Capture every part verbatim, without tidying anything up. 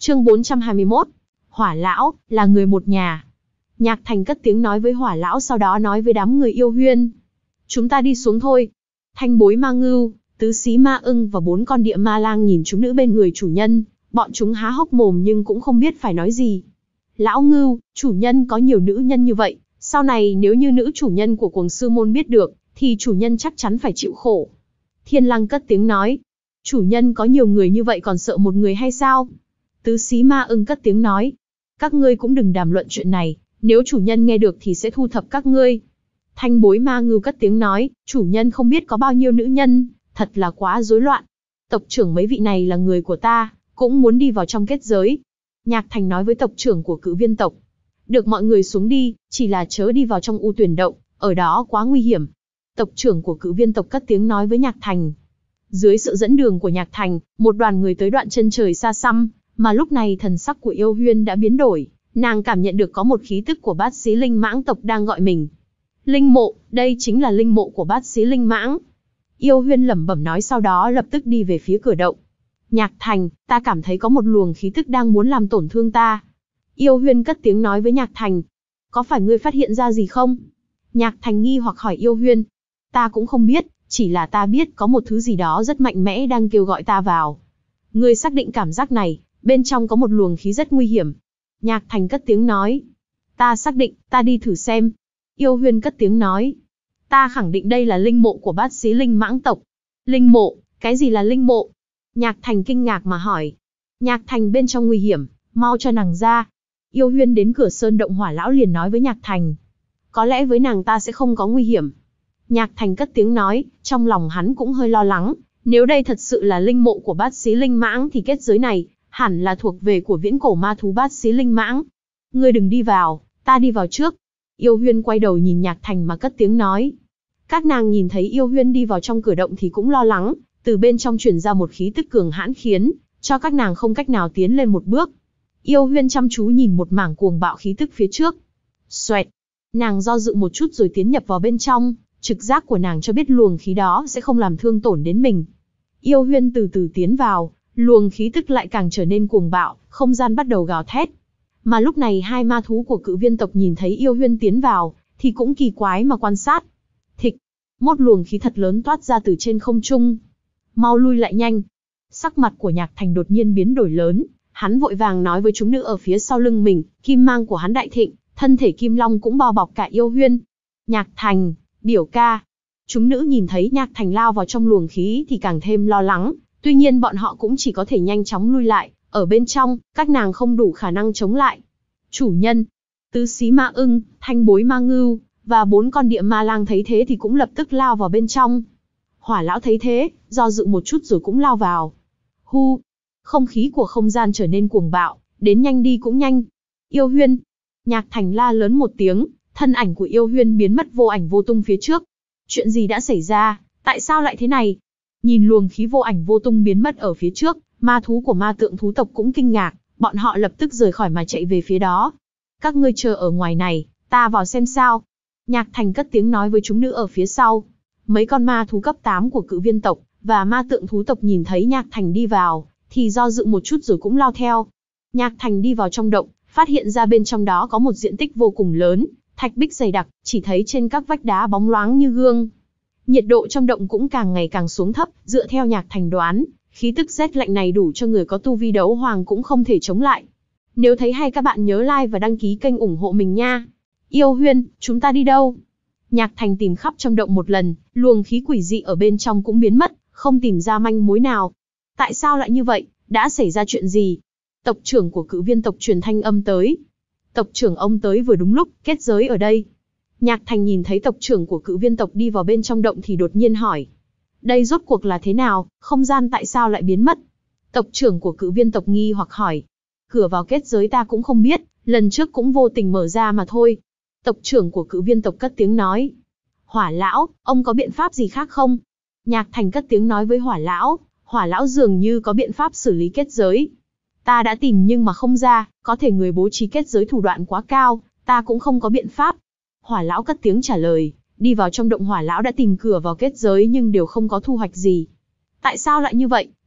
Chương bốn trăm hai mươi mốt. Hỏa lão, là người một nhà. Nhạc Thành cất tiếng nói với Hỏa lão, sau đó nói với đám người yêu huyên. Chúng ta đi xuống thôi. Thanh bối ma ngưu, tứ xí ma ưng và bốn con địa ma lang nhìn chúng nữ bên người chủ nhân, bọn chúng há hốc mồm nhưng cũng không biết phải nói gì. Lão ngưu, chủ nhân có nhiều nữ nhân như vậy, sau này nếu như nữ chủ nhân của Cuồng Sư Môn biết được, thì chủ nhân chắc chắn phải chịu khổ. Thiên Lăng cất tiếng nói. Chủ nhân có nhiều người như vậy còn sợ một người hay sao? Tứ xí ma ưng cất tiếng nói. Các ngươi cũng đừng đàm luận chuyện này, nếu chủ nhân nghe được thì sẽ thu thập các ngươi. Thanh bối ma ngưu cất tiếng nói, chủ nhân không biết có bao nhiêu nữ nhân, thật là quá rối loạn. Tộc trưởng mấy vị này là người của ta, cũng muốn đi vào trong kết giới. Nhạc Thành nói với tộc trưởng của Cự Viên tộc. Được mọi người xuống đi, chỉ là chớ đi vào trong U Tuyển động, ở đó quá nguy hiểm. Tộc trưởng của Cự Viên tộc cất tiếng nói với Nhạc Thành. Dưới sự dẫn đường của Nhạc Thành, một đoàn người tới đoạn chân trời xa xăm, mà lúc này thần sắc của Yêu Huyên đã biến đổi, nàng cảm nhận được có một khí tức của Bát Xí Linh Mãng tộc đang gọi mình. Linh mộ, đây chính là linh mộ của Bát Xí Linh Mãng. Yêu Huyên lẩm bẩm nói, sau đó lập tức đi về phía cửa động. Nhạc Thành, ta cảm thấy có một luồng khí tức đang muốn làm tổn thương ta. Yêu Huyên cất tiếng nói với Nhạc Thành. Có phải ngươi phát hiện ra gì không? Nhạc Thành nghi hoặc hỏi Yêu Huyên. Ta cũng không biết, chỉ là ta biết có một thứ gì đó rất mạnh mẽ đang kêu gọi ta vào. Ngươi xác định cảm giác này, bên trong có một luồng khí rất nguy hiểm. Nhạc Thành cất tiếng nói. Ta xác định, ta đi thử xem. Yêu Huyên cất tiếng nói. Ta khẳng định đây là linh mộ của Bát Xí Linh Mãng tộc. Linh mộ, cái gì là linh mộ? Nhạc Thành kinh ngạc mà hỏi. Nhạc Thành, bên trong nguy hiểm, mau cho nàng ra. Yêu Huyên đến cửa sơn động. Hỏa lão liền nói với Nhạc Thành. Có lẽ với nàng ta sẽ không có nguy hiểm. Nhạc Thành cất tiếng nói, trong lòng hắn cũng hơi lo lắng. Nếu đây thật sự là linh mộ của Bát Xí Linh Mãng thì kết giới này hẳn là thuộc về của viễn cổ ma thú Bát Xí Linh Mãng. Ngươi đừng đi vào, ta đi vào trước. Yêu Huyên quay đầu nhìn Nhạc Thành mà cất tiếng nói. Các nàng nhìn thấy Yêu Huyên đi vào trong cửa động thì cũng lo lắng, từ bên trong truyền ra một khí tức cường hãn khiến cho các nàng không cách nào tiến lên một bước. Yêu Huyên chăm chú nhìn một mảng cuồng bạo khí tức phía trước. Xoẹt, nàng do dự một chút rồi tiến nhập vào bên trong, trực giác của nàng cho biết luồng khí đó sẽ không làm thương tổn đến mình. Yêu Huyên từ từ tiến vào, luồng khí tức lại càng trở nên cuồng bạo, không gian bắt đầu gào thét. Mà lúc này hai ma thú của Cự Viên tộc nhìn thấy Yêu Huyên tiến vào, thì cũng kỳ quái mà quan sát. Thịch, một luồng khí thật lớn toát ra từ trên không trung. Mau lui lại nhanh. Sắc mặt của Nhạc Thành đột nhiên biến đổi lớn, hắn vội vàng nói với chúng nữ ở phía sau lưng mình, kim mang của hắn đại thịnh, thân thể kim long cũng bao bọc cả Yêu Huyên. Nhạc Thành, biểu ca. Chúng nữ nhìn thấy Nhạc Thành lao vào trong luồng khí thì càng thêm lo lắng, tuy nhiên bọn họ cũng chỉ có thể nhanh chóng lui lại, ở bên trong, các nàng không đủ khả năng chống lại. Chủ nhân, tứ xí ma ưng, thanh bối ma ngưu, và bốn con địa ma lang thấy thế thì cũng lập tức lao vào bên trong. Hỏa lão thấy thế, do dự một chút rồi cũng lao vào. Hu, không khí của không gian trở nên cuồng bạo, đến nhanh đi cũng nhanh. Yêu Huyên, Nhạc Thành la lớn một tiếng, thân ảnh của Yêu Huyên biến mất vô ảnh vô tung phía trước. Chuyện gì đã xảy ra, tại sao lại thế này? Nhìn luồng khí vô ảnh vô tung biến mất ở phía trước, ma thú của ma tượng thú tộc cũng kinh ngạc, bọn họ lập tức rời khỏi mà chạy về phía đó. Các ngươi chờ ở ngoài này, ta vào xem sao. Nhạc Thành cất tiếng nói với chúng nữ ở phía sau. Mấy con ma thú cấp tám của Cự Viên tộc và ma tượng thú tộc nhìn thấy Nhạc Thành đi vào, thì do dự một chút rồi cũng lao theo. Nhạc Thành đi vào trong động, phát hiện ra bên trong đó có một diện tích vô cùng lớn, thạch bích dày đặc, chỉ thấy trên các vách đá bóng loáng như gương. Nhiệt độ trong động cũng càng ngày càng xuống thấp, dựa theo Nhạc Thành đoán, khí tức rét lạnh này đủ cho người có tu vi đấu hoàng cũng không thể chống lại. Nếu thấy hay các bạn nhớ like và đăng ký kênh ủng hộ mình nha. Yêu Huyên, chúng ta đi đâu? Nhạc Thành tìm khắp trong động một lần, luồng khí quỷ dị ở bên trong cũng biến mất, không tìm ra manh mối nào. Tại sao lại như vậy? Đã xảy ra chuyện gì? Tộc trưởng của Cự Viên tộc truyền thanh âm tới. Tộc trưởng ông tới vừa đúng lúc, kết giới ở đây. Nhạc Thành nhìn thấy tộc trưởng của Cự Viên tộc đi vào bên trong động thì đột nhiên hỏi. Đây rốt cuộc là thế nào, không gian tại sao lại biến mất? Tộc trưởng của Cự Viên tộc nghi hoặc hỏi. Cửa vào kết giới ta cũng không biết, lần trước cũng vô tình mở ra mà thôi. Tộc trưởng của Cự Viên tộc cất tiếng nói. Hỏa lão, ông có biện pháp gì khác không? Nhạc Thành cất tiếng nói với Hỏa lão. Hỏa lão dường như có biện pháp xử lý kết giới. Ta đã tìm nhưng mà không ra, có thể người bố trí kết giới thủ đoạn quá cao, ta cũng không có biện pháp. Hỏa lão cất tiếng trả lời. Đi vào trong động, Hỏa lão đã tìm cửa vào kết giới nhưng đều không có thu hoạch gì. Tại sao lại như vậy?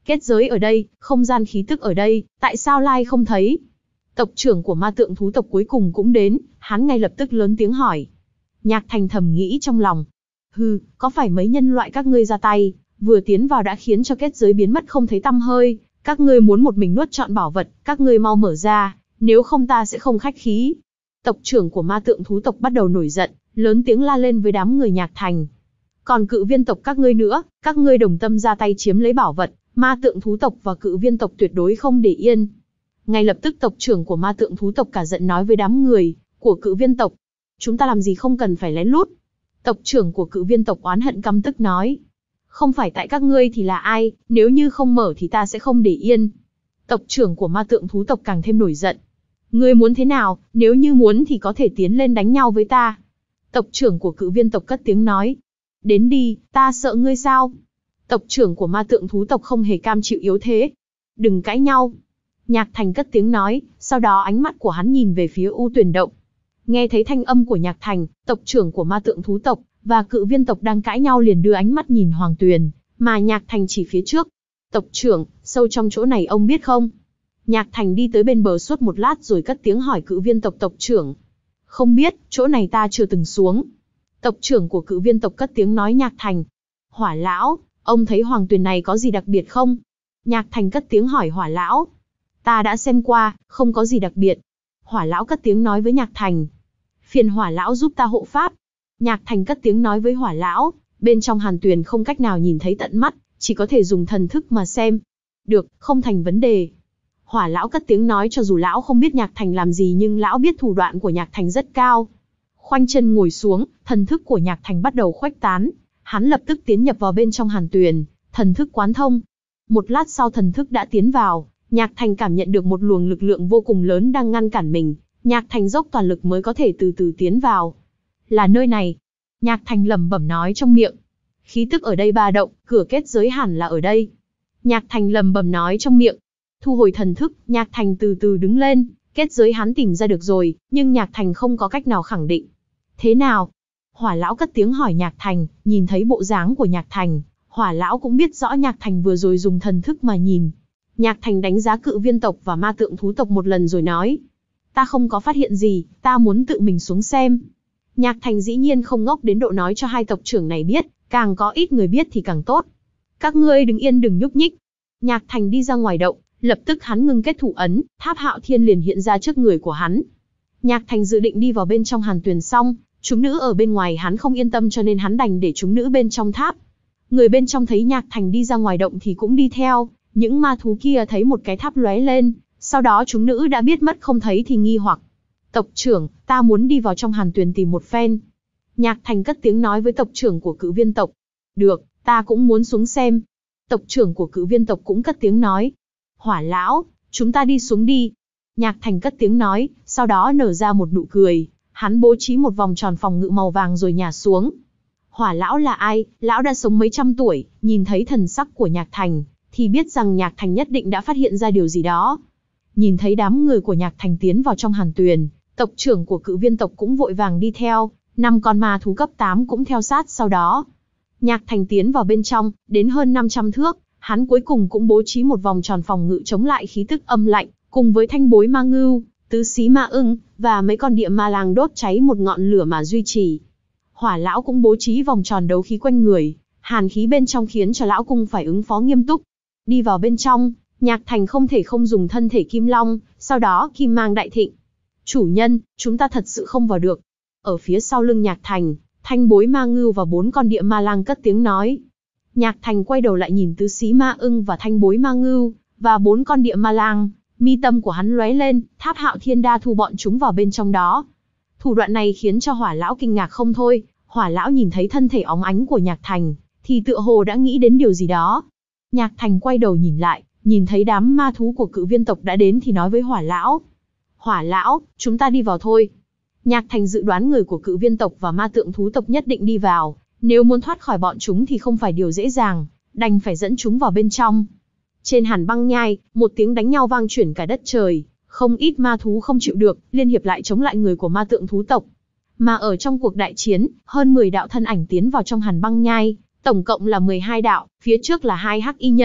Kết giới ở đây, không gian khí tức ở đây, tại sao lai không thấy? Tộc trưởng của ma tượng thú tộc cuối cùng cũng đến, hắn ngay lập tức lớn tiếng hỏi. Nhạc Thành thầm nghĩ trong lòng. Hừ, có phải mấy nhân loại các ngươi ra tay, vừa tiến vào đã khiến cho kết giới biến mất không thấy tăm hơi, các ngươi muốn một mình nuốt trọn bảo vật, các ngươi mau mở ra, nếu không ta sẽ không khách khí. Tộc trưởng của ma tượng thú tộc bắt đầu nổi giận, lớn tiếng la lên với đám người Nhạc Thành. Còn cự viên tộc các ngươi nữa, các ngươi đồng tâm ra tay chiếm lấy bảo vật, ma tượng thú tộc và cự viên tộc tuyệt đối không để yên. Ngay lập tức tộc trưởng của ma tượng thú tộc cả giận nói với đám người của cự viên tộc. Chúng ta làm gì không cần phải lén lút. Tộc trưởng của cự viên tộc oán hận căm tức nói. Không phải tại các ngươi thì là ai, nếu như không mở thì ta sẽ không để yên. Tộc trưởng của ma tượng thú tộc càng thêm nổi giận. Ngươi muốn thế nào, nếu như muốn thì có thể tiến lên đánh nhau với ta. Tộc trưởng của cự viên tộc cất tiếng nói. Đến đi, ta sợ ngươi sao? Tộc trưởng của ma tượng thú tộc không hề cam chịu yếu thế. Đừng cãi nhau. Nhạc Thành cất tiếng nói, sau đó ánh mắt của hắn nhìn về phía U Tuyền Động. Nghe thấy thanh âm của Nhạc Thành, tộc trưởng của ma tượng thú tộc và cự viên tộc đang cãi nhau liền đưa ánh mắt nhìn Hoàng Tuyền, mà Nhạc Thành chỉ phía trước. Tộc trưởng, sâu trong chỗ này ông biết không? Nhạc Thành đi tới bên bờ suốt một lát rồi cất tiếng hỏi cự viên tộc tộc trưởng. Không biết, chỗ này ta chưa từng xuống. Tộc trưởng của cự viên tộc cất tiếng nói Nhạc Thành. Hỏa lão, ông thấy Hoàng Tuyền này có gì đặc biệt không? Nhạc Thành cất tiếng hỏi Hỏa lão. Ta đã xem qua, không có gì đặc biệt. Hỏa lão cất tiếng nói với Nhạc Thành. Phiền Hỏa lão giúp ta hộ pháp. Nhạc Thành cất tiếng nói với Hỏa lão, bên trong Hàn Tuyền không cách nào nhìn thấy tận mắt, chỉ có thể dùng thần thức mà xem. Được, không thành vấn đề. Hỏa lão cất tiếng nói cho dù lão không biết Nhạc Thành làm gì nhưng lão biết thủ đoạn của Nhạc Thành rất cao. Khoanh chân ngồi xuống, thần thức của Nhạc Thành bắt đầu khuếch tán. Hắn lập tức tiến nhập vào bên trong Hàn Tuyền, thần thức quán thông. Một lát sau thần thức đã tiến vào, Nhạc Thành cảm nhận được một luồng lực lượng vô cùng lớn đang ngăn cản mình. Nhạc Thành dốc toàn lực mới có thể từ từ tiến vào. Là nơi này. Nhạc Thành lẩm bẩm nói trong miệng. Khí tức ở đây ba động, cửa kết giới hẳn là ở đây. Nhạc Thành lẩm bẩm nói trong miệng. Thu hồi thần thức, Nhạc Thành từ từ đứng lên. Kết giới hắn tìm ra được rồi, nhưng Nhạc Thành không có cách nào khẳng định. Thế nào? Hỏa lão cất tiếng hỏi Nhạc Thành, nhìn thấy bộ dáng của Nhạc Thành. Hỏa lão cũng biết rõ Nhạc Thành vừa rồi dùng thần thức mà nhìn. Nhạc Thành đánh giá cự viên tộc và ma tượng thú tộc một lần rồi nói. Ta không có phát hiện gì, ta muốn tự mình xuống xem. Nhạc Thành dĩ nhiên không ngốc đến độ nói cho hai tộc trưởng này biết, càng có ít người biết thì càng tốt. Các ngươi đứng yên đừng nhúc nhích. Nhạc Thành đi ra ngoài động, lập tức hắn ngưng kết thủ ấn, tháp Hạo Thiên liền hiện ra trước người của hắn. Nhạc Thành dự định đi vào bên trong Hàn Tuyền xong, chúng nữ ở bên ngoài hắn không yên tâm cho nên hắn đành để chúng nữ bên trong tháp. Người bên trong thấy Nhạc Thành đi ra ngoài động thì cũng đi theo, những ma thú kia thấy một cái tháp lóe lên, sau đó chúng nữ đã biết mất không thấy thì nghi hoặc. Tộc trưởng, ta muốn đi vào trong Hàn Tuyền tìm một phen. Nhạc Thành cất tiếng nói với tộc trưởng của cự viên tộc. Được, ta cũng muốn xuống xem. Tộc trưởng của cự viên tộc cũng cất tiếng nói. Hỏa lão, chúng ta đi xuống đi. Nhạc Thành cất tiếng nói, sau đó nở ra một nụ cười. Hắn bố trí một vòng tròn phòng ngự màu vàng rồi nhả xuống. Hỏa lão là ai? Lão đã sống mấy trăm tuổi, nhìn thấy thần sắc của Nhạc Thành, thì biết rằng Nhạc Thành nhất định đã phát hiện ra điều gì đó. Nhìn thấy đám người của Nhạc Thành tiến vào trong Hàn Tuyền, tộc trưởng của cự viên tộc cũng vội vàng đi theo, năm con ma thú cấp tám cũng theo sát sau đó. Nhạc Thành tiến vào bên trong, đến hơn năm trăm thước, hắn cuối cùng cũng bố trí một vòng tròn phòng ngự chống lại khí tức âm lạnh, cùng với thanh bối ma ngưu, tứ xí ma ưng, và mấy con địa ma lang đốt cháy một ngọn lửa mà duy trì. Hỏa lão cũng bố trí vòng tròn đấu khí quanh người, hàn khí bên trong khiến cho lão cung phải ứng phó nghiêm túc. Đi vào bên trong, Nhạc Thành không thể không dùng thân thể kim long, sau đó kim mang đại thịnh. Chủ nhân, chúng ta thật sự không vào được. Ở phía sau lưng Nhạc Thành, thanh bối ma ngưu và bốn con địa ma lang cất tiếng nói. Nhạc Thành quay đầu lại nhìn tứ xí ma ưng và thanh bối ma ngưu, và bốn con địa ma lang, mi tâm của hắn lóe lên, tháp Hạo Thiên đa thu bọn chúng vào bên trong đó. Thủ đoạn này khiến cho Hỏa lão kinh ngạc không thôi, Hỏa lão nhìn thấy thân thể óng ánh của Nhạc Thành, thì tựa hồ đã nghĩ đến điều gì đó. Nhạc Thành quay đầu nhìn lại, nhìn thấy đám ma thú của cự viên tộc đã đến thì nói với Hỏa lão. Hỏa lão, chúng ta đi vào thôi. Nhạc Thành dự đoán người của cự viên tộc và ma tượng thú tộc nhất định đi vào, nếu muốn thoát khỏi bọn chúng thì không phải điều dễ dàng, đành phải dẫn chúng vào bên trong. Trên Hàn Băng Nhai, một tiếng đánh nhau vang chuyển cả đất trời, không ít ma thú không chịu được, liên hiệp lại chống lại người của ma tượng thú tộc. Mà ở trong cuộc đại chiến, hơn mười đạo thân ảnh tiến vào trong Hàn Băng Nhai, tổng cộng là mười hai đạo, phía trước là hai hắc y nhân,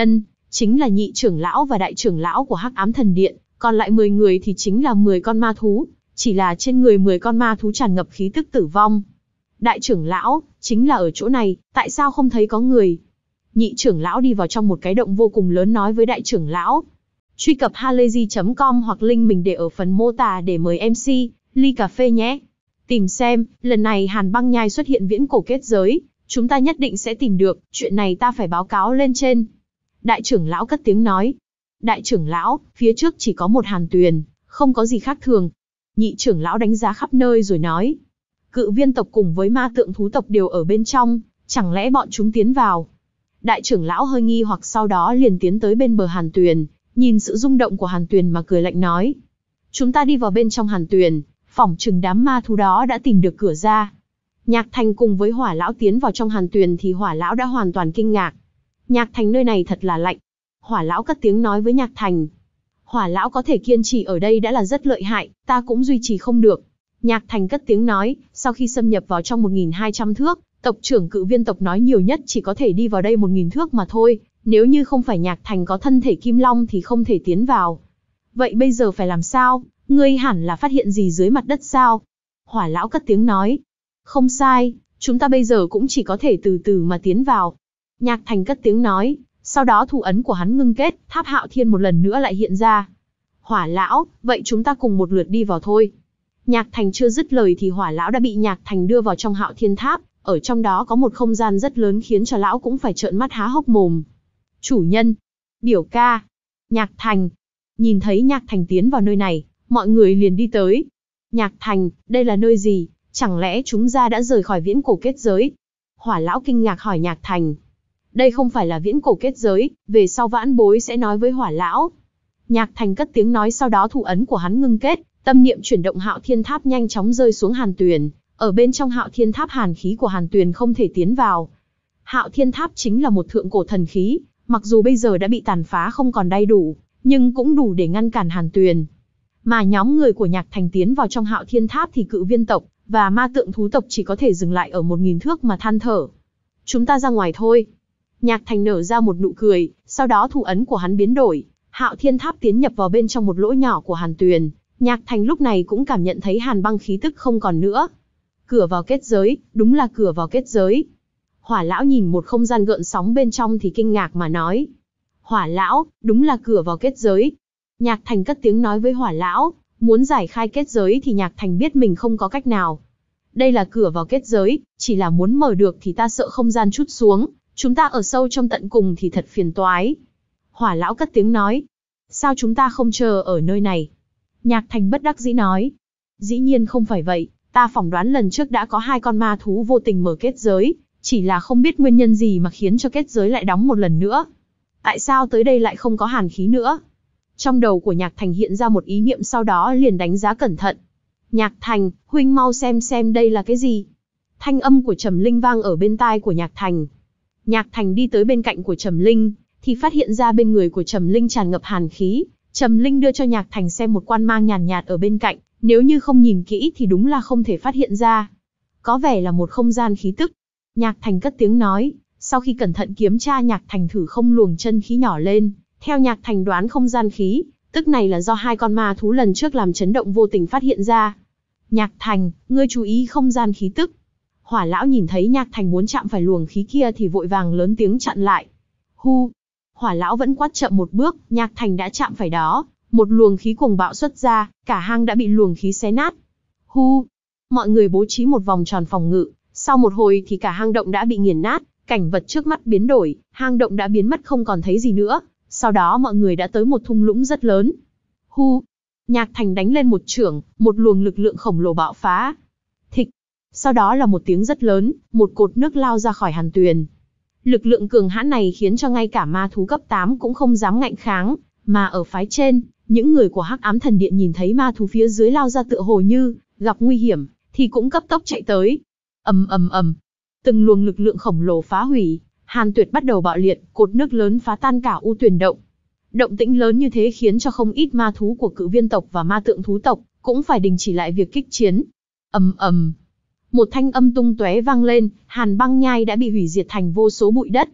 chính là nhị trưởng lão và đại trưởng lão của Hắc Ám Thần Điện, còn lại mười người thì chính là mười con ma thú, chỉ là trên người mười con ma thú tràn ngập khí tức tử vong. Đại trưởng lão, chính là ở chỗ này, tại sao không thấy có người? Nhị trưởng lão đi vào trong một cái động vô cùng lớn nói với đại trưởng lão. Truy cập halayzi chấm com hoặc link mình để ở phần mô tả để mời em xê, ly cà phê nhé. Tìm xem, lần này Hàn Băng Nhai xuất hiện viễn cổ kết giới, chúng ta nhất định sẽ tìm được, chuyện này ta phải báo cáo lên trên. Đại trưởng lão cất tiếng nói. Đại trưởng lão, phía trước chỉ có một hàn tuyền, không có gì khác thường. Nhị trưởng lão đánh giá khắp nơi rồi nói. Cự viên tộc cùng với ma tượng thú tộc đều ở bên trong, chẳng lẽ bọn chúng tiến vào? Đại trưởng lão hơi nghi hoặc sau đó liền tiến tới bên bờ hàn tuyền, nhìn sự rung động của hàn tuyền mà cười lạnh nói. Chúng ta đi vào bên trong hàn tuyền, phỏng chừng đám ma thú đó đã tìm được cửa ra. Nhạc Thành cùng với Hỏa lão tiến vào trong hàn tuyền thì Hỏa lão đã hoàn toàn kinh ngạc. Nhạc Thành nơi này thật là lạnh. Hỏa lão cất tiếng nói với Nhạc Thành. Hỏa lão có thể kiên trì ở đây đã là rất lợi hại, ta cũng duy trì không được. Nhạc Thành cất tiếng nói, sau khi xâm nhập vào trong một nghìn hai trăm thước, tộc trưởng cự viên tộc nói nhiều nhất chỉ có thể đi vào đây một nghìn thước mà thôi, nếu như không phải Nhạc Thành có thân thể kim long thì không thể tiến vào. Vậy bây giờ phải làm sao, ngươi hẳn là phát hiện gì dưới mặt đất sao? Hỏa lão cất tiếng nói, không sai, chúng ta bây giờ cũng chỉ có thể từ từ mà tiến vào. Nhạc Thành cất tiếng nói, sau đó thủ ấn của hắn ngưng kết, tháp Hạo Thiên một lần nữa lại hiện ra. Hỏa lão, vậy chúng ta cùng một lượt đi vào thôi. Nhạc Thành chưa dứt lời thì Hỏa lão đã bị Nhạc Thành đưa vào trong Hạo Thiên tháp, ở trong đó có một không gian rất lớn khiến cho lão cũng phải trợn mắt há hốc mồm. Chủ nhân, biểu ca, Nhạc Thành. Nhìn thấy Nhạc Thành tiến vào nơi này, mọi người liền đi tới. Nhạc Thành, đây là nơi gì? Chẳng lẽ chúng ta đã rời khỏi viễn cổ kết giới? Hỏa lão kinh ngạc hỏi Nhạc Thành. Đây không phải là viễn cổ kết giới, về sau vãn bối sẽ nói với Hỏa lão. Nhạc Thành cất tiếng nói, sau đó thủ ấn của hắn ngưng kết, tâm niệm chuyển động, Hạo Thiên tháp nhanh chóng rơi xuống hàn tuyền. Ở bên trong Hạo Thiên tháp hàn khí của hàn tuyền không thể tiến vào. Hạo Thiên tháp chính là một thượng cổ thần khí, mặc dù bây giờ đã bị tàn phá không còn đầy đủ, nhưng cũng đủ để ngăn cản hàn tuyền. Mà nhóm người của Nhạc Thành tiến vào trong Hạo Thiên tháp thì cự viên tộc và ma tượng thú tộc chỉ có thể dừng lại ở một nghìn thước mà than thở. Chúng ta ra ngoài thôi. Nhạc Thành nở ra một nụ cười, sau đó thủ ấn của hắn biến đổi, Hạo Thiên tháp tiến nhập vào bên trong một lỗ nhỏ của hàn tuyền. Nhạc Thành lúc này cũng cảm nhận thấy hàn băng khí tức không còn nữa. Cửa vào kết giới, đúng là cửa vào kết giới. Hỏa lão nhìn một không gian gợn sóng bên trong thì kinh ngạc mà nói. Hỏa lão, đúng là cửa vào kết giới. Nhạc Thành cất tiếng nói với Hỏa lão, muốn giải khai kết giới thì Nhạc Thành biết mình không có cách nào. Đây là cửa vào kết giới, chỉ là muốn mở được thì ta sợ không gian trút xuống, chúng ta ở sâu trong tận cùng thì thật phiền toái. Hỏa lão cất tiếng nói, sao chúng ta không chờ ở nơi này? Nhạc Thành bất đắc dĩ nói, dĩ nhiên không phải vậy, ta phỏng đoán lần trước đã có hai con ma thú vô tình mở kết giới, chỉ là không biết nguyên nhân gì mà khiến cho kết giới lại đóng một lần nữa. Tại sao tới đây lại không có hàn khí nữa? Trong đầu của Nhạc Thành hiện ra một ý niệm, sau đó liền đánh giá cẩn thận. Nhạc Thành, huynh mau xem xem đây là cái gì? Thanh âm của Trầm Linh vang ở bên tai của Nhạc Thành. Nhạc Thành đi tới bên cạnh của Trầm Linh, thì phát hiện ra bên người của Trầm Linh tràn ngập hàn khí. Trầm Linh đưa cho Nhạc Thành xem một quan mang nhàn nhạt, nhạt ở bên cạnh, nếu như không nhìn kỹ thì đúng là không thể phát hiện ra. Có vẻ là một không gian khí tức. Nhạc Thành cất tiếng nói, sau khi cẩn thận kiểm tra Nhạc Thành thử không luồng chân khí nhỏ lên, theo Nhạc Thành đoán không gian khí, tức này là do hai con ma thú lần trước làm chấn động vô tình phát hiện ra. Nhạc Thành, ngươi chú ý không gian khí tức. Hỏa lão nhìn thấy Nhạc Thành muốn chạm phải luồng khí kia thì vội vàng lớn tiếng chặn lại. Hu! Hỏa lão vẫn quát chậm một bước, Nhạc Thành đã chạm phải đó, một luồng khí cuồng bạo xuất ra, cả hang đã bị luồng khí xé nát. Hu! Mọi người bố trí một vòng tròn phòng ngự, sau một hồi thì cả hang động đã bị nghiền nát, cảnh vật trước mắt biến đổi, hang động đã biến mất không còn thấy gì nữa. Sau đó mọi người đã tới một thung lũng rất lớn. Hu! Nhạc Thành đánh lên một chưởng, một luồng lực lượng khổng lồ bạo phá. Thịch! Sau đó là một tiếng rất lớn, một cột nước lao ra khỏi hàn tuyền. Lực lượng cường hãn này khiến cho ngay cả ma thú cấp tám cũng không dám ngạnh kháng, mà ở phái trên, những người của Hắc Ám Thần Điện nhìn thấy ma thú phía dưới lao ra tựa hồ như gặp nguy hiểm, thì cũng cấp tốc chạy tới. Ầm ầm ầm, từng luồng lực lượng khổng lồ phá hủy, hàn tuyệt bắt đầu bạo liệt, cột nước lớn phá tan cả u tuyền động. Động tĩnh lớn như thế khiến cho không ít ma thú của cự viên tộc và ma tượng thú tộc cũng phải đình chỉ lại việc kích chiến. Ầm ầm, một thanh âm tung tóe vang lên, Hàn Băng Nhai đã bị hủy diệt thành vô số bụi đất.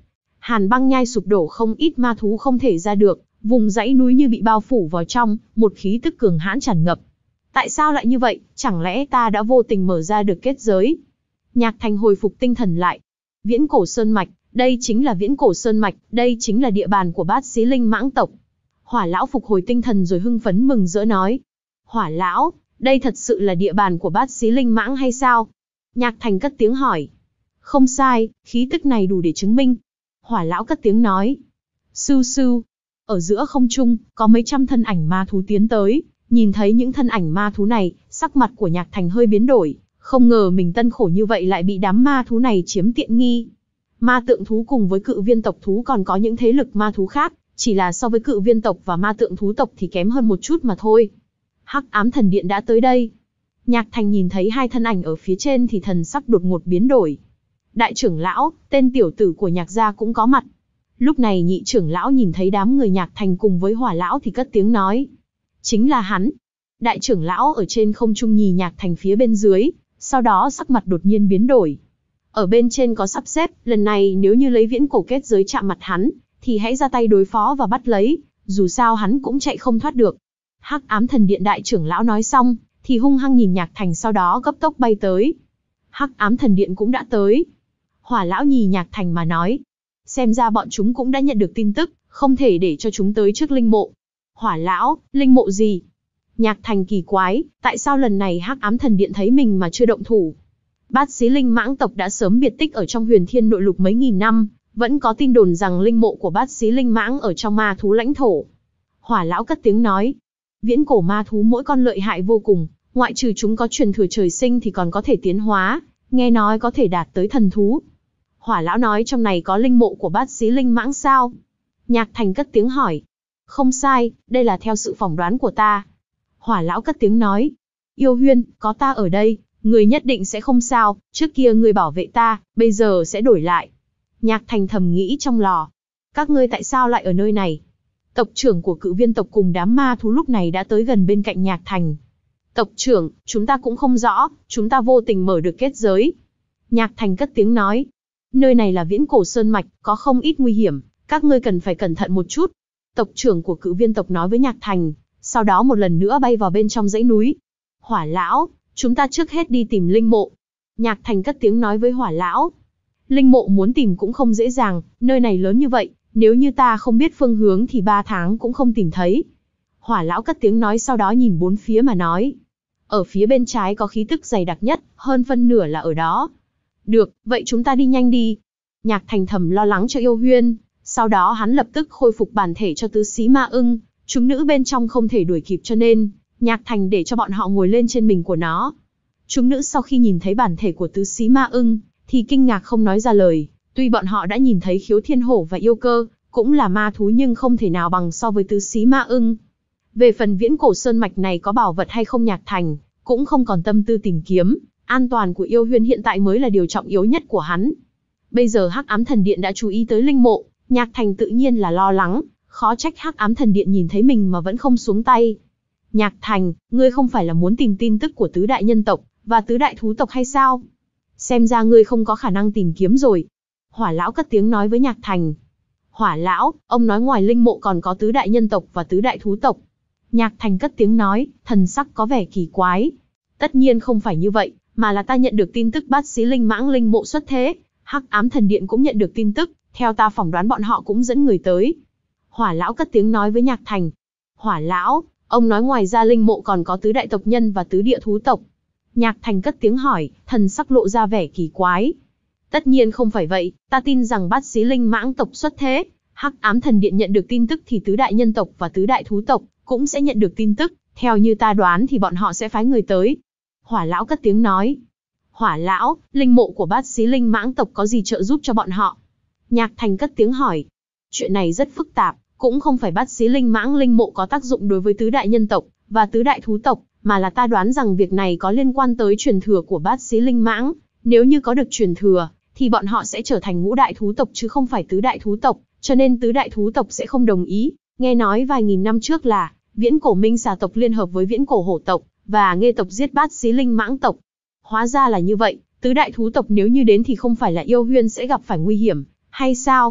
Hàn băng nhai sụp đổ, không ít ma thú không thể ra được, vùng dãy núi như bị bao phủ vào trong, một khí tức cường hãn tràn ngập. Tại sao lại như vậy, chẳng lẽ ta đã vô tình mở ra được kết giới? Nhạc Thành hồi phục tinh thần lại. Viễn cổ sơn mạch, đây chính là viễn cổ sơn mạch, đây chính là địa bàn của bát xí linh mãng tộc. Hỏa lão phục hồi tinh thần rồi hưng phấn mừng rỡ nói. Hỏa lão, đây thật sự là địa bàn của bát xí linh mãng hay sao? Nhạc Thành cất tiếng hỏi. Không sai, khí tức này đủ để chứng minh. Hỏa lão cất tiếng nói. Sưu sưu. Ở giữa không trung, có mấy trăm thân ảnh ma thú tiến tới. Nhìn thấy những thân ảnh ma thú này, sắc mặt của Nhạc Thành hơi biến đổi. Không ngờ mình tân khổ như vậy lại bị đám ma thú này chiếm tiện nghi. Ma tượng thú cùng với cự viên tộc thú còn có những thế lực ma thú khác, chỉ là so với cự viên tộc và ma tượng thú tộc thì kém hơn một chút mà thôi. Hắc ám thần điện đã tới đây. Nhạc Thành nhìn thấy hai thân ảnh ở phía trên thì thần sắc đột ngột biến đổi. Đại trưởng lão, tên tiểu tử của Nhạc gia cũng có mặt. Lúc này nhị trưởng lão nhìn thấy đám người Nhạc Thành cùng với Hỏa lão thì cất tiếng nói. Chính là hắn. Đại trưởng lão ở trên không trung nhìn Nhạc Thành phía bên dưới, sau đó sắc mặt đột nhiên biến đổi. Ở bên trên có sắp xếp, lần này nếu như lấy viễn cổ kết giới chạm mặt hắn, thì hãy ra tay đối phó và bắt lấy, dù sao hắn cũng chạy không thoát được. Hắc ám thần điện đại trưởng lão nói xong, thì hung hăng nhìn Nhạc Thành sau đó cấp tốc bay tới. Hắc ám thần điện cũng đã tới. Hỏa lão nhìn Nhạc Thành mà nói. Xem ra bọn chúng cũng đã nhận được tin tức, không thể để cho chúng tới trước linh mộ. Hỏa lão, linh mộ gì? Nhạc Thành kỳ quái, tại sao lần này Hắc ám thần điện thấy mình mà chưa động thủ? Bát xí linh mãng tộc đã sớm biệt tích ở trong huyền thiên nội lục mấy nghìn năm, vẫn có tin đồn rằng linh mộ của bát xí linh mãng ở trong ma thú lãnh thổ. Hỏa lão cất tiếng nói, viễn cổ ma thú mỗi con lợi hại vô cùng, ngoại trừ chúng có truyền thừa trời sinh thì còn có thể tiến hóa, nghe nói có thể đạt tới thần thú. Hỏa lão nói trong này có linh mộ của bát xí linh mãng sao? Nhạc Thành cất tiếng hỏi. Không sai, đây là theo sự phỏng đoán của ta. Hỏa lão cất tiếng nói, Yêu Huyên, có ta ở đây, người nhất định sẽ không sao, trước kia người bảo vệ ta, bây giờ sẽ đổi lại. Nhạc Thành thầm nghĩ trong lò. Các ngươi tại sao lại ở nơi này? Tộc trưởng của cự viên tộc cùng đám ma thú lúc này đã tới gần bên cạnh Nhạc Thành. Tộc trưởng, chúng ta cũng không rõ, chúng ta vô tình mở được kết giới. Nhạc Thành cất tiếng nói. Nơi này là viễn cổ sơn mạch, có không ít nguy hiểm, các ngươi cần phải cẩn thận một chút. Tộc trưởng của cự viên tộc nói với Nhạc Thành, sau đó một lần nữa bay vào bên trong dãy núi. Hỏa lão, chúng ta trước hết đi tìm linh mộ. Nhạc Thành cất tiếng nói với Hỏa lão. Linh mộ muốn tìm cũng không dễ dàng, nơi này lớn như vậy, nếu như ta không biết phương hướng thì ba tháng cũng không tìm thấy. Hỏa lão cất tiếng nói sau đó nhìn bốn phía mà nói. Ở phía bên trái có khí tức dày đặc nhất, hơn phân nửa là ở đó. Được, vậy chúng ta đi nhanh đi. Nhạc Thành thầm lo lắng cho Yêu Huyên, sau đó hắn lập tức khôi phục bản thể cho tứ xí ma ưng, chúng nữ bên trong không thể đuổi kịp cho nên, Nhạc Thành để cho bọn họ ngồi lên trên mình của nó. Chúng nữ sau khi nhìn thấy bản thể của tứ xí ma ưng, thì kinh ngạc không nói ra lời, tuy bọn họ đã nhìn thấy khiếu thiên hổ và yêu cơ, cũng là ma thú nhưng không thể nào bằng so với tứ xí ma ưng. Về phần viễn cổ sơn mạch này có bảo vật hay không Nhạc Thành, cũng không còn tâm tư tìm kiếm, an toàn của Yêu Huyên hiện tại mới là điều trọng yếu nhất của hắn. Bây giờ Hắc ám thần điện đã chú ý tới linh mộ, Nhạc Thành tự nhiên là lo lắng, khó trách Hắc ám thần điện nhìn thấy mình mà vẫn không xuống tay. Nhạc Thành, ngươi không phải là muốn tìm tin tức của tứ đại nhân tộc và tứ đại thú tộc hay sao? Xem ra ngươi không có khả năng tìm kiếm rồi. Hỏa lão cất tiếng nói với Nhạc Thành. Hỏa lão, ông nói ngoài linh mộ còn có tứ đại nhân tộc và tứ đại thú tộc. Nhạc Thành cất tiếng nói, thần sắc có vẻ kỳ quái. Tất nhiên không phải như vậy, mà là ta nhận được tin tức bát xí linh mãng linh mộ xuất thế. Hắc ám thần điện cũng nhận được tin tức, theo ta phỏng đoán bọn họ cũng dẫn người tới. Hỏa lão cất tiếng nói với Nhạc Thành. Hỏa lão, ông nói ngoài ra linh mộ còn có tứ đại tộc nhân và tứ địa thú tộc. Nhạc Thành cất tiếng hỏi, thần sắc lộ ra vẻ kỳ quái. Tất nhiên không phải vậy, ta tin rằng bát xí linh mãng tộc xuất thế, Hắc ám thần điện nhận được tin tức thì tứ đại nhân tộc và tứ đại thú tộc cũng sẽ nhận được tin tức, theo như ta đoán thì bọn họ sẽ phái người tới. Hỏa lão cất tiếng nói. Hỏa lão, linh mộ của bát xí linh mãng tộc có gì trợ giúp cho bọn họ? Nhạc Thành cất tiếng hỏi. Chuyện này rất phức tạp, cũng không phải bát xí linh mãng linh mộ có tác dụng đối với tứ đại nhân tộc và tứ đại thú tộc, mà là ta đoán rằng việc này có liên quan tới truyền thừa của bát xí linh mãng. Nếu như có được truyền thừa, thì bọn họ sẽ trở thành ngũ đại thú tộc chứ không phải tứ đại thú tộc, cho nên tứ đại thú tộc sẽ không đồng ý. Nghe nói vài nghìn năm trước là viễn cổ minh xà tộc liên hợp với viễn cổ hổ tộc và nghê tộc giết bát xí linh mãng tộc. Hóa ra là như vậy, tứ đại thú tộc nếu như đến thì không phải là Yêu Huyên sẽ gặp phải nguy hiểm, hay sao?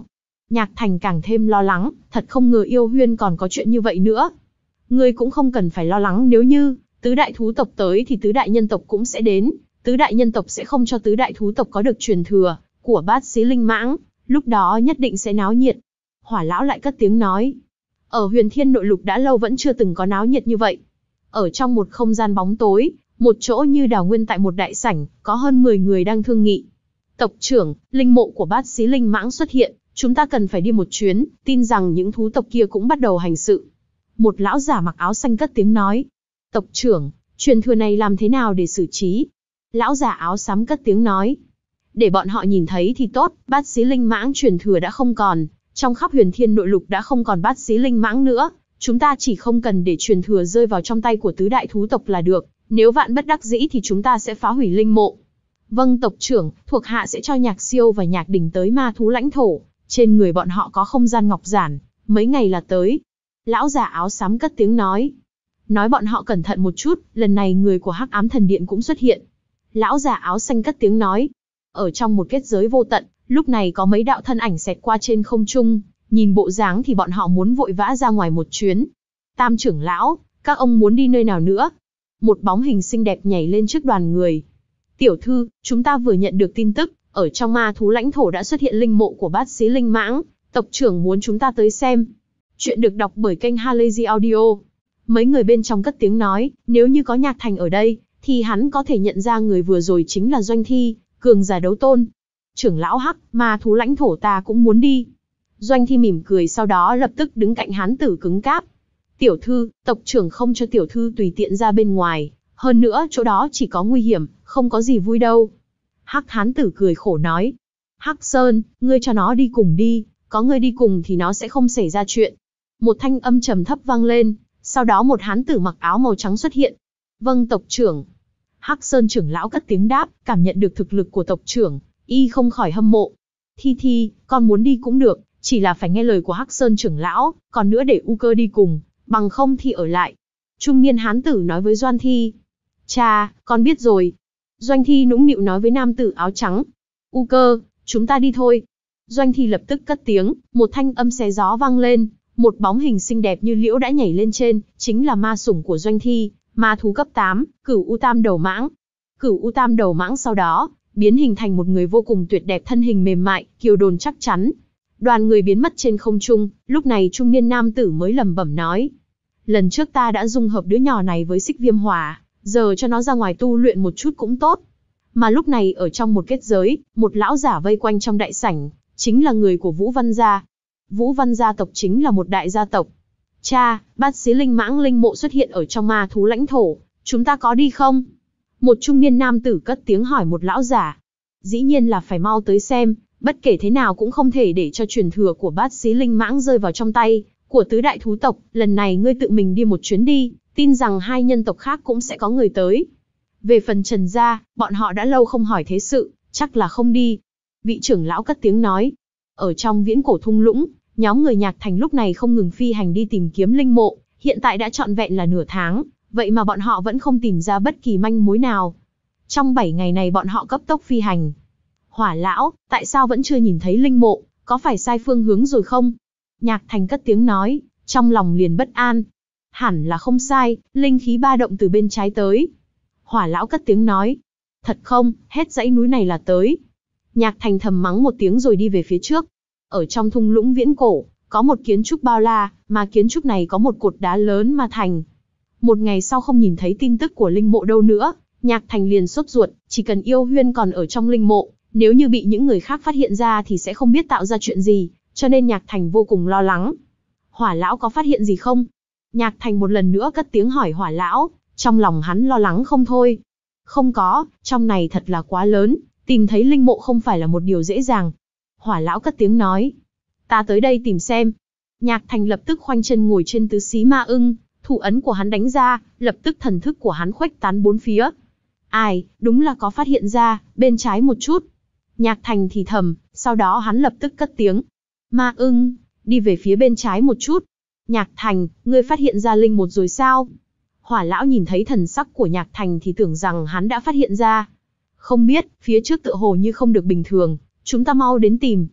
Nhạc Thành càng thêm lo lắng, thật không ngờ Yêu Huyên còn có chuyện như vậy nữa. Ngươi cũng không cần phải lo lắng, nếu như tứ đại thú tộc tới thì tứ đại nhân tộc cũng sẽ đến, tứ đại nhân tộc sẽ không cho tứ đại thú tộc có được truyền thừa của bát xí linh mãng, lúc đó nhất định sẽ náo nhiệt. Hỏa lão lại cất tiếng nói, ở Huyền Thiên Nội Lục đã lâu vẫn chưa từng có náo nhiệt như vậy. Ở trong một không gian bóng tối, một chỗ như đào nguyên tại một đại sảnh, có hơn mười người đang thương nghị. Tộc trưởng, linh mộ của bát xí linh mãng xuất hiện, chúng ta cần phải đi một chuyến, tin rằng những thú tộc kia cũng bắt đầu hành sự. Một lão giả mặc áo xanh cất tiếng nói, tộc trưởng, truyền thừa này làm thế nào để xử trí? Lão giả áo xám cất tiếng nói, để bọn họ nhìn thấy thì tốt, bát xí linh mãng truyền thừa đã không còn, trong khắp Huyền Thiên Nội Lục đã không còn bát xí linh mãng nữa, chúng ta chỉ không cần để truyền thừa rơi vào trong tay của tứ đại thú tộc là được, nếu vạn bất đắc dĩ thì chúng ta sẽ phá hủy linh mộ. Vâng tộc trưởng, thuộc hạ sẽ cho Nhạc Siêu và Nhạc Đình tới ma thú lãnh thổ, trên người bọn họ có không gian ngọc giản, mấy ngày là tới. Lão già áo xám cất tiếng nói. Nói bọn họ cẩn thận một chút, lần này người của Hắc Ám Thần Điện cũng xuất hiện. Lão già áo xanh cất tiếng nói. Ở trong một kết giới vô tận, lúc này có mấy đạo thân ảnh xẹt qua trên không trung, nhìn bộ dáng thì bọn họ muốn vội vã ra ngoài một chuyến. Tam trưởng lão, các ông muốn đi nơi nào nữa? Một bóng hình xinh đẹp nhảy lên trước đoàn người. Tiểu thư, chúng ta vừa nhận được tin tức, ở trong ma thú lãnh thổ đã xuất hiện linh mộ của bát xí linh mãng, tộc trưởng muốn chúng ta tới xem. Chuyện được đọc bởi kênh Halazy Audio. Mấy người bên trong cất tiếng nói, nếu như có Nhạc Thành ở đây, thì hắn có thể nhận ra người vừa rồi chính là Doanh Thi, cường giả đấu tôn. Trưởng lão Hắc, ma thú lãnh thổ ta cũng muốn đi. Doanh Thi mỉm cười sau đó lập tức đứng cạnh hán tử cứng cáp. Tiểu thư, tộc trưởng không cho tiểu thư tùy tiện ra bên ngoài, hơn nữa chỗ đó chỉ có nguy hiểm, không có gì vui đâu. Hắc hán tử cười khổ nói. Hắc Sơn, ngươi cho nó đi cùng đi, có ngươi đi cùng thì nó sẽ không xảy ra chuyện. Một thanh âm trầm thấp vang lên, sau đó một hán tử mặc áo màu trắng xuất hiện. Vâng tộc trưởng. Hắc Sơn trưởng lão cất tiếng đáp, cảm nhận được thực lực của tộc trưởng, y không khỏi hâm mộ. Thi Thi, con muốn đi cũng được, chỉ là phải nghe lời của Hắc Sơn trưởng lão, còn nữa để U Cơ đi cùng, bằng không thì ở lại. Trung niên hán tử nói với Doan Thi. Cha, con biết rồi. Doanh Thi nũng nịu nói với nam tử áo trắng. U Cơ, chúng ta đi thôi. Doanh Thi lập tức cất tiếng, một thanh âm xé gió vang lên, một bóng hình xinh đẹp như liễu đã nhảy lên trên, chính là ma sủng của Doanh Thi, ma thú cấp tám, Cửu U Tam Đầu Mãng. Cửu U Tam Đầu Mãng sau đó, biến hình thành một người vô cùng tuyệt đẹp, thân hình mềm mại, kiều đồn chắc chắn. Đoàn người biến mất trên không trung, lúc này trung niên nam tử mới lẩm bẩm nói. Lần trước ta đã dung hợp đứa nhỏ này với Xích Viêm Hỏa, giờ cho nó ra ngoài tu luyện một chút cũng tốt. Mà lúc này ở trong một kết giới, một lão giả vây quanh trong đại sảnh, chính là người của Vũ Văn gia. Vũ Văn gia tộc chính là một đại gia tộc. Cha, bát xí linh mãng linh mộ xuất hiện ở trong ma thú lãnh thổ, chúng ta có đi không? Một trung niên nam tử cất tiếng hỏi một lão giả. Dĩ nhiên là phải mau tới xem, bất kể thế nào cũng không thể để cho truyền thừa của bát xí linh mãng rơi vào trong tay của tứ đại thú tộc, lần này ngươi tự mình đi một chuyến đi, tin rằng hai nhân tộc khác cũng sẽ có người tới. Về phần Trần gia, bọn họ đã lâu không hỏi thế sự, chắc là không đi. Vị trưởng lão cất tiếng nói. Ở trong viễn cổ thung lũng, nhóm người Nhạc Thành lúc này không ngừng phi hành đi tìm kiếm linh mộ, hiện tại đã trọn vẹn là nửa tháng, vậy mà bọn họ vẫn không tìm ra bất kỳ manh mối nào. Trong bảy ngày này bọn họ cấp tốc phi hành. Hỏa lão, tại sao vẫn chưa nhìn thấy linh mộ, có phải sai phương hướng rồi không? Nhạc Thành cất tiếng nói, trong lòng liền bất an. Hẳn là không sai, linh khí ba động từ bên trái tới. Hỏa lão cất tiếng nói, thật không, hết dãy núi này là tới. Nhạc Thành thầm mắng một tiếng rồi đi về phía trước. Ở trong thung lũng viễn cổ, có một kiến trúc bao la, mà kiến trúc này có một cột đá lớn mà thành. Một ngày sau không nhìn thấy tin tức của linh mộ đâu nữa, Nhạc Thành liền sốt ruột, chỉ cần Yêu Huyên còn ở trong linh mộ, nếu như bị những người khác phát hiện ra thì sẽ không biết tạo ra chuyện gì, cho nên Nhạc Thành vô cùng lo lắng. Hỏa lão có phát hiện gì không? Nhạc Thành một lần nữa cất tiếng hỏi Hỏa lão, trong lòng hắn lo lắng không thôi. Không có, trong này thật là quá lớn, tìm thấy linh mộ không phải là một điều dễ dàng. Hỏa lão cất tiếng nói, ta tới đây tìm xem. Nhạc Thành lập tức khoanh chân ngồi trên tứ xí ma ưng, thủ ấn của hắn đánh ra, lập tức thần thức của hắn khuếch tán bốn phía. Ai, đúng là có phát hiện ra, bên trái một chút. Nhạc Thành thì thầm, sau đó hắn lập tức cất tiếng. Ma ưng, đi về phía bên trái một chút. Nhạc Thành, ngươi phát hiện ra linh một rồi sao? Hỏa lão nhìn thấy thần sắc của Nhạc Thành thì tưởng rằng hắn đã phát hiện ra. Không biết, phía trước tựa hồ như không được bình thường, chúng ta mau đến tìm.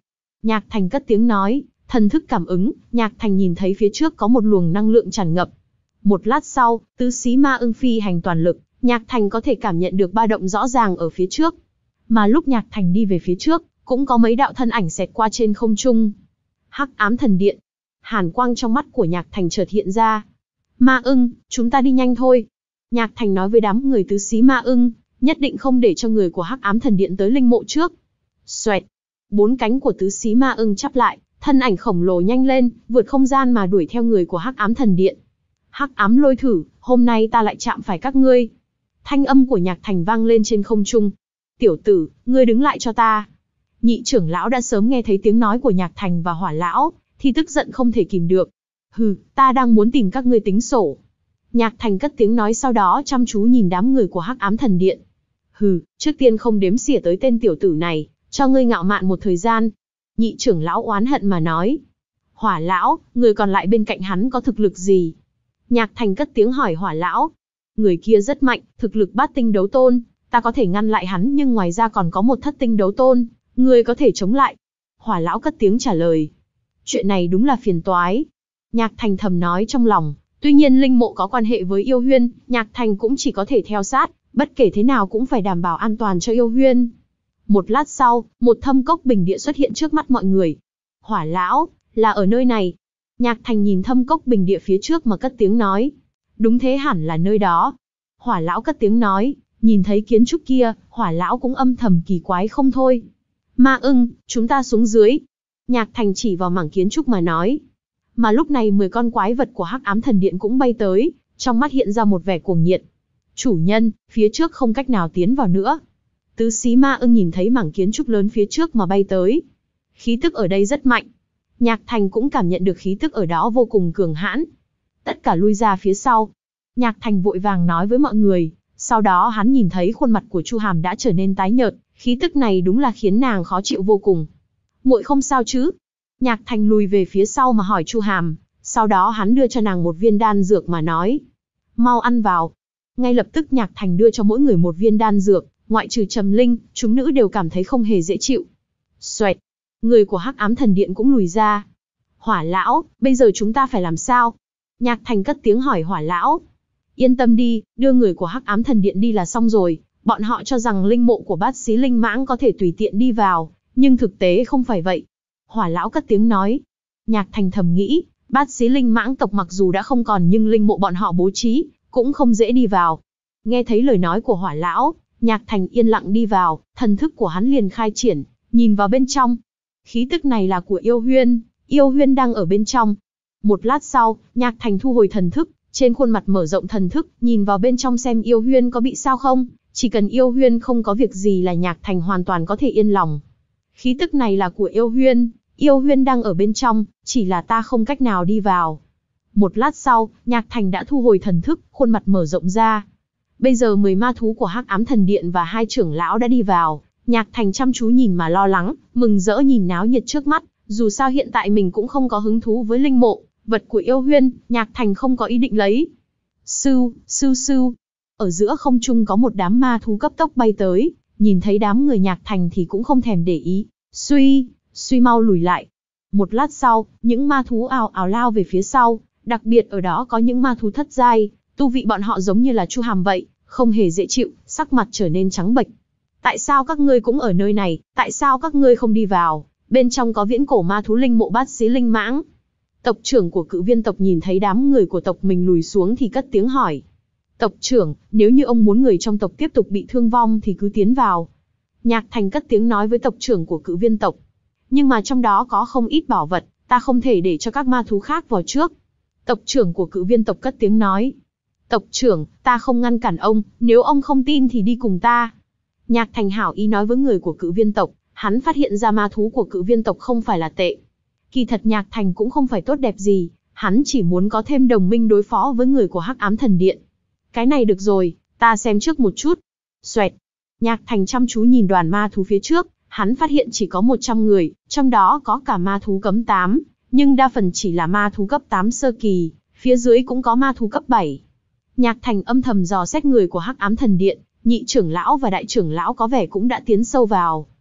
Nhạc Thành cất tiếng nói, thần thức cảm ứng, Nhạc Thành nhìn thấy phía trước có một luồng năng lượng tràn ngập. Một lát sau, tứ xí ma ưng phi hành toàn lực, Nhạc Thành có thể cảm nhận được ba động rõ ràng ở phía trước. Mà lúc Nhạc Thành đi về phía trước, cũng có mấy đạo thân ảnh xẹt qua trên không trung. Hắc ám thần điện. Hàn quang trong mắt của Nhạc Thành chợt hiện ra. Ma ưng, chúng ta đi nhanh thôi. Nhạc Thành nói với đám người tứ xí ma ưng, nhất định không để cho người của Hắc ám thần điện tới linh mộ trước. Xoẹt. Bốn cánh của tứ xí ma ưng chắp lại, thân ảnh khổng lồ nhanh lên, vượt không gian mà đuổi theo người của Hắc ám thần điện. Hắc ám lôi thử, hôm nay ta lại chạm phải các ngươi. Thanh âm của Nhạc Thành vang lên trên không trung. Tiểu tử, ngươi đứng lại cho ta. Nhị trưởng lão đã sớm nghe thấy tiếng nói của Nhạc Thành và Hỏa lão, thì tức giận không thể kìm được. Hừ, ta đang muốn tìm các ngươi tính sổ. Nhạc Thành cất tiếng nói, sau đó chăm chú nhìn đám người của Hắc ám thần điện. Hừ, trước tiên không đếm xỉa tới tên tiểu tử này, cho ngươi ngạo mạn một thời gian. Nhị trưởng lão oán hận mà nói. Hỏa lão, người còn lại bên cạnh hắn có thực lực gì? Nhạc Thành cất tiếng hỏi Hỏa lão. Người kia rất mạnh, thực lực bát tinh đấu tôn, ta có thể ngăn lại hắn, nhưng ngoài ra còn có một thất tinh đấu tôn, người có thể chống lại. Hỏa lão cất tiếng trả lời. Chuyện này đúng là phiền toái. Nhạc Thành thầm nói trong lòng, tuy nhiên linh mộ có quan hệ với Yêu Huyên, Nhạc Thành cũng chỉ có thể theo sát, bất kể thế nào cũng phải đảm bảo an toàn cho Yêu Huyên. Một lát sau, một thâm cốc bình địa xuất hiện trước mắt mọi người. Hỏa lão, là ở nơi này. Nhạc Thành nhìn thâm cốc bình địa phía trước mà cất tiếng nói. Đúng thế, hẳn là nơi đó. Hỏa lão cất tiếng nói, nhìn thấy kiến trúc kia, Hỏa lão cũng âm thầm kỳ quái không thôi. Ma ưng, chúng ta xuống dưới. Nhạc Thành chỉ vào mảng kiến trúc mà nói. Mà lúc này mười con quái vật của Hắc ám thần điện cũng bay tới, trong mắt hiện ra một vẻ cuồng nhiệt. Chủ nhân, phía trước không cách nào tiến vào nữa. Tứ xí ma ưng nhìn thấy mảng kiến trúc lớn phía trước mà bay tới. Khí tức ở đây rất mạnh. Nhạc Thành cũng cảm nhận được khí tức ở đó vô cùng cường hãn. Tất cả lui ra phía sau. Nhạc Thành vội vàng nói với mọi người, sau đó hắn nhìn thấy khuôn mặt của Chu Hàm đã trở nên tái nhợt, khí tức này đúng là khiến nàng khó chịu vô cùng. Muội không sao chứ? Nhạc Thành lùi về phía sau mà hỏi Chu Hàm, sau đó hắn đưa cho nàng một viên đan dược mà nói. Mau ăn vào. Ngay lập tức Nhạc Thành đưa cho mỗi người một viên đan dược, ngoại trừ Trầm Linh, chúng nữ đều cảm thấy không hề dễ chịu. Xoẹt. Người của Hắc ám thần điện cũng lùi ra. Hỏa lão, bây giờ chúng ta phải làm sao? Nhạc Thành cất tiếng hỏi Hỏa lão. Yên tâm đi, đưa người của Hắc ám thần điện đi là xong rồi. Bọn họ cho rằng linh mộ của bát xí linh mãng có thể tùy tiện đi vào, nhưng thực tế không phải vậy. Hỏa lão cất tiếng nói. Nhạc Thành thầm nghĩ, bát xí linh mãng tộc mặc dù đã không còn nhưng linh mộ bọn họ bố trí, cũng không dễ đi vào. Nghe thấy lời nói của Hỏa lão, Nhạc Thành yên lặng đi vào, thần thức của hắn liền khai triển, nhìn vào bên trong. Khí tức này là của Yêu Huyên, Yêu Huyên đang ở bên trong. Một lát sau, Nhạc Thành thu hồi thần thức, trên khuôn mặt mở rộng thần thức, nhìn vào bên trong xem Yêu Huyên có bị sao không. Chỉ cần Yêu Huyên không có việc gì là Nhạc Thành hoàn toàn có thể yên lòng. Khí tức này là của Yêu Huyên, Yêu Huyên đang ở bên trong, chỉ là ta không cách nào đi vào. Một lát sau, Nhạc Thành đã thu hồi thần thức, khuôn mặt mở rộng ra. Bây giờ mười ma thú của Hắc ám thần điện và hai trưởng lão đã đi vào. Nhạc Thành chăm chú nhìn mà lo lắng, mừng rỡ nhìn náo nhiệt trước mắt, dù sao hiện tại mình cũng không có hứng thú với linh mộ, vật của Yêu Huyên, Nhạc Thành không có ý định lấy. Sưu, sưu sưu. Ở giữa không trung có một đám ma thú cấp tốc bay tới, nhìn thấy đám người Nhạc Thành thì cũng không thèm để ý. Suy, suy mau lùi lại. Một lát sau, những ma thú ào ào lao về phía sau, đặc biệt ở đó có những ma thú thất giai, tu vị bọn họ giống như là Chu Hàm vậy, không hề dễ chịu, sắc mặt trở nên trắng bệch. Tại sao các ngươi cũng ở nơi này, tại sao các ngươi không đi vào, bên trong có viễn cổ ma thú linh mộ bát xí linh mãng. Tộc trưởng của Cự Viên tộc nhìn thấy đám người của tộc mình lùi xuống thì cất tiếng hỏi. Tộc trưởng, nếu như ông muốn người trong tộc tiếp tục bị thương vong thì cứ tiến vào. Nhạc Thành cất tiếng nói với tộc trưởng của Cự Viên tộc. Nhưng mà trong đó có không ít bảo vật, ta không thể để cho các ma thú khác vào trước. Tộc trưởng của Cự Viên tộc cất tiếng nói. Tộc trưởng, ta không ngăn cản ông, nếu ông không tin thì đi cùng ta. Nhạc Thành hảo ý nói với người của Cự Viên tộc, hắn phát hiện ra ma thú của Cự Viên tộc không phải là tệ. Kỳ thật Nhạc Thành cũng không phải tốt đẹp gì, hắn chỉ muốn có thêm đồng minh đối phó với người của Hắc ám thần điện. Cái này được rồi, ta xem trước một chút. Xoẹt. Nhạc Thành chăm chú nhìn đoàn ma thú phía trước, hắn phát hiện chỉ có một trăm người, trong đó có cả ma thú cấp tám, nhưng đa phần chỉ là ma thú cấp tám sơ kỳ, phía dưới cũng có ma thú cấp bảy. Nhạc Thành âm thầm dò xét người của Hắc ám thần điện, nhị trưởng lão và đại trưởng lão có vẻ cũng đã tiến sâu vào.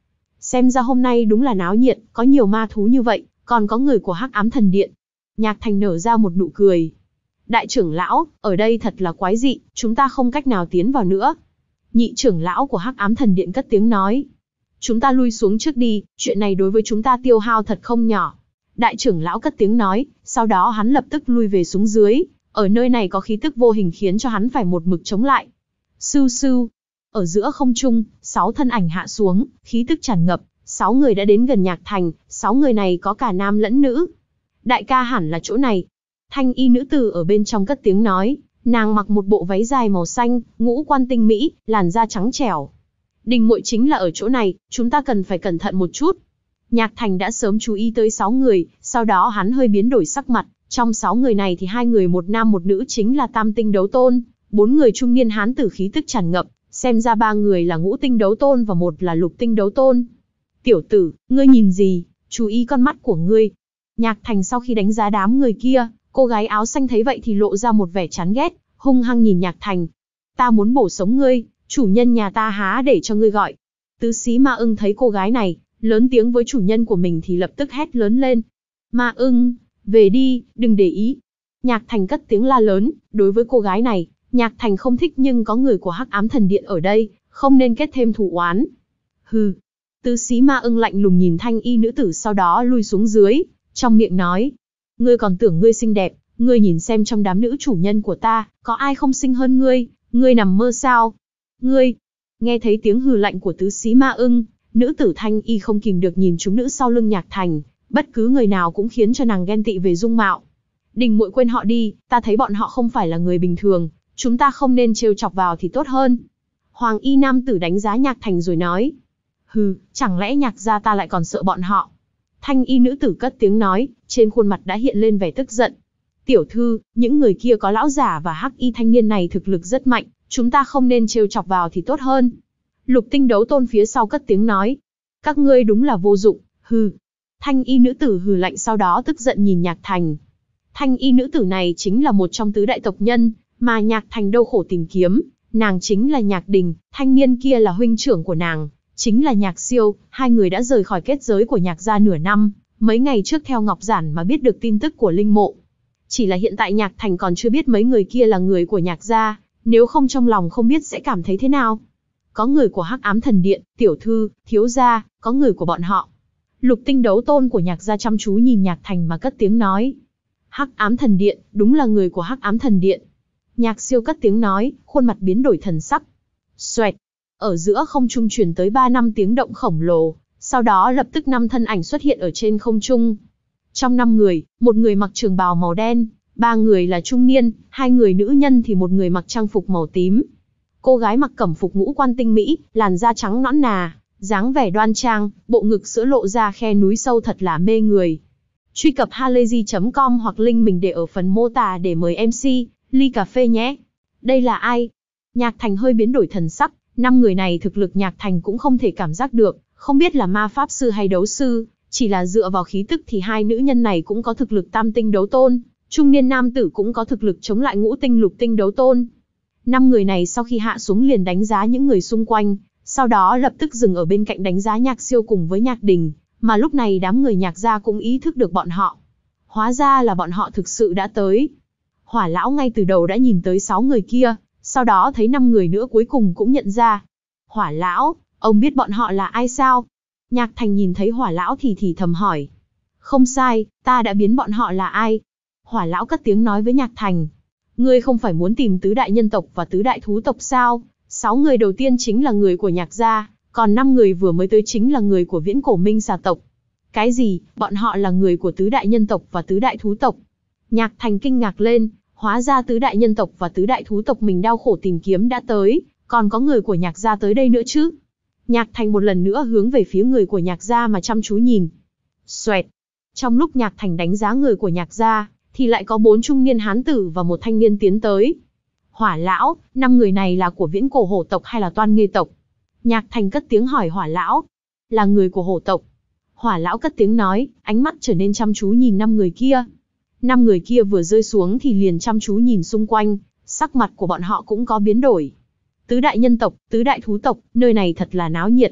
xem ra hôm nay đúng là náo nhiệt, có nhiều ma thú như vậy, còn có người của Hắc Ám Thần Điện. Nhạc Thành nở ra một nụ cười. Đại trưởng lão, ở đây thật là quái dị, chúng ta không cách nào tiến vào nữa. Nhị trưởng lão của Hắc Ám Thần Điện cất tiếng nói. Chúng ta lui xuống trước đi, chuyện này đối với chúng ta tiêu hao thật không nhỏ. Đại trưởng lão cất tiếng nói, sau đó hắn lập tức lui về xuống dưới. Ở nơi này có khí tức vô hình khiến cho hắn phải một mực chống lại. Sưu sưu. Ở giữa không trung, sáu thân ảnh hạ xuống, khí tức tràn ngập. Sáu người đã đến gần Nhạc Thành, sáu người này có cả nam lẫn nữ. Đại ca hẳn là chỗ này. Thanh y nữ tử ở bên trong cất tiếng nói, nàng mặc một bộ váy dài màu xanh, ngũ quan tinh mỹ, làn da trắng trẻo. Đình muội chính là ở chỗ này, chúng ta cần phải cẩn thận một chút. Nhạc Thành đã sớm chú ý tới sáu người, sau đó hắn hơi biến đổi sắc mặt. Trong sáu người này thì hai người một nam một nữ chính là tam tinh đấu tôn, bốn người trung niên hán tử khí tức tràn ngập, xem ra ba người là ngũ tinh đấu tôn và một là lục tinh đấu tôn. Tiểu tử, ngươi nhìn gì, chú ý con mắt của ngươi. Nhạc Thành sau khi đánh giá đám người kia, cô gái áo xanh thấy vậy thì lộ ra một vẻ chán ghét, hung hăng nhìn Nhạc Thành. Ta muốn bổ sống ngươi, chủ nhân nhà ta há để cho ngươi gọi. Tứ Xí Ma Ưng thấy cô gái này, lớn tiếng với chủ nhân của mình thì lập tức hét lớn lên. Ma Ưng, về đi, đừng để ý. Nhạc Thành cất tiếng la lớn, đối với cô gái này, Nhạc Thành không thích nhưng có người của Hắc Ám Thần Điện ở đây, không nên kết thêm thù oán. Hừ. Tứ Xí Ma Ưng lạnh lùng nhìn thanh y nữ tử sau đó lui xuống dưới, trong miệng nói. Ngươi còn tưởng ngươi xinh đẹp, ngươi nhìn xem trong đám nữ chủ nhân của ta, có ai không xinh hơn ngươi, ngươi nằm mơ sao? Ngươi, nghe thấy tiếng hừ lạnh của Tứ Xí Ma Ưng, nữ tử thanh y không kìm được nhìn chúng nữ sau lưng Nhạc Thành, bất cứ người nào cũng khiến cho nàng ghen tị về dung mạo. Đình muội quên họ đi, ta thấy bọn họ không phải là người bình thường, chúng ta không nên trêu chọc vào thì tốt hơn. Hoàng y nam tử đánh giá Nhạc Thành rồi nói. Hừ, chẳng lẽ Nhạc gia ta lại còn sợ bọn họ? Thanh y nữ tử cất tiếng nói, trên khuôn mặt đã hiện lên vẻ tức giận. Tiểu thư, những người kia có lão giả và hắc y thanh niên này thực lực rất mạnh, chúng ta không nên trêu chọc vào thì tốt hơn. Lục tinh đấu tôn phía sau cất tiếng nói. Các ngươi đúng là vô dụng, hừ. Thanh y nữ tử hừ lạnh sau đó tức giận nhìn Nhạc Thành. Thanh y nữ tử này chính là một trong tứ đại tộc nhân, mà Nhạc Thành đau khổ tìm kiếm, nàng chính là Nhạc Đình, thanh niên kia là huynh trưởng của nàng, chính là Nhạc Siêu, hai người đã rời khỏi kết giới của Nhạc gia nửa năm, mấy ngày trước theo Ngọc Giản mà biết được tin tức của Linh Mộ. Chỉ là hiện tại Nhạc Thành còn chưa biết mấy người kia là người của Nhạc gia, nếu không trong lòng không biết sẽ cảm thấy thế nào. Có người của Hắc Ám Thần Điện, tiểu thư, thiếu gia, có người của bọn họ. Lục tinh đấu tôn của Nhạc gia chăm chú nhìn Nhạc Thành mà cất tiếng nói. Hắc Ám Thần Điện, đúng là người của Hắc Ám Thần Điện. Nhạc Siêu cất tiếng nói, khuôn mặt biến đổi thần sắc. Xoẹt, ở giữa không trung truyền tới ba năm tiếng động khổng lồ, sau đó lập tức năm thân ảnh xuất hiện ở trên không trung. Trong năm người, một người mặc trường bào màu đen, ba người là trung niên, hai người nữ nhân thì một người mặc trang phục màu tím. Cô gái mặc cẩm phục ngũ quan tinh mỹ, làn da trắng nõn nà, dáng vẻ đoan trang, bộ ngực sữa lộ ra khe núi sâu thật là mê người. Truy cập halayzi chấm com hoặc link mình để ở phần mô tả để mời em xê, ly cà phê nhé. Đây là ai? Nhạc Thành hơi biến đổi thần sắc, năm người này thực lực Nhạc Thành cũng không thể cảm giác được, không biết là ma pháp sư hay đấu sư, chỉ là dựa vào khí tức thì hai nữ nhân này cũng có thực lực tam tinh đấu tôn, trung niên nam tử cũng có thực lực chống lại ngũ tinh lục tinh đấu tôn. Năm người này sau khi hạ xuống liền đánh giá những người xung quanh, sau đó lập tức dừng ở bên cạnh đánh giá Nhạc Siêu cùng với Nhạc Đình, mà lúc này đám người Nhạc gia cũng ý thức được bọn họ. Hóa ra là bọn họ thực sự đã tới. Hỏa lão ngay từ đầu đã nhìn tới sáu người kia, sau đó thấy năm người nữa cuối cùng cũng nhận ra. Hỏa lão, ông biết bọn họ là ai sao? Nhạc Thành nhìn thấy Hỏa lão thì thì thầm hỏi. Không sai, ta đã biến bọn họ là ai? Hỏa lão cất tiếng nói với Nhạc Thành. Ngươi không phải muốn tìm tứ đại nhân tộc và tứ đại thú tộc sao? Sáu người đầu tiên chính là người của Nhạc gia, còn năm người vừa mới tới chính là người của Viễn Cổ Minh Xà tộc. Cái gì? Bọn họ là người của tứ đại nhân tộc và tứ đại thú tộc? Nhạc Thành kinh ngạc lên, hóa ra tứ đại nhân tộc và tứ đại thú tộc mình đau khổ tìm kiếm đã tới, còn có người của Nhạc gia tới đây nữa chứ? Nhạc Thành một lần nữa hướng về phía người của Nhạc gia mà chăm chú nhìn. Xoẹt. Trong lúc Nhạc Thành đánh giá người của Nhạc gia, thì lại có bốn trung niên hán tử và một thanh niên tiến tới. Hỏa lão, năm người này là của Viễn Cổ Hổ tộc hay là Toan Nghê tộc? Nhạc Thành cất tiếng hỏi Hỏa lão. Là người của Hổ tộc. Hỏa lão cất tiếng nói, ánh mắt trở nên chăm chú nhìn năm người kia. Năm người kia vừa rơi xuống thì liền chăm chú nhìn xung quanh, sắc mặt của bọn họ cũng có biến đổi. Tứ đại nhân tộc, tứ đại thú tộc, nơi này thật là náo nhiệt.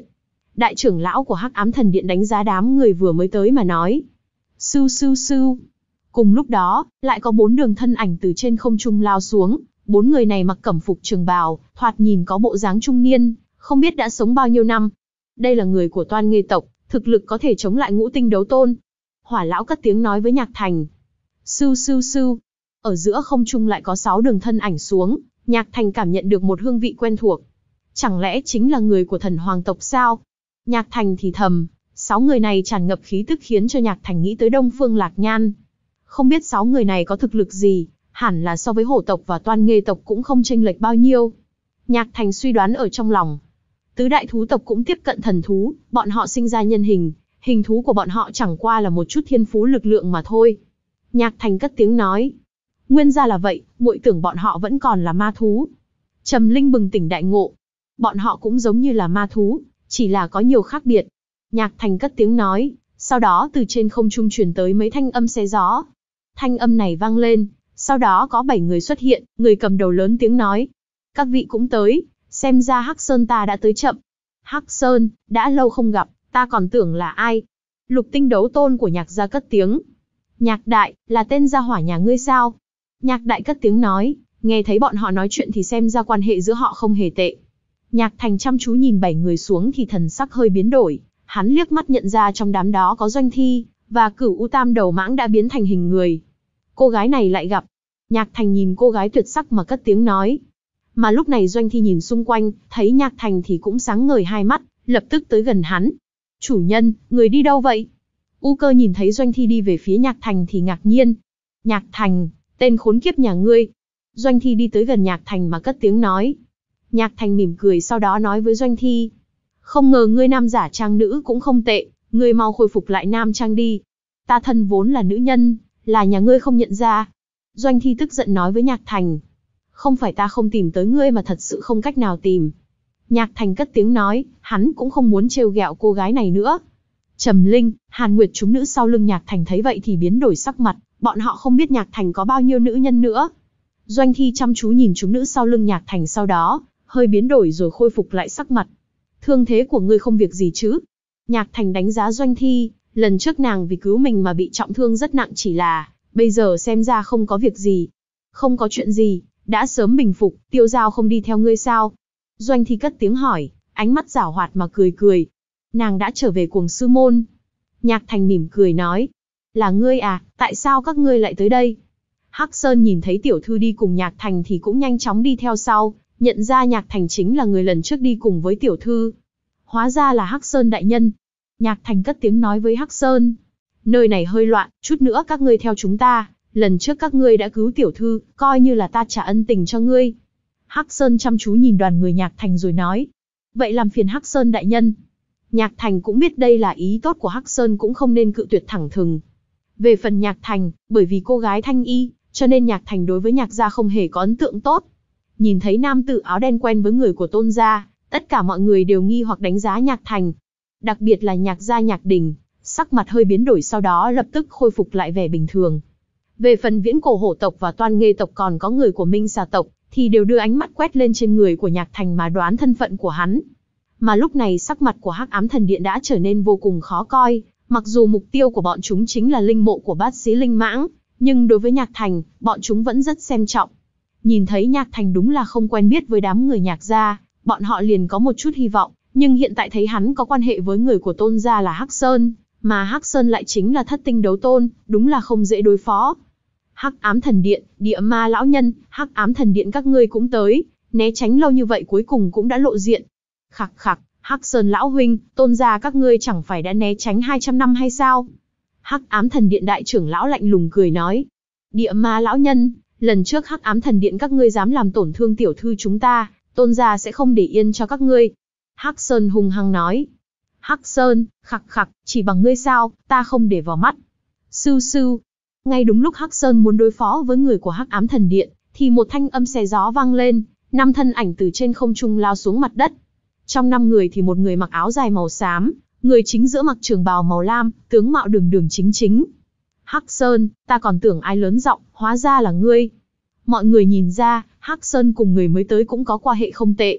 đại trưởng lão của Hắc Ám Thần Điện đánh giá đám người vừa mới tới mà nói. Sưu sưu sưu. Cùng lúc đó, lại có bốn đường thân ảnh từ trên không trung lao xuống, bốn người này mặc cẩm phục trường bào, thoạt nhìn có bộ dáng trung niên, không biết đã sống bao nhiêu năm. Đây là người của Toan Nghê tộc, thực lực có thể chống lại ngũ tinh đấu tôn. Hỏa lão cất tiếng nói với Nhạc Thành. Sưu sưu sưu. Ở giữa không trung lại có sáu đường thân ảnh xuống, Nhạc Thành cảm nhận được một hương vị quen thuộc. Chẳng lẽ chính là người của Thần Hoàng tộc sao? Nhạc Thành thì thầm, sáu người này tràn ngập khí tức khiến cho Nhạc Thành nghĩ tới Đông Phương Lạc Nhan. Không biết sáu người này có thực lực gì, hẳn là so với hổ tộc và Toan Nghê tộc cũng không chênh lệch bao nhiêu. Nhạc Thành suy đoán ở trong lòng. Tứ đại thú tộc cũng tiếp cận thần thú, bọn họ sinh ra nhân hình, hình thú của bọn họ chẳng qua là một chút thiên phú lực lượng mà thôi. Nhạc Thành cất tiếng nói. Nguyên ra là vậy, muội tưởng bọn họ vẫn còn là ma thú. Trầm Linh bừng tỉnh đại ngộ. Bọn họ cũng giống như là ma thú, chỉ là có nhiều khác biệt. Nhạc Thành cất tiếng nói, sau đó từ trên không trung truyền tới mấy thanh âm xé gió. Thanh âm này vang lên, sau đó có bảy người xuất hiện, người cầm đầu lớn tiếng nói. Các vị cũng tới, xem ra Hắc Sơn ta đã tới chậm. Hắc Sơn, đã lâu không gặp, ta còn tưởng là ai. Lục tinh đấu tôn của Nhạc gia cất tiếng. Nhạc đại, là tên gia hỏa nhà ngươi sao? Nhạc đại cất tiếng nói, nghe thấy bọn họ nói chuyện thì xem ra quan hệ giữa họ không hề tệ. Nhạc Thành chăm chú nhìn bảy người xuống thì thần sắc hơi biến đổi, hắn liếc mắt nhận ra trong đám đó có Doanh Thi, và Cửu U Tam đầu mãng đã biến thành hình người. Cô gái này lại gặp. Nhạc Thành nhìn cô gái tuyệt sắc mà cất tiếng nói. Mà lúc này Doanh Thi nhìn xung quanh, thấy Nhạc Thành thì cũng sáng ngời hai mắt, lập tức tới gần hắn. Chủ nhân, người đi đâu vậy? U Cơ nhìn thấy Doanh Thi đi về phía Nhạc Thành thì ngạc nhiên. Nhạc Thành, tên khốn kiếp nhà ngươi. Doanh Thi đi tới gần Nhạc Thành mà cất tiếng nói. Nhạc Thành mỉm cười sau đó nói với Doanh Thi. Không ngờ ngươi nam giả trang nữ cũng không tệ, ngươi mau khôi phục lại nam trang đi. Ta thân vốn là nữ nhân, là nhà ngươi không nhận ra. Doanh Thi tức giận nói với Nhạc Thành. Không phải ta không tìm tới ngươi mà thật sự không cách nào tìm. Nhạc Thành cất tiếng nói, hắn cũng không muốn trêu ghẹo cô gái này nữa. Trầm Linh, Hàn Nguyệt chúng nữ sau lưng Nhạc Thành thấy vậy thì biến đổi sắc mặt, bọn họ không biết Nhạc Thành có bao nhiêu nữ nhân nữa. Doanh Thi chăm chú nhìn chúng nữ sau lưng Nhạc Thành sau đó, hơi biến đổi rồi khôi phục lại sắc mặt. Thương thế của ngươi không việc gì chứ? Nhạc Thành đánh giá Doanh Thi, lần trước nàng vì cứu mình mà bị trọng thương rất nặng chỉ là, bây giờ xem ra không có việc gì. Không có chuyện gì, đã sớm bình phục, Tiêu Giao không đi theo ngươi sao? Doanh Thi cất tiếng hỏi, ánh mắt giảo hoạt mà cười cười. Nàng đã trở về Cuồng Sư Môn. Nhạc Thành mỉm cười nói, là ngươi à, tại sao các ngươi lại tới đây? Hắc Sơn nhìn thấy tiểu thư đi cùng Nhạc Thành thì cũng nhanh chóng đi theo sau, nhận ra Nhạc Thành chính là người lần trước đi cùng với tiểu thư. Hóa ra là Hắc Sơn đại nhân. Nhạc Thành cất tiếng nói với Hắc Sơn. Nơi này hơi loạn, chút nữa các ngươi theo chúng ta, lần trước các ngươi đã cứu tiểu thư, coi như là ta trả ân tình cho ngươi. Hắc Sơn chăm chú nhìn đoàn người Nhạc Thành rồi nói. Vậy làm phiền Hắc Sơn đại nhân. Nhạc Thành cũng biết đây là ý tốt của Hắc Sơn cũng không nên cự tuyệt thẳng thừng. Về phần Nhạc Thành, bởi vì cô gái Thanh Y, cho nên Nhạc Thành đối với Nhạc gia không hề có ấn tượng tốt. Nhìn thấy nam tử áo đen quen với người của Tôn gia, tất cả mọi người đều nghi hoặc đánh giá Nhạc Thành. Đặc biệt là Nhạc gia Nhạc Đình, sắc mặt hơi biến đổi sau đó lập tức khôi phục lại vẻ bình thường. Về phần Viễn Cổ Hổ tộc và Toan Nghê tộc còn có người của Minh Xà tộc, thì đều đưa ánh mắt quét lên trên người của Nhạc Thành mà đoán thân phận của hắn. Mà lúc này sắc mặt của Hắc Ám Thần Điện đã trở nên vô cùng khó coi, mặc dù mục tiêu của bọn chúng chính là linh mộ của Bát Xí Linh Mãng, nhưng đối với Nhạc Thành, bọn chúng vẫn rất xem trọng. Nhìn thấy Nhạc Thành đúng là không quen biết với đám người Nhạc gia, bọn họ liền có một chút hy vọng, nhưng hiện tại thấy hắn có quan hệ với người của Tôn gia là Hắc Sơn, mà Hắc Sơn lại chính là thất tinh đấu tôn, đúng là không dễ đối phó. Hắc Ám Thần Điện, Địa Ma lão nhân, Hắc Ám Thần Điện các ngươi cũng tới, né tránh lâu như vậy cuối cùng cũng đã lộ diện. Khặc khặc, Hắc Sơn lão huynh, Tôn gia các ngươi chẳng phải đã né tránh hai trăm năm hay sao? Hắc Ám Thần Điện đại trưởng lão lạnh lùng cười nói. Địa Ma lão nhân, lần trước Hắc Ám Thần Điện các ngươi dám làm tổn thương tiểu thư chúng ta, Tôn gia sẽ không để yên cho các ngươi. Hắc Sơn hung hăng nói. Hắc Sơn, khặc khặc, chỉ bằng ngươi sao, ta không để vào mắt. Sưu sưu. Ngay đúng lúc Hắc Sơn muốn đối phó với người của Hắc Ám Thần Điện, thì một thanh âm xé gió vang lên, năm thân ảnh từ trên không trung lao xuống mặt đất. Trong năm người thì một người mặc áo dài màu xám, người chính giữa mặc trường bào màu lam, tướng mạo đường đường chính chính. Hắc Sơn, ta còn tưởng ai lớn giọng, hóa ra là ngươi. Mọi người nhìn ra, Hắc Sơn cùng người mới tới cũng có quan hệ không tệ.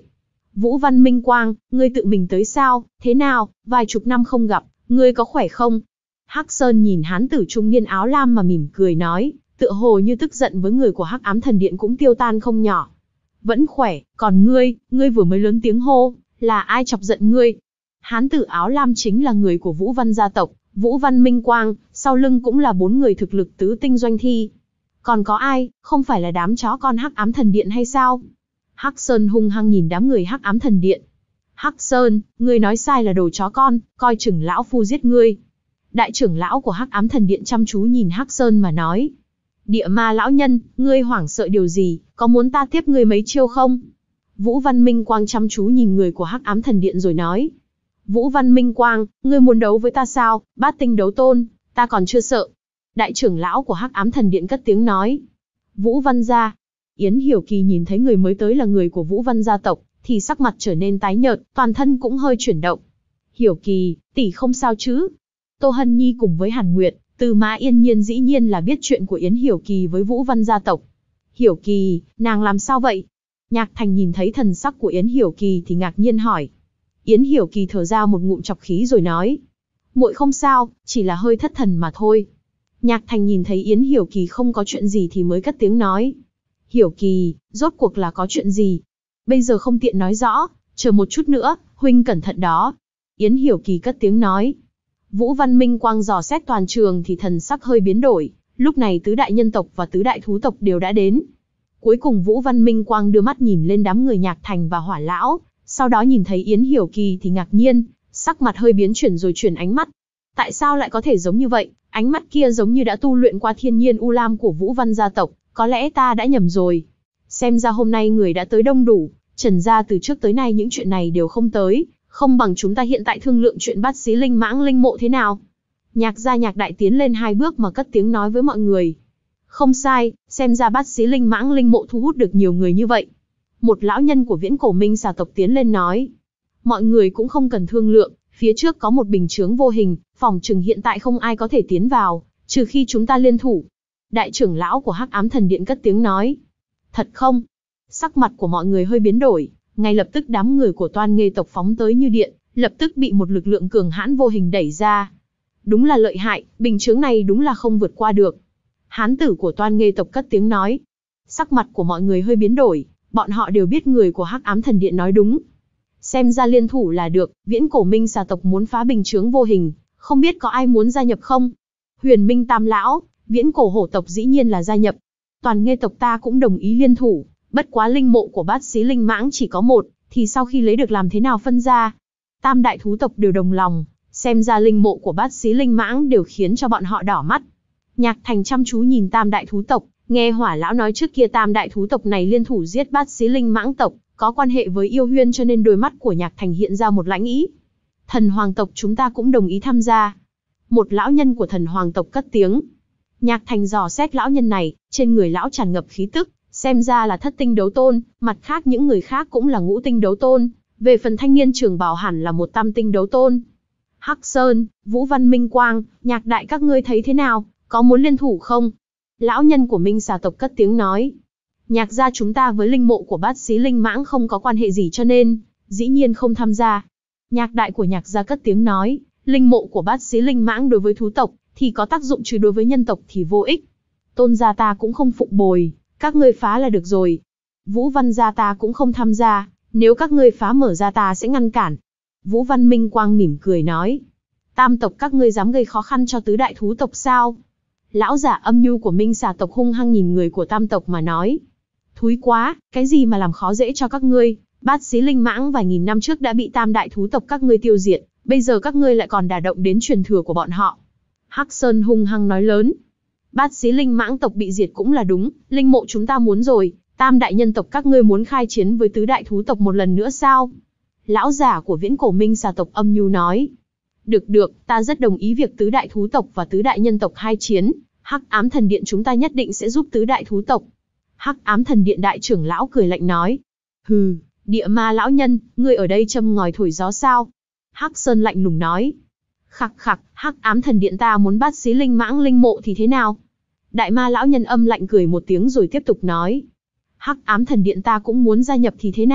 Vũ Văn Minh Quang, ngươi tự mình tới sao, thế nào, vài chục năm không gặp, ngươi có khỏe không? Hắc Sơn nhìn hán tử trung niên áo lam mà mỉm cười nói, tựa hồ như tức giận với người của Hắc Ám Thần Điện cũng tiêu tan không nhỏ. Vẫn khỏe, còn ngươi, ngươi vừa mới lớn tiếng hô, là ai chọc giận ngươi? Hán tử áo lam chính là người của Vũ Văn gia tộc, Vũ Văn Minh Quang, sau lưng cũng là bốn người thực lực tứ tinh doanh thi. Còn có ai, không phải là đám chó con Hắc Ám Thần Điện hay sao? Hắc Sơn hung hăng nhìn đám người Hắc Ám Thần Điện. Hắc Sơn, ngươi nói sai là đồ chó con, coi chừng lão phu giết ngươi. Đại trưởng lão của Hắc Ám Thần Điện chăm chú nhìn Hắc Sơn mà nói. Địa ma lão nhân, ngươi hoảng sợ điều gì, có muốn ta tiếp ngươi mấy chiêu không? Vũ Văn Minh Quang chăm chú nhìn người của Hắc Ám Thần Điện rồi nói. Vũ Văn Minh Quang, ngươi muốn đấu với ta sao, bát tinh đấu tôn, ta còn chưa sợ. Đại trưởng lão của Hắc Ám Thần Điện cất tiếng nói. Vũ Văn gia. Yến Hiểu Kỳ nhìn thấy người mới tới là người của Vũ Văn gia tộc, thì sắc mặt trở nên tái nhợt, toàn thân cũng hơi chuyển động. Hiểu Kỳ, tỷ không sao chứ? Tô Hân Nhi cùng với Hàn Nguyệt, Từ Mã Yên Nhiên dĩ nhiên là biết chuyện của Yến Hiểu Kỳ với Vũ Văn gia tộc. Hiểu Kỳ, nàng làm sao vậy? Nhạc Thành nhìn thấy thần sắc của Yến Hiểu Kỳ thì ngạc nhiên hỏi. Yến Hiểu Kỳ thở ra một ngụm chọc khí rồi nói. Muội không sao, chỉ là hơi thất thần mà thôi. Nhạc Thành nhìn thấy Yến Hiểu Kỳ không có chuyện gì thì mới cất tiếng nói. Hiểu Kỳ, rốt cuộc là có chuyện gì? Bây giờ không tiện nói rõ, chờ một chút nữa, huynh cẩn thận đó. Yến Hiểu Kỳ cất tiếng nói. Vũ Văn Minh Quang dò xét toàn trường thì thần sắc hơi biến đổi, lúc này tứ đại nhân tộc và tứ đại thú tộc đều đã đến. Cuối cùng Vũ Văn Minh Quang đưa mắt nhìn lên đám người Nhạc Thành và Hỏa Lão, sau đó nhìn thấy Yến Hiểu Kỳ thì ngạc nhiên, sắc mặt hơi biến chuyển rồi chuyển ánh mắt. Tại sao lại có thể giống như vậy, ánh mắt kia giống như đã tu luyện qua thiên nhiên U Lam của Vũ Văn gia tộc, có lẽ ta đã nhầm rồi. Xem ra hôm nay người đã tới đông đủ, Trần gia từ trước tới nay những chuyện này đều không tới, không bằng chúng ta hiện tại thương lượng chuyện Bát Xí Linh Mãng Linh Mộ thế nào. Nhạc gia Nhạc Đại tiến lên hai bước mà cất tiếng nói với mọi người. Không sai, xem ra Bát Xí Linh Mãng Linh Mộ thu hút được nhiều người như vậy. Một lão nhân của Viễn Cổ Minh xà tộc tiến lên nói. Mọi người cũng không cần thương lượng, phía trước có một bình chướng vô hình, phòng chừng hiện tại không ai có thể tiến vào, trừ khi chúng ta liên thủ. Đại trưởng lão của Hắc Ám Thần Điện cất tiếng nói. Thật không? Sắc mặt của mọi người hơi biến đổi, ngay lập tức đám người của Toan Nghê tộc phóng tới như điện, lập tức bị một lực lượng cường hãn vô hình đẩy ra. Đúng là lợi hại, bình chướng này đúng là không vượt qua được. Hán tử của Toan Nghê tộc cất tiếng nói. Sắc mặt của mọi người hơi biến đổi, bọn họ đều biết người của Hắc Ám Thần Điện nói đúng. Xem ra liên thủ là được, Viễn Cổ Minh xà tộc muốn phá bình chướng vô hình, không biết có ai muốn gia nhập không? Huyền Minh Tam lão, Viễn Cổ Hổ tộc dĩ nhiên là gia nhập. Toàn Nghê tộc ta cũng đồng ý liên thủ, bất quá linh mộ của Bát Xí Linh Mãng chỉ có một, thì sau khi lấy được làm thế nào phân ra? Tam đại thú tộc đều đồng lòng, xem ra linh mộ của Bát Xí Linh Mãng đều khiến cho bọn họ đỏ mắt. Nhạc Thành chăm chú nhìn Tam đại thú tộc, nghe Hỏa lão nói trước kia Tam đại thú tộc này liên thủ giết Bát Xí Linh Mãng tộc, có quan hệ với yêu huyên cho nên đôi mắt của Nhạc Thành hiện ra một lãnh ý. Thần Hoàng tộc chúng ta cũng đồng ý tham gia. Một lão nhân của Thần Hoàng tộc cất tiếng. Nhạc Thành dò xét lão nhân này, trên người lão tràn ngập khí tức, xem ra là thất tinh đấu tôn, mặt khác những người khác cũng là ngũ tinh đấu tôn, về phần thanh niên trường bảo hẳn là một tam tinh đấu tôn. Hắc Sơn, Vũ Văn Minh Quang, Nhạc Đại các ngươi thấy thế nào, có muốn liên thủ không? Lão nhân của Minh xà tộc cất tiếng nói. Nhạc gia chúng ta với linh mộ của Bát Xí Linh Mãng không có quan hệ gì cho nên, dĩ nhiên không tham gia. Nhạc Đại của Nhạc gia cất tiếng nói, linh mộ của Bát Xí Linh Mãng đối với thú tộc thì có tác dụng, chứ đối với nhân tộc thì vô ích. Tôn gia ta cũng không phụng bồi, các ngươi phá là được rồi. Vũ Văn gia ta cũng không tham gia, nếu các ngươi phá mở ra ta sẽ ngăn cản. Vũ Văn Minh Quang mỉm cười nói. Tam tộc các ngươi dám gây khó khăn cho tứ đại thú tộc sao? Lão giả âm nhu của Minh xà tộc hung hăng nhìn người của tam tộc mà nói. Thúi quá, cái gì mà làm khó dễ cho các ngươi, Bát Xí Linh Mãng vài nghìn năm trước đã bị tam đại thú tộc các ngươi tiêu diệt, bây giờ các ngươi lại còn đả động đến truyền thừa của bọn họ. Hắc Sơn hung hăng nói lớn. Bát Xí Linh Mãng tộc bị diệt cũng là đúng, linh mộ chúng ta muốn rồi, tam đại nhân tộc các ngươi muốn khai chiến với tứ đại thú tộc một lần nữa sao? Lão giả của Viễn Cổ Minh xà tộc âm nhu nói. Được được, ta rất đồng ý việc tứ đại thú tộc và tứ đại nhân tộc hai chiến, Hắc Ám Thần Điện chúng ta nhất định sẽ giúp tứ đại thú tộc. Hắc Ám Thần Điện đại trưởng lão cười lạnh nói. Hừ, địa ma lão nhân, ngươi ở đây châm ngòi thổi gió sao? Hắc Sơn lạnh lùng nói. Khặc khặc, Hắc Ám Thần Điện ta muốn Bát Xí Linh Mãng linh mộ thì thế nào? Đại ma lão nhân âm lạnh cười một tiếng rồi tiếp tục nói. Hắc Ám Thần Điện ta cũng muốn gia nhập thì thế nào?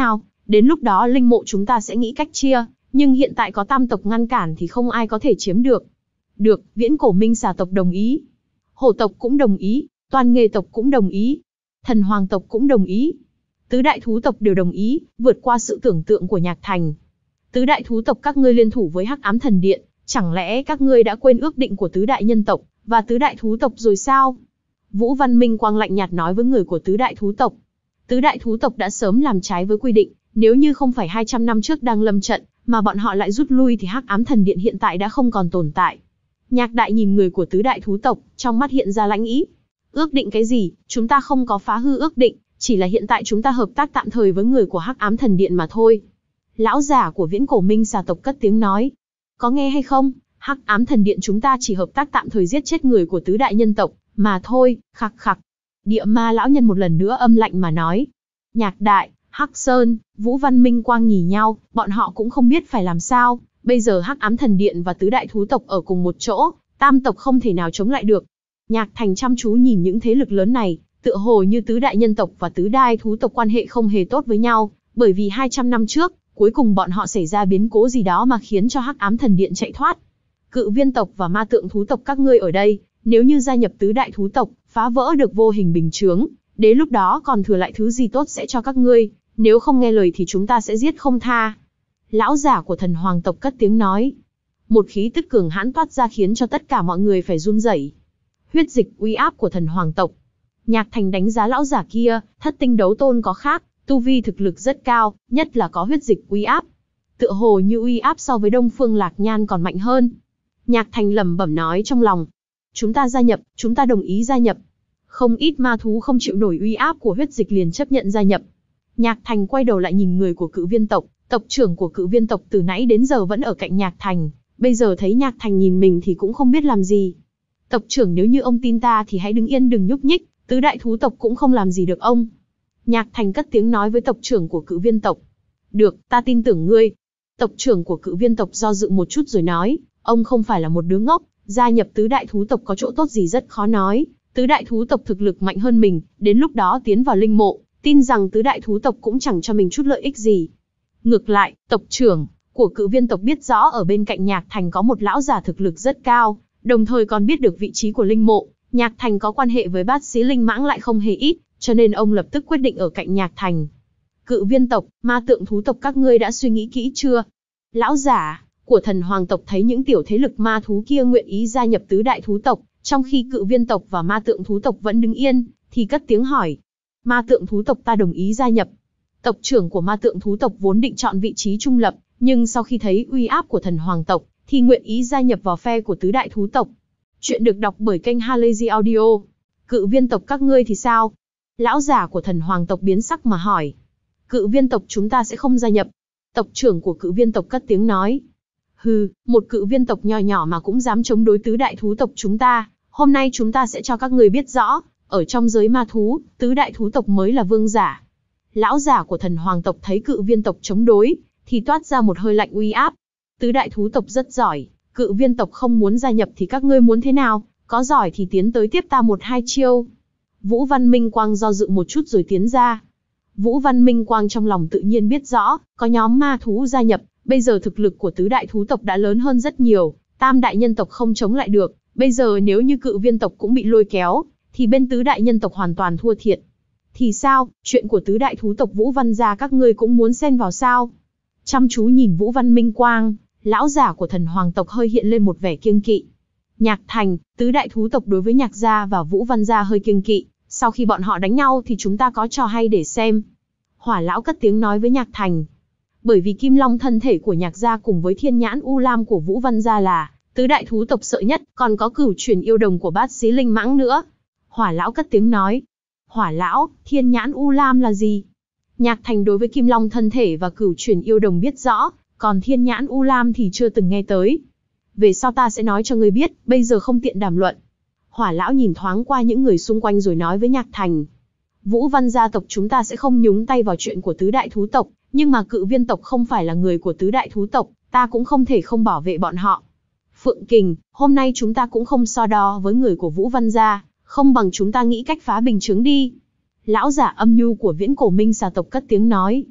Đến lúc đó linh mộ chúng ta sẽ nghĩ cách chia, nhưng hiện tại có tam tộc ngăn cản thì không ai có thể chiếm được. Được, Viễn Cổ Minh Xà tộc đồng ý. Hổ tộc cũng đồng ý, Toan Nghê tộc cũng đồng ý. Thần Hoàng tộc cũng đồng ý. Tứ đại thú tộc đều đồng ý, vượt qua sự tưởng tượng của Nhạc Thành. Tứ đại thú tộc các ngươi liên thủ với Hắc Ám Thần Điện, chẳng lẽ các ngươi đã quên ước định của tứ đại nhân tộc và tứ đại thú tộc rồi sao? Vũ Văn Minh Quang lạnh nhạt nói với người của tứ đại thú tộc. Tứ đại thú tộc đã sớm làm trái với quy định, nếu như không phải hai trăm năm trước đang lâm trận, mà bọn họ lại rút lui thì Hắc Ám Thần Điện hiện tại đã không còn tồn tại. Nhạc Đại nhìn người của tứ đại thú tộc, trong mắt hiện ra lãnh ý. Ước định cái gì, chúng ta không có phá hư ước định, chỉ là hiện tại chúng ta hợp tác tạm thời với người của Hắc Ám Thần Điện mà thôi. Lão giả của Viễn Cổ Minh Xà tộc cất tiếng nói. Có nghe hay không, Hắc Ám Thần Điện chúng ta chỉ hợp tác tạm thời giết chết người của tứ đại nhân tộc, mà thôi, khặc khặc. Địa ma lão nhân một lần nữa âm lạnh mà nói. Nhạc Đại, Hắc Sơn, Vũ Văn Minh Quang nhìn nhau, bọn họ cũng không biết phải làm sao. Bây giờ Hắc Ám Thần Điện và tứ đại thú tộc ở cùng một chỗ, tam tộc không thể nào chống lại được. Nhạc Thành chăm chú nhìn những thế lực lớn này, tựa hồ như tứ đại nhân tộc và tứ đại thú tộc quan hệ không hề tốt với nhau, bởi vì hai trăm năm trước, cuối cùng bọn họ xảy ra biến cố gì đó mà khiến cho Hắc Ám Thần Điện chạy thoát. Cự viên tộc và ma tượng thú tộc các ngươi ở đây, nếu như gia nhập tứ đại thú tộc, phá vỡ được vô hình bình chướng, đến lúc đó còn thừa lại thứ gì tốt sẽ cho các ngươi, nếu không nghe lời thì chúng ta sẽ giết không tha. Lão giả của Thần Hoàng tộc cất tiếng nói. Một khí tức cường hãn toát ra khiến cho tất cả mọi người phải run rẩy. Huyết dịch uy áp của Thần Hoàng tộc. Nhạc Thành đánh giá lão giả kia, thất tinh đấu tôn có khác, tu vi thực lực rất cao, nhất là có huyết dịch uy áp. Tựa hồ như uy áp so với Đông Phương Lạc Nhan còn mạnh hơn. Nhạc Thành lẩm bẩm nói trong lòng. Chúng ta gia nhập, chúng ta đồng ý gia nhập. Không ít ma thú không chịu nổi uy áp của huyết dịch liền chấp nhận gia nhập. Nhạc Thành quay đầu lại nhìn người của Cự Viên tộc, tộc trưởng của Cự Viên tộc từ nãy đến giờ vẫn ở cạnh Nhạc Thành, bây giờ thấy Nhạc Thành nhìn mình thì cũng không biết làm gì. Tộc trưởng, nếu như ông tin ta thì hãy đứng yên đừng nhúc nhích, tứ đại thú tộc cũng không làm gì được ông. Nhạc Thành cất tiếng nói với tộc trưởng của Cự Viên tộc. Được, ta tin tưởng ngươi. Tộc trưởng của Cự Viên tộc do dự một chút rồi nói, ông không phải là một đứa ngốc, gia nhập tứ đại thú tộc có chỗ tốt gì rất khó nói. Tứ đại thú tộc thực lực mạnh hơn mình, đến lúc đó tiến vào linh mộ, tin rằng tứ đại thú tộc cũng chẳng cho mình chút lợi ích gì. Ngược lại, tộc trưởng của Cự Viên tộc biết rõ ở bên cạnh Nhạc Thành có một lão giả thực lực rất cao, đồng thời còn biết được vị trí của linh mộ. Nhạc Thành có quan hệ với bát xí linh mãng lại không hề ít, cho nên ông lập tức quyết định ở cạnh Nhạc Thành. Cự Viên tộc, ma tượng thú tộc các ngươi đã suy nghĩ kỹ chưa? Lão giả của Thần Hoàng tộc thấy những tiểu thế lực ma thú kia nguyện ý gia nhập tứ đại thú tộc, trong khi Cự Viên tộc và ma tượng thú tộc vẫn đứng yên, thì cất tiếng hỏi. Ma tượng thú tộc ta đồng ý gia nhập. Tộc trưởng của ma tượng thú tộc vốn định chọn vị trí trung lập, nhưng sau khi thấy uy áp của Thần Hoàng tộc, thì nguyện ý gia nhập vào phe của tứ đại thú tộc. Chuyện được đọc bởi kênh Halazy Audio. Cự Viên tộc các ngươi thì sao? Lão giả của Thần Hoàng tộc biến sắc mà hỏi. Cự Viên tộc chúng ta sẽ không gia nhập. Tộc trưởng của Cự Viên tộc cất tiếng nói. Hừ, một cự viên tộc nhỏ nhỏ mà cũng dám chống đối tứ đại thú tộc chúng ta. Hôm nay chúng ta sẽ cho các người biết rõ, ở trong giới ma thú, tứ đại thú tộc mới là vương giả. Lão giả của Thần Hoàng tộc thấy Cự Viên tộc chống đối, thì toát ra một hơi lạnh uy áp. Tứ đại thú tộc rất giỏi, Cự Viên tộc không muốn gia nhập thì các ngươi muốn thế nào? Có giỏi thì tiến tới tiếp ta một hai chiêu. Vũ Văn Minh Quang do dự một chút rồi tiến ra. Vũ Văn Minh Quang trong lòng tự nhiên biết rõ, có nhóm ma thú gia nhập, bây giờ thực lực của tứ đại thú tộc đã lớn hơn rất nhiều, tam đại nhân tộc không chống lại được, bây giờ nếu như Cự Viên tộc cũng bị lôi kéo, thì bên tứ đại nhân tộc hoàn toàn thua thiệt. Thì sao, chuyện của tứ đại thú tộc Vũ Văn gia các ngươi cũng muốn xen vào sao? Chăm chú nhìn Vũ Văn Minh Quang, lão giả của Thần Hoàng tộc hơi hiện lên một vẻ kiêng kỵ. Nhạc Thành, tứ đại thú tộc đối với Nhạc gia và Vũ Văn gia hơi kiêng kỵ, sau khi bọn họ đánh nhau thì chúng ta có trò hay để xem. Hỏa lão cất tiếng nói với Nhạc Thành. Bởi vì Kim Long thân thể của Nhạc gia cùng với Thiên Nhãn U Lam của Vũ Văn gia là tứ đại thú tộc sợ nhất, còn có Cửu Truyền Yêu Đồng của Bát Xí Linh Mãng nữa. Hỏa lão cất tiếng nói. Hỏa lão, Thiên Nhãn U Lam là gì? Nhạc Thành đối với Kim Long thân thể và Cửu Truyền Yêu Đồng biết rõ, còn Thiên Nhãn U Lam thì chưa từng nghe tới. Về sau ta sẽ nói cho ngươi biết, bây giờ không tiện đàm luận. Hỏa lão nhìn thoáng qua những người xung quanh rồi nói với Nhạc Thành. Vũ Văn gia tộc chúng ta sẽ không nhúng tay vào chuyện của tứ đại thú tộc, nhưng mà Cự Viên tộc không phải là người của tứ đại thú tộc, ta cũng không thể không bảo vệ bọn họ. Phượng Kình, hôm nay chúng ta cũng không so đo với người của Vũ Văn gia, không bằng chúng ta nghĩ cách phá bình chướng đi. Lão giả âm nhu của Viễn Cổ Minh Xà tộc cất tiếng nói.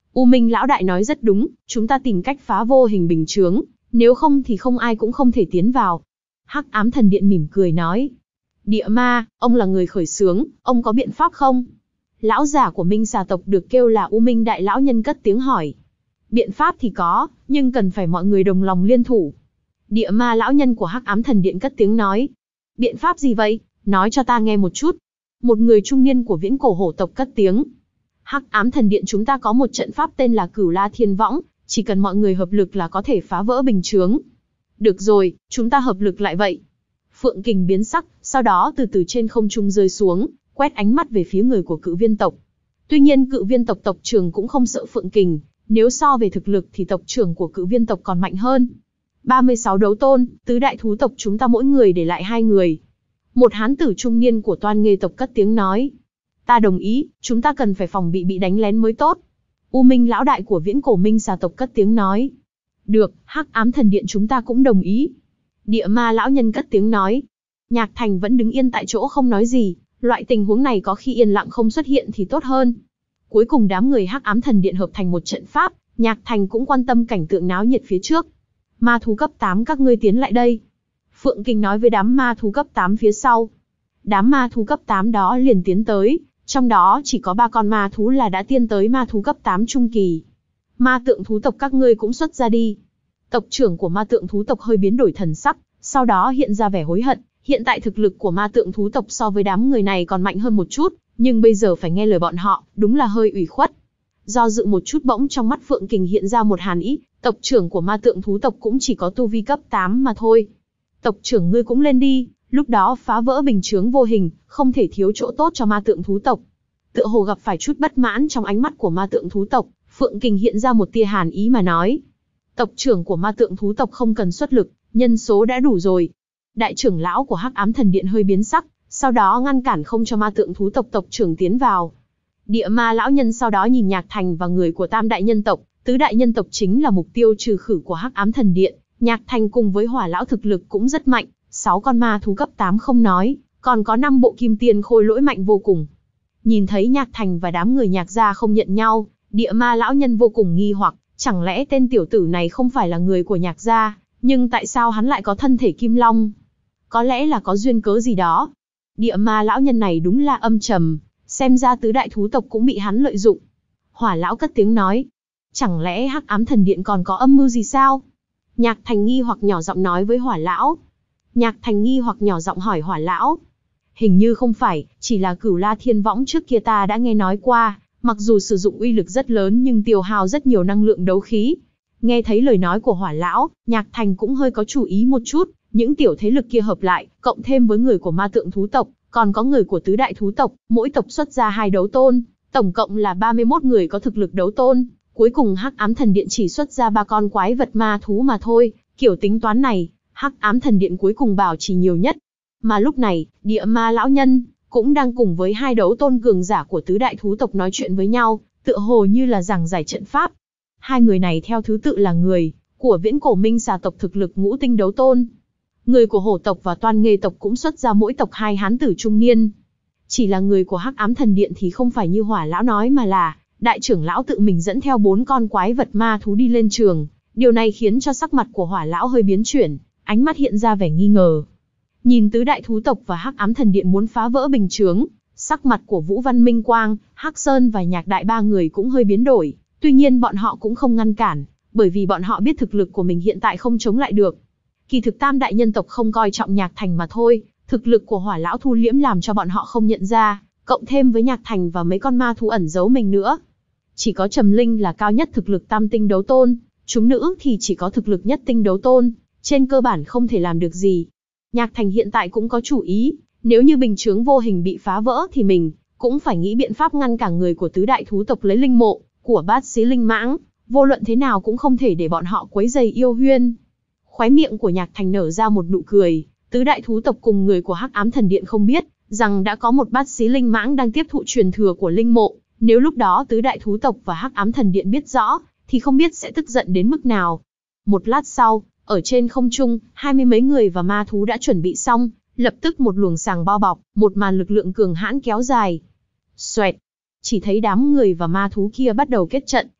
U Minh lão đại nói rất đúng, chúng ta tìm cách phá vô hình bình chướng, nếu không thì không ai cũng không thể tiến vào. Hắc ám thần điện mỉm cười nói. Địa ma, ông là người khởi xướng, ông có biện pháp không? Lão giả của Minh xà tộc được kêu là U Minh đại lão nhân cất tiếng hỏi. Biện pháp thì có, nhưng cần phải mọi người đồng lòng liên thủ. Địa ma lão nhân của Hắc ám thần điện cất tiếng nói. Biện pháp gì vậy? Nói cho ta nghe một chút. Một người trung niên của viễn cổ hổ tộc cất tiếng. Hắc ám thần điện chúng ta có một trận pháp tên là Cửu La Thiên Võng, chỉ cần mọi người hợp lực là có thể phá vỡ bình chướng. Được rồi, chúng ta hợp lực lại vậy. Phượng Kình biến sắc, sau đó từ từ trên không trung rơi xuống, quét ánh mắt về phía người của Cự Viên tộc. Tuy nhiên Cự Viên tộc tộc trưởng cũng không sợ Phượng Kình, nếu so về thực lực thì tộc trưởng của Cự Viên tộc còn mạnh hơn. ba mươi sáu đấu tôn, tứ đại thú tộc chúng ta mỗi người để lại hai người. Một hán tử trung niên của Toan Nghê tộc cất tiếng nói. Ta đồng ý, chúng ta cần phải phòng bị bị đánh lén mới tốt. U Minh lão đại của viễn cổ Minh xà tộc cất tiếng nói. Được, Hắc ám thần điện chúng ta cũng đồng ý. Địa ma lão nhân cất tiếng nói. Nhạc Thành vẫn đứng yên tại chỗ không nói gì, loại tình huống này có khi yên lặng không xuất hiện thì tốt hơn. Cuối cùng đám người Hắc ám thần điện hợp thành một trận pháp, Nhạc Thành cũng quan tâm cảnh tượng náo nhiệt phía trước. Ma thú cấp tám các ngươi tiến lại đây. Phượng Kình nói với đám ma thú cấp tám phía sau. Đám ma thú cấp tám đó liền tiến tới, trong đó chỉ có ba con ma thú là đã tiên tới ma thú cấp tám trung kỳ. Ma tượng thú tộc các ngươi cũng xuất ra đi. Tộc trưởng của ma tượng thú tộc hơi biến đổi thần sắc, sau đó hiện ra vẻ hối hận. Hiện tại thực lực của ma tượng thú tộc so với đám người này còn mạnh hơn một chút, nhưng bây giờ phải nghe lời bọn họ, đúng là hơi ủy khuất. Do dự một chút bỗng trong mắt Phượng Kình hiện ra một hàn ý, tộc trưởng của ma tượng thú tộc cũng chỉ có tu vi cấp tám mà thôi. Tộc trưởng ngươi cũng lên đi, lúc đó phá vỡ bình chướng vô hình, không thể thiếu chỗ tốt cho ma tượng thú tộc. Tựa hồ gặp phải chút bất mãn trong ánh mắt của ma tượng thú tộc, Phượng Kình hiện ra một tia hàn ý mà nói. Tộc trưởng của ma tượng thú tộc không cần xuất lực, nhân số đã đủ rồi. Đại trưởng lão của Hắc ám thần điện hơi biến sắc, sau đó ngăn cản không cho ma tượng thú tộc tộc trưởng tiến vào. Địa ma lão nhân sau đó nhìn Nhạc Thành và người của tam đại nhân tộc, tứ đại nhân tộc chính là mục tiêu trừ khử của Hắc ám thần điện. Nhạc Thành cùng với Hỏa lão thực lực cũng rất mạnh, sáu con ma thú cấp tám không nói, còn có năm bộ kim tiên khôi lỗi mạnh vô cùng. Nhìn thấy Nhạc Thành và đám người Nhạc gia không nhận nhau, địa ma lão nhân vô cùng nghi hoặc, chẳng lẽ tên tiểu tử này không phải là người của Nhạc gia, nhưng tại sao hắn lại có thân thể kim long? Có lẽ là có duyên cớ gì đó. Địa ma lão nhân này đúng là âm trầm, xem ra tứ đại thú tộc cũng bị hắn lợi dụng. Hỏa lão cất tiếng nói, chẳng lẽ Hắc ám thần điện còn có âm mưu gì sao? Nhạc Thành nghi hoặc nhỏ giọng nói với Hỏa lão. Nhạc Thành nghi hoặc nhỏ giọng hỏi Hỏa lão. Hình như không phải, chỉ là Cửu La Thiên Võng trước kia ta đã nghe nói qua, mặc dù sử dụng uy lực rất lớn nhưng tiêu hao rất nhiều năng lượng đấu khí. Nghe thấy lời nói của Hỏa lão, Nhạc Thành cũng hơi có chủ ý một chút, những tiểu thế lực kia hợp lại, cộng thêm với người của ma tượng thú tộc, còn có người của tứ đại thú tộc, mỗi tộc xuất ra hai đấu tôn, tổng cộng là ba mươi mốt người có thực lực đấu tôn. Cuối cùng Hắc ám thần điện chỉ xuất ra ba con quái vật ma thú mà thôi, kiểu tính toán này, Hắc ám thần điện cuối cùng bảo trì nhiều nhất. Mà lúc này, địa ma lão nhân cũng đang cùng với hai đấu tôn cường giả của tứ đại thú tộc nói chuyện với nhau, tựa hồ như là giảng giải trận pháp. Hai người này theo thứ tự là người của viễn cổ Minh xà tộc thực lực ngũ tinh đấu tôn. Người của hổ tộc và Toan Nghê tộc cũng xuất ra mỗi tộc hai hán tử trung niên. Chỉ là người của Hắc ám thần điện thì không phải như Hỏa lão nói mà là đại trưởng lão tự mình dẫn theo bốn con quái vật ma thú đi lên trường. Điều này khiến cho sắc mặt của Hỏa lão hơi biến chuyển, ánh mắt hiện ra vẻ nghi ngờ. Nhìn tứ đại thú tộc và Hắc ám thần điện muốn phá vỡ bình chướng, sắc mặt của Vũ Văn Minh Quang, Hắc Sơn và Nhạc Đại ba người cũng hơi biến đổi. Tuy nhiên bọn họ cũng không ngăn cản, bởi vì bọn họ biết thực lực của mình hiện tại không chống lại được. Kỳ thực tam đại nhân tộc không coi trọng Nhạc Thành mà thôi, thực lực của Hỏa lão thu liễm làm cho bọn họ không nhận ra, cộng thêm với Nhạc Thành và mấy con ma thú ẩn giấu mình nữa. Chỉ có Trầm Linh là cao nhất thực lực tam tinh đấu tôn, chúng nữ thì chỉ có thực lực nhất tinh đấu tôn, trên cơ bản không thể làm được gì. Nhạc Thành hiện tại cũng có chủ ý, nếu như bình chướng vô hình bị phá vỡ thì mình cũng phải nghĩ biện pháp ngăn cản người của tứ đại thú tộc lấy linh mộ của bát xí linh mãng, vô luận thế nào cũng không thể để bọn họ quấy rầy Yêu Huyên. Khóe miệng của Nhạc Thành nở ra một nụ cười, tứ đại thú tộc cùng người của Hắc ám thần điện không biết rằng đã có một bát xí linh mãng đang tiếp thụ truyền thừa của linh mộ, nếu lúc đó tứ đại thú tộc và Hắc ám thần điện biết rõ, thì không biết sẽ tức giận đến mức nào. Một lát sau, ở trên không trung, hai mươi mấy người và ma thú đã chuẩn bị xong, lập tức một luồng sàng bao bọc, một màn lực lượng cường hãn kéo dài. Xoẹt, chỉ thấy đám người và ma thú kia bắt đầu kết trận,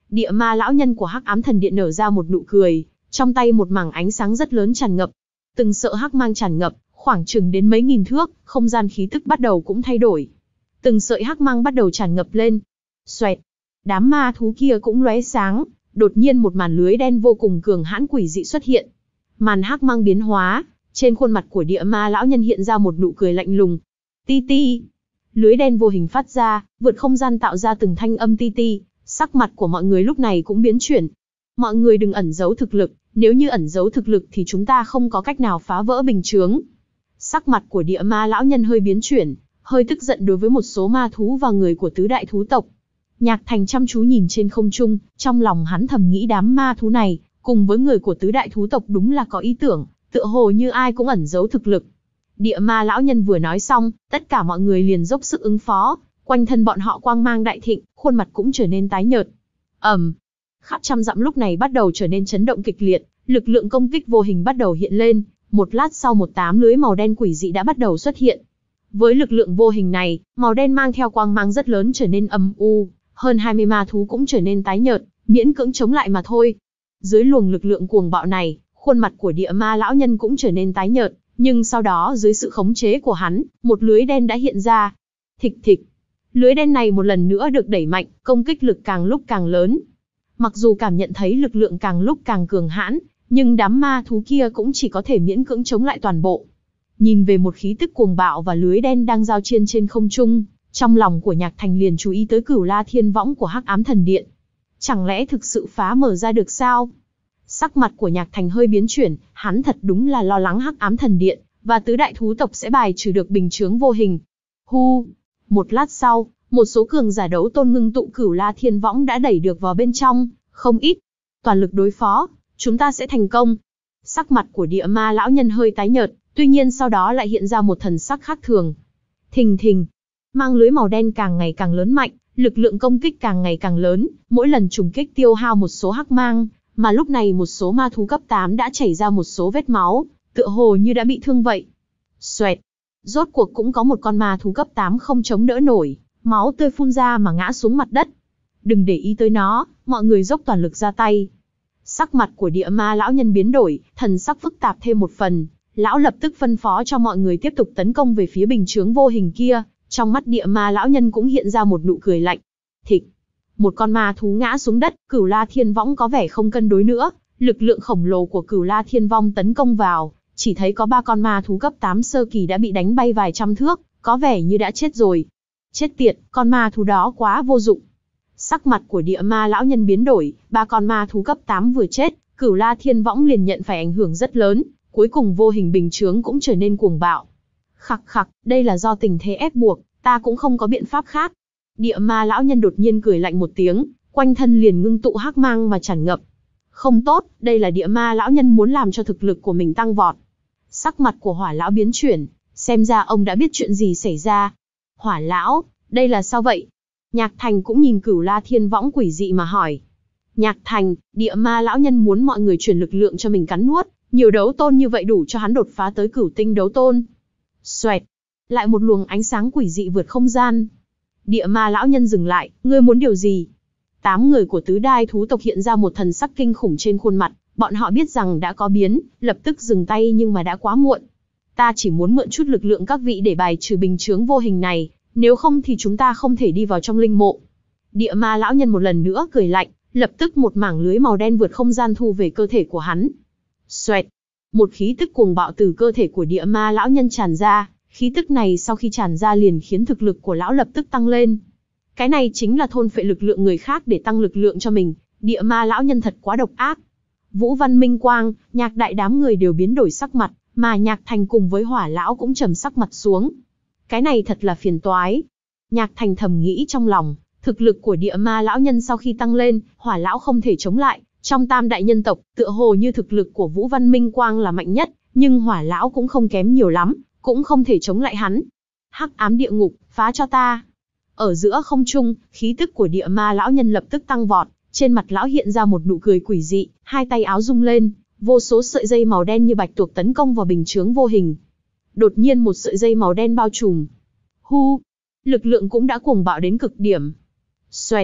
Địa ma lão nhân của Hắc Ám Thần Điện nở ra một nụ cười, trong tay một mảng ánh sáng rất lớn tràn ngập. Từng sợi hắc mang tràn ngập, khoảng chừng đến mấy nghìn thước, không gian khí tức bắt đầu cũng thay đổi. Từng sợi hắc mang bắt đầu tràn ngập lên. Xoẹt, đám ma thú kia cũng lóe sáng, đột nhiên một màn lưới đen vô cùng cường hãn quỷ dị xuất hiện. Màn hắc mang biến hóa, trên khuôn mặt của địa ma lão nhân hiện ra một nụ cười lạnh lùng. Ti ti. Lưới đen vô hình phát ra, vượt không gian tạo ra từng thanh âm ti ti, sắc mặt của mọi người lúc này cũng biến chuyển. Mọi người đừng ẩn giấu thực lực, nếu như ẩn giấu thực lực thì chúng ta không có cách nào phá vỡ bình chướng. Sắc mặt của địa ma lão nhân hơi biến chuyển, hơi tức giận đối với một số ma thú và người của tứ đại thú tộc. Nhạc Thành chăm chú nhìn trên không trung, trong lòng hắn thầm nghĩ đám ma thú này, cùng với người của tứ đại thú tộc đúng là có ý tưởng, tựa hồ như ai cũng ẩn giấu thực lực. Địa ma lão nhân vừa nói xong, tất cả mọi người liền dốc sức ứng phó, quanh thân bọn họ quang mang đại thịnh, khuôn mặt cũng trở nên tái nhợt. ầm, um, khắp trăm dặm lúc này bắt đầu trở nên chấn động kịch liệt, lực lượng công kích vô hình bắt đầu hiện lên, một lát sau một tám lưới màu đen quỷ dị đã bắt đầu xuất hiện. Với lực lượng vô hình này, màu đen mang theo quang mang rất lớn trở nên âm u, hơn hai mươi ma thú cũng trở nên tái nhợt, miễn cưỡng chống lại mà thôi. Dưới luồng lực lượng cuồng bạo này, khuôn mặt của địa ma lão nhân cũng trở nên tái nhợt, nhưng sau đó dưới sự khống chế của hắn, một lưới đen đã hiện ra. Thịch thịch. Lưới đen này một lần nữa được đẩy mạnh, công kích lực càng lúc càng lớn. Mặc dù cảm nhận thấy lực lượng càng lúc càng cường hãn, nhưng đám ma thú kia cũng chỉ có thể miễn cưỡng chống lại toàn bộ. Nhìn về một khí tức cuồng bạo và lưới đen đang giao chiến trên không trung, trong lòng của Nhạc Thành liền chú ý tới Cửu La Thiên Võng của Hắc Ám Thần Điện. Chẳng lẽ thực sự phá mở ra được sao? Sắc mặt của Nhạc Thành hơi biến chuyển, hắn thật đúng là lo lắng Hắc Ám Thần Điện và tứ đại thú tộc sẽ bài trừ được bình chướng vô hình. Hu, một lát sau, một số cường giả đấu tôn ngưng tụ Cửu La Thiên Võng đã đẩy được vào bên trong, không ít. Toàn lực đối phó, chúng ta sẽ thành công. Sắc mặt của địa ma lão nhân hơi tái nhợt, tuy nhiên sau đó lại hiện ra một thần sắc khác thường. Thình thình, mang lưới màu đen càng ngày càng lớn mạnh, lực lượng công kích càng ngày càng lớn, mỗi lần trùng kích tiêu hao một số hắc mang, mà lúc này một số ma thú cấp tám đã chảy ra một số vết máu, tựa hồ như đã bị thương vậy. Xoẹt, rốt cuộc cũng có một con ma thú cấp tám không chống đỡ nổi, máu tươi phun ra mà ngã xuống mặt đất. Đừng để ý tới nó, mọi người dốc toàn lực ra tay. Sắc mặt của địa ma lão nhân biến đổi, thần sắc phức tạp thêm một phần, lão lập tức phân phó cho mọi người tiếp tục tấn công về phía bình chướng vô hình kia, trong mắt địa ma lão nhân cũng hiện ra một nụ cười lạnh. Thịch, một con ma thú ngã xuống đất, Cửu La Thiên Võng có vẻ không cân đối nữa, lực lượng khổng lồ của Cửu La Thiên Vong tấn công vào, chỉ thấy có ba con ma thú cấp tám sơ kỳ đã bị đánh bay vài trăm thước, có vẻ như đã chết rồi. Chết tiệt, con ma thú đó quá vô dụng. Sắc mặt của địa ma lão nhân biến đổi, ba con ma thú cấp tám vừa chết, Cửu La Thiên Võng liền nhận phải ảnh hưởng rất lớn, cuối cùng vô hình bình chướng cũng trở nên cuồng bạo. Khặc khặc, đây là do tình thế ép buộc, ta cũng không có biện pháp khác. Địa ma lão nhân đột nhiên cười lạnh một tiếng, quanh thân liền ngưng tụ hắc mang mà tràn ngập. Không tốt, đây là địa ma lão nhân muốn làm cho thực lực của mình tăng vọt. Sắc mặt của Hỏa lão biến chuyển, xem ra ông đã biết chuyện gì xảy ra. Hỏa lão, đây là sao vậy? Nhạc Thành cũng nhìn Cửu La Thiên Võng quỷ dị mà hỏi. Nhạc Thành, địa ma lão nhân muốn mọi người truyền lực lượng cho mình cắn nuốt, nhiều đấu tôn như vậy đủ cho hắn đột phá tới cửu tinh đấu tôn. Xoẹt, lại một luồng ánh sáng quỷ dị vượt không gian. Địa ma lão nhân dừng lại, ngươi muốn điều gì? Tám người của tứ đại thú tộc hiện ra một thần sắc kinh khủng trên khuôn mặt, bọn họ biết rằng đã có biến, lập tức dừng tay nhưng mà đã quá muộn. Ta chỉ muốn mượn chút lực lượng các vị để bài trừ bình chướng vô hình này, nếu không thì chúng ta không thể đi vào trong linh mộ. Địa ma lão nhân một lần nữa cười lạnh, lập tức một mảng lưới màu đen vượt không gian thu về cơ thể của hắn. Xoẹt, một khí tức cuồng bạo từ cơ thể của địa ma lão nhân tràn ra, khí tức này sau khi tràn ra liền khiến thực lực của lão lập tức tăng lên. Cái này chính là thôn phệ lực lượng người khác để tăng lực lượng cho mình, địa ma lão nhân thật quá độc ác. Vũ Văn Minh Quang, Nhạc Đại đám người đều biến đổi sắc mặt, mà Nhạc Thành cùng với Hỏa lão cũng trầm sắc mặt xuống. Cái này thật là phiền toái. Nhạc Thành thầm nghĩ trong lòng, thực lực của địa ma lão nhân sau khi tăng lên, Hỏa lão không thể chống lại. Trong tam đại nhân tộc, tựa hồ như thực lực của Vũ Văn Minh Quang là mạnh nhất, nhưng Hỏa lão cũng không kém nhiều lắm, cũng không thể chống lại hắn. Hắc ám địa ngục, phá cho ta. Ở giữa không trung, khí tức của địa ma lão nhân lập tức tăng vọt, trên mặt lão hiện ra một nụ cười quỷ dị, hai tay áo rung lên, vô số sợi dây màu đen như bạch tuộc tấn công vào bình chướng vô hình. Đột nhiên một sợi dây màu đen bao trùm. Hu, lực lượng cũng đã cuồng bạo đến cực điểm. Xoẹt,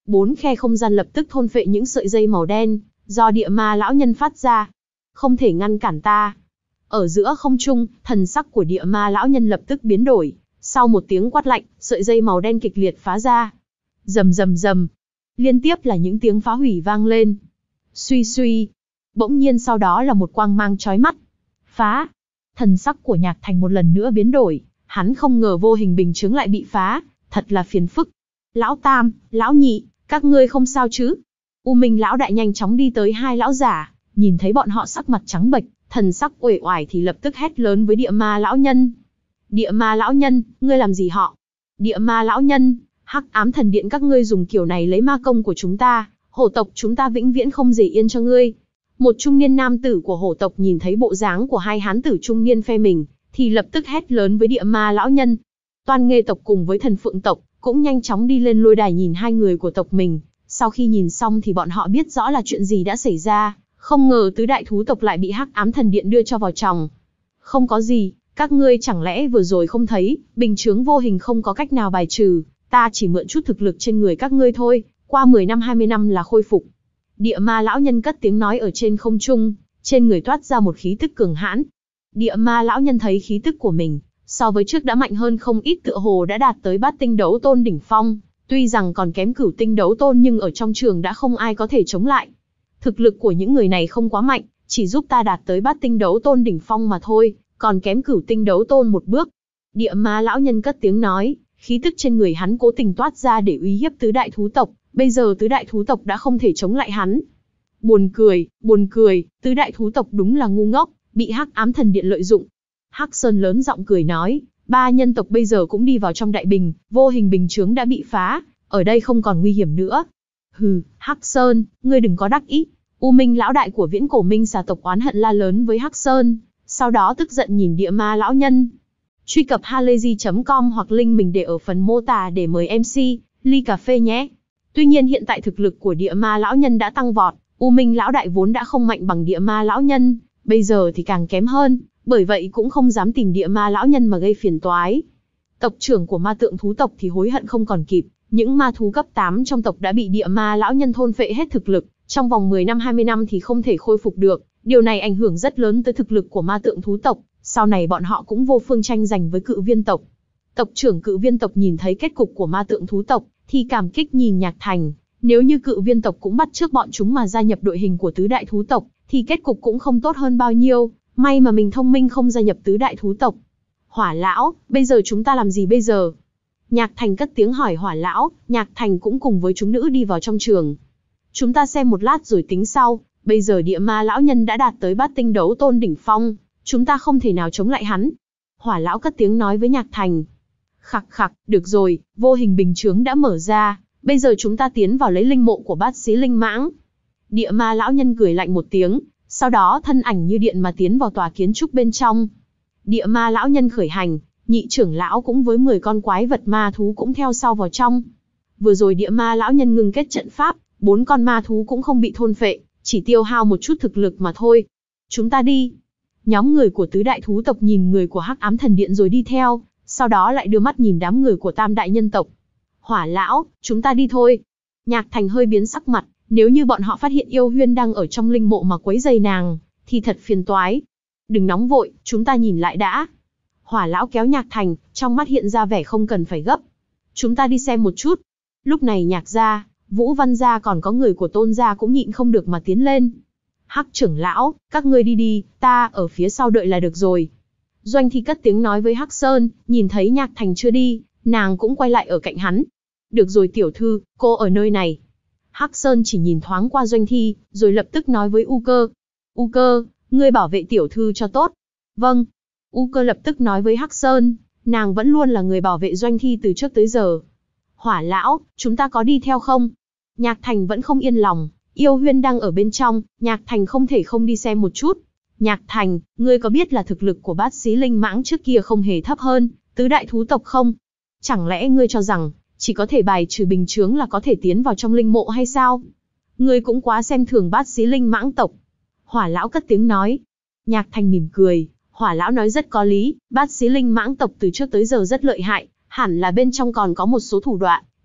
Bốn khe không gian lập tức thôn phệ những sợi dây màu đen, do địa ma lão nhân phát ra. Không thể ngăn cản ta. Ở giữa không trung, thần sắc của địa ma lão nhân lập tức biến đổi. Sau một tiếng quát lạnh, sợi dây màu đen kịch liệt phá ra. Rầm rầm rầm. Liên tiếp là những tiếng phá hủy vang lên. Suy suy. Bỗng nhiên sau đó là một quang mang chói mắt. Phá. Thần sắc của Nhạc Thành một lần nữa biến đổi. Hắn không ngờ vô hình bình chướng lại bị phá. Thật là phiền phức. Lão Tam, Lão Nhị, các ngươi không sao chứ? U Minh lão đại nhanh chóng đi tới hai lão giả. Nhìn thấy bọn họ sắc mặt trắng bệch, thần sắc uể oải thì lập tức hét lớn với địa ma lão nhân. Địa ma lão nhân, ngươi làm gì họ? Địa ma lão nhân, Hắc Ám Thần Điện các ngươi dùng kiểu này lấy ma công của chúng ta, hổ tộc chúng ta vĩnh viễn không để yên cho ngươi. Một trung niên nam tử của hổ tộc nhìn thấy bộ dáng của hai hán tử trung niên phe mình, thì lập tức hét lớn với địa ma lão nhân. Toan Nghê tộc cùng với Thần Phượng tộc cũng nhanh chóng đi lên lôi đài nhìn hai người của tộc mình. Sau khi nhìn xong thì bọn họ biết rõ là chuyện gì đã xảy ra, không ngờ tứ đại thú tộc lại bị Hắc Ám Thần Điện đưa cho vào chòng. Không có gì, các ngươi chẳng lẽ vừa rồi không thấy, bình chướng vô hình không có cách nào bài trừ, ta chỉ mượn chút thực lực trên người các ngươi thôi, qua mười năm hai mươi năm là khôi phục. Địa ma lão nhân cất tiếng nói ở trên không trung, trên người toát ra một khí tức cường hãn. Địa ma lão nhân thấy khí tức của mình, so với trước đã mạnh hơn không ít, tựa hồ đã đạt tới bát tinh đấu tôn đỉnh phong, tuy rằng còn kém cửu tinh đấu tôn nhưng ở trong trường đã không ai có thể chống lại. Thực lực của những người này không quá mạnh, chỉ giúp ta đạt tới bát tinh đấu tôn đỉnh phong mà thôi, còn kém cửu tinh đấu tôn một bước. Địa ma lão nhân cất tiếng nói, khí tức trên người hắn cố tình toát ra để uy hiếp tứ đại thú tộc, bây giờ tứ đại thú tộc đã không thể chống lại hắn. Buồn cười, buồn cười, tứ đại thú tộc đúng là ngu ngốc, bị Hắc Ám Thần Điện lợi dụng. Hắc Sơn lớn giọng cười nói, ba nhân tộc bây giờ cũng đi vào trong đại bình, vô hình bình chướng đã bị phá, ở đây không còn nguy hiểm nữa. Hừ, Hắc Sơn, ngươi đừng có đắc ý. U Minh lão đại của Viễn Cổ Minh xà tộc oán hận la lớn với Hắc Sơn, sau đó tức giận nhìn địa ma lão nhân. Truy cập halayzi chấm com hoặc link mình để ở phần mô tả để mời em xê, ly cà phê nhé. Tuy nhiên hiện tại thực lực của địa ma lão nhân đã tăng vọt, U Minh lão đại vốn đã không mạnh bằng địa ma lão nhân, bây giờ thì càng kém hơn, bởi vậy cũng không dám tìm địa ma lão nhân mà gây phiền toái. Tộc trưởng của ma tượng thú tộc thì hối hận không còn kịp, những ma thú cấp tám trong tộc đã bị địa ma lão nhân thôn phệ hết thực lực, trong vòng mười năm hai mươi năm thì không thể khôi phục được, điều này ảnh hưởng rất lớn tới thực lực của ma tượng thú tộc, sau này bọn họ cũng vô phương tranh giành với Cự Viên tộc. Tộc trưởng Cự Viên tộc nhìn thấy kết cục của ma tượng thú tộc, thì cảm kích nhìn Nhạc Thành, nếu như Cự Viên tộc cũng bắt chước bọn chúng mà gia nhập đội hình của tứ đại thú tộc, thì kết cục cũng không tốt hơn bao nhiêu, may mà mình thông minh không gia nhập tứ đại thú tộc. Hỏa lão, bây giờ chúng ta làm gì bây giờ? Nhạc Thành cất tiếng hỏi Hỏa lão, Nhạc Thành cũng cùng với chúng nữ đi vào trong trường. Chúng ta xem một lát rồi tính sau, bây giờ địa ma lão nhân đã đạt tới bát tinh đấu tôn đỉnh phong, chúng ta không thể nào chống lại hắn. Hỏa lão cất tiếng nói với Nhạc Thành. Khặc khặc, được rồi, vô hình bình chướng đã mở ra, bây giờ chúng ta tiến vào lấy linh mộ của bát xí linh mãng. Địa ma lão nhân cười lạnh một tiếng, sau đó thân ảnh như điện mà tiến vào tòa kiến trúc bên trong. Địa ma lão nhân khởi hành, nhị trưởng lão cũng với mười con quái vật ma thú cũng theo sau vào trong. Vừa rồi địa ma lão nhân ngưng kết trận pháp, bốn con ma thú cũng không bị thôn phệ, chỉ tiêu hao một chút thực lực mà thôi. Chúng ta đi. Nhóm người của tứ đại thú tộc nhìn người của Hắc Ám Thần Điện rồi đi theo, sau đó lại đưa mắt nhìn đám người của tam đại nhân tộc. Hỏa lão, chúng ta đi thôi. Nhạc Thành hơi biến sắc mặt, nếu như bọn họ phát hiện Yêu Huyên đang ở trong linh mộ mà quấy rầy nàng, thì thật phiền toái. Đừng nóng vội, chúng ta nhìn lại đã. Hỏa lão kéo Nhạc Thành, trong mắt hiện ra vẻ không cần phải gấp. Chúng ta đi xem một chút. Lúc này Nhạc gia, Vũ Văn gia còn có người của Tôn gia cũng nhịn không được mà tiến lên. Hắc trưởng lão, các ngươi đi đi, ta ở phía sau đợi là được rồi. Doanh Thi cất tiếng nói với Hắc Sơn, nhìn thấy Nhạc Thành chưa đi, nàng cũng quay lại ở cạnh hắn. Được rồi tiểu thư, cô ở nơi này. Hắc Sơn chỉ nhìn thoáng qua Doanh Thi, rồi lập tức nói với U Cơ. U Cơ, ngươi bảo vệ tiểu thư cho tốt. Vâng. U Cơ lập tức nói với Hắc Sơn, nàng vẫn luôn là người bảo vệ Doanh Thi từ trước tới giờ. Hỏa lão, chúng ta có đi theo không? Nhạc Thành vẫn không yên lòng, Yêu Huyên đang ở bên trong, Nhạc Thành không thể không đi xem một chút. Nhạc Thành, ngươi có biết là thực lực của bát xí linh mãng trước kia không hề thấp hơn tứ đại thú tộc không? Chẳng lẽ ngươi cho rằng, chỉ có thể bài trừ bình chướng là có thể tiến vào trong linh mộ hay sao? Ngươi cũng quá xem thường bát xí linh mãng tộc. Hỏa lão cất tiếng nói. Nhạc Thành mỉm cười, Hỏa lão nói rất có lý, bát xí linh mãng tộc từ trước tới giờ rất lợi hại, hẳn là bên trong còn có một số thủ đoạn,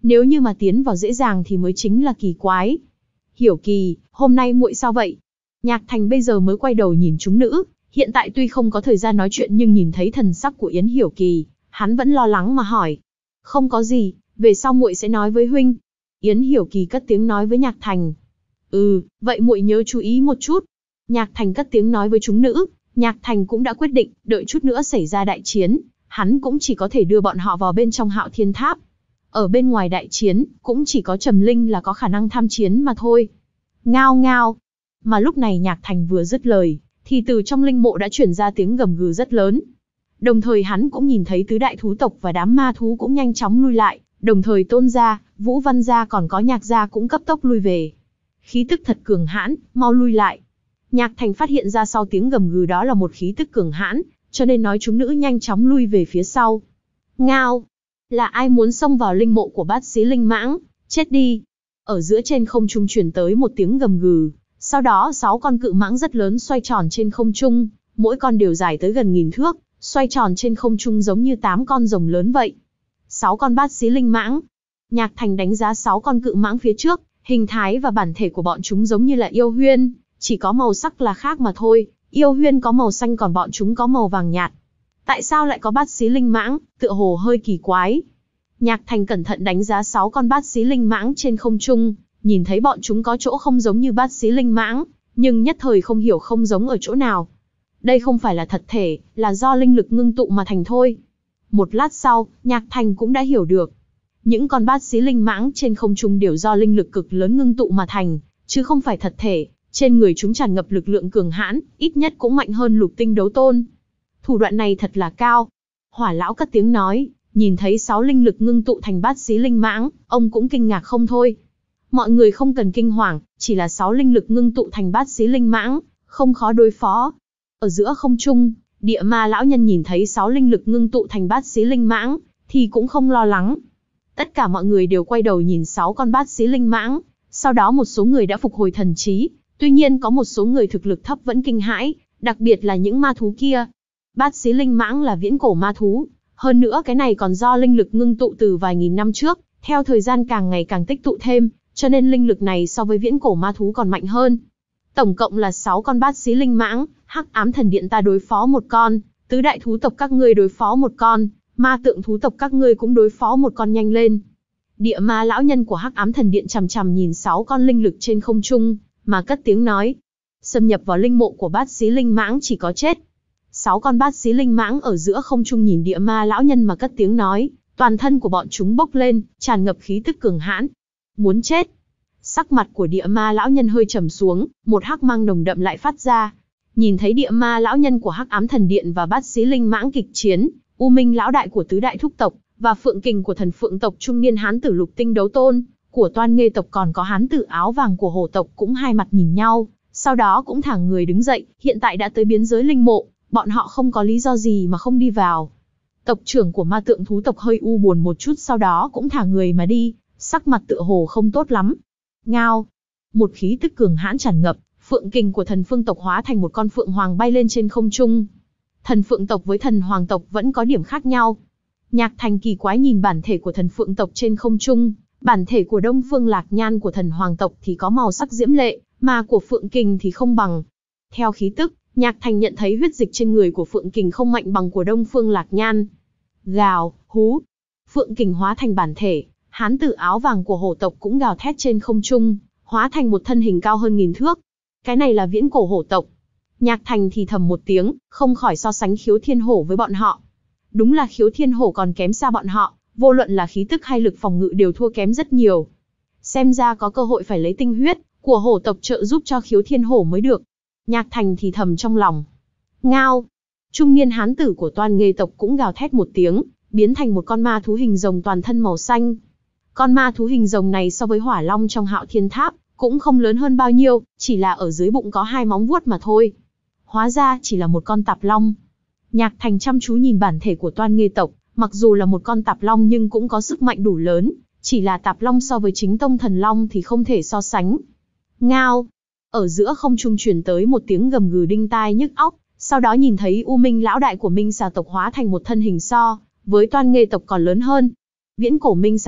Nếu như mà tiến vào dễ dàng thì mới chính là kỳ quái. Hiểu Kỳ, hôm nay muội sao vậy? Nhạc Thành bây giờ mới quay đầu nhìn chúng nữ, hiện tại tuy không có thời gian nói chuyện nhưng nhìn thấy thần sắc của Yến Hiểu Kỳ, hắn vẫn lo lắng mà hỏi. Không có gì, về sau muội sẽ nói với huynh. Yến Hiểu Kỳ cất tiếng nói với Nhạc Thành. Ừ, vậy muội nhớ chú ý một chút. Nhạc Thành cất tiếng nói với chúng nữ, Nhạc Thành cũng đã quyết định, đợi chút nữa xảy ra đại chiến, hắn cũng chỉ có thể đưa bọn họ vào bên trong Hạo Thiên Tháp. Ở bên ngoài đại chiến, cũng chỉ có Trầm Linh là có khả năng tham chiến mà thôi. Ngao ngao. Mà lúc này Nhạc Thành vừa dứt lời, thì từ trong linh mộ đã chuyển ra tiếng gầm gừ rất lớn. Đồng thời hắn cũng nhìn thấy tứ đại thú tộc và đám ma thú cũng nhanh chóng lui lại, đồng thời Tôn gia, Vũ Văn gia còn có Nhạc gia cũng cấp tốc lui về. Khí tức thật cường hãn, mau lui lại. Nhạc Thành phát hiện ra sau tiếng gầm gừ đó là một khí tức cường hãn, cho nên nói chúng nữ nhanh chóng lui về phía sau. Ngao! Là ai muốn xông vào linh mộ của Bát Xí Linh Mãng? Chết đi! Ở giữa trên không trung truyền tới một tiếng gầm gừ, sau đó sáu con cự mãng rất lớn xoay tròn trên không trung, mỗi con đều dài tới gần nghìn thước, xoay tròn trên không trung giống như tám con rồng lớn vậy. Sáu con Bát Xí Linh Mãng. Nhạc Thành đánh giá sáu con cự mãng phía trước, hình thái và bản thể của bọn chúng giống như là yêu huyên, chỉ có màu sắc là khác mà thôi, yêu huyên có màu xanh còn bọn chúng có màu vàng nhạt. Tại sao lại có Bát Xí Linh Mãng, tựa hồ hơi kỳ quái. Nhạc Thành cẩn thận đánh giá sáu con Bát Xí Linh Mãng trên không trung, nhìn thấy bọn chúng có chỗ không giống như Bát Xí Linh Mãng, nhưng nhất thời không hiểu không giống ở chỗ nào. Đây không phải là thật thể, là do linh lực ngưng tụ mà thành thôi. Một lát sau, Nhạc Thành cũng đã hiểu được. Những con Bát Xí Linh Mãng trên không trung đều do linh lực cực lớn ngưng tụ mà thành, chứ không phải thật thể. Trên người chúng tràn ngập lực lượng cường hãn, ít nhất cũng mạnh hơn Lục Tinh Đấu Tôn. Thủ đoạn này thật là cao. Hỏa lão cất tiếng nói, nhìn thấy sáu linh lực ngưng tụ thành Bát Xí Linh Mãng, ông cũng kinh ngạc không thôi. Mọi người không cần kinh hoàng, chỉ là sáu linh lực ngưng tụ thành Bát Xí Linh Mãng, không khó đối phó. Ở giữa không trung, Địa Ma lão nhân nhìn thấy sáu linh lực ngưng tụ thành Bát Xí Linh Mãng, thì cũng không lo lắng. Tất cả mọi người đều quay đầu nhìn sáu con Bát Xí Linh Mãng, sau đó một số người đã phục hồi thần trí, tuy nhiên có một số người thực lực thấp vẫn kinh hãi, đặc biệt là những ma thú kia. Bát Xí Linh Mãng là viễn cổ ma thú, hơn nữa cái này còn do linh lực ngưng tụ từ vài nghìn năm trước, theo thời gian càng ngày càng tích tụ thêm, cho nên linh lực này so với viễn cổ ma thú còn mạnh hơn. Tổng cộng là sáu con Bát Xí Linh Mãng, Hắc Ám Thần Điện ta đối phó một con, tứ đại thú tộc các ngươi đối phó một con, ma tượng thú tộc các ngươi cũng đối phó một con, nhanh lên. Địa Ma lão nhân của Hắc Ám Thần Điện chằm chằm nhìn sáu con linh lực trên không trung, mà cất tiếng nói. Xâm nhập vào linh mộ của Bát Xí Linh Mãng chỉ có chết. Sáu con Bát Xí Linh Mãng ở giữa không trung nhìn Địa Ma lão nhân mà cất tiếng nói, toàn thân của bọn chúng bốc lên, tràn ngập khí tức cường hãn. Muốn chết. Sắc mặt của Địa Ma lão nhân hơi trầm xuống, một hắc mang nồng đậm lại phát ra. Nhìn thấy Địa Ma lão nhân của Hắc Ám Thần Điện và Bát Xí Linh Mãng kịch chiến, U Minh lão đại của tứ đại thúc tộc và Phượng Kình của Thần Phượng tộc trung niên hán tử Lục Tinh Đấu Tôn của Toan Nghê tộc còn có hán tử áo vàng của Hổ tộc cũng hai mặt nhìn nhau, sau đó cũng thẳng người đứng dậy, hiện tại đã tới biên giới linh mộ, bọn họ không có lý do gì mà không đi vào. Tộc trưởng của ma tượng thú tộc hơi u buồn một chút, sau đó cũng thả người mà đi, sắc mặt tựa hồ không tốt lắm. Ngao, một khí tức cường hãn tràn ngập, Phượng Kình của Thần Phương tộc hóa thành một con phượng hoàng bay lên trên không trung. Thần Phượng tộc với Thần Hoàng tộc vẫn có điểm khác nhau. Nhạc Thành kỳ quái nhìn bản thể của Thần Phượng tộc trên không trung, bản thể của Đông Phương Lạc Nhan của Thần Hoàng tộc thì có màu sắc diễm lệ, mà của Phượng Kình thì không bằng. Theo khí tức, Nhạc Thành nhận thấy huyết dịch trên người của Phượng Kình không mạnh bằng của Đông Phương Lạc Nhan. Gào, hú. Phượng Kình hóa thành bản thể, hán tử áo vàng của Hổ tộc cũng gào thét trên không trung, hóa thành một thân hình cao hơn nghìn thước. Cái này là viễn cổ hổ tộc. Nhạc Thành thì thầm một tiếng, không khỏi so sánh Khiếu Thiên Hổ với bọn họ. Đúng là Khiếu Thiên Hổ còn kém xa bọn họ, vô luận là khí tức hay lực phòng ngự đều thua kém rất nhiều. Xem ra có cơ hội phải lấy tinh huyết của hổ tộc trợ giúp cho Khiếu Thiên Hổ mới được. Nhạc Thành thì thầm trong lòng. Ngao! Trung niên hán tử của Toan Nghê tộc cũng gào thét một tiếng, biến thành một con ma thú hình rồng toàn thân màu xanh. Con ma thú hình rồng này so với hỏa long trong Hạo Thiên Tháp cũng không lớn hơn bao nhiêu, chỉ là ở dưới bụng có hai móng vuốt mà thôi. Hóa ra chỉ là một con tạp long. Nhạc Thành chăm chú nhìn bản thể của Toan Nghê tộc, mặc dù là một con tạp long nhưng cũng có sức mạnh đủ lớn, chỉ là tạp long so với chính tông thần long thì không thể so sánh. Ngao! Ở giữa không trung truyền tới một tiếng gầm gừ đinh tai nhức óc, sau đó nhìn thấy U Minh lão đại của Minh Xà tộc hóa thành một thân hình so với Toan Nghê tộc còn lớn hơn. Viễn cổ Minh Xà tộc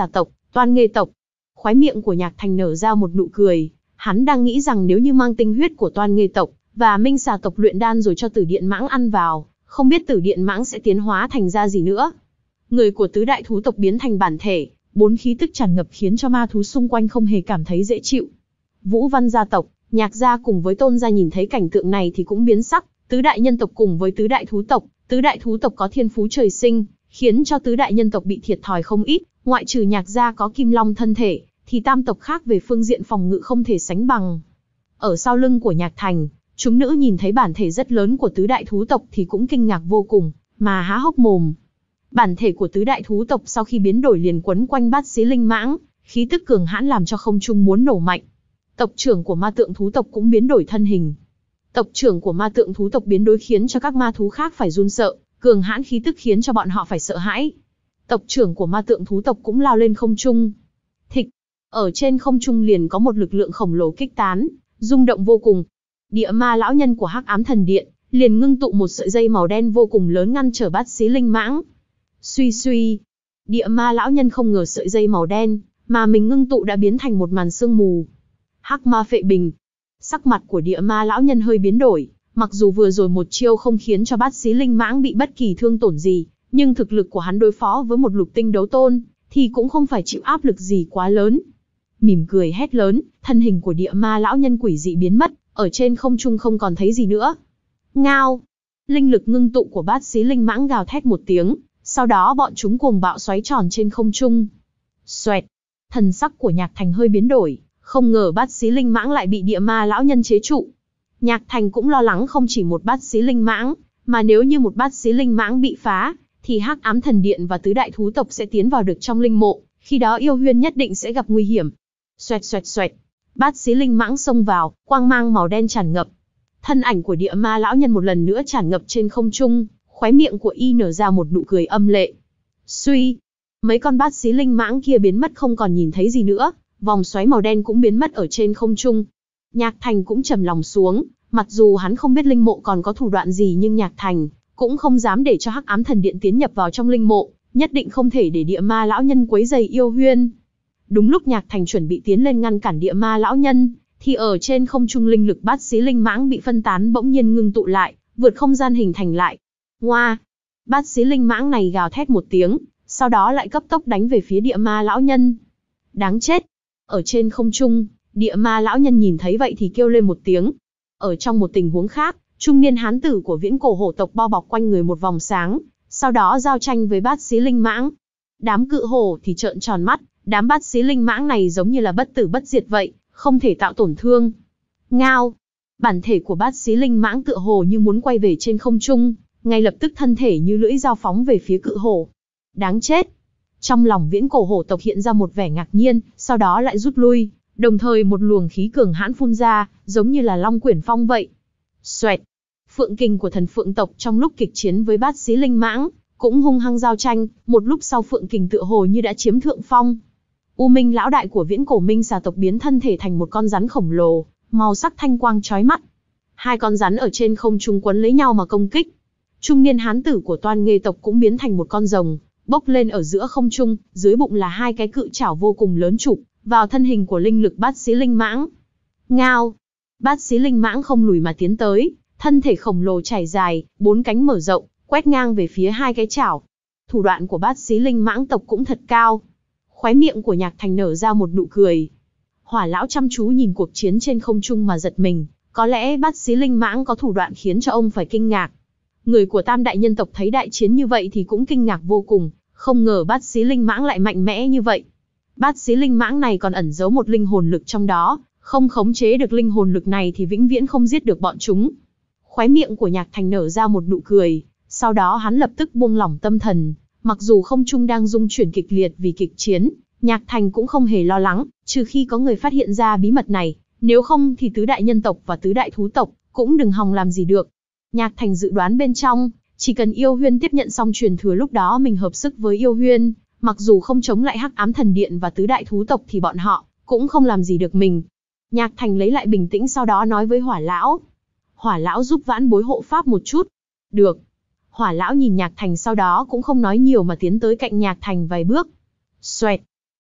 Toan Nghê tộc. Khóe miệng của Nhạc Thành nở ra một nụ cười, hắn đang nghĩ rằng nếu như mang tinh huyết của Toan Nghê tộc và Minh Xà tộc luyện đan rồi cho Tử Điện Mãng ăn vào, không biết Tử Điện Mãng sẽ tiến hóa thành ra gì nữa. Người của tứ đại thú tộc biến thành bản thể, bốn khí tức tràn ngập khiến cho ma thú xung quanh không hề cảm thấy dễ chịu. Vũ Văn gia tộc, Nhạc gia cùng với Tôn gia nhìn thấy cảnh tượng này thì cũng biến sắc, tứ đại nhân tộc cùng với tứ đại thú tộc, tứ đại thú tộc có thiên phú trời sinh, khiến cho tứ đại nhân tộc bị thiệt thòi không ít, ngoại trừ Nhạc gia có Kim Long thân thể, thì tam tộc khác về phương diện phòng ngự không thể sánh bằng. Ở sau lưng của Nhạc Thành, chúng nữ nhìn thấy bản thể rất lớn của tứ đại thú tộc thì cũng kinh ngạc vô cùng, mà há hốc mồm. Bản thể của tứ đại thú tộc sau khi biến đổi liền quấn quanh Bát Xí Linh Mãng, khí tức cường hãn làm cho không trung muốn nổ mạnh. Tộc trưởng của ma tượng thú tộc cũng biến đổi thân hình. Tộc trưởng của ma tượng thú tộc biến đổi khiến cho các ma thú khác phải run sợ, cường hãn khí tức khiến cho bọn họ phải sợ hãi. Tộc trưởng của ma tượng thú tộc cũng lao lên không trung. Thịch, ở trên không trung liền có một lực lượng khổng lồ kích tán, rung động vô cùng. Địa ma lão nhân của Hắc Ám Thần Điện liền ngưng tụ một sợi dây màu đen vô cùng lớn ngăn trở Bát Xí Linh Mãng. Suy suy, địa ma lão nhân không ngờ sợi dây màu đen mà mình ngưng tụ đã biến thành một màn sương mù. Hắc Ma Phệ Bình. Sắc mặt của địa ma lão nhân hơi biến đổi, mặc dù vừa rồi một chiêu không khiến cho Bát Xí Linh Mãng bị bất kỳ thương tổn gì, nhưng thực lực của hắn đối phó với một lục tinh đấu tôn thì cũng không phải chịu áp lực gì quá lớn. Mỉm cười hét lớn, thân hình của địa ma lão nhân quỷ dị biến mất, ở trên không trung không còn thấy gì nữa. Ngao. Linh lực ngưng tụ của Bát Xí Linh Mãng gào thét một tiếng, sau đó bọn chúng cuồng bạo xoáy tròn trên không trung. Xoẹt. Thần sắc của Nhạc Thành hơi biến đổi, không ngờ Bát Xí Linh Mãng lại bị địa ma lão nhân chế trụ. Nhạc Thành cũng lo lắng không chỉ một Bát Xí Linh Mãng, mà nếu như một Bát Xí Linh Mãng bị phá, thì Hắc Ám Thần Điện và tứ đại thú tộc sẽ tiến vào được trong linh mộ, khi đó Yêu Huyên nhất định sẽ gặp nguy hiểm. Xoẹt xoẹt xoẹt. Bát Xí Linh Mãng xông vào, quang mang màu đen tràn ngập. Thân ảnh của địa ma lão nhân một lần nữa tràn ngập trên không trung, khóe miệng của y nở ra một nụ cười âm lệ. Suy, mấy con Bát Xí Linh Mãng kia biến mất không còn nhìn thấy gì nữa, vòng xoáy màu đen cũng biến mất ở trên không trung. Nhạc Thành cũng trầm lòng xuống, mặc dù hắn không biết linh mộ còn có thủ đoạn gì nhưng Nhạc Thành cũng không dám để cho Hắc Ám Thần Điện tiến nhập vào trong linh mộ, nhất định không thể để địa ma lão nhân quấy rầy Yêu Huyên. Đúng lúc Nhạc Thành chuẩn bị tiến lên ngăn cản địa ma lão nhân, thì ở trên không trung linh lực Bát Xí Linh Mãng bị phân tán bỗng nhiên ngưng tụ lại, vượt không gian hình thành lại. Ngoa! Bát Xí Linh Mãng này gào thét một tiếng, sau đó lại cấp tốc đánh về phía địa ma lão nhân. Đáng chết! Ở trên không trung, địa ma lão nhân nhìn thấy vậy thì kêu lên một tiếng. Ở trong một tình huống khác, trung niên hán tử của Viễn Cổ Hổ tộc bao bọc quanh người một vòng sáng, sau đó giao tranh với Bát Xí Linh Mãng. Đám cự hổ thì trợn tròn mắt, đám Bát Xí Linh Mãng này giống như là bất tử bất diệt vậy, không thể tạo tổn thương. Ngao! Bản thể của Bát Xí Linh Mãng tựa hồ như muốn quay về trên không trung, ngay lập tức thân thể như lưỡi dao phóng về phía cự hổ. Đáng chết! Trong lòng Viễn Cổ Hổ tộc hiện ra một vẻ ngạc nhiên, sau đó lại rút lui, đồng thời một luồng khí cường hãn phun ra, giống như là Long Quyển Phong vậy. Xoẹt! Phượng kình của thần Phượng tộc trong lúc kịch chiến với Bát Xí Linh Mãng cũng hung hăng giao tranh, một lúc sau Phượng kình tựa hồ như đã chiếm thượng phong. U Minh lão đại của Viễn Cổ Minh Xà tộc biến thân thể thành một con rắn khổng lồ, màu sắc thanh quang chói mắt. Hai con rắn ở trên không trung quấn lấy nhau mà công kích. Trung niên hán tử của Toan Nghê tộc cũng biến thành một con rồng, bốc lên ở giữa không trung, dưới bụng là hai cái cự chảo vô cùng lớn chụp vào thân hình của linh lực Bát Xí Linh Mãng. Ngao! Bát Xí Linh Mãng không lùi mà tiến tới, thân thể khổng lồ trải dài, bốn cánh mở rộng, quét ngang về phía hai cái chảo. Thủ đoạn của Bát Xí Linh Mãng tộc cũng thật cao. Khóe miệng của Nhạc Thành nở ra một nụ cười. Hỏa lão chăm chú nhìn cuộc chiến trên không trung mà giật mình, có lẽ Bát Xí Linh Mãng có thủ đoạn khiến cho ông phải kinh ngạc. Người của Tam đại nhân tộc thấy đại chiến như vậy thì cũng kinh ngạc vô cùng, không ngờ Bát Xí Linh Mãng lại mạnh mẽ như vậy. Bát Xí Linh Mãng này còn ẩn giấu một linh hồn lực trong đó, không khống chế được linh hồn lực này thì vĩnh viễn không giết được bọn chúng. Khóe miệng của Nhạc Thành nở ra một nụ cười, sau đó hắn lập tức buông lỏng tâm thần. Mặc dù không trung đang rung chuyển kịch liệt vì kịch chiến, Nhạc Thành cũng không hề lo lắng, trừ khi có người phát hiện ra bí mật này, nếu không thì tứ đại nhân tộc và tứ đại thú tộc cũng đừng hòng làm gì được. Nhạc Thành dự đoán bên trong, chỉ cần Yêu Huyên tiếp nhận xong truyền thừa lúc đó mình hợp sức với Yêu Huyên, mặc dù không chống lại Hắc Ám Thần Điện và tứ đại thú tộc thì bọn họ cũng không làm gì được mình. Nhạc Thành lấy lại bình tĩnh sau đó nói với Hỏa lão. Hỏa lão giúp vãn bối hộ pháp một chút. Được. Hỏa lão nhìn Nhạc Thành sau đó cũng không nói nhiều mà tiến tới cạnh Nhạc Thành vài bước. Xoẹt.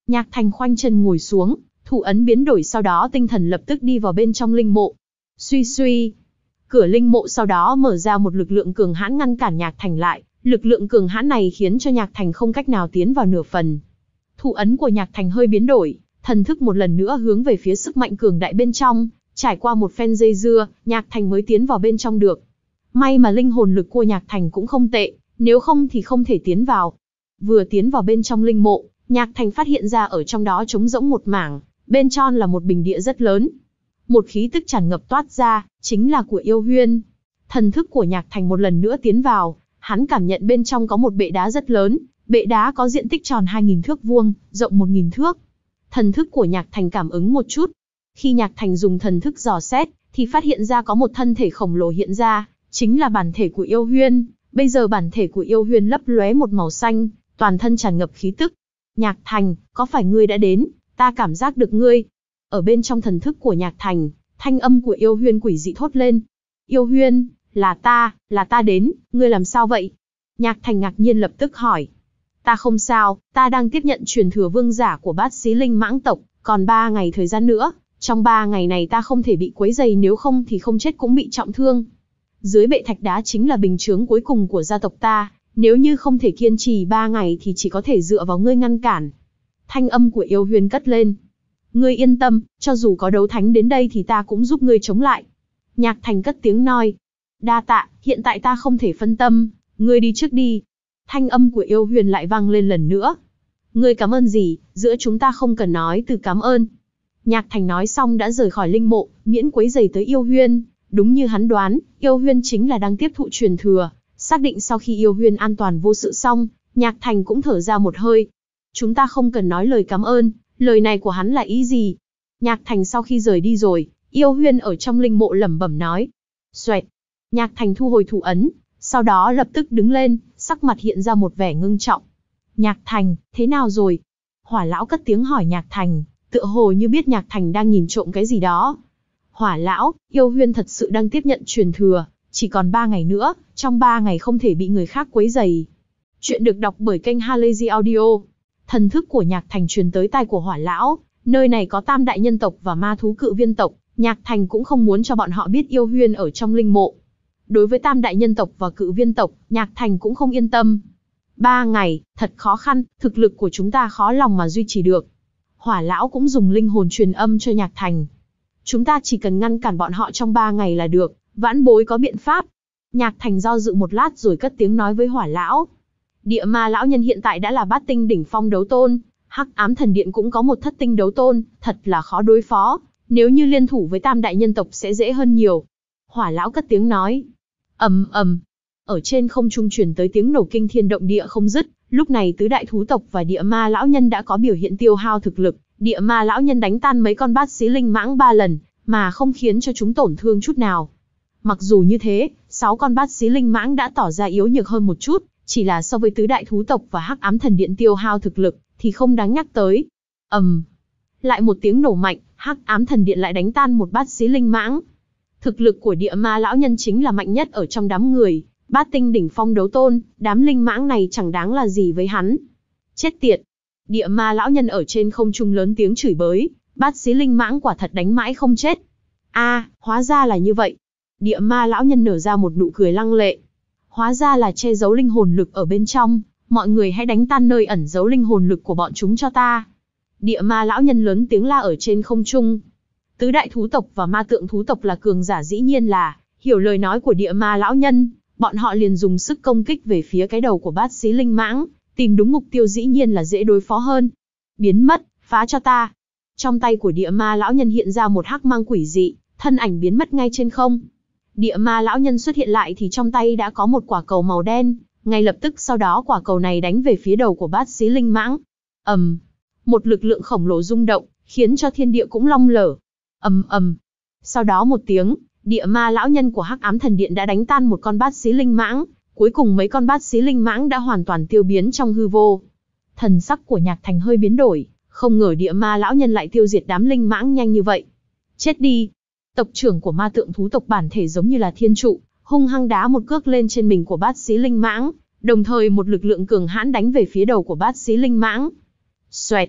Nhạc Thành khoanh chân ngồi xuống, thủ ấn biến đổi, sau đó tinh thần lập tức đi vào bên trong linh mộ. Suy suy, cửa linh mộ sau đó mở ra, một lực lượng cường hãn ngăn cản Nhạc Thành lại. Lực lượng cường hãn này khiến cho Nhạc Thành không cách nào tiến vào nửa phần. Thủ ấn của Nhạc Thành hơi biến đổi, thần thức một lần nữa hướng về phía sức mạnh cường đại bên trong. Trải qua một phen dây dưa, Nhạc Thành mới tiến vào bên trong được. May mà linh hồn lực của Nhạc Thành cũng không tệ, nếu không thì không thể tiến vào. Vừa tiến vào bên trong linh mộ, Nhạc Thành phát hiện ra ở trong đó trống rỗng một mảng, bên trong là một bình địa rất lớn. Một khí tức tràn ngập toát ra, chính là của Yêu Huyên. Thần thức của Nhạc Thành một lần nữa tiến vào, hắn cảm nhận bên trong có một bệ đá rất lớn, bệ đá có diện tích tròn hai nghìn thước vuông, rộng một nghìn thước. Thần thức của Nhạc Thành cảm ứng một chút. Khi Nhạc Thành dùng thần thức dò xét, thì phát hiện ra có một thân thể khổng lồ hiện ra, chính là bản thể của Yêu Huyên. Bây giờ bản thể của Yêu Huyên lấp lóe một màu xanh, toàn thân tràn ngập khí tức. Nhạc Thành, có phải ngươi đã đến? Ta cảm giác được ngươi. Ở bên trong thần thức của Nhạc Thành, thanh âm của Yêu Huyên quỷ dị thốt lên. Yêu Huyên, là ta, là ta đến, ngươi làm sao vậy? Nhạc Thành ngạc nhiên lập tức hỏi. Ta không sao, ta đang tiếp nhận truyền thừa vương giả của Bát Xí Linh Mãng tộc, còn ba ngày thời gian nữa, trong ba ngày này ta không thể bị quấy rầy, nếu không thì không chết cũng bị trọng thương. Dưới bệ thạch đá chính là bình chướng cuối cùng của gia tộc ta, nếu như không thể kiên trì ba ngày thì chỉ có thể dựa vào ngươi ngăn cản. Thanh âm của Yêu Huyên cất lên. Ngươi yên tâm, cho dù có đấu thánh đến đây thì ta cũng giúp ngươi chống lại. Nhạc Thành cất tiếng nói. Đa tạ, hiện tại ta không thể phân tâm, ngươi đi trước đi. Thanh âm của Yêu Huyên lại vang lên lần nữa. Ngươi cảm ơn gì, giữa chúng ta không cần nói từ cảm ơn. Nhạc Thành nói xong đã rời khỏi linh mộ, miễn quấy rầy tới Yêu Huyên. Đúng như hắn đoán, Yêu Huyên chính là đang tiếp thụ truyền thừa. Xác định sau khi Yêu Huyên an toàn vô sự xong, Nhạc Thành cũng thở ra một hơi. Chúng ta không cần nói lời cảm ơn, lời này của hắn là ý gì? Nhạc Thành sau khi rời đi rồi, Yêu Huyên ở trong linh mộ lẩm bẩm nói. Xoẹt. Nhạc Thành thu hồi thủ ấn, sau đó lập tức đứng lên, sắc mặt hiện ra một vẻ ngưng trọng. Nhạc Thành, thế nào rồi? Hỏa lão cất tiếng hỏi Nhạc Thành, tựa hồ như biết Nhạc Thành đang nhìn trộm cái gì đó. Hỏa lão, Yêu Huyên thật sự đang tiếp nhận truyền thừa, chỉ còn ba ngày nữa, trong ba ngày không thể bị người khác quấy rầy. Chuyện được đọc bởi kênh Halazy Audio. Thần thức của Nhạc Thành truyền tới tai của Hỏa lão, nơi này có tam đại nhân tộc và ma thú cự viên tộc, Nhạc Thành cũng không muốn cho bọn họ biết Yêu Huyên ở trong linh mộ. Đối với tam đại nhân tộc và cự viên tộc, Nhạc Thành cũng không yên tâm. Ba ngày, thật khó khăn, thực lực của chúng ta khó lòng mà duy trì được. Hỏa lão cũng dùng linh hồn truyền âm cho Nhạc Thành. Chúng ta chỉ cần ngăn cản bọn họ trong ba ngày là được, vãn bối có biện pháp. Nhạc Thành do dự một lát rồi cất tiếng nói với Hỏa lão. Địa ma lão nhân hiện tại đã là bát tinh đỉnh phong đấu tôn, Hắc Ám Thần Điện cũng có một thất tinh đấu tôn, thật là khó đối phó. Nếu như liên thủ với tam đại nhân tộc sẽ dễ hơn nhiều. Hỏa lão cất tiếng nói. Ầm ầm. Ở trên không trung truyền tới tiếng nổ kinh thiên động địa không dứt. Lúc này tứ đại thú tộc và địa ma lão nhân đã có biểu hiện tiêu hao thực lực. Địa ma lão nhân đánh tan mấy con bát xí linh mãng ba lần, mà không khiến cho chúng tổn thương chút nào. Mặc dù như thế, sáu con bát xí linh mãng đã tỏ ra yếu nhược hơn một chút, chỉ là so với tứ đại thú tộc và Hắc Ám Thần Điện tiêu hao thực lực, thì không đáng nhắc tới. ầm, lại một tiếng nổ mạnh, Hắc Ám Thần Điện lại đánh tan một bát xí linh mãng. Thực lực của địa ma lão nhân chính là mạnh nhất ở trong đám người, bát tinh đỉnh phong đấu tôn, đám linh mãng này chẳng đáng là gì với hắn. Chết tiệt! Địa ma lão nhân ở trên không trung lớn tiếng chửi bới, bát xí linh mãng quả thật đánh mãi không chết. A, hóa ra là như vậy. Địa ma lão nhân nở ra một nụ cười lăng lệ. Hóa ra là che giấu linh hồn lực ở bên trong, mọi người hãy đánh tan nơi ẩn giấu linh hồn lực của bọn chúng cho ta. Địa ma lão nhân lớn tiếng la ở trên không trung. Tứ đại thú tộc và ma tượng thú tộc là cường giả, dĩ nhiên là hiểu lời nói của địa ma lão nhân, bọn họ liền dùng sức công kích về phía cái đầu của bát xí linh mãng, tìm đúng mục tiêu dĩ nhiên là dễ đối phó hơn. Biến mất, phá cho ta. Trong tay của địa ma lão nhân hiện ra một hắc mang quỷ dị, thân ảnh biến mất ngay trên không. Địa ma lão nhân xuất hiện lại thì trong tay đã có một quả cầu màu đen, ngay lập tức sau đó quả cầu này đánh về phía đầu của bát xí linh mãng. ầm, một lực lượng khổng lồ rung động, khiến cho thiên địa cũng long lở. ầm ầm. Sau đó một tiếng, địa ma lão nhân của Hắc Ám Thần Điện đã đánh tan một con bát xí linh mãng, cuối cùng mấy con bát xí linh mãng đã hoàn toàn tiêu biến trong hư vô. Thần sắc của Nhạc Thành hơi biến đổi, không ngờ địa ma lão nhân lại tiêu diệt đám linh mãng nhanh như vậy. Chết đi! Tộc trưởng của ma tượng thú tộc bản thể giống như là thiên trụ, hung hăng đá một cước lên trên mình của bát xí linh mãng, đồng thời một lực lượng cường hãn đánh về phía đầu của bát xí linh mãng. Xoẹt!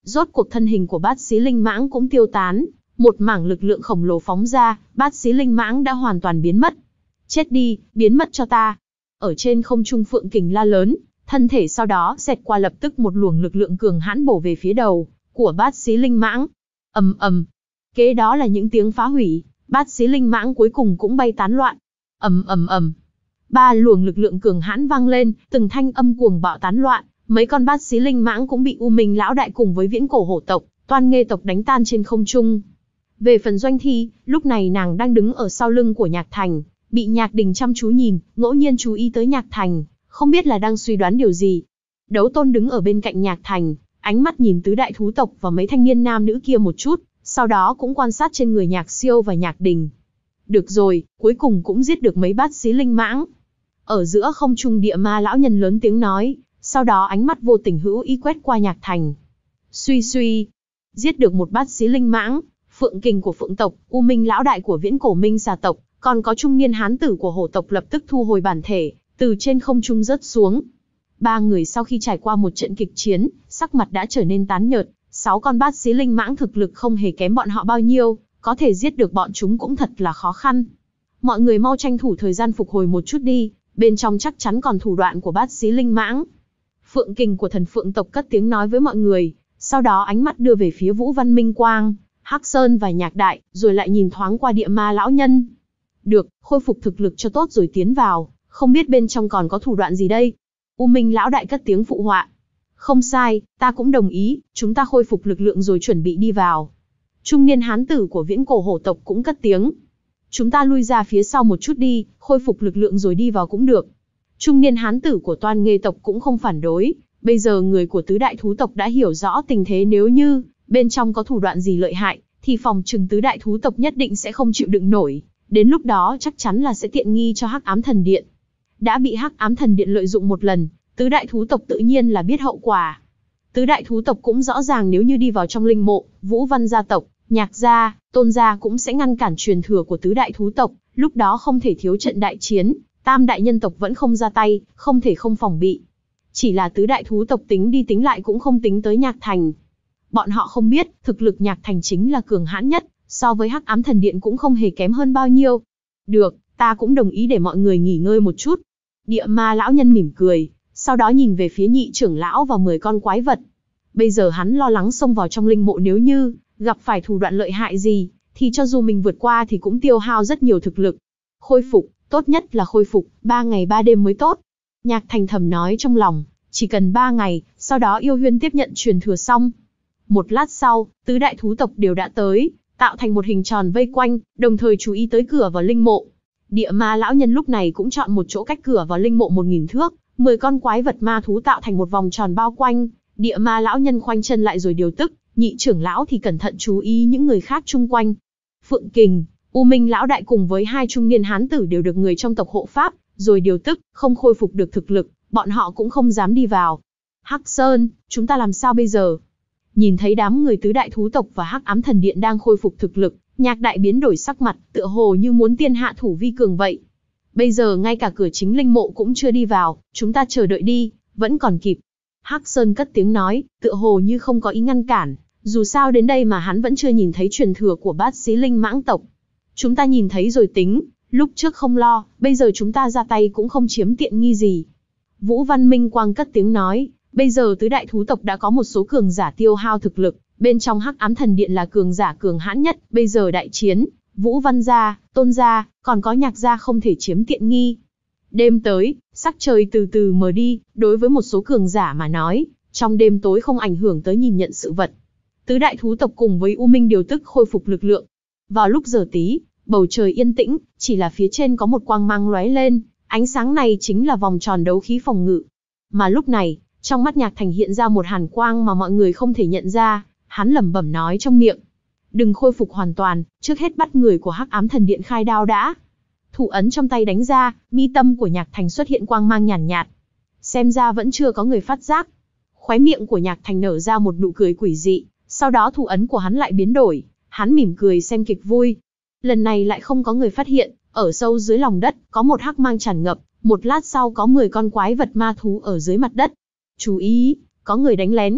Rốt cuộc thân hình của bát xí linh mãng cũng tiêu tán, một mảng lực lượng khổng lồ phóng ra, bát xí linh mãng đã hoàn toàn biến mất. Chết đi, biến mất cho ta. Ở trên không trung Phượng Kình la lớn, thân thể sau đó xẹt qua lập tức một luồng lực lượng cường hãn bổ về phía đầu của bát xí linh mãng. Ầm ầm. Kế đó là những tiếng phá hủy, bát xí linh mãng cuối cùng cũng bay tán loạn. Ầm ầm ầm. Ba luồng lực lượng cường hãn vang lên, từng thanh âm cuồng bạo tán loạn, mấy con bát xí linh mãng cũng bị U Minh lão đại cùng với Viễn Cổ hổ tộc, Toan Nghê tộc đánh tan trên không trung. Về phần Doanh Thi, lúc này nàng đang đứng ở sau lưng của Nhạc Thành, bị Nhạc Đình chăm chú nhìn, ngẫu nhiên chú ý tới Nhạc Thành, không biết là đang suy đoán điều gì. Đấu Tôn đứng ở bên cạnh Nhạc Thành, ánh mắt nhìn tứ đại thú tộc và mấy thanh niên nam nữ kia một chút, sau đó cũng quan sát trên người Nhạc Siêu và Nhạc Đình. Được rồi, cuối cùng cũng giết được mấy bát xí linh mãng. Ở giữa không trung Địa Ma lão nhân lớn tiếng nói, sau đó ánh mắt vô tình hữu ý quét qua Nhạc Thành. Suy suy, giết được một bát xí linh mãng, Phượng Kình của Phượng tộc, U Minh lão đại của Viễn Cổ Minh xà tộc, còn có trung niên hán tử của hổ tộc lập tức thu hồi bản thể, từ trên không trung rớt xuống. Ba người sau khi trải qua một trận kịch chiến, sắc mặt đã trở nên tán nhợt, sáu con bát xí linh mãng thực lực không hề kém bọn họ bao nhiêu, có thể giết được bọn chúng cũng thật là khó khăn. Mọi người mau tranh thủ thời gian phục hồi một chút đi, bên trong chắc chắn còn thủ đoạn của bát xí linh mãng. Phượng Kình của thần Phượng tộc cất tiếng nói với mọi người, sau đó ánh mắt đưa về phía Vũ Văn Minh Quang, Hắc Sơn và Nhạc Đại, rồi lại nhìn thoáng qua Địa Ma lão nhân. Được, khôi phục thực lực cho tốt rồi tiến vào, không biết bên trong còn có thủ đoạn gì đây? U Minh lão đại cất tiếng phụ họa. Không sai, ta cũng đồng ý, chúng ta khôi phục lực lượng rồi chuẩn bị đi vào. Trung niên hán tử của Viễn Cổ hổ tộc cũng cất tiếng. Chúng ta lui ra phía sau một chút đi, khôi phục lực lượng rồi đi vào cũng được. Trung niên hán tử của Toan Nghê tộc cũng không phản đối, bây giờ người của tứ đại thú tộc đã hiểu rõ tình thế, nếu như bên trong có thủ đoạn gì lợi hại, thì phòng trừng tứ đại thú tộc nhất định sẽ không chịu đựng nổi, đến lúc đó chắc chắn là sẽ tiện nghi cho Hắc Ám Thần Điện. Đã bị Hắc Ám Thần Điện lợi dụng một lần, tứ đại thú tộc tự nhiên là biết hậu quả. Tứ đại thú tộc cũng rõ ràng nếu như đi vào trong linh mộ, Vũ Văn gia tộc, Nhạc gia, Tôn gia cũng sẽ ngăn cản truyền thừa của tứ đại thú tộc, lúc đó không thể thiếu trận đại chiến, tam đại nhân tộc vẫn không ra tay, không thể không phòng bị. Chỉ là tứ đại thú tộc tính đi tính lại cũng không tính tới Nhạc Thành. Bọn họ không biết, thực lực Nhạc Thành chính là cường hãn nhất, so với Hắc Ám Thần Điện cũng không hề kém hơn bao nhiêu. Được, ta cũng đồng ý để mọi người nghỉ ngơi một chút. Địa Ma lão nhân mỉm cười, sau đó nhìn về phía nhị trưởng lão và mười con quái vật. Bây giờ hắn lo lắng xông vào trong linh mộ, nếu như gặp phải thủ đoạn lợi hại gì, thì cho dù mình vượt qua thì cũng tiêu hao rất nhiều thực lực. Khôi phục, tốt nhất là khôi phục, ba ngày ba đêm mới tốt. Nhạc Thành thầm nói trong lòng, chỉ cần ba ngày, sau đó Yêu Huyên tiếp nhận truyền thừa xong. Một lát sau, tứ đại thú tộc đều đã tới, tạo thành một hình tròn vây quanh, đồng thời chú ý tới cửa vào linh mộ. Địa Ma lão nhân lúc này cũng chọn một chỗ cách cửa vào linh mộ một nghìn thước, mười con quái vật ma thú tạo thành một vòng tròn bao quanh. Địa Ma lão nhân khoanh chân lại rồi điều tức, nhị trưởng lão thì cẩn thận chú ý những người khác chung quanh. Phượng Kình, U Minh lão đại cùng với hai trung niên hán tử đều được người trong tộc hộ pháp, rồi điều tức, không khôi phục được thực lực, bọn họ cũng không dám đi vào. Hắc Sơn, chúng ta làm sao bây giờ? Nhìn thấy đám người tứ đại thú tộc và Hắc Ám Thần Điện đang khôi phục thực lực, Nhạc Đại biến đổi sắc mặt, tựa hồ như muốn tiên hạ thủ vi cường vậy. Bây giờ ngay cả cửa chính linh mộ cũng chưa đi vào, chúng ta chờ đợi đi, vẫn còn kịp. Hắc Sơn cất tiếng nói, tựa hồ như không có ý ngăn cản, dù sao đến đây mà hắn vẫn chưa nhìn thấy truyền thừa của bát xí linh mãng tộc. Chúng ta nhìn thấy rồi tính, lúc trước không lo, bây giờ chúng ta ra tay cũng không chiếm tiện nghi gì. Vũ Văn Minh Quang cất tiếng nói, bây giờ tứ đại thú tộc đã có một số cường giả tiêu hao thực lực, bên trong Hắc Ám Thần Điện là cường giả cường hãn nhất, bây giờ đại chiến, Vũ Văn gia, Tôn gia, còn có Nhạc gia không thể chiếm tiện nghi. Đêm tới, sắc trời từ từ mờ đi, đối với một số cường giả mà nói, trong đêm tối không ảnh hưởng tới nhìn nhận sự vật. Tứ đại thú tộc cùng với U Minh điều tức khôi phục lực lượng. Vào lúc giờ tí, bầu trời yên tĩnh, chỉ là phía trên có một quang mang lóe lên, ánh sáng này chính là vòng tròn đấu khí phòng ngự. Mà lúc này, trong mắt Nhạc Thành hiện ra một hàn quang mà mọi người không thể nhận ra, hắn lẩm bẩm nói trong miệng. Đừng khôi phục hoàn toàn, trước hết bắt người của Hắc Ám Thần Điện khai đao đã. Thủ ấn trong tay đánh ra, mi tâm của Nhạc Thành xuất hiện quang mang nhàn nhạt, nhạt. Xem ra vẫn chưa có người phát giác. Khóe miệng của Nhạc Thành nở ra một nụ cười quỷ dị, sau đó thủ ấn của hắn lại biến đổi, hắn mỉm cười xem kịch vui. Lần này lại không có người phát hiện, ở sâu dưới lòng đất, có một hắc mang tràn ngập, một lát sau có mười con quái vật ma thú ở dưới mặt đất. Chú ý, có người đánh lén.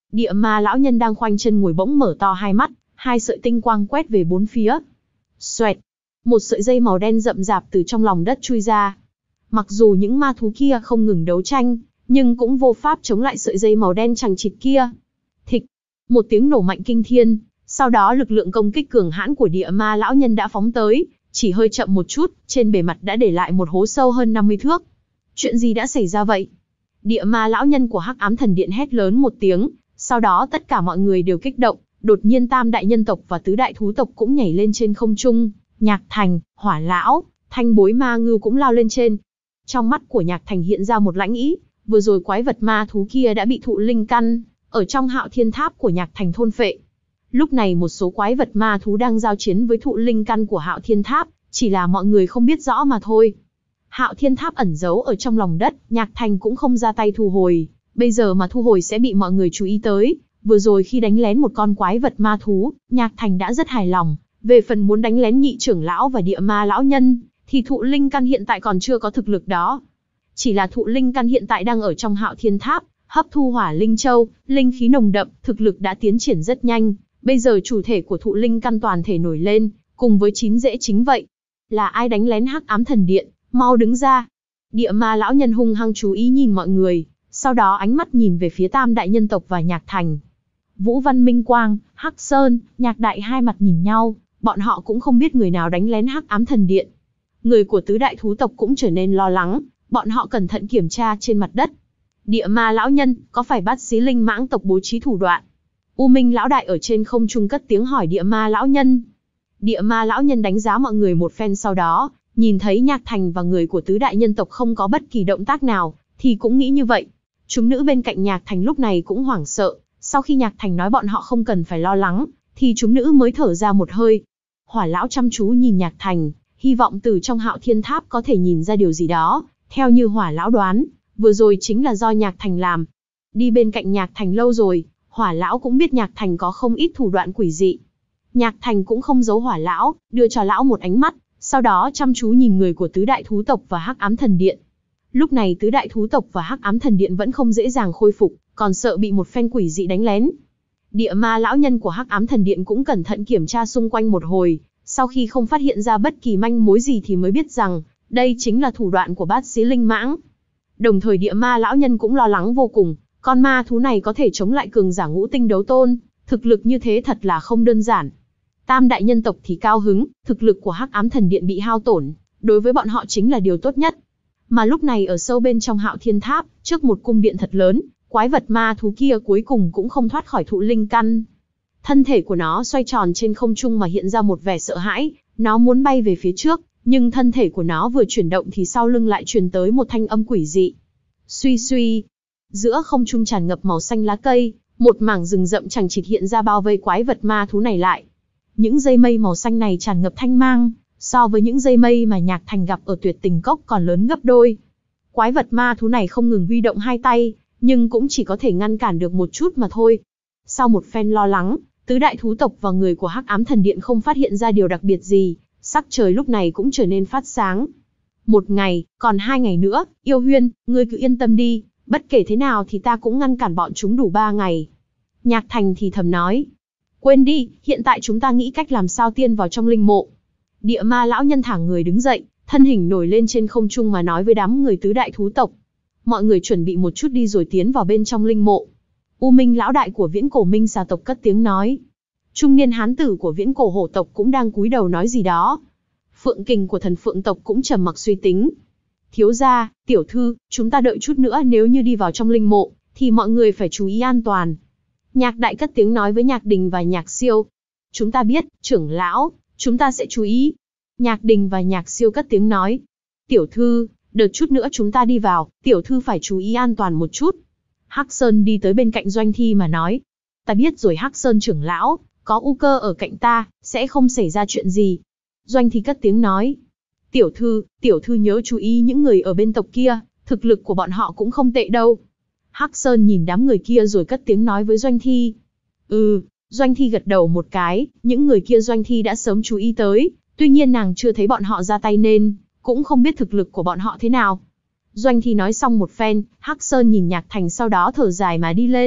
Địa ma lão nhân đang khoanh chân ngồi bỗng mở to hai mắt, hai sợi tinh quang quét về bốn phía. Xoẹt, một sợi dây màu đen rậm rạp từ trong lòng đất chui ra. Mặc dù những ma thú kia không ngừng đấu tranh, nhưng cũng vô pháp chống lại sợi dây màu đen chằng chịt kia. Thịch, một tiếng nổ mạnh kinh thiên, sau đó lực lượng công kích cường hãn của địa ma lão nhân đã phóng tới, chỉ hơi chậm một chút, trên bề mặt đã để lại một hố sâu hơn năm mươi thước. Chuyện gì đã xảy ra vậy? Địa ma lão nhân của Hắc Ám Thần Điện hét lớn một tiếng, sau đó tất cả mọi người đều kích động, đột nhiên tam đại nhân tộc và tứ đại thú tộc cũng nhảy lên trên không trung, Nhạc Thành, Hỏa Lão, Thanh Bối Ma Ngưu cũng lao lên trên. Trong mắt của Nhạc Thành hiện ra một lãnh ý, vừa rồi quái vật ma thú kia đã bị thụ linh căn ở trong Hạo Thiên Tháp của Nhạc Thành thôn phệ. Lúc này một số quái vật ma thú đang giao chiến với thụ linh căn của Hạo Thiên Tháp, chỉ là mọi người không biết rõ mà thôi. Hạo Thiên Tháp ẩn giấu ở trong lòng đất, Nhạc Thành cũng không ra tay thu hồi, bây giờ mà thu hồi sẽ bị mọi người chú ý tới. Vừa rồi khi đánh lén một con quái vật ma thú, Nhạc Thành đã rất hài lòng, về phần muốn đánh lén nhị trưởng lão và địa ma lão nhân, thì thụ linh căn hiện tại còn chưa có thực lực đó. Chỉ là thụ linh căn hiện tại đang ở trong Hạo Thiên Tháp, hấp thu hỏa linh châu, linh khí nồng đậm, thực lực đã tiến triển rất nhanh. Bây giờ chủ thể của thụ linh căn toàn thể nổi lên, cùng với chín rễ chính vậy. Là ai đánh lén Hắc Ám Thần Điện, mau đứng ra. Địa ma lão nhân hung hăng chú ý nhìn mọi người, sau đó ánh mắt nhìn về phía tam đại nhân tộc và Nhạc Thành. Vũ Văn Minh Quang, Hắc Sơn, Nhạc Đại hai mặt nhìn nhau, bọn họ cũng không biết người nào đánh lén Hắc Ám Thần Điện. Người của tứ đại thú tộc cũng trở nên lo lắng, bọn họ cẩn thận kiểm tra trên mặt đất. Địa ma lão nhân, có phải Bát Xí Linh Mãng tộc bố trí thủ đoạn? U Minh lão đại ở trên không trung cất tiếng hỏi địa ma lão nhân. Địa ma lão nhân đánh giá mọi người một phen sau đó, nhìn thấy Nhạc Thành và người của tứ đại nhân tộc không có bất kỳ động tác nào, thì cũng nghĩ như vậy. Chúng nữ bên cạnh Nhạc Thành lúc này cũng hoảng sợ, sau khi Nhạc Thành nói bọn họ không cần phải lo lắng, thì chúng nữ mới thở ra một hơi. Hỏa lão chăm chú nhìn Nhạc Thành, hy vọng từ trong Hạo Thiên Tháp có thể nhìn ra điều gì đó. Theo như Hỏa lão đoán, vừa rồi chính là do Nhạc Thành làm. Đi bên cạnh Nhạc Thành lâu rồi, Hỏa lão cũng biết Nhạc Thành có không ít thủ đoạn quỷ dị. Nhạc Thành cũng không giấu Hỏa lão, đưa cho lão một ánh mắt, sau đó chăm chú nhìn người của tứ đại thú tộc và Hắc Ám Thần Điện. Lúc này tứ đại thú tộc và Hắc Ám Thần Điện vẫn không dễ dàng khôi phục, còn sợ bị một phen quỷ dị đánh lén. Địa ma lão nhân của Hắc Ám Thần Điện cũng cẩn thận kiểm tra xung quanh một hồi, sau khi không phát hiện ra bất kỳ manh mối gì thì mới biết rằng đây chính là thủ đoạn của Bát Xí Linh Mãng. Đồng thời địa ma lão nhân cũng lo lắng vô cùng, con ma thú này có thể chống lại cường giả ngũ tinh đấu tôn, thực lực như thế thật là không đơn giản. Tam đại nhân tộc thì cao hứng, thực lực của Hắc Ám Thần Điện bị hao tổn, đối với bọn họ chính là điều tốt nhất. Mà lúc này ở sâu bên trong Hạo Thiên Tháp, trước một cung điện thật lớn, quái vật ma thú kia cuối cùng cũng không thoát khỏi thụ linh căn. Thân thể của nó xoay tròn trên không trung mà hiện ra một vẻ sợ hãi, nó muốn bay về phía trước, nhưng thân thể của nó vừa chuyển động thì sau lưng lại truyền tới một thanh âm quỷ dị. Suy suy, giữa không trung tràn ngập màu xanh lá cây, một mảng rừng rậm chằng chịt hiện ra bao vây quái vật ma thú này lại. Những dây mây màu xanh này tràn ngập thanh mang, so với những dây mây mà Nhạc Thành gặp ở Tuyệt Tình Cốc còn lớn gấp đôi. Quái vật ma thú này không ngừng huy động hai tay, nhưng cũng chỉ có thể ngăn cản được một chút mà thôi. Sau một phen lo lắng, tứ đại thú tộc và người của Hắc Ám Thần Điện không phát hiện ra điều đặc biệt gì, sắc trời lúc này cũng trở nên phát sáng. Một ngày, còn hai ngày nữa, Yêu Huyên, ngươi cứ yên tâm đi, bất kể thế nào thì ta cũng ngăn cản bọn chúng đủ ba ngày. Nhạc Thành thì thầm nói. Quên đi, hiện tại chúng ta nghĩ cách làm sao tiên vào trong linh mộ. Địa ma lão nhân thẳng người đứng dậy, thân hình nổi lên trên không trung mà nói với đám người tứ đại thú tộc. Mọi người chuẩn bị một chút đi rồi tiến vào bên trong linh mộ. U Minh lão đại của Viễn Cổ Minh Xà tộc cất tiếng nói. Trung niên hán tử của Viễn Cổ Hổ tộc cũng đang cúi đầu nói gì đó. Phượng Kình của Thần Phượng tộc cũng trầm mặc suy tính. Thiếu gia, tiểu thư, chúng ta đợi chút nữa, nếu như đi vào trong linh mộ, thì mọi người phải chú ý an toàn. Nhạc Đại cất tiếng nói với Nhạc Đình và Nhạc Siêu. Chúng ta biết, trưởng lão, chúng ta sẽ chú ý. Nhạc Đình và Nhạc Siêu cất tiếng nói. Tiểu thư, đợi chút nữa chúng ta đi vào, tiểu thư phải chú ý an toàn một chút. Hắc Sơn đi tới bên cạnh Doanh Thi mà nói. Ta biết rồi Hắc Sơn trưởng lão, có U Cơ ở cạnh ta, sẽ không xảy ra chuyện gì. Doanh Thi cất tiếng nói. Tiểu thư, tiểu thư nhớ chú ý những người ở bên tộc kia, thực lực của bọn họ cũng không tệ đâu. Hắc Sơn nhìn đám người kia rồi cất tiếng nói với Doanh Thi. Ừ, Doanh Thi gật đầu một cái, những người kia Doanh Thi đã sớm chú ý tới, tuy nhiên nàng chưa thấy bọn họ ra tay nên cũng không biết thực lực của bọn họ thế nào. Doanh Thi nói xong một phen, Hắc Sơn nhìn Nhạc Thành sau đó thở dài mà đi lên,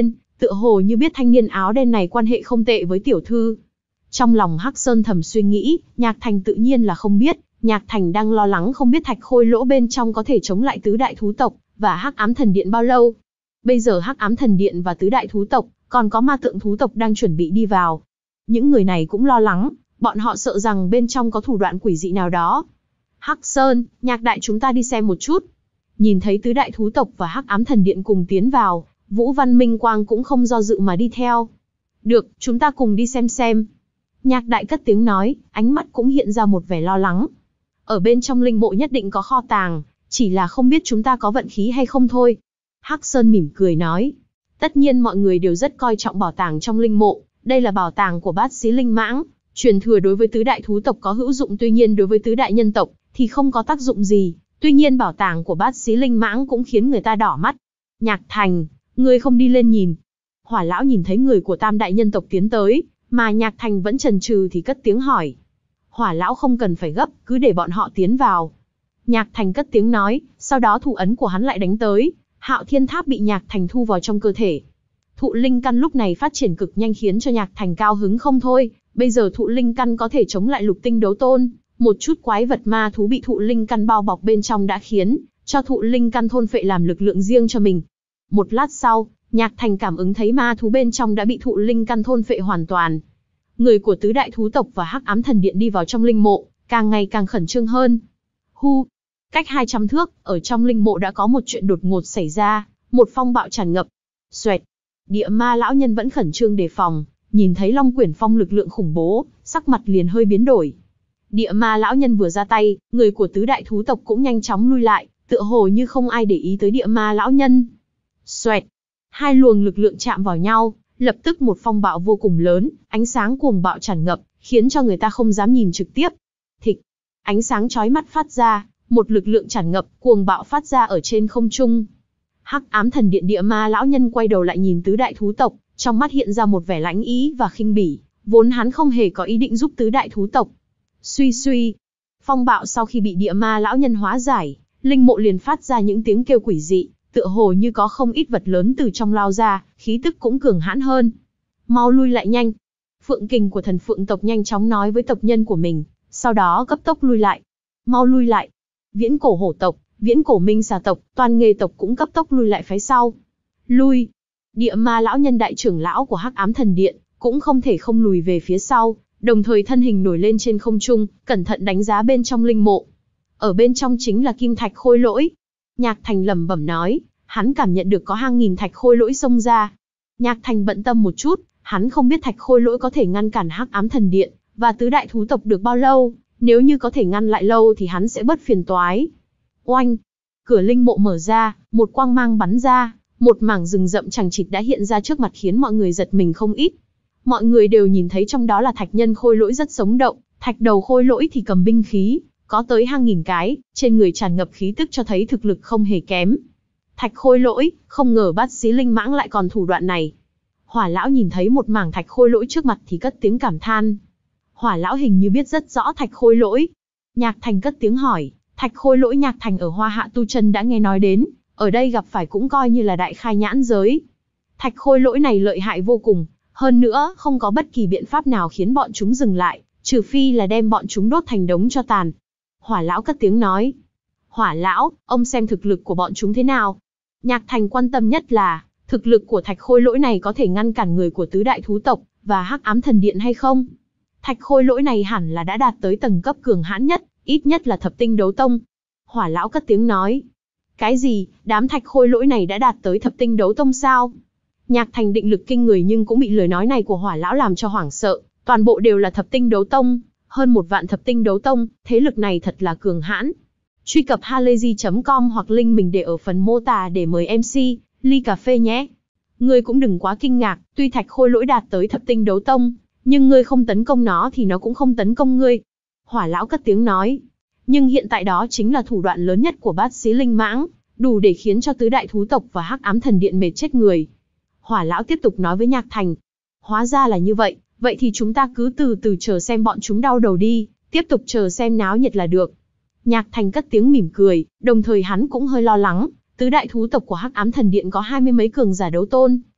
tựa hồ như biết thanh niên áo đen này quan hệ không tệ với tiểu thư. Trong lòng Hắc Sơn thầm suy nghĩ, Nhạc Thành tự nhiên là không biết, Nhạc Thành đang lo lắng không biết thạch khôi lỗ bên trong có thể chống lại tứ đại thú tộc và Hắc Ám Thần Điện bao lâu. Bây giờ Hắc Ám Thần Điện và tứ đại thú tộc, còn có ma tượng thú tộc đang chuẩn bị đi vào. Những người này cũng lo lắng, bọn họ sợ rằng bên trong có thủ đoạn quỷ dị nào đó. Hắc Sơn, Nhạc đại chúng ta đi xem một chút. Nhìn thấy tứ đại thú tộc và Hắc Ám Thần Điện cùng tiến vào, Vũ Văn Minh Quang cũng không do dự mà đi theo. Được, chúng ta cùng đi xem xem. Nhạc đại cất tiếng nói, ánh mắt cũng hiện ra một vẻ lo lắng. Ở bên trong linh mộ nhất định có kho tàng, chỉ là không biết chúng ta có vận khí hay không thôi. Hắc Sơn mỉm cười nói. Tất nhiên mọi người đều rất coi trọng bảo tàng trong linh mộ, đây là bảo tàng của Bát Xí Linh Mãng, truyền thừa đối với tứ đại thú tộc có hữu dụng, tuy nhiên đối với tứ đại nhân tộc thì không có tác dụng gì. Tuy nhiên bảo tàng của Bát Xí Linh Mãng cũng khiến người ta đỏ mắt. Nhạc Thành, ngươi không đi lên nhìn. Hỏa lão nhìn thấy người của tam đại nhân tộc tiến tới, mà Nhạc Thành vẫn chần chừ thì cất tiếng hỏi. Hỏa lão không cần phải gấp, cứ để bọn họ tiến vào. Nhạc Thành cất tiếng nói, sau đó thủ ấn của hắn lại đánh tới. Hạo Thiên Tháp bị Nhạc Thành thu vào trong cơ thể. Thụ linh căn lúc này phát triển cực nhanh khiến cho Nhạc Thành cao hứng không thôi. Bây giờ thụ linh căn có thể chống lại lục tinh đấu tôn. Một chút quái vật ma thú bị thụ linh căn bao bọc bên trong đã khiến cho thụ linh căn thôn phệ làm lực lượng riêng cho mình. Một lát sau, Nhạc Thành cảm ứng thấy ma thú bên trong đã bị thụ linh căn thôn phệ hoàn toàn. Người của tứ đại thú tộc và Hắc Ám Thần Điện đi vào trong linh mộ, càng ngày càng khẩn trương hơn. Hu, cách hai trăm thước, ở trong linh mộ đã có một chuyện đột ngột xảy ra, một phong bạo tràn ngập. Xoẹt, địa ma lão nhân vẫn khẩn trương đề phòng, nhìn thấy Long Quyển Phong lực lượng khủng bố, sắc mặt liền hơi biến đổi. Địa ma lão nhân vừa ra tay, người của tứ đại thú tộc cũng nhanh chóng lui lại, tựa hồ như không ai để ý tới địa ma lão nhân. Xoẹt, hai luồng lực lượng chạm vào nhau, lập tức một phong bạo vô cùng lớn, ánh sáng cuồng bạo tràn ngập, khiến cho người ta không dám nhìn trực tiếp. Thịch, ánh sáng chói mắt phát ra, một lực lượng tràn ngập, cuồng bạo phát ra ở trên không trung. Hắc Ám Thần Điện địa ma lão nhân quay đầu lại nhìn tứ đại thú tộc, trong mắt hiện ra một vẻ lãnh ý và khinh bỉ, vốn hắn không hề có ý định giúp tứ đại thú tộc. Suy suy, phong bạo sau khi bị địa ma lão nhân hóa giải, linh mộ liền phát ra những tiếng kêu quỷ dị, tựa hồ như có không ít vật lớn từ trong lao ra, khí tức cũng cường hãn hơn. Mau lui lại nhanh. Phượng kình của thần phượng tộc nhanh chóng nói với tộc nhân của mình, sau đó cấp tốc lui lại. Mau lui lại. Viễn cổ hổ tộc, viễn cổ minh xà tộc, toàn nghề tộc cũng cấp tốc lui lại phía sau. Lui. Địa ma lão nhân đại trưởng lão của Hắc Ám Thần Điện, cũng không thể không lùi về phía sau, đồng thời thân hình nổi lên trên không trung, cẩn thận đánh giá bên trong linh mộ. Ở bên trong chính là kim thạch khôi lỗi. Nhạc Thành lẩm bẩm nói, hắn cảm nhận được có hàng nghìn thạch khôi lỗi xông ra. Nhạc Thành bận tâm một chút, hắn không biết thạch khôi lỗi có thể ngăn cản Hắc Ám Thần Điện và tứ đại thú tộc được bao lâu, nếu như có thể ngăn lại lâu thì hắn sẽ bớt phiền toái. Oanh! Cửa linh mộ mở ra, một quang mang bắn ra, một mảng rừng rậm chằng chịt đã hiện ra trước mặt khiến mọi người giật mình không ít. Mọi người đều nhìn thấy trong đó là thạch nhân khôi lỗi rất sống động, thạch đầu khôi lỗi thì cầm binh khí, có tới hàng nghìn cái, trên người tràn ngập khí tức cho thấy thực lực không hề kém. Thạch khôi lỗi, không ngờ Bát Xí Linh Mãng lại còn thủ đoạn này. Hỏa lão nhìn thấy một mảng thạch khôi lỗi trước mặt thì cất tiếng cảm than. Hỏa lão hình như biết rất rõ thạch khôi lỗi. Nhạc Thành cất tiếng hỏi, thạch khôi lỗi Nhạc Thành ở Hoa Hạ tu chân đã nghe nói đến, ở đây gặp phải cũng coi như là đại khai nhãn giới. Thạch khôi lỗi này lợi hại vô cùng, hơn nữa không có bất kỳ biện pháp nào khiến bọn chúng dừng lại, trừ phi là đem bọn chúng đốt thành đống tro tàn. Hỏa lão cất tiếng nói, Hỏa lão, ông xem thực lực của bọn chúng thế nào? Nhạc Thành quan tâm nhất là, thực lực của thạch khôi lỗi này có thể ngăn cản người của tứ đại thú tộc và Hắc Ám Thần Điện hay không? Thạch khôi lỗi này hẳn là đã đạt tới tầng cấp cường hãn nhất, ít nhất là thập tinh đấu tông. Hỏa lão cất tiếng nói, cái gì, đám thạch khôi lỗi này đã đạt tới thập tinh đấu tông sao? Nhạc Thành định lực kinh người nhưng cũng bị lời nói này của Hỏa lão làm cho hoảng sợ, toàn bộ đều là thập tinh đấu tông, hơn một vạn thập tinh đấu tông, thế lực này thật là cường hãn. Truy cập halayzi chấm com hoặc link mình để ở phần mô tả để mời em xê, ly cà phê nhé. Ngươi cũng đừng quá kinh ngạc, tuy thạch khôi lỗi đạt tới thập tinh đấu tông, nhưng ngươi không tấn công nó thì nó cũng không tấn công ngươi. Hỏa lão cất tiếng nói, nhưng hiện tại đó chính là thủ đoạn lớn nhất của Bát Xí Linh Mãng, đủ để khiến cho tứ đại thú tộc và Hắc Ám Thần Điện mệt chết người. Hỏa lão tiếp tục nói với Nhạc Thành, hóa ra là như vậy, vậy thì chúng ta cứ từ từ chờ xem bọn chúng đau đầu đi, tiếp tục chờ xem náo nhiệt là được. Nhạc Thành cất tiếng mỉm cười, đồng thời hắn cũng hơi lo lắng, tứ đại thú tộc của Hắc Ám Thần Điện có hai mươi mấy cường giả đấu tôn,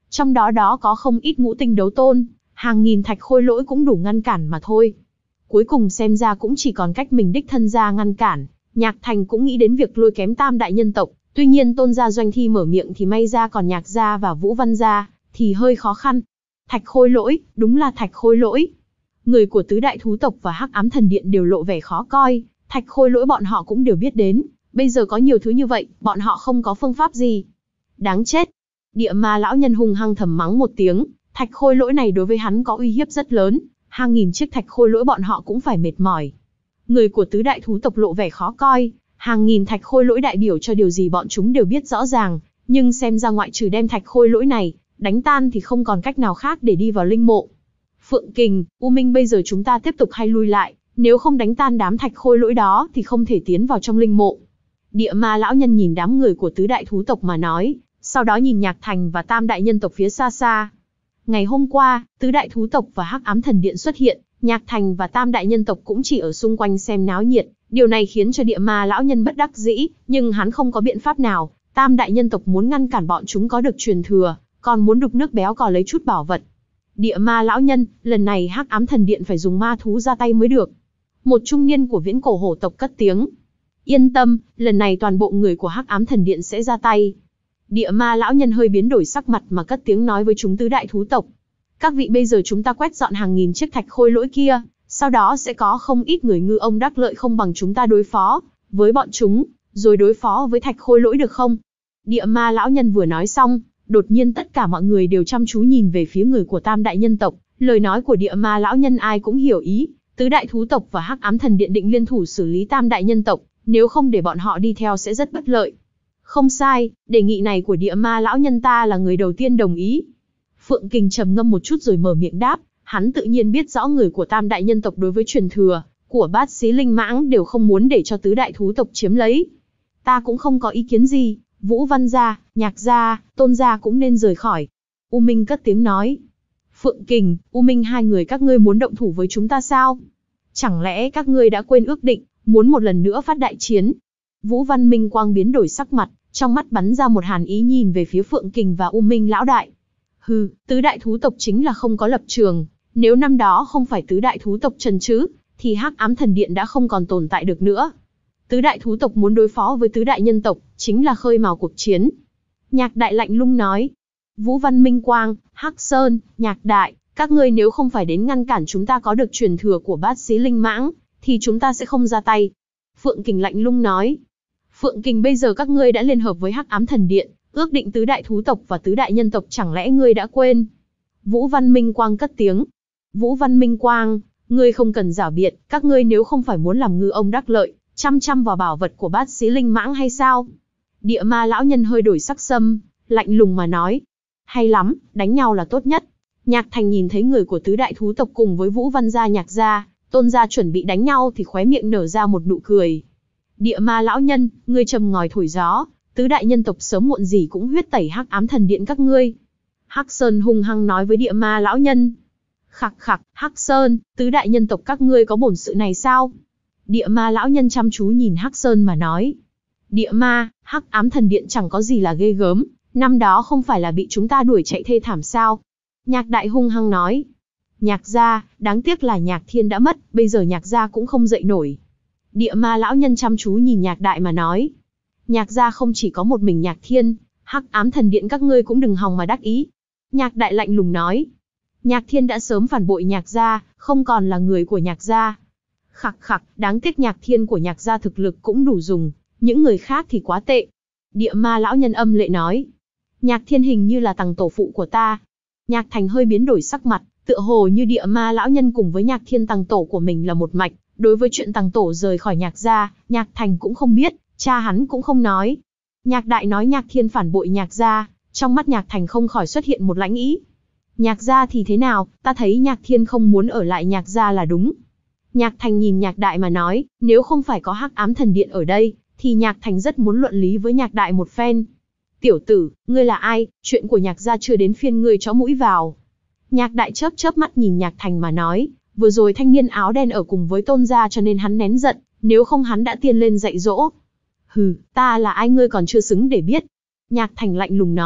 Trong đó đó có không ít ngũ tinh đấu tôn, hàng nghìn thạch khôi lỗi cũng đủ ngăn cản mà thôi. Cuối cùng xem ra cũng chỉ còn cách mình đích thân ra ngăn cản. Nhạc Thành cũng nghĩ đến việc lôi kém tam đại nhân tộc, tuy nhiên Tôn gia Doanh Thi mở miệng thì may ra, còn Nhạc gia và Vũ Văn gia thì hơi khó khăn. Thạch khôi lỗi, đúng là thạch khôi lỗi. Người của tứ đại thú tộc và Hắc Ám Thần Điện đều lộ vẻ khó coi, thạch khôi lỗi bọn họ cũng đều biết đến, bây giờ có nhiều thứ như vậy, bọn họ không có phương pháp gì. Đáng chết. Địa Ma lão nhân hung hăng thầm mắng một tiếng, thạch khôi lỗi này đối với hắn có uy hiếp rất lớn, hàng nghìn chiếc thạch khôi lỗi bọn họ cũng phải mệt mỏi. Người của tứ đại thú tộc lộ vẻ khó coi, hàng nghìn thạch khôi lỗi đại biểu cho điều gì bọn chúng đều biết rõ ràng, nhưng xem ra ngoại trừ đem thạch khôi lỗi này đánh tan thì không còn cách nào khác để đi vào linh mộ. Phượng Kình, U Minh, bây giờ chúng ta tiếp tục hay lui lại, nếu không đánh tan đám thạch khôi lỗi đó thì không thể tiến vào trong linh mộ. Địa Ma lão nhân nhìn đám người của tứ đại thú tộc mà nói, sau đó nhìn Nhạc Thành và tam đại nhân tộc phía xa xa. Ngày hôm qua, tứ đại thú tộc và Hắc Ám Thần Điện xuất hiện, Nhạc Thành và tam đại nhân tộc cũng chỉ ở xung quanh xem náo nhiệt, điều này khiến cho Địa Ma lão nhân bất đắc dĩ, nhưng hắn không có biện pháp nào, tam đại nhân tộc muốn ngăn cản bọn chúng có được truyền thừa, còn muốn đục nước béo cò lấy chút bảo vật. Địa Ma lão nhân, lần này Hắc Ám Thần Điện phải dùng ma thú ra tay mới được. Một trung niên của Viễn Cổ Hổ tộc cất tiếng. Yên tâm, lần này toàn bộ người của Hắc Ám Thần Điện sẽ ra tay. Địa Ma lão nhân hơi biến đổi sắc mặt mà cất tiếng nói với chúng tứ đại thú tộc. Các vị, bây giờ chúng ta quét dọn hàng nghìn chiếc thạch khôi lỗi kia, sau đó sẽ có không ít người ngư ông đắc lợi không bằng chúng ta đối phó với bọn chúng, rồi đối phó với thạch khôi lỗi được không? Địa Ma lão nhân vừa nói xong, đột nhiên tất cả mọi người đều chăm chú nhìn về phía người của tam đại nhân tộc, lời nói của Địa Ma lão nhân ai cũng hiểu ý, tứ đại thú tộc và Hắc Ám Thần Điện định liên thủ xử lý tam đại nhân tộc, nếu không để bọn họ đi theo sẽ rất bất lợi. Không sai, đề nghị này của Địa Ma lão nhân ta là người đầu tiên đồng ý. Phượng Kình trầm ngâm một chút rồi mở miệng đáp, hắn tự nhiên biết rõ người của tam đại nhân tộc đối với truyền thừa của Bát Xí Linh Mãng đều không muốn để cho tứ đại thú tộc chiếm lấy. Ta cũng không có ý kiến gì, Vũ Văn gia, Nhạc gia, Tôn gia cũng nên rời khỏi. U Minh cất tiếng nói. Phượng Kình, U Minh, hai người các ngươi muốn động thủ với chúng ta sao? Chẳng lẽ các ngươi đã quên ước định, muốn một lần nữa phát đại chiến? Vũ Văn Minh Quang biến đổi sắc mặt, trong mắt bắn ra một hàn ý nhìn về phía Phượng Kình và U Minh lão đại. Hừ, tứ đại thú tộc chính là không có lập trường, nếu năm đó không phải tứ đại thú tộc trần trứ, thì Hắc Ám Thần Điện đã không còn tồn tại được nữa. Tứ đại thú tộc muốn đối phó với tứ đại nhân tộc, chính là khơi mào cuộc chiến. Nhạc Đại lạnh lùng nói. Vũ Văn Minh Quang, Hắc Sơn, Nhạc Đại, các ngươi nếu không phải đến ngăn cản chúng ta có được truyền thừa của Bát Xí Linh Mãng, thì chúng ta sẽ không ra tay. Phượng Kình lạnh lùng nói. Phượng Kình, bây giờ các ngươi đã liên hợp với Hắc Ám Thần Điện, ước định tứ đại thú tộc và tứ đại nhân tộc, chẳng lẽ ngươi đã quên? Vũ Văn Minh Quang cất tiếng. Vũ Văn Minh Quang, ngươi không cần giảo biện, các ngươi nếu không phải muốn làm ngư ông đắc lợi, chăm chăm vào bảo vật của Bát Xí Linh Mãng hay sao? Địa Ma lão nhân hơi đổi sắc sâm, lạnh lùng mà nói. Hay lắm, đánh nhau là tốt nhất. Nhạc Thành nhìn thấy người của tứ đại thú tộc cùng với Vũ Văn gia, Nhạc gia, Tôn gia chuẩn bị đánh nhau thì khóe miệng nở ra một nụ cười. Địa Ma lão nhân, ngươi trầm ngòi thổi gió, tứ đại nhân tộc sớm muộn gì cũng huyết tẩy Hắc Ám Thần Điện các ngươi. Hắc Sơn hung hăng nói với Địa Ma lão nhân. Khặc khặc, Hắc Sơn, tứ đại nhân tộc các ngươi có bổn sự này sao? Địa Ma lão nhân chăm chú nhìn Hắc Sơn mà nói. Địa Ma, Hắc Ám Thần Điện chẳng có gì là ghê gớm, năm đó không phải là bị chúng ta đuổi chạy thê thảm sao? Nhạc Đại hung hăng nói. Nhạc gia, đáng tiếc là Nhạc Thiên đã mất, bây giờ Nhạc gia cũng không dậy nổi. Địa Ma lão nhân chăm chú nhìn Nhạc Đại mà nói. Nhạc gia không chỉ có một mình Nhạc Thiên, Hắc Ám Thần Điện các ngươi cũng đừng hòng mà đắc ý. Nhạc Đại lạnh lùng nói. Nhạc Thiên đã sớm phản bội Nhạc gia, không còn là người của Nhạc gia. Khặc khặc, đáng tiếc Nhạc Thiên của Nhạc gia thực lực cũng đủ dùng, những người khác thì quá tệ. Địa Ma lão nhân âm lệ nói. Nhạc Thiên hình như là tằng tổ phụ của ta. Nhạc Thành hơi biến đổi sắc mặt, tựa hồ như Địa Ma lão nhân cùng với Nhạc Thiên tằng tổ của mình là một mạch. Đối với chuyện tằng tổ rời khỏi Nhạc gia, Nhạc Thành cũng không biết, cha hắn cũng không nói. Nhạc Đại nói Nhạc Thiên phản bội Nhạc gia, trong mắt Nhạc Thành không khỏi xuất hiện một lãnh ý. Nhạc gia thì thế nào, ta thấy Nhạc Thiên không muốn ở lại Nhạc gia là đúng. Nhạc Thành nhìn Nhạc Đại mà nói, nếu không phải có Hắc Ám Thần Điện ở đây, thì Nhạc Thành rất muốn luận lý với Nhạc Đại một phen. Tiểu tử, ngươi là ai, chuyện của Nhạc gia chưa đến phiên ngươi chó mũi vào. Nhạc Đại chớp chớp mắt nhìn Nhạc Thành mà nói, vừa rồi thanh niên áo đen ở cùng với Tôn gia cho nên hắn nén giận, nếu không hắn đã tiên lên dạy dỗ. Hừ, ta là ai ngươi còn chưa xứng để biết. Nhạc Thành lạnh lùng nói,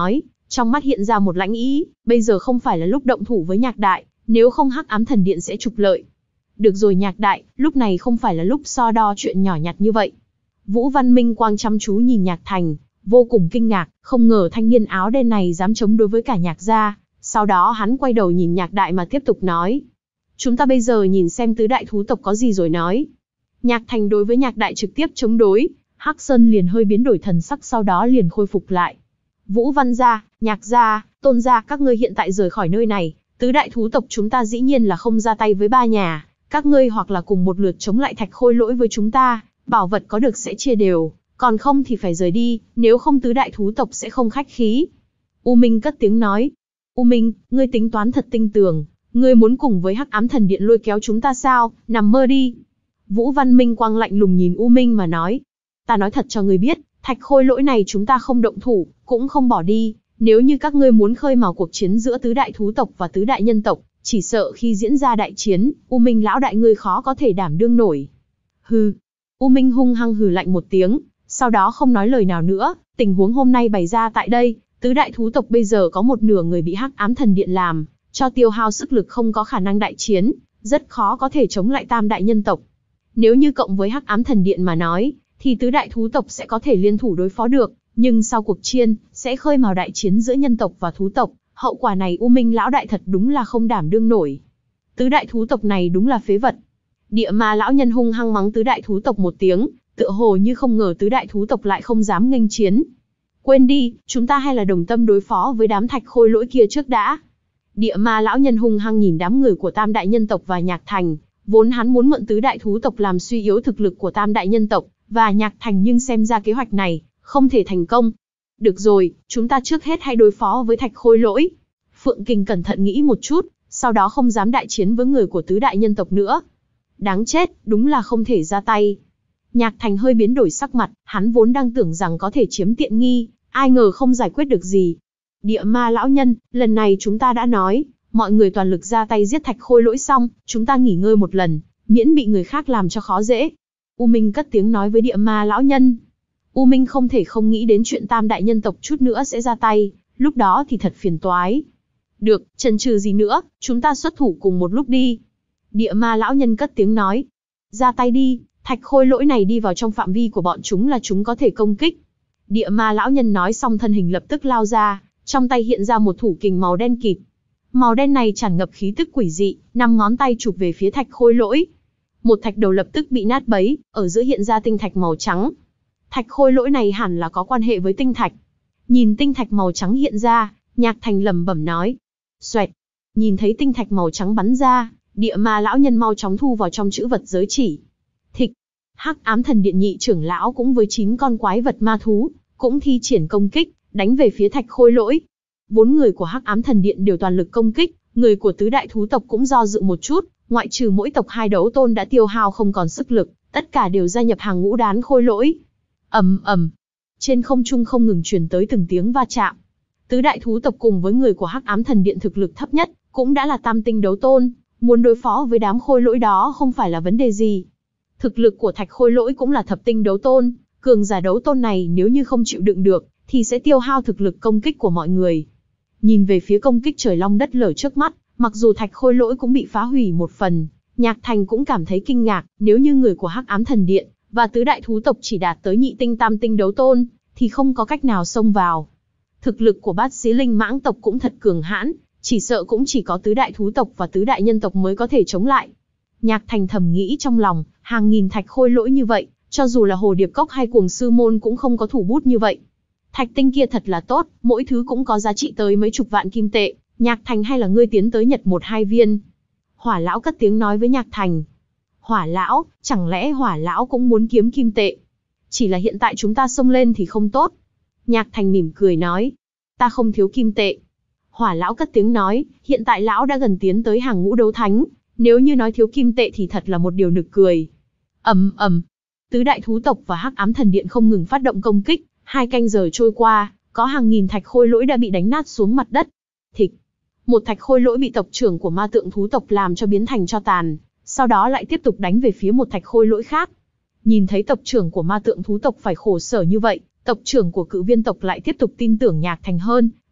Trong mắt hiện ra một lãnh ý, bây giờ không phải là lúc động thủ với Nhạc Đại, nếu không Hắc Ám Thần Điện sẽ trục lợi. Được rồi Nhạc Đại, lúc này không phải là lúc so đo chuyện nhỏ nhặt như vậy. Vũ Văn Minh Quang chăm chú nhìn Nhạc Thành, vô cùng kinh ngạc, không ngờ thanh niên áo đen này dám chống đối với cả Nhạc gia. Sau đó hắn quay đầu nhìn Nhạc Đại mà tiếp tục nói. Chúng ta bây giờ nhìn xem tứ đại thú tộc có gì rồi nói. Nhạc Thành đối với Nhạc Đại trực tiếp chống đối, Hắc Sơn liền hơi biến đổi thần sắc sau đó liền khôi phục lại. Vũ Văn gia, Nhạc gia, Tôn gia, các ngươi hiện tại rời khỏi nơi này, tứ đại thú tộc chúng ta dĩ nhiên là không ra tay với ba nhà, các ngươi hoặc là cùng một lượt chống lại Thạch Khôi Lỗi với chúng ta, bảo vật có được sẽ chia đều, còn không thì phải rời đi, nếu không tứ đại thú tộc sẽ không khách khí. U Minh cất tiếng nói. U Minh, ngươi tính toán thật tinh tường, ngươi muốn cùng với Hắc Ám Thần Điện lôi kéo chúng ta sao, nằm mơ đi. Vũ Văn Minh Quang lạnh lùng nhìn U Minh mà nói. Ta nói thật cho ngươi biết, Thạch Khôi Lỗi này chúng ta không động thủ, cũng không bỏ đi, nếu như các ngươi muốn khơi mào cuộc chiến giữa tứ đại thú tộc và tứ đại nhân tộc, chỉ sợ khi diễn ra đại chiến, U Minh lão đại ngươi khó có thể đảm đương nổi. Hừ. U Minh hung hăng hừ lạnh một tiếng, sau đó không nói lời nào nữa, tình huống hôm nay bày ra tại đây, tứ đại thú tộc bây giờ có một nửa người bị Hắc Ám Thần Điện làm cho tiêu hao sức lực không có khả năng đại chiến, rất khó có thể chống lại tam đại nhân tộc. Nếu như cộng với Hắc Ám Thần Điện mà nói, thì tứ đại thú tộc sẽ có thể liên thủ đối phó được, nhưng sau cuộc chiến, sẽ khơi mào đại chiến giữa nhân tộc và thú tộc, hậu quả này U Minh lão đại thật đúng là không đảm đương nổi. Tứ đại thú tộc này đúng là phế vật. Địa Ma lão nhân hung hăng mắng tứ đại thú tộc một tiếng, tựa hồ như không ngờ tứ đại thú tộc lại không dám nghênh chiến. Quên đi, chúng ta hay là đồng tâm đối phó với đám Thạch Khôi Lỗi kia trước đã. Địa Ma lão nhân hung hăng nhìn đám người của tam đại nhân tộc và Nhạc Thành, vốn hắn muốn mượn tứ đại thú tộc làm suy yếu thực lực của tam đại nhân tộc và Nhạc Thành, nhưng xem ra kế hoạch này không thể thành công. Được rồi, chúng ta trước hết hãy đối phó với Thạch Khôi Lỗi. Phượng Kình cẩn thận nghĩ một chút, sau đó không dám đại chiến với người của tứ đại nhân tộc nữa. Đáng chết, đúng là không thể ra tay. Nhạc Thành hơi biến đổi sắc mặt, hắn vốn đang tưởng rằng có thể chiếm tiện nghi, ai ngờ không giải quyết được gì. Địa Ma lão nhân, lần này chúng ta đã nói, mọi người toàn lực ra tay giết Thạch Khôi Lỗi xong, chúng ta nghỉ ngơi một lần, miễn bị người khác làm cho khó dễ. U Minh cất tiếng nói với Địa Ma lão nhân. U Minh không thể không nghĩ đến chuyện tam đại nhân tộc chút nữa sẽ ra tay, lúc đó thì thật phiền toái. Được, chần chừ gì nữa, chúng ta xuất thủ cùng một lúc đi. Địa Ma lão nhân cất tiếng nói. Ra tay đi, Thạch Khôi Lỗi này đi vào trong phạm vi của bọn chúng là chúng có thể công kích. Địa Ma lão nhân nói xong thân hình lập tức lao ra, trong tay hiện ra một thủ kình màu đen kịt. Màu đen này tràn ngập khí tức quỷ dị, năm ngón tay chụp về phía Thạch Khôi Lỗi. Một thạch đầu lập tức bị nát bấy, ở giữa hiện ra tinh thạch màu trắng. Thạch Khôi Lỗi này hẳn là có quan hệ với tinh thạch. Nhìn tinh thạch màu trắng hiện ra, Nhạc Thành lẩm bẩm nói. Xoẹt. Nhìn thấy tinh thạch màu trắng bắn ra, Địa Ma lão nhân mau chóng thu vào trong chữ vật giới chỉ. Thịch. Hắc Ám Thần Điện nhị trưởng lão cũng với chín con quái vật ma thú, cũng thi triển công kích, đánh về phía Thạch Khôi Lỗi. Bốn người của Hắc Ám Thần Điện đều toàn lực công kích, người của tứ đại thú tộc cũng do dự một chút, ngoại trừ mỗi tộc hai đấu tôn đã tiêu hao không còn sức lực, tất cả đều gia nhập hàng ngũ đán Khôi Lỗi. Ầm ầm. Trên không trung không ngừng truyền tới từng tiếng va chạm. Tứ đại thú tộc cùng với người của Hắc Ám Thần Điện thực lực thấp nhất, cũng đã là tam tinh đấu tôn, muốn đối phó với đám Khôi Lỗi đó không phải là vấn đề gì. Thực lực của Thạch Khôi Lỗi cũng là thập tinh đấu tôn, cường giả đấu tôn này nếu như không chịu đựng được, thì sẽ tiêu hao thực lực công kích của mọi người. Nhìn về phía công kích trời long đất lở trước mắt, mặc dù Thạch Khôi Lỗi cũng bị phá hủy một phần, Nhạc Thành cũng cảm thấy kinh ngạc, nếu như người của Hắc Ám Thần Điện và tứ đại thú tộc chỉ đạt tới nhị tinh tam tinh đấu tôn, thì không có cách nào xông vào. Thực lực của Bát Xí Linh Mãng tộc cũng thật cường hãn, chỉ sợ cũng chỉ có tứ đại thú tộc và tứ đại nhân tộc mới có thể chống lại. Nhạc Thành thầm nghĩ trong lòng, hàng nghìn Thạch Khôi Lỗi như vậy, cho dù là Hồ Điệp Cốc hay Cuồng Sư Môn cũng không có thủ bút như vậy. Thạch tinh kia thật là tốt, mỗi thứ cũng có giá trị tới mấy chục vạn kim tệ, Nhạc Thành hay là ngươi tiến tới nhặt một hai viên. Hỏa lão cất tiếng nói với Nhạc Thành. Hỏa lão, chẳng lẽ Hỏa lão cũng muốn kiếm kim tệ? Chỉ là hiện tại chúng ta xông lên thì không tốt. Nhạc Thành mỉm cười nói. Ta không thiếu kim tệ. Hỏa lão cất tiếng nói, hiện tại lão đã gần tiến tới hàng ngũ đấu thánh, nếu như nói thiếu kim tệ thì thật là một điều nực cười. Ầm ầm. Tứ đại thú tộc và Hắc Ám Thần Điện không ngừng phát động công kích, hai canh giờ trôi qua, có hàng nghìn Thạch Khôi Lỗi đã bị đánh nát xuống mặt đất. Thịch. Một Thạch Khôi Lỗi bị tộc trưởng của ma tượng thú tộc làm cho biến thành tro tàn, sau đó lại tiếp tục đánh về phía một Thạch Khôi Lỗi khác. Nhìn thấy tộc trưởng của ma tượng thú tộc phải khổ sở như vậy, tộc trưởng của Cự Viên tộc lại tiếp tục tin tưởng Nhạc Thành hơn,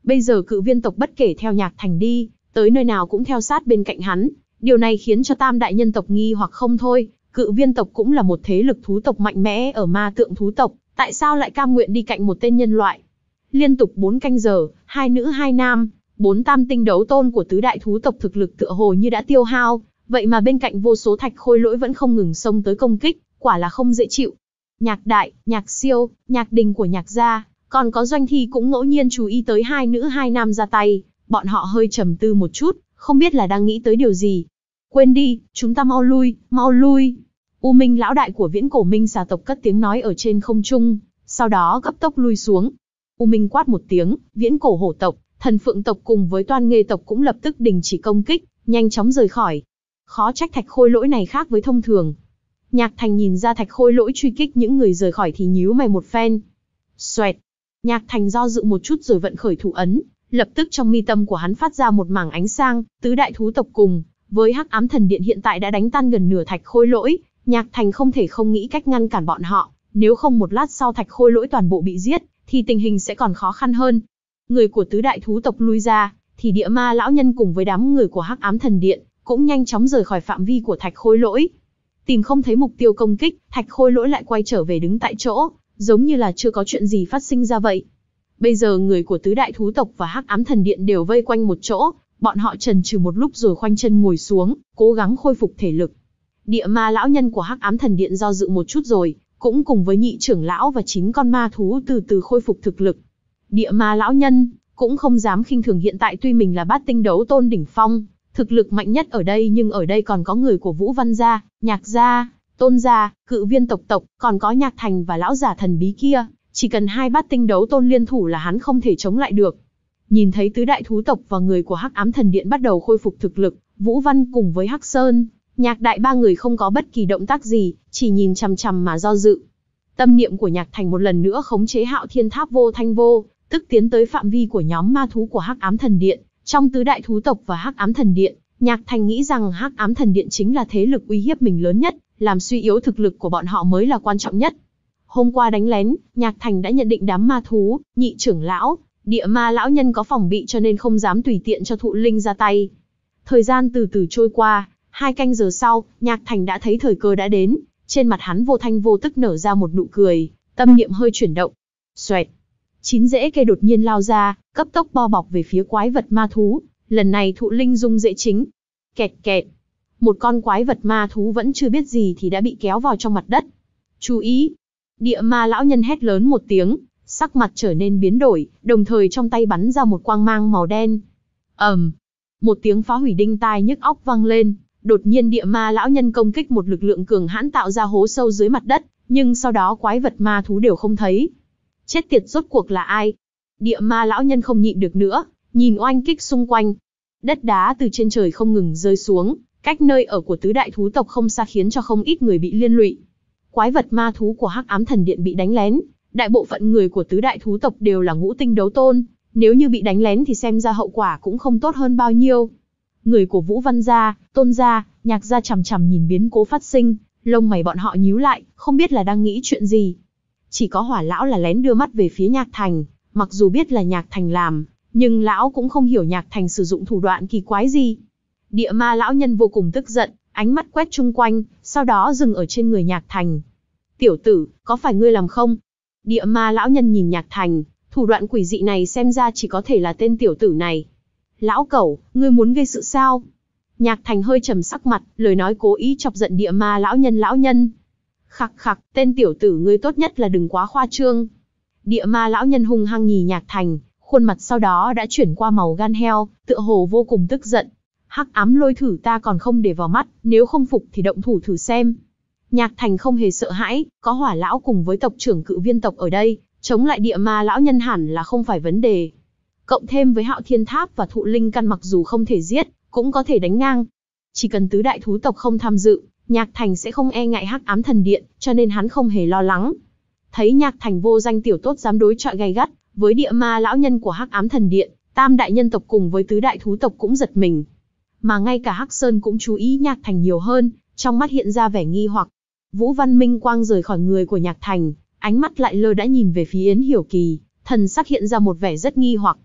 Bây giờ Cự Viên tộc bất kể theo Nhạc Thành đi, tới nơi nào cũng theo sát bên cạnh hắn. Điều này khiến cho Tam đại nhân tộc nghi hoặc không thôi. Cự Viên tộc cũng là một thế lực thú tộc mạnh mẽ ở ma tượng thú tộc, tại sao lại cam nguyện đi cạnh một tên nhân loại? Liên tục bốn canh giờ, hai nữ hai nam, bốn tam tinh đấu tôn của tứ đại thú tộc thực lực tựa hồ như đã tiêu hao, vậy mà bên cạnh vô số thạch khôi lỗi vẫn không ngừng xông tới công kích, quả là không dễ chịu. Nhạc Đại, Nhạc Siêu, Nhạc Đình của Nhạc gia, còn có Doanh Thi cũng ngẫu nhiên chú ý tới hai nữ hai nam ra tay, bọn họ hơi trầm tư một chút, không biết là đang nghĩ tới điều gì. Quên đi, chúng ta mau lui, mau lui. U Minh lão đại của Viễn Cổ Minh xà tộc cất tiếng nói ở trên không trung, sau đó cấp tốc lui xuống. U Minh quát một tiếng, Viễn Cổ Hổ tộc, Thần Phượng tộc cùng với Toan Nghê tộc cũng lập tức đình chỉ công kích, nhanh chóng rời khỏi. Khó trách thạch khôi lỗi này khác với thông thường. Nhạc Thành nhìn ra thạch khôi lỗi truy kích những người rời khỏi thì nhíu mày một phen. Xoẹt. Nhạc Thành do dự một chút rồi vận khởi thủ ấn, lập tức trong mi tâm của hắn phát ra một mảng ánh sáng, tứ đại thú tộc cùng với Hắc Ám Thần Điện hiện tại đã đánh tan gần nửa thạch khôi lỗi, Nhạc Thành không thể không nghĩ cách ngăn cản bọn họ, nếu không một lát sau thạch khôi lỗi toàn bộ bị giết, thì tình hình sẽ còn khó khăn hơn. Người của tứ đại thú tộc lui ra, thì Địa Ma lão nhân cùng với đám người của Hắc Ám Thần Điện cũng nhanh chóng rời khỏi phạm vi của thạch khôi lỗi. Tìm không thấy mục tiêu công kích, thạch khôi lỗi lại quay trở về đứng tại chỗ, giống như là chưa có chuyện gì phát sinh ra vậy. Bây giờ người của tứ đại thú tộc và Hắc Ám Thần Điện đều vây quanh một chỗ, bọn họ chần chừ một lúc rồi khoanh chân ngồi xuống, cố gắng khôi phục thể lực. Địa Ma lão nhân của Hắc Ám Thần Điện do dự một chút rồi, cũng cùng với nhị trưởng lão và chín con ma thú từ từ khôi phục thực lực. Địa Ma lão nhân cũng không dám khinh thường hiện tại tuy mình là bát tinh đấu tôn đỉnh phong, thực lực mạnh nhất ở đây, nhưng ở đây còn có người của Vũ Văn gia, Nhạc gia, Tôn gia, Cự Viên tộc tộc, còn có Nhạc Thành và lão giả thần bí kia, chỉ cần hai bát tinh đấu tôn liên thủ là hắn không thể chống lại được. Nhìn thấy tứ đại thú tộc và người của Hắc Ám Thần Điện bắt đầu khôi phục thực lực, Vũ Văn cùng với Hắc Sơn, Nhạc Đại ba người không có bất kỳ động tác gì, chỉ nhìn chằm chằm mà do dự. Tâm niệm của Nhạc Thành một lần nữa khống chế Hạo Thiên Tháp vô thanh vô tức tiến tới phạm vi của nhóm ma thú của Hắc Ám Thần Điện. Trong tứ đại thú tộc và Hắc Ám Thần Điện, Nhạc Thành nghĩ rằng Hắc Ám Thần Điện chính là thế lực uy hiếp mình lớn nhất, làm suy yếu thực lực của bọn họ mới là quan trọng nhất. Hôm qua đánh lén, Nhạc Thành đã nhận định đám ma thú, nhị trưởng lão, Địa Ma lão nhân có phòng bị cho nên không dám tùy tiện cho Thụ Linh ra tay. Thời gian từ từ trôi qua, hai canh giờ sau, Nhạc Thành đã thấy thời cơ đã đến, trên mặt hắn vô thanh vô tức nở ra một nụ cười, tâm niệm hơi chuyển động. Xoẹt. Chín rễ cây đột nhiên lao ra, cấp tốc bao bọc về phía quái vật ma thú, lần này Thụ Linh dung rễ chính. Kẹt kẹt. Một con quái vật ma thú vẫn chưa biết gì thì đã bị kéo vào trong mặt đất. Chú ý. Địa Ma lão nhân hét lớn một tiếng, sắc mặt trở nên biến đổi, đồng thời trong tay bắn ra một quang mang màu đen. ầm, um, một tiếng phá hủy đinh tai nhức óc vang lên. Đột nhiên Địa Ma lão nhân công kích một lực lượng cường hãn tạo ra hố sâu dưới mặt đất, nhưng sau đó quái vật ma thú đều không thấy. Chết tiệt, rốt cuộc là ai? Địa Ma lão nhân không nhịn được nữa, nhìn oanh kích xung quanh. Đất đá từ trên trời không ngừng rơi xuống, cách nơi ở của tứ đại thú tộc không xa khiến cho không ít người bị liên lụy. Quái vật ma thú của Hắc Ám Thần Điện bị đánh lén, đại bộ phận người của tứ đại thú tộc đều là ngũ tinh đấu tôn, nếu như bị đánh lén thì xem ra hậu quả cũng không tốt hơn bao nhiêu. Người của Vũ Văn gia, Tôn gia, Nhạc gia chằm chằm nhìn biến cố phát sinh, lông mày bọn họ nhíu lại, không biết là đang nghĩ chuyện gì. Chỉ có Hỏa lão là lén đưa mắt về phía Nhạc Thành, mặc dù biết là Nhạc Thành làm, nhưng lão cũng không hiểu Nhạc Thành sử dụng thủ đoạn kỳ quái gì. Địa Ma lão nhân vô cùng tức giận, ánh mắt quét chung quanh, sau đó dừng ở trên người Nhạc Thành. Tiểu tử, có phải ngươi làm không? Địa Ma lão nhân nhìn Nhạc Thành, thủ đoạn quỷ dị này xem ra chỉ có thể là tên tiểu tử này. Lão cẩu, ngươi muốn gây sự sao? Nhạc Thành hơi trầm sắc mặt, lời nói cố ý chọc giận Địa Ma lão nhân lão nhân. Khặc khặc, tên tiểu tử ngươi tốt nhất là đừng quá khoa trương. Địa Ma lão nhân hung hăng nhìn Nhạc Thành, khuôn mặt sau đó đã chuyển qua màu gan heo, tựa hồ vô cùng tức giận. Hắc ám lôi thử ta còn không để vào mắt, nếu không phục thì động thủ thử xem. Nhạc Thành không hề sợ hãi, có Hỏa lão cùng với tộc trưởng Cự Viên tộc ở đây, chống lại Địa Ma lão nhân hẳn là không phải vấn đề. Cộng thêm với Hạo Thiên Tháp và Thụ Linh căn mặc dù không thể giết, cũng có thể đánh ngang. Chỉ cần tứ đại thú tộc không tham dự, Nhạc Thành sẽ không e ngại Hắc Ám Thần Điện, cho nên hắn không hề lo lắng. Thấy Nhạc Thành vô danh tiểu tốt dám đối chọi gay gắt với Địa Ma lão nhân của Hắc Ám Thần Điện, tam đại nhân tộc cùng với tứ đại thú tộc cũng giật mình. Mà ngay cả Hắc Sơn cũng chú ý Nhạc Thành nhiều hơn, trong mắt hiện ra vẻ nghi hoặc. Vũ Văn Minh Quang rời khỏi người của Nhạc Thành, ánh mắt lại lơ đã nhìn về phía Yến Hiểu Kỳ, thần sắc hiện ra một vẻ rất nghi hoặc.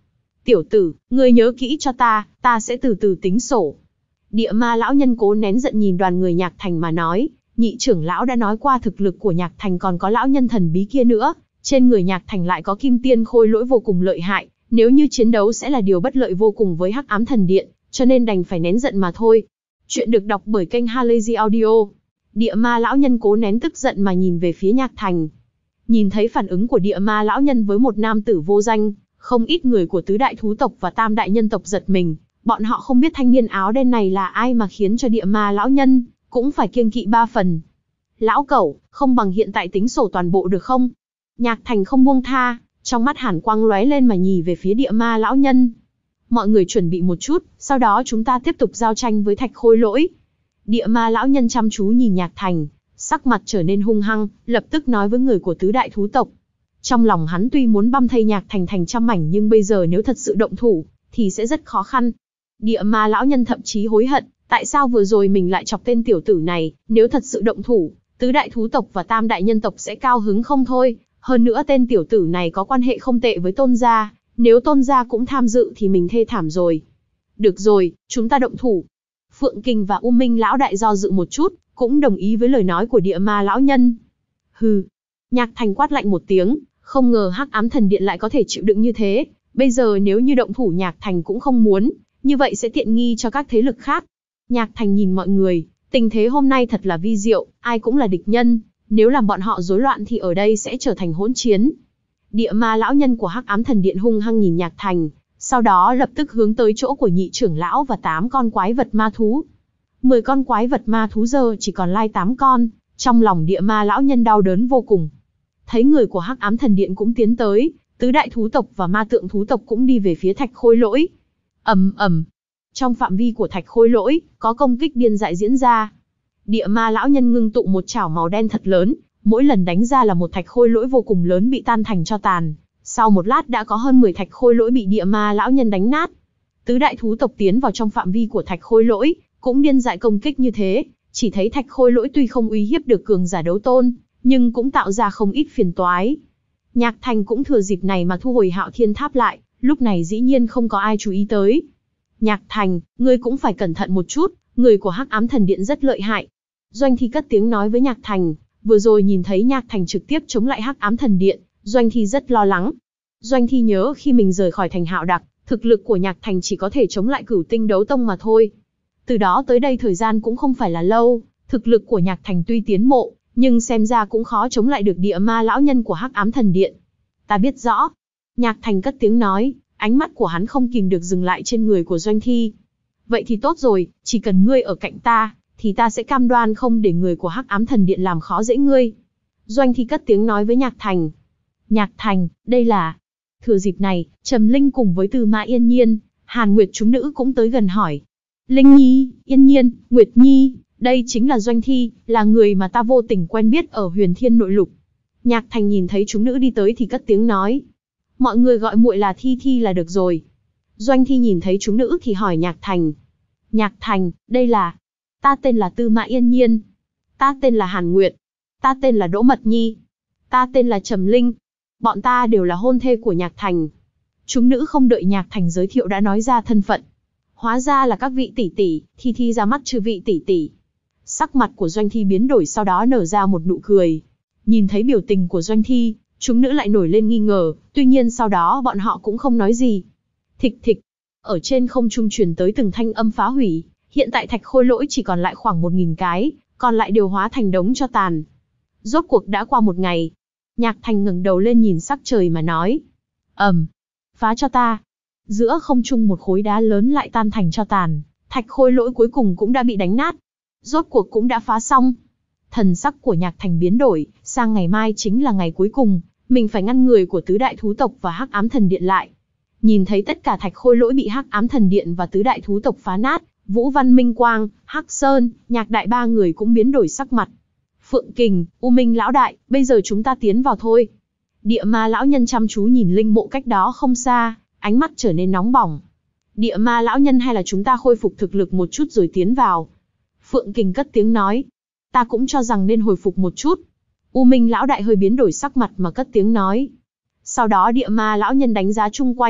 Tiểu tử, ngươi nhớ kỹ cho ta, ta sẽ từ từ tính sổ. Địa ma lão nhân cố nén giận nhìn đoàn người Nhạc Thành mà nói, nhị trưởng lão đã nói qua thực lực của Nhạc Thành còn có lão nhân thần bí kia nữa, trên người Nhạc Thành lại có kim tiên khôi lỗi vô cùng lợi hại, nếu như chiến đấu sẽ là điều bất lợi vô cùng với Hắc Ám Thần Điện, cho nên đành phải nén giận mà thôi. Chuyện được đọc bởi kênh Halazy Audio. Địa ma lão nhân cố nén tức giận mà nhìn về phía Nhạc Thành. Nhìn thấy phản ứng của địa ma lão nhân với một nam tử vô danh, không ít người của tứ đại thú tộc và tam đại nhân tộc giật mình, bọn họ không biết thanh niên áo đen này là ai mà khiến cho địa ma lão nhân cũng phải kiêng kỵ ba phần. Lão cẩu, không bằng hiện tại tính sổ toàn bộ được không? Nhạc Thành không buông tha, trong mắt hàn quang lóe lên mà nhìn về phía địa ma lão nhân. Mọi người chuẩn bị một chút, sau đó chúng ta tiếp tục giao tranh với thạch khôi lỗi. Địa ma lão nhân chăm chú nhìn Nhạc Thành, sắc mặt trở nên hung hăng, lập tức nói với người của tứ đại thú tộc. Trong lòng hắn tuy muốn băm thây Nhạc Thành thành trăm mảnh nhưng bây giờ nếu thật sự động thủ, thì sẽ rất khó khăn. Địa ma lão nhân thậm chí hối hận, tại sao vừa rồi mình lại chọc tên tiểu tử này, nếu thật sự động thủ, tứ đại thú tộc và tam đại nhân tộc sẽ cao hứng không thôi. Hơn nữa tên tiểu tử này có quan hệ không tệ với tôn gia, nếu tôn gia cũng tham dự thì mình thê thảm rồi. Được rồi, chúng ta động thủ. Phượng Kình và U Minh lão đại do dự một chút, cũng đồng ý với lời nói của địa ma lão nhân. Hừ. Nhạc Thành quát lạnh một tiếng, không ngờ Hắc Ám Thần Điện lại có thể chịu đựng như thế. Bây giờ nếu như động thủ Nhạc Thành cũng không muốn, như vậy sẽ tiện nghi cho các thế lực khác. Nhạc Thành nhìn mọi người, tình thế hôm nay thật là vi diệu, ai cũng là địch nhân, nếu làm bọn họ rối loạn thì ở đây sẽ trở thành hỗn chiến. Địa ma lão nhân của Hắc Ám Thần Điện hung hăng nhìn Nhạc Thành, sau đó lập tức hướng tới chỗ của nhị trưởng lão và tám con quái vật ma thú. Mười con quái vật ma thú giờ chỉ còn lại tám con, trong lòng địa ma lão nhân đau đớn vô cùng. Thấy người của Hắc Ám Thần Điện cũng tiến tới, tứ đại thú tộc và ma tượng thú tộc cũng đi về phía thạch khôi lỗi. Ầm ầm. Trong phạm vi của thạch khôi lỗi, có công kích điên dại diễn ra. Địa ma lão nhân ngưng tụ một chảo màu đen thật lớn, mỗi lần đánh ra là một thạch khôi lỗi vô cùng lớn bị tan thành tro tàn. Sau một lát đã có hơn mười thạch khôi lỗi bị địa ma lão nhân đánh nát. Tứ đại thú tộc tiến vào trong phạm vi của thạch khôi lỗi, cũng điên dại công kích như thế. Chỉ thấy thạch khôi lỗi tuy không uy hiếp được cường giả đấu tôn, nhưng cũng tạo ra không ít phiền toái. Nhạc Thành cũng thừa dịp này mà thu hồi Hạo Thiên Tháp lại, lúc này dĩ nhiên không có ai chú ý tới. Nhạc Thành, ngươi cũng phải cẩn thận một chút, người của Hắc Ám Thần Điện rất lợi hại. Doanh Thi cất tiếng nói với Nhạc Thành, vừa rồi nhìn thấy Nhạc Thành trực tiếp chống lại Hắc Ám Thần Điện, Doanh Thi rất lo lắng. Doanh Thi nhớ khi mình rời khỏi thành Hạo Đặc, thực lực của Nhạc Thành chỉ có thể chống lại Cửu Tinh Đấu Tông mà thôi. Từ đó tới đây thời gian cũng không phải là lâu, thực lực của Nhạc Thành tuy tiến bộ, nhưng xem ra cũng khó chống lại được địa ma lão nhân của Hắc Ám Thần Điện. Ta biết rõ. Nhạc Thành cất tiếng nói, ánh mắt của hắn không kìm được dừng lại trên người của Doanh Thi. Vậy thì tốt rồi, chỉ cần ngươi ở cạnh ta, thì ta sẽ cam đoan không để người của Hắc Ám Thần Điện làm khó dễ ngươi. Doanh Thi cất tiếng nói với Nhạc Thành. Nhạc Thành, đây là... Thừa dịp này, Trầm Linh cùng với Tư Mã Yên Nhiên, Hàn Nguyệt chúng nữ cũng tới gần hỏi. Linh Nhi, Yên Nhiên, Nguyệt Nhi, đây chính là Doanh Thi, là người mà ta vô tình quen biết ở Huyền Thiên Nội Lục. Nhạc Thành nhìn thấy chúng nữ đi tới thì cất tiếng nói. Mọi người gọi muội là Thi Thi là được rồi. Doanh Thi nhìn thấy chúng nữ thì hỏi Nhạc Thành. Nhạc Thành, đây là... Ta tên là Tư Mã Yên Nhiên. Ta tên là Hàn Nguyệt. Ta tên là Đỗ Mật Nhi. Ta tên là Trầm Linh. Bọn ta đều là hôn thê của Nhạc Thành. Chúng nữ không đợi Nhạc Thành giới thiệu đã nói ra thân phận. Hóa ra là các vị tỷ tỷ, Thi Thi ra mắt chư vị tỷ tỷ. Sắc mặt của Doanh Thi biến đổi sau đó nở ra một nụ cười. Nhìn thấy biểu tình của Doanh Thi, chúng nữ lại nổi lên nghi ngờ, tuy nhiên sau đó bọn họ cũng không nói gì. Thịch thịch, ở trên không trung truyền tới từng thanh âm phá hủy, hiện tại thạch khôi lỗi chỉ còn lại khoảng một nghìn cái, còn lại đều hóa thành đống tro tàn. Rốt cuộc đã qua một ngày. Nhạc Thành ngẩng đầu lên nhìn sắc trời mà nói. Ầm, phá cho ta. Giữa không trung một khối đá lớn lại tan thành tro tàn, thạch khôi lỗi cuối cùng cũng đã bị đánh nát. Rốt cuộc cũng đã phá xong. Thần sắc của Nhạc Thành biến đổi, sang ngày mai chính là ngày cuối cùng, mình phải ngăn người của tứ đại thú tộc và Hắc Ám Thần Điện lại. Nhìn thấy tất cả thạch khôi lỗi bị Hắc Ám Thần Điện và tứ đại thú tộc phá nát, Vũ Văn Minh Quang, Hắc Sơn, Nhạc Đại ba người cũng biến đổi sắc mặt. Phượng Kình, U Minh lão đại, bây giờ chúng ta tiến vào thôi. Địa ma lão nhân chăm chú nhìn linh mộ cách đó không xa, ánh mắt trở nên nóng bỏng. Địa ma lão nhân hay là chúng ta khôi phục thực lực một chút rồi tiến vào. Phượng Kình cất tiếng nói. Ta cũng cho rằng nên hồi phục một chút. U Minh lão đại hơi biến đổi sắc mặt mà cất tiếng nói. Sau đó địa ma lão nhân đánh giá chung quanh,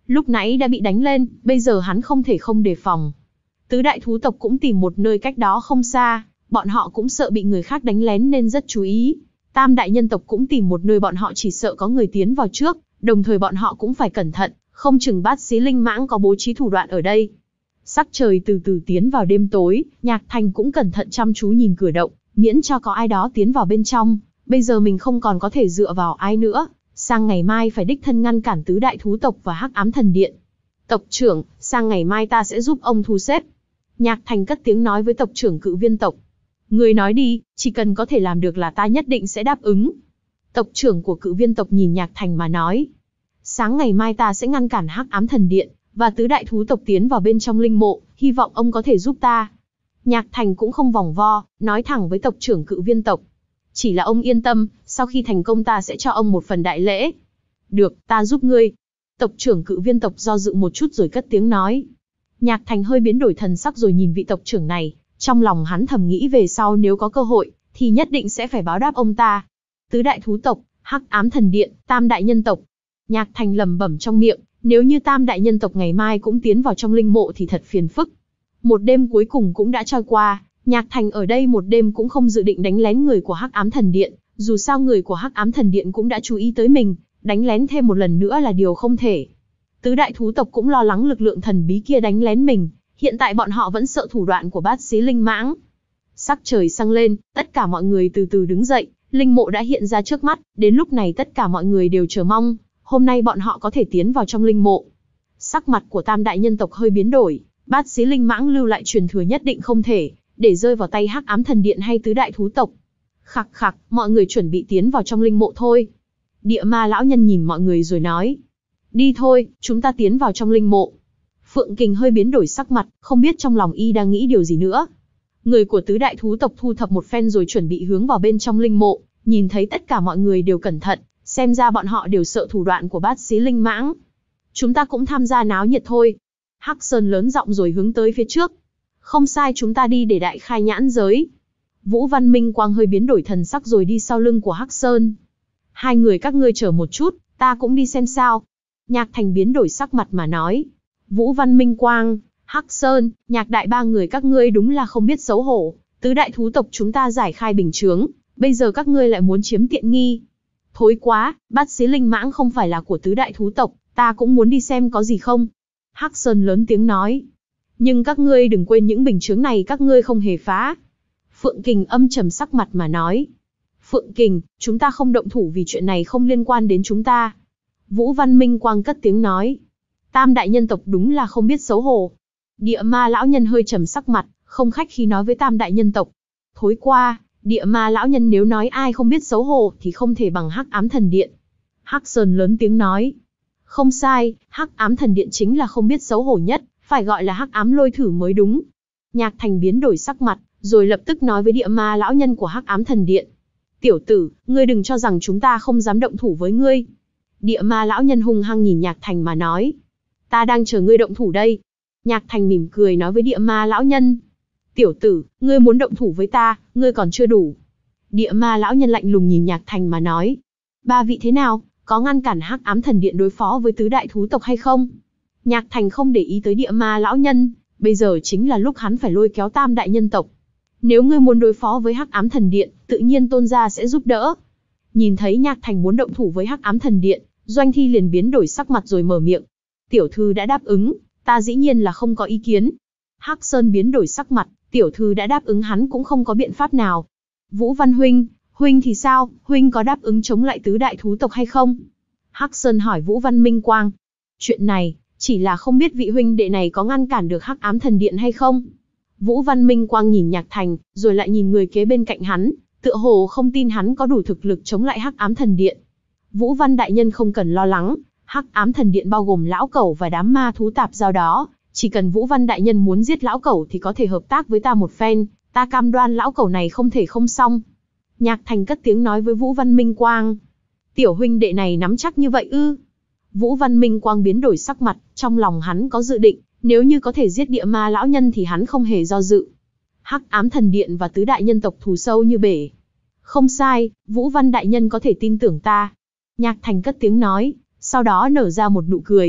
Lúc nãy đã bị đánh lên, bây giờ hắn không thể không đề phòng. Tứ đại thú tộc cũng tìm một nơi cách đó không xa, bọn họ cũng sợ bị người khác đánh lén nên rất chú ý. Tam đại nhân tộc cũng tìm một nơi bọn họ chỉ sợ có người tiến vào trước, đồng thời bọn họ cũng phải cẩn thận, không chừng bát xí linh mãng có bố trí thủ đoạn ở đây. Sắc trời từ từ tiến vào đêm tối, Nhạc Thành cũng cẩn thận chăm chú nhìn cửa động, miễn cho có ai đó tiến vào bên trong. Bây giờ mình không còn có thể dựa vào ai nữa, sang ngày mai phải đích thân ngăn cản tứ đại thú tộc và Hắc Ám Thần Điện. Tộc trưởng, sang ngày mai ta sẽ giúp ông thu xếp. Nhạc Thành cất tiếng nói với tộc trưởng Cự Viên tộc. Người nói đi, chỉ cần có thể làm được là ta nhất định sẽ đáp ứng. Tộc trưởng của Cự Viên tộc nhìn Nhạc Thành mà nói. Sáng ngày mai ta sẽ ngăn cản Hắc Ám Thần Điện và tứ đại thú tộc tiến vào bên trong linh mộ, hy vọng ông có thể giúp ta. Nhạc Thành cũng không vòng vo, nói thẳng với tộc trưởng Cự Viên tộc. Chỉ là ông yên tâm, sau khi thành công ta sẽ cho ông một phần đại lễ. Được, ta giúp ngươi. Tộc trưởng Cự Viên tộc do dự một chút rồi cất tiếng nói. Nhạc Thành hơi biến đổi thần sắc rồi nhìn vị tộc trưởng này, trong lòng hắn thầm nghĩ về sau nếu có cơ hội, thì nhất định sẽ phải báo đáp ông ta. Tứ đại thú tộc, Hắc Ám Thần Điện, Tam đại nhân tộc. Nhạc Thành lẩm bẩm trong miệng, nếu như Tam đại nhân tộc ngày mai cũng tiến vào trong linh mộ thì thật phiền phức. Một đêm cuối cùng cũng đã trôi qua, Nhạc Thành ở đây một đêm cũng không dự định đánh lén người của Hắc Ám Thần Điện, dù sao người của Hắc Ám Thần Điện cũng đã chú ý tới mình, đánh lén thêm một lần nữa là điều không thể. Tứ đại thú tộc cũng lo lắng lực lượng thần bí kia đánh lén mình, hiện tại bọn họ vẫn sợ thủ đoạn của bát xí linh mãng. Sắc trời sang lên, tất cả mọi người từ từ đứng dậy, linh mộ đã hiện ra trước mắt, đến lúc này tất cả mọi người đều chờ mong, hôm nay bọn họ có thể tiến vào trong linh mộ. Sắc mặt của Tam đại nhân tộc hơi biến đổi, bát xí linh mãng lưu lại truyền thừa nhất định không thể để rơi vào tay Hắc Ám Thần Điện hay tứ đại thú tộc. Khặc khặc, mọi người chuẩn bị tiến vào trong linh mộ thôi. Địa ma lão nhân nhìn mọi người rồi nói. Đi thôi, chúng ta tiến vào trong linh mộ. Phượng Kình hơi biến đổi sắc mặt, không biết trong lòng y đang nghĩ điều gì nữa. Người của tứ đại thú tộc thu thập một phen rồi chuẩn bị hướng vào bên trong linh mộ, nhìn thấy tất cả mọi người đều cẩn thận, xem ra bọn họ đều sợ thủ đoạn của bát xí linh mãng. Chúng ta cũng tham gia náo nhiệt thôi. Hắc Sơn lớn giọng rồi hướng tới phía trước. Không sai, chúng ta đi để đại khai nhãn giới. Vũ Văn Minh Quang hơi biến đổi thần sắc rồi đi sau lưng của Hắc Sơn. Hai người các ngươi chờ một chút, ta cũng đi xem sao. Nhạc Thành biến đổi sắc mặt mà nói. Vũ Văn Minh Quang, Hắc Sơn, Nhạc Đại ba người các ngươi đúng là không biết xấu hổ. Tứ đại thú tộc chúng ta giải khai bình chướng, bây giờ các ngươi lại muốn chiếm tiện nghi. Thối quá, bát xí linh mãng không phải là của tứ đại thú tộc, ta cũng muốn đi xem có gì không. Hắc Sơn lớn tiếng nói. Nhưng các ngươi đừng quên những bình chướng này các ngươi không hề phá. Phượng Kình âm trầm sắc mặt mà nói. Phượng Kình, chúng ta không động thủ vì chuyện này không liên quan đến chúng ta. Vũ Văn Minh Quang cất tiếng nói. Tam đại nhân tộc đúng là không biết xấu hổ. Địa ma lão nhân hơi trầm sắc mặt, không khách khí nói với tam đại nhân tộc. Thối qua, địa ma lão nhân nếu nói ai không biết xấu hổ thì không thể bằng Hắc Ám Thần Điện. Hắc Sơn lớn tiếng nói. Không sai, Hắc Ám Thần Điện chính là không biết xấu hổ nhất, phải gọi là Hắc Ám Lôi Thử mới đúng. Nhạc Thành biến đổi sắc mặt, rồi lập tức nói với địa ma lão nhân của Hắc Ám Thần Điện. Tiểu tử, ngươi đừng cho rằng chúng ta không dám động thủ với ngươi. Địa ma lão nhân hung hăng nhìn Nhạc Thành mà nói. Ta đang chờ ngươi động thủ đây. Nhạc Thành mỉm cười nói với địa ma lão nhân. Tiểu tử, ngươi muốn động thủ với ta, ngươi còn chưa đủ. Địa ma lão nhân lạnh lùng nhìn Nhạc Thành mà nói. Ba vị thế nào, có ngăn cản Hắc Ám Thần Điện đối phó với tứ đại thú tộc hay không? Nhạc Thành không để ý tới địa ma lão nhân, bây giờ chính là lúc hắn phải lôi kéo tam đại nhân tộc. Nếu ngươi muốn đối phó với Hắc Ám Thần Điện, tự nhiên Tôn gia sẽ giúp đỡ. Nhìn thấy Nhạc Thành muốn động thủ với Hắc Ám Thần Điện, Doanh Thi liền biến đổi sắc mặt rồi mở miệng. Tiểu thư đã đáp ứng, ta dĩ nhiên là không có ý kiến. Hắc Sơn biến đổi sắc mặt, tiểu thư đã đáp ứng hắn cũng không có biện pháp nào. Vũ Văn huynh, huynh thì sao, huynh có đáp ứng chống lại tứ đại thú tộc hay không? Hắc Sơn hỏi Vũ Văn Minh Quang. Chuyện này, chỉ là không biết vị huynh đệ này có ngăn cản được Hắc Ám Thần Điện hay không? Vũ Văn Minh Quang nhìn Nhạc Thành, rồi lại nhìn người kế bên cạnh hắn, tựa hồ không tin hắn có đủ thực lực chống lại Hắc Ám Thần Điện. Vũ Văn đại nhân không cần lo lắng, Hắc Ám Thần Điện bao gồm lão cẩu và đám ma thú tạp giao đó, chỉ cần Vũ Văn đại nhân muốn giết lão cẩu thì có thể hợp tác với ta một phen, ta cam đoan lão cẩu này không thể không xong. Nhạc Thành cất tiếng nói với Vũ Văn Minh Quang. Tiểu huynh đệ này nắm chắc như vậy ư? Vũ Văn Minh Quang biến đổi sắc mặt, trong lòng hắn có dự định, nếu như có thể giết địa ma lão nhân thì hắn không hề do dự. Hắc Ám Thần Điện và tứ đại nhân tộc thù sâu như bể. Không sai, Vũ Văn đại nhân có thể tin tưởng ta. Nhạc Thành cất tiếng nói, sau đó nở ra một nụ cười.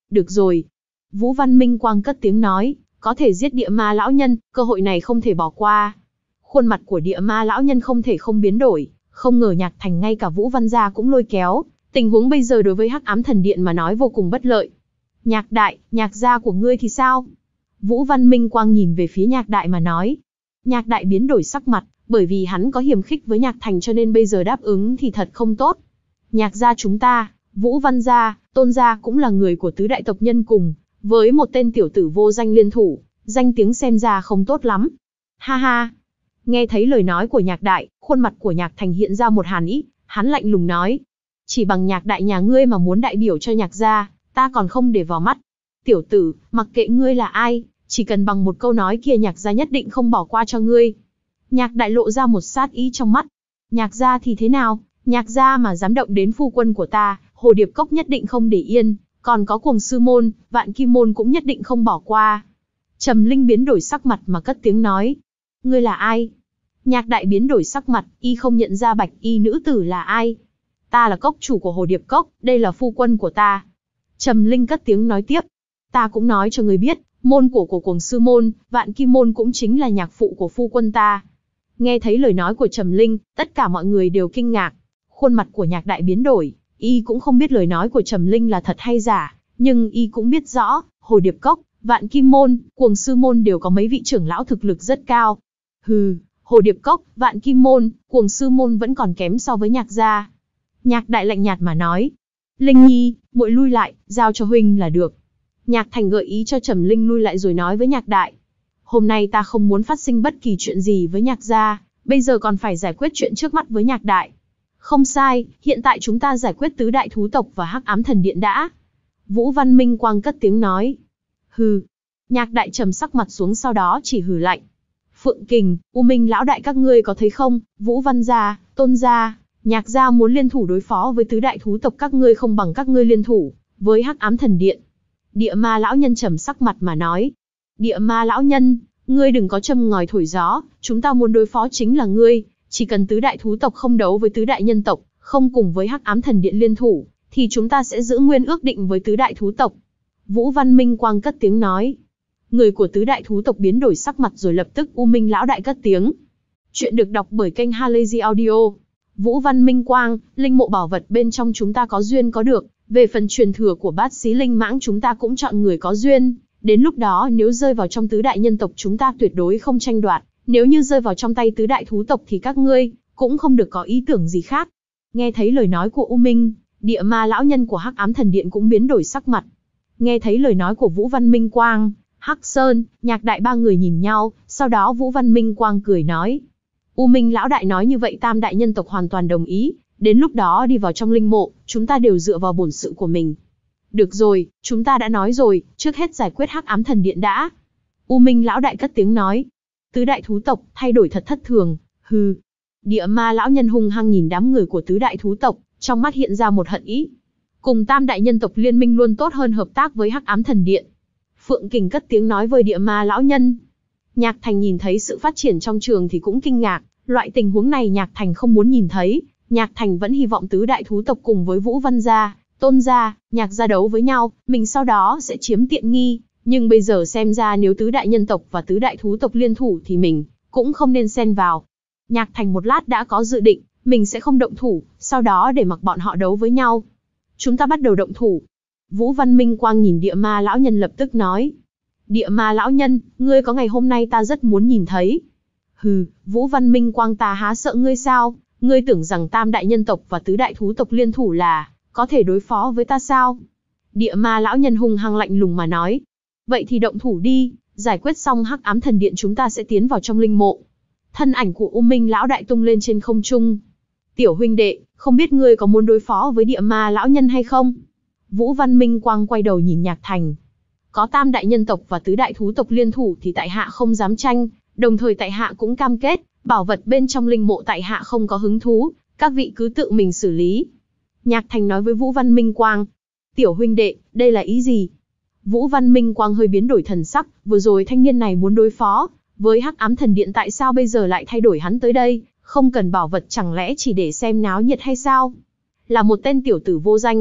Được rồi. Vũ Văn Minh Quang cất tiếng nói, có thể giết địa ma lão nhân, cơ hội này không thể bỏ qua. Khuôn mặt của địa ma lão nhân không thể không biến đổi, không ngờ Nhạc Thành ngay cả Vũ Văn gia cũng lôi kéo, tình huống bây giờ đối với Hắc Ám Thần Điện mà nói vô cùng bất lợi. Nhạc đại, Nhạc gia của ngươi thì sao? Vũ Văn Minh Quang nhìn về phía Nhạc đại mà nói. Nhạc đại biến đổi sắc mặt, bởi vì hắn có hiềm khích với Nhạc Thành cho nên bây giờ đáp ứng thì thật không tốt. Nhạc gia chúng ta, Vũ Văn gia, Tôn gia cũng là người của tứ đại tộc nhân cùng, với một tên tiểu tử vô danh liên thủ, danh tiếng xem ra không tốt lắm. Ha ha. Nghe thấy lời nói của Nhạc đại, khuôn mặt của Nhạc Thành hiện ra một hàn ý, hắn lạnh lùng nói. Chỉ bằng Nhạc đại nhà ngươi mà muốn đại biểu cho Nhạc gia, ta còn không để vào mắt. Tiểu tử, mặc kệ ngươi là ai, chỉ cần bằng một câu nói kia Nhạc gia nhất định không bỏ qua cho ngươi. Nhạc đại lộ ra một sát ý trong mắt. Nhạc gia thì thế nào? Nhạc gia mà dám động đến phu quân của ta, Hồ Điệp Cốc nhất định không để yên, còn có Cuồng Sư môn, Vạn Kim môn cũng nhất định không bỏ qua. Trầm Linh biến đổi sắc mặt mà cất tiếng nói. Ngươi là ai? Nhạc đại biến đổi sắc mặt, y không nhận ra bạch y nữ tử là ai. Ta là cốc chủ của Hồ Điệp Cốc, đây là phu quân của ta. Trầm Linh cất tiếng nói tiếp. Ta cũng nói cho ngươi biết, môn của của Cuồng Sư môn, Vạn Kim môn cũng chính là nhạc phụ của phu quân ta. Nghe thấy lời nói của Trầm Linh, tất cả mọi người đều kinh ngạc. Khuôn mặt của Nhạc đại biến đổi, y cũng không biết lời nói của Trầm Linh là thật hay giả, nhưng y cũng biết rõ, Hồ Điệp Cốc, Vạn Kim môn, Cuồng Sư môn đều có mấy vị trưởng lão thực lực rất cao. Hừ, Hồ Điệp Cốc, Vạn Kim môn, Cuồng Sư môn vẫn còn kém so với Nhạc gia. Nhạc đại lạnh nhạt mà nói. Linh nhi, muội lui lại, giao cho huynh là được. Nhạc Thành gợi ý cho Trầm Linh lui lại rồi nói với Nhạc đại. Hôm nay ta không muốn phát sinh bất kỳ chuyện gì với Nhạc gia, bây giờ còn phải giải quyết chuyện trước mắt với Nhạc đại. Không sai, hiện tại chúng ta giải quyết tứ đại thú tộc và Hắc Ám Thần Điện đã. Vũ Văn Minh Quang cất tiếng nói. Hừ. Nhạc đại trầm sắc mặt xuống sau đó chỉ hừ lạnh. Phượng Kình, U Minh lão đại các ngươi có thấy không, Vũ Văn gia, Tôn gia, Nhạc gia muốn liên thủ đối phó với tứ đại thú tộc các ngươi không bằng các ngươi liên thủ với Hắc Ám Thần Điện. Địa ma lão nhân trầm sắc mặt mà nói. Địa ma lão nhân, ngươi đừng có châm ngòi thổi gió, chúng ta muốn đối phó chính là ngươi, chỉ cần tứ đại thú tộc không đấu với tứ đại nhân tộc, không cùng với Hắc Ám Thần Điện liên thủ, thì chúng ta sẽ giữ nguyên ước định với tứ đại thú tộc. Vũ Văn Minh Quang cất tiếng nói. Người của tứ đại thú tộc biến đổi sắc mặt rồi lập tức U Minh lão đại cất tiếng. Chuyện được đọc bởi kênh Halazy Audio. Vũ Văn Minh Quang, linh mộ bảo vật bên trong chúng ta có duyên có được, về phần truyền thừa của bát xí linh mãng chúng ta cũng chọn người có duyên, đến lúc đó nếu rơi vào trong tứ đại nhân tộc chúng ta tuyệt đối không tranh đoạt, nếu như rơi vào trong tay tứ đại thú tộc thì các ngươi cũng không được có ý tưởng gì khác. Nghe thấy lời nói của U Minh, địa ma lão nhân của Hắc Ám Thần Điện cũng biến đổi sắc mặt. Nghe thấy lời nói của Vũ Văn Minh Quang, Hắc Sơn, Nhạc đại ba người nhìn nhau, sau đó Vũ Văn Minh Quang cười nói. U Minh lão đại nói như vậy tam đại nhân tộc hoàn toàn đồng ý, đến lúc đó đi vào trong linh mộ, chúng ta đều dựa vào bổn sự của mình. Được rồi, chúng ta đã nói rồi, trước hết giải quyết Hắc Ám Thần Điện đã. U Minh lão đại cất tiếng nói. Tứ đại thú tộc, thay đổi thật thất thường, hừ. Địa ma lão nhân hung hăng nhìn đám người của tứ đại thú tộc, trong mắt hiện ra một hận ý. Cùng tam đại nhân tộc liên minh luôn tốt hơn hợp tác với Hắc Ám Thần Điện. Phượng Kình cất tiếng nói với địa ma lão nhân. Nhạc Thành nhìn thấy sự phát triển trong trường thì cũng kinh ngạc, loại tình huống này Nhạc Thành không muốn nhìn thấy, Nhạc Thành vẫn hy vọng tứ đại thú tộc cùng với Vũ Văn gia, Tôn gia, Nhạc gia đấu với nhau, mình sau đó sẽ chiếm tiện nghi, nhưng bây giờ xem ra nếu tứ đại nhân tộc và tứ đại thú tộc liên thủ thì mình cũng không nên xen vào. Nhạc Thành một lát đã có dự định, mình sẽ không động thủ, sau đó để mặc bọn họ đấu với nhau. Chúng ta bắt đầu động thủ. Vũ Văn Minh Quang nhìn địa ma lão nhân lập tức nói. Địa ma lão nhân, ngươi có ngày hôm nay ta rất muốn nhìn thấy. Hừ, Vũ Văn Minh Quang ta há sợ ngươi sao? Ngươi tưởng rằng tam đại nhân tộc và tứ đại thú tộc liên thủ là có thể đối phó với ta sao? Địa ma lão nhân hung hăng lạnh lùng mà nói. Vậy thì động thủ đi, giải quyết xong Hắc Ám Thần Điện chúng ta sẽ tiến vào trong linh mộ. Thân ảnh của U Minh lão đại tung lên trên không trung. Tiểu huynh đệ, không biết ngươi có muốn đối phó với địa ma lão nhân hay không? Vũ Văn Minh Quang quay đầu nhìn Nhạc Thành. Có tam đại nhân tộc và tứ đại thú tộc liên thủ thì tại hạ không dám tranh, đồng thời tại hạ cũng cam kết, bảo vật bên trong linh mộ tại hạ không có hứng thú, các vị cứ tự mình xử lý. Nhạc Thành nói với Vũ Văn Minh Quang. Tiểu huynh đệ, đây là ý gì? Vũ Văn Minh Quang hơi biến đổi thần sắc, vừa rồi thanh niên này muốn đối phó với Hắc Ám Thần Điện, tại sao bây giờ lại thay đổi hắn tới đây, không cần bảo vật chẳng lẽ chỉ để xem náo nhiệt hay sao? Là một tên tiểu tử vô danh,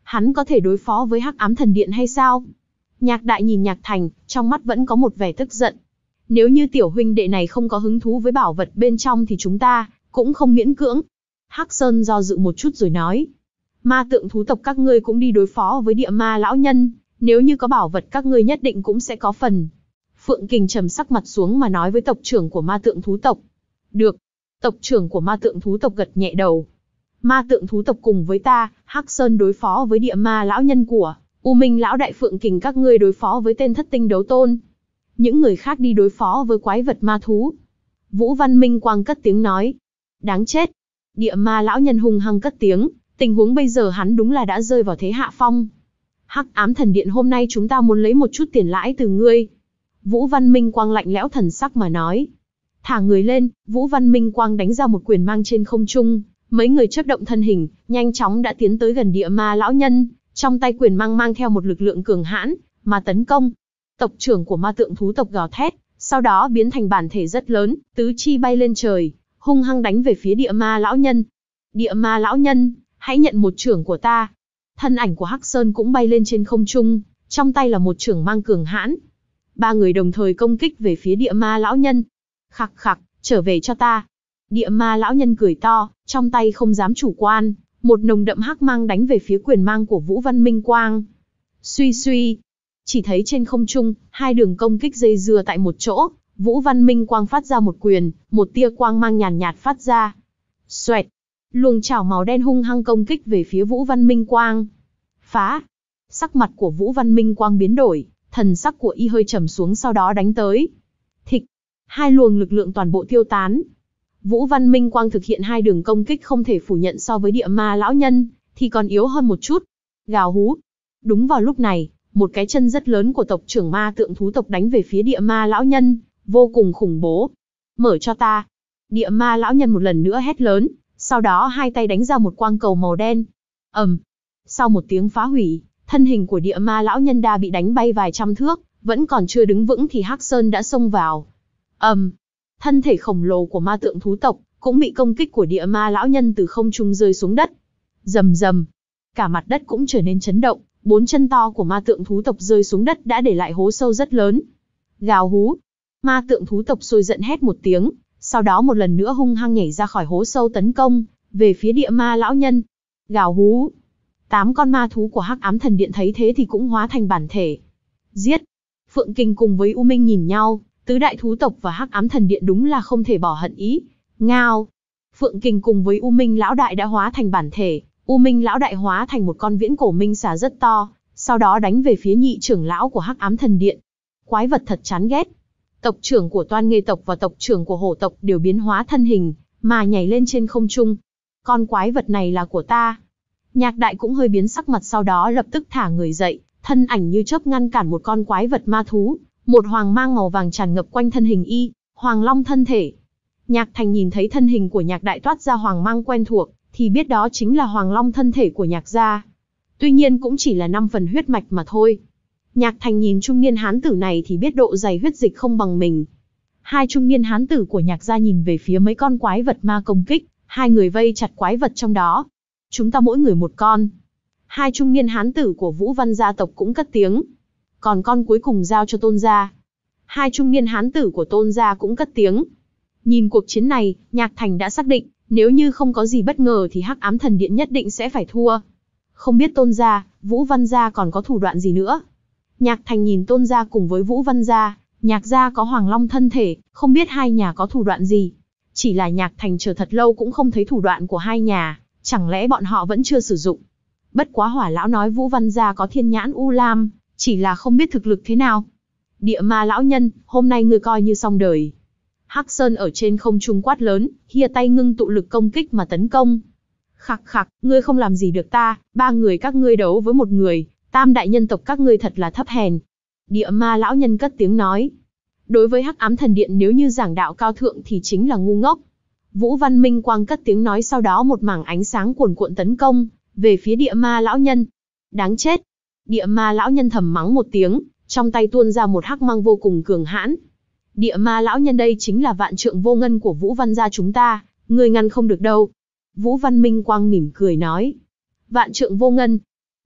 Hắn có thể đối phó với Hắc Ám Thần Điện hay sao? Nhạc Đại nhìn Nhạc Thành, trong mắt vẫn có một vẻ tức giận. Nếu như tiểu huynh đệ này không có hứng thú với bảo vật bên trong thì chúng ta cũng không miễn cưỡng. Hắc Sơn do dự một chút rồi nói. Ma tượng thú tộc các ngươi cũng đi đối phó với địa ma lão nhân, nếu như có bảo vật các ngươi nhất định cũng sẽ có phần. Phượng Kình trầm sắc mặt xuống mà nói với tộc trưởng của ma tượng thú tộc. Được. Tộc trưởng của ma tượng thú tộc gật nhẹ đầu. Ma tượng thú tộc cùng với ta, Hắc Sơn đối phó với địa ma lão nhân của U Minh lão đại, Phượng Kình các ngươi đối phó với tên thất tinh đấu tôn. Những người khác đi đối phó với quái vật ma thú. Vũ Văn Minh Quang cất tiếng nói. Đáng chết. Địa ma lão nhân hung hăng cất tiếng, tình huống bây giờ hắn đúng là đã rơi vào thế hạ phong. Hắc Ám Thần Điện hôm nay chúng ta muốn lấy một chút tiền lãi từ ngươi. Vũ Văn Minh Quang lạnh lẽo thần sắc mà nói. Thả người lên, Vũ Văn Minh Quang đánh ra một quyền mang trên không trung, mấy người chớp động thân hình, nhanh chóng đã tiến tới gần địa ma lão nhân, trong tay quyền mang mang theo một lực lượng cường hãn, mà tấn công. Tộc trưởng của ma tượng thú tộc gào thét, sau đó biến thành bản thể rất lớn, tứ chi bay lên trời, hung hăng đánh về phía địa ma lão nhân. Địa ma lão nhân, hãy nhận một chưởng của ta. Thân ảnh của Hắc Sơn cũng bay lên trên không trung, trong tay là một chưởng mang cường hãn. Ba người đồng thời công kích về phía địa ma lão nhân. Khặc khặc, trở về cho ta. Địa ma lão nhân cười to, trong tay không dám chủ quan, một nồng đậm hắc mang đánh về phía quyền mang của Vũ Văn Minh Quang. Suy suy, chỉ thấy trên không trung, hai đường công kích dây dưa tại một chỗ, Vũ Văn Minh Quang phát ra một quyền, một tia quang mang nhàn nhạt phát ra. Xoẹt, luồng chảo màu đen hung hăng công kích về phía Vũ Văn Minh Quang. Phá, sắc mặt của Vũ Văn Minh Quang biến đổi, thần sắc của y hơi trầm xuống, sau đó đánh tới. Thịch, hai luồng lực lượng toàn bộ tiêu tán. Vũ Văn Minh Quang thực hiện hai đường công kích không thể phủ nhận so với địa ma lão nhân, thì còn yếu hơn một chút. Gào hú. Đúng vào lúc này, một cái chân rất lớn của tộc trưởng ma tượng thú tộc đánh về phía địa ma lão nhân, vô cùng khủng bố. Mở cho ta. Địa ma lão nhân một lần nữa hét lớn, sau đó hai tay đánh ra một quang cầu màu đen. ầm. Sau một tiếng phá hủy, thân hình của địa ma lão nhân đã bị đánh bay vài trăm thước, vẫn còn chưa đứng vững thì Hắc Sơn đã xông vào. ầm. Thân thể khổng lồ của ma tượng thú tộc cũng bị công kích của địa ma lão nhân từ không trung rơi xuống đất. Rầm rầm, cả mặt đất cũng trở nên chấn động, bốn chân to của ma tượng thú tộc rơi xuống đất đã để lại hố sâu rất lớn. Gào hú, ma tượng thú tộc sôi giận hét một tiếng, sau đó một lần nữa hung hăng nhảy ra khỏi hố sâu tấn công về phía địa ma lão nhân. Gào hú, tám con ma thú của Hắc Ám Thần Điện thấy thế thì cũng hóa thành bản thể. Giết! Phượng Kình cùng với U Minh nhìn nhau. Tứ đại thú tộc và Hắc Ám Thần Điện đúng là không thể bỏ hận ý. Ngao. Phượng Kình cùng với U Minh lão đại đã hóa thành bản thể, U Minh lão đại hóa thành một con viễn cổ minh xà rất to, sau đó đánh về phía nhị trưởng lão của Hắc Ám Thần Điện. Quái vật thật chán ghét. Tộc trưởng của Toan Nghê tộc và tộc trưởng của Hổ tộc đều biến hóa thân hình, mà nhảy lên trên không trung. Con quái vật này là của ta. Nhạc Đại cũng hơi biến sắc mặt, sau đó lập tức thả người dậy, thân ảnh như chớp ngăn cản một con quái vật ma thú. Một hoàng mang màu vàng tràn ngập quanh thân hình y, Hoàng Long thân thể. Nhạc Thành nhìn thấy thân hình của Nhạc Đại toát ra hoàng mang quen thuộc, thì biết đó chính là Hoàng Long thân thể của Nhạc gia. Tuy nhiên cũng chỉ là năm phần huyết mạch mà thôi. Nhạc Thành nhìn trung niên hán tử này thì biết độ dày huyết dịch không bằng mình. Hai trung niên hán tử của Nhạc gia nhìn về phía mấy con quái vật ma công kích, hai người vây chặt quái vật trong đó. Chúng ta mỗi người một con. Hai trung niên hán tử của Vũ Văn gia tộc cũng cất tiếng. Còn con cuối cùng giao cho Tôn gia. Hai trung niên hán tử của Tôn gia cũng cất tiếng. Nhìn cuộc chiến này, Nhạc Thành đã xác định, nếu như không có gì bất ngờ thì Hắc Ám Thần Điện nhất định sẽ phải thua. Không biết Tôn gia, Vũ Văn gia còn có thủ đoạn gì nữa. Nhạc Thành nhìn Tôn gia cùng với Vũ Văn gia, Nhạc gia có Hoàng Long thân thể, không biết hai nhà có thủ đoạn gì. Chỉ là Nhạc Thành chờ thật lâu cũng không thấy thủ đoạn của hai nhà, chẳng lẽ bọn họ vẫn chưa sử dụng. Bất quá Hỏa lão nói Vũ Văn gia có Thiên Nhãn U Lam, chỉ là không biết thực lực thế nào. Địa ma lão nhân, hôm nay ngươi coi như xong đời. Hắc Sơn ở trên không trung quát lớn, hia tay ngưng tụ lực công kích mà tấn công. Khặc khặc, ngươi không làm gì được ta, ba người các ngươi đấu với một người, tam đại nhân tộc các ngươi thật là thấp hèn. Địa ma lão nhân cất tiếng nói. Đối với Hắc Ám Thần Điện nếu như giảng đạo cao thượng thì chính là ngu ngốc. Vũ Văn Minh Quang cất tiếng nói, sau đó một mảng ánh sáng cuồn cuộn tấn công về phía địa ma lão nhân. Đáng chết. Địa ma lão nhân thầm mắng một tiếng, trong tay tuôn ra một hắc mang vô cùng cường hãn. Địa ma lão nhân, đây chính là vạn trượng vô ngân của Vũ Văn gia chúng ta, ngươi ngăn không được đâu. Vũ Văn Minh Quang mỉm cười nói. Vạn trượng vô ngân.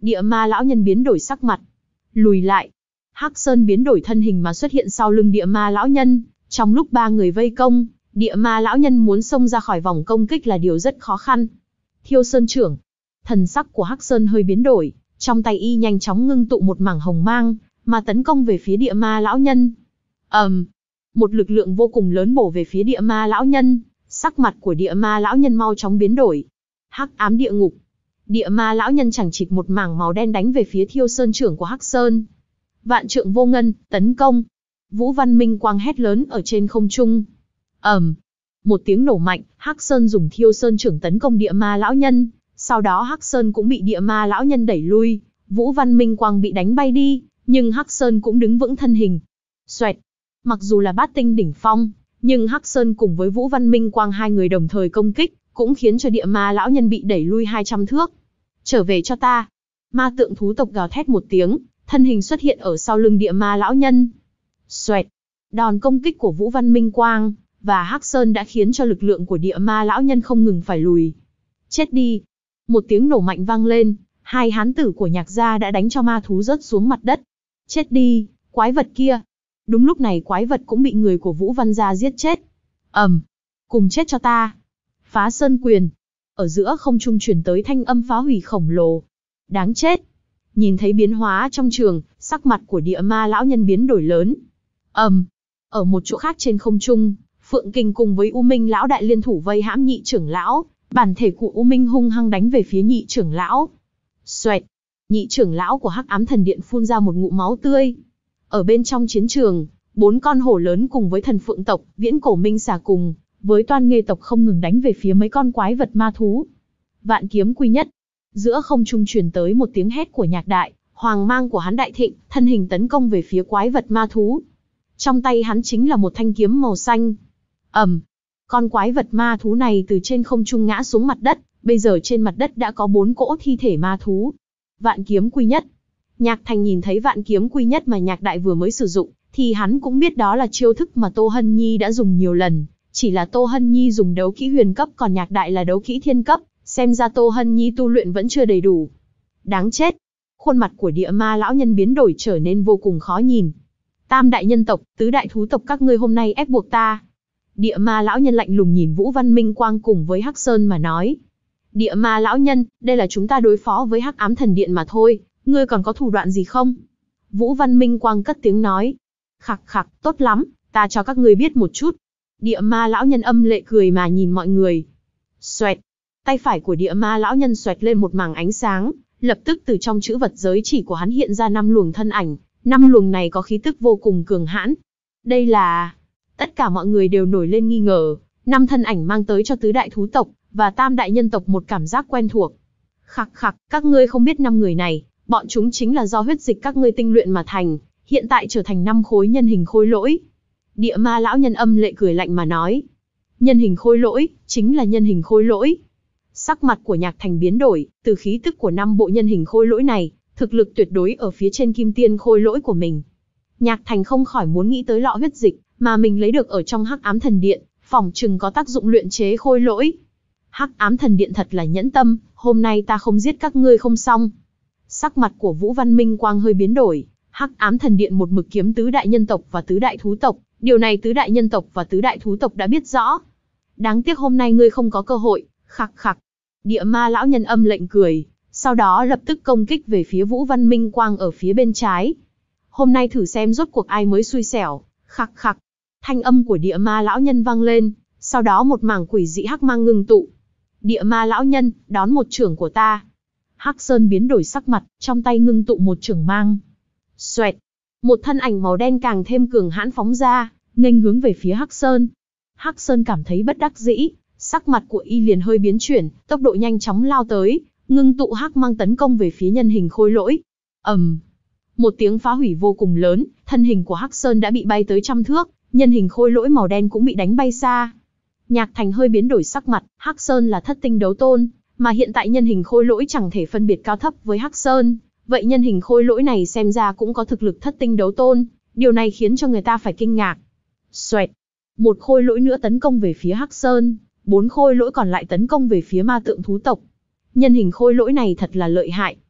Địa ma lão nhân biến đổi sắc mặt, lùi lại. Hắc Sơn biến đổi thân hình mà xuất hiện sau lưng địa ma lão nhân. Trong lúc ba người vây công, địa ma lão nhân muốn xông ra khỏi vòng công kích là điều rất khó khăn. Thiêu Sơn trưởng. Thần sắc của Hắc Sơn hơi biến đổi, trong tay y nhanh chóng ngưng tụ một mảng hồng mang, mà tấn công về phía địa ma lão nhân. ầm, um, một lực lượng vô cùng lớn bổ về phía địa ma lão nhân, sắc mặt của địa ma lão nhân mau chóng biến đổi. Hắc ám địa ngục. Địa ma lão nhân chẳng chịt một mảng màu đen đánh về phía Thiêu Sơn trưởng của Hắc Sơn. Vạn trượng vô ngân, tấn công. Vũ Văn Minh Quang hét lớn ở trên không trung. ầm, um, một tiếng nổ mạnh, Hắc Sơn dùng Thiêu Sơn trưởng tấn công địa ma lão nhân, sau đó Hắc Sơn cũng bị địa ma lão nhân đẩy lui. Vũ Văn Minh Quang bị đánh bay đi, nhưng Hắc Sơn cũng đứng vững thân hình. Xoẹt. Mặc dù là bát tinh đỉnh phong, nhưng Hắc Sơn cùng với Vũ Văn Minh Quang hai người đồng thời công kích, cũng khiến cho địa ma lão nhân bị đẩy lui hai trăm thước. Trở về cho ta. Ma tượng thú tộc gào thét một tiếng, thân hình xuất hiện ở sau lưng địa ma lão nhân. Xoẹt. Đòn công kích của Vũ Văn Minh Quang và Hắc Sơn đã khiến cho lực lượng của địa ma lão nhân không ngừng phải lùi. Chết đi. Một tiếng nổ mạnh vang lên, hai hán tử của Nhạc gia đã đánh cho ma thú rớt xuống mặt đất. Chết đi, quái vật kia. Đúng lúc này quái vật cũng bị người của Vũ Văn gia giết chết. ầm, um, cùng chết cho ta. Phá sơn quyền. Ở giữa không trung truyền tới thanh âm phá hủy khổng lồ. Đáng chết. Nhìn thấy biến hóa trong trường, sắc mặt của địa ma lão nhân biến đổi lớn. ầm, um, ở một chỗ khác trên không trung, Phượng Kình cùng với U Minh lão đại liên thủ vây hãm nhị trưởng lão. Bản thể của U Minh hung hăng đánh về phía nhị trưởng lão. Xoẹt. Nhị trưởng lão của Hắc Ám Thần Điện phun ra một ngụm máu tươi. Ở bên trong chiến trường, bốn con hổ lớn cùng với thần phượng tộc, viễn cổ minh xà cùng với toan nghê tộc không ngừng đánh về phía mấy con quái vật ma thú. Vạn kiếm quy nhất. Giữa không trung truyền tới một tiếng hét của Nhạc Đại, hoàng mang của hắn đại thịnh, thân hình tấn công về phía quái vật ma thú. Trong tay hắn chính là một thanh kiếm màu xanh. ầm, um, con quái vật ma thú này từ trên không trung ngã xuống mặt đất, bây giờ trên mặt đất đã có bốn cỗ thi thể ma thú. Vạn kiếm quy nhất. Nhạc Thành nhìn thấy vạn kiếm quy nhất mà Nhạc Đại vừa mới sử dụng, thì hắn cũng biết đó là chiêu thức mà Tô Hân Nhi đã dùng nhiều lần. Chỉ là Tô Hân Nhi dùng đấu kỹ huyền cấp còn Nhạc Đại là đấu kỹ thiên cấp, xem ra Tô Hân Nhi tu luyện vẫn chưa đầy đủ. Đáng chết. Khuôn mặt của địa ma lão nhân biến đổi trở nên vô cùng khó nhìn. Tam đại nhân tộc, tứ đại thú tộc các ngươi hôm nay ép buộc ta. Địa ma lão nhân lạnh lùng nhìn Vũ Văn Minh Quang cùng với Hắc Sơn mà nói. Địa ma lão nhân, đây là chúng ta đối phó với Hắc Ám Thần Điện mà thôi, ngươi còn có thủ đoạn gì không? Vũ Văn Minh Quang cất tiếng nói. Khặc khặc, tốt lắm, ta cho các ngươi biết một chút. Địa ma lão nhân âm lệ cười mà nhìn mọi người. Xoẹt. Tay phải của địa ma lão nhân xoẹt lên một mảng ánh sáng, lập tức từ trong chữ vật giới chỉ của hắn hiện ra năm luồng thân ảnh, năm luồng này có khí tức vô cùng cường hãn. Đây là... Tất cả mọi người đều nổi lên nghi ngờ, năm thân ảnh mang tới cho tứ đại thú tộc và tam đại nhân tộc một cảm giác quen thuộc. Khặc khặc, các ngươi không biết năm người này, bọn chúng chính là do huyết dịch các ngươi tinh luyện mà thành, hiện tại trở thành năm khối nhân hình khôi lỗi. Địa ma lão nhân âm lệ cười lạnh mà nói. Nhân hình khôi lỗi, chính là nhân hình khôi lỗi. Sắc mặt của Nhạc Thành biến đổi, từ khí tức của năm bộ nhân hình khôi lỗi này, thực lực tuyệt đối ở phía trên kim tiên khôi lỗi của mình. Nhạc Thành không khỏi muốn nghĩ tới lọ huyết dịch mà mình lấy được ở trong Hắc Ám Thần Điện, phỏng chừng có tác dụng luyện chế khôi lỗi. Hắc Ám Thần Điện thật là nhẫn tâm, hôm nay ta không giết các ngươi không xong. Sắc mặt của Vũ Văn Minh Quang hơi biến đổi, Hắc Ám Thần Điện một mực kiếm tứ đại nhân tộc và tứ đại thú tộc, điều này tứ đại nhân tộc và tứ đại thú tộc đã biết rõ. Đáng tiếc hôm nay ngươi không có cơ hội, khặc khặc. Địa ma lão nhân âm lệnh cười, sau đó lập tức công kích về phía Vũ Văn Minh Quang ở phía bên trái. Hôm nay thử xem rốt cuộc ai mới xui xẻo, khặc khặc. Thanh âm của địa ma lão nhân vang lên, sau đó một mảng quỷ dị hắc mang ngưng tụ. Địa ma lão nhân, đón một chưởng của ta. Hắc Sơn biến đổi sắc mặt, trong tay ngưng tụ một chưởng mang. Xoẹt. Một thân ảnh màu đen càng thêm cường hãn phóng ra, nghênh hướng về phía Hắc Sơn. Hắc Sơn cảm thấy bất đắc dĩ, sắc mặt của y liền hơi biến chuyển, tốc độ nhanh chóng lao tới, ngưng tụ hắc mang tấn công về phía nhân hình khôi lỗi. ầm, um. Một tiếng phá hủy vô cùng lớn, thân hình của Hắc Sơn đã bị bay tới trăm thước, nhân hình khôi lỗi màu đen cũng bị đánh bay xa. Nhạc Thành hơi biến đổi sắc mặt, Hắc Sơn là thất tinh đấu tôn, mà hiện tại nhân hình khôi lỗi chẳng thể phân biệt cao thấp với Hắc Sơn, vậy nhân hình khôi lỗi này xem ra cũng có thực lực thất tinh đấu tôn, điều này khiến cho người ta phải kinh ngạc. Xoẹt, một khôi lỗi nữa tấn công về phía Hắc Sơn, bốn khôi lỗi còn lại tấn công về phía ma tượng thú tộc. Nhân hình khôi lỗi này thật là lợi hại.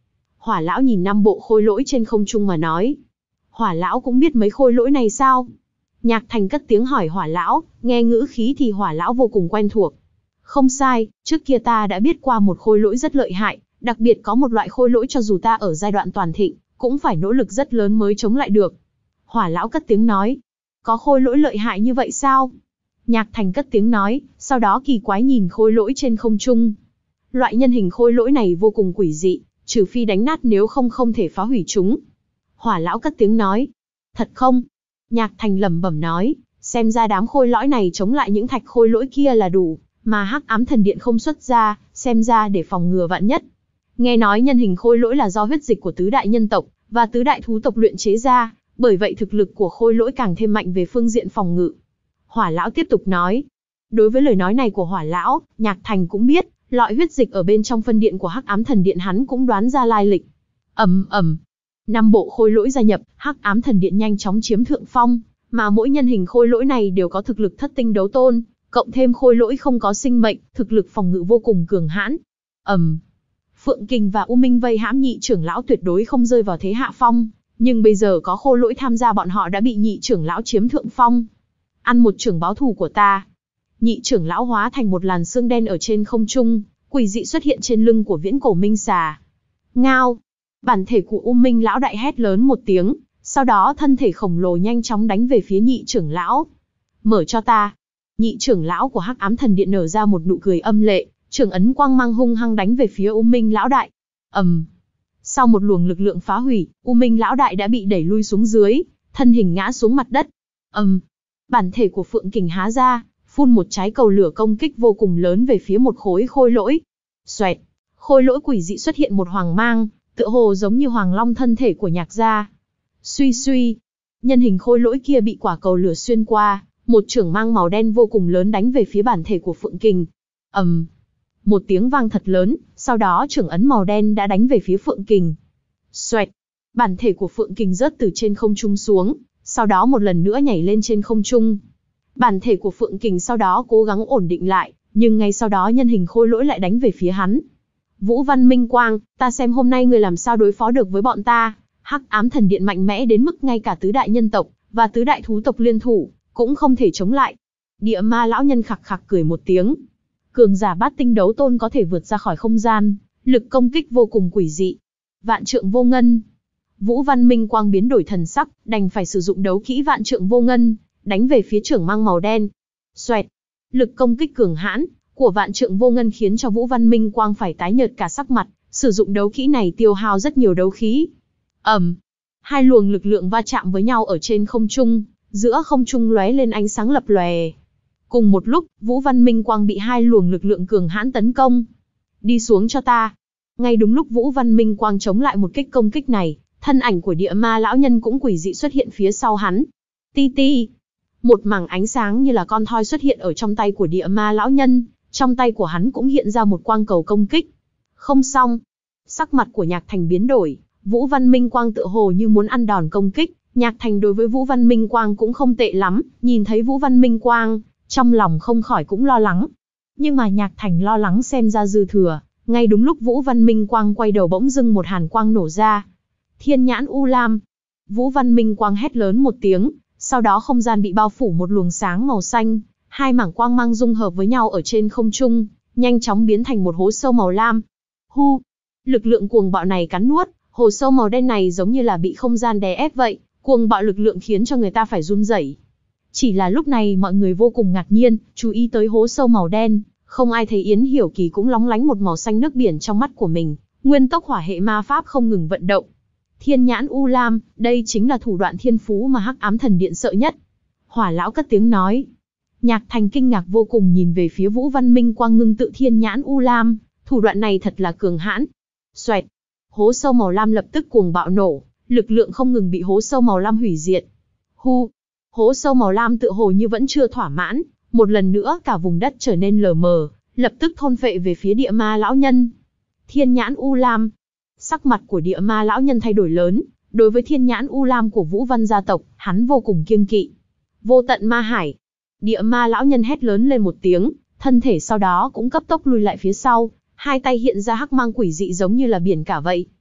Hỏa lão nhìn năm bộ khôi lỗi trên không trung mà nói. Hỏa lão cũng biết mấy khôi lỗi này sao? Nhạc Thành cất tiếng hỏi hỏa lão, nghe ngữ khí thì hỏa lão vô cùng quen thuộc. Không sai, trước kia ta đã biết qua một khôi lỗi rất lợi hại, đặc biệt có một loại khôi lỗi cho dù ta ở giai đoạn toàn thịnh, cũng phải nỗ lực rất lớn mới chống lại được. Hỏa lão cất tiếng nói. Có khôi lỗi lợi hại như vậy sao? Nhạc Thành cất tiếng nói, sau đó kỳ quái nhìn khôi lỗi trên không trung. Loại nhân hình khôi lỗi này vô cùng quỷ dị, trừ phi đánh nát nếu không không thể phá hủy chúng. Hỏa lão cất tiếng nói. Thật không? Nhạc Thành lẩm bẩm nói, xem ra đám khôi lỗi này chống lại những thạch khôi lỗi kia là đủ, mà Hắc Ám Thần Điện không xuất ra, xem ra để phòng ngừa vạn nhất. Nghe nói nhân hình khôi lỗi là do huyết dịch của tứ đại nhân tộc và tứ đại thú tộc luyện chế ra, bởi vậy thực lực của khôi lỗi càng thêm mạnh về phương diện phòng ngự. Hỏa lão tiếp tục nói. Đối với lời nói này của hỏa lão, Nhạc Thành cũng biết, loại huyết dịch ở bên trong phân điện của Hắc Ám Thần Điện hắn cũng đoán ra lai lịch. Ầm ầm, năm bộ khôi lỗi gia nhập, Hắc Ám Thần Điện nhanh chóng chiếm thượng phong, mà mỗi nhân hình khôi lỗi này đều có thực lực thất tinh đấu tôn, cộng thêm khôi lỗi không có sinh mệnh, thực lực phòng ngự vô cùng cường hãn. Ầm. Phượng Kình và U Minh vây hãm nhị trưởng lão tuyệt đối không rơi vào thế hạ phong, nhưng bây giờ có khôi lỗi tham gia bọn họ đã bị nhị trưởng lão chiếm thượng phong. Ăn một trưởng báo thù của ta. Nhị trưởng lão hóa thành một làn xương đen ở trên không trung, quỷ dị xuất hiện trên lưng của viễn cổ minh xà. Ngao. Bản thể của U Minh lão đại hét lớn một tiếng, sau đó thân thể khổng lồ nhanh chóng đánh về phía nhị trưởng lão. Mở cho ta. Nhị trưởng lão của Hắc Ám Thần Điện nở ra một nụ cười âm lệ, trưởng ấn quang mang hung hăng đánh về phía U Minh lão đại. Ầm. Sau một luồng lực lượng phá hủy, U Minh lão đại đã bị đẩy lui xuống dưới, thân hình ngã xuống mặt đất. Ầm. Bản thể của Phượng Kình há ra, phun một trái cầu lửa công kích vô cùng lớn về phía một khối khôi lỗi. Xoẹt. Khôi lỗi quỷ dị xuất hiện một hoàng mang, tựa hồ giống như hoàng long thân thể của Nhạc gia. Suy suy. Nhân hình khôi lỗi kia bị quả cầu lửa xuyên qua, một chưởng mang màu đen vô cùng lớn đánh về phía bản thể của Phượng Kình. Ầm. Một tiếng vang thật lớn, sau đó chưởng ấn màu đen đã đánh về phía Phượng Kình. Xoẹt. Bản thể của Phượng Kình rớt từ trên không trung xuống, sau đó một lần nữa nhảy lên trên không trung. Bản thể của Phượng Kình sau đó cố gắng ổn định lại, nhưng ngay sau đó nhân hình khôi lỗi lại đánh về phía hắn. Vũ Văn Minh Quang, ta xem hôm nay người làm sao đối phó được với bọn ta. Hắc Ám Thần Điện mạnh mẽ đến mức ngay cả tứ đại nhân tộc và tứ đại thú tộc liên thủ cũng không thể chống lại. Địa ma lão nhân khặc khặc cười một tiếng. Cường giả bát tinh đấu tôn có thể vượt ra khỏi không gian, lực công kích vô cùng quỷ dị. Vạn trượng vô ngân. Vũ Văn Minh Quang biến đổi thần sắc, đành phải sử dụng đấu kỹ vạn trượng vô ngân, đánh về phía trưởng mang màu đen. Xoẹt. Lực công kích cường hãn của vạn trượng vô ngân khiến cho Vũ Văn Minh Quang phải tái nhợt cả sắc mặt, sử dụng đấu kỹ này tiêu hao rất nhiều đấu khí. Ầm. Hai luồng lực lượng va chạm với nhau ở trên không trung, giữa không trung lóe lên ánh sáng lập lòe. Cùng một lúc, Vũ Văn Minh Quang bị hai luồng lực lượng cường hãn tấn công. Đi xuống cho ta. Ngay đúng lúc Vũ Văn Minh Quang chống lại một kích công kích này, thân ảnh của địa ma lão nhân cũng quỷ dị xuất hiện phía sau hắn. Ti ti. Một mảng ánh sáng như là con thoi xuất hiện ở trong tay của địa ma lão nhân, trong tay của hắn cũng hiện ra một quang cầu công kích. Không xong. Sắc mặt của Nhạc Thành biến đổi, Vũ Văn Minh Quang tựa hồ như muốn ăn đòn công kích. Nhạc Thành đối với Vũ Văn Minh Quang cũng không tệ lắm, nhìn thấy Vũ Văn Minh Quang, trong lòng không khỏi cũng lo lắng. Nhưng mà Nhạc Thành lo lắng xem ra dư thừa, ngay đúng lúc Vũ Văn Minh Quang quay đầu bỗng dưng một hàn quang nổ ra. Thiên nhãn U Lam. Vũ Văn Minh Quang hét lớn một tiếng, sau đó không gian bị bao phủ một luồng sáng màu xanh, hai mảng quang mang dung hợp với nhau ở trên không trung, nhanh chóng biến thành một hố sâu màu lam. Hu! Lực lượng cuồng bạo này cắn nuốt, hồ sâu màu đen này giống như là bị không gian đè ép vậy, cuồng bạo lực lượng khiến cho người ta phải run rẩy. Chỉ là lúc này mọi người vô cùng ngạc nhiên, chú ý tới hố sâu màu đen, không ai thấy Yến Hiểu Kỳ cũng lóng lánh một màu xanh nước biển trong mắt của mình, nguyên tốc hỏa hệ ma pháp không ngừng vận động. Thiên nhãn U Lam, đây chính là thủ đoạn thiên phú mà Hắc Ám Thần Điện sợ nhất. Hỏa lão cất tiếng nói. Nhạc Thành kinh ngạc vô cùng nhìn về phía Vũ Văn Minh Quang ngưng tự thiên nhãn U Lam, thủ đoạn này thật là cường hãn. Xoẹt, hố sâu màu lam lập tức cuồng bạo nổ, lực lượng không ngừng bị hố sâu màu lam hủy diệt. Hu, hố sâu màu lam tựa hồ như vẫn chưa thỏa mãn, một lần nữa cả vùng đất trở nên lờ mờ, lập tức thôn phệ về phía địa ma lão nhân. Thiên nhãn U Lam. Sắc mặt của địa ma lão nhân thay đổi lớn, đối với thiên nhãn U Lam của Vũ Văn gia tộc, hắn vô cùng kiêng kỵ. Vô tận ma hải. Địa ma lão nhân hét lớn lên một tiếng, thân thể sau đó cũng cấp tốc lui lại phía sau, hai tay hiện ra hắc mang quỷ dị giống như là biển cả vậy.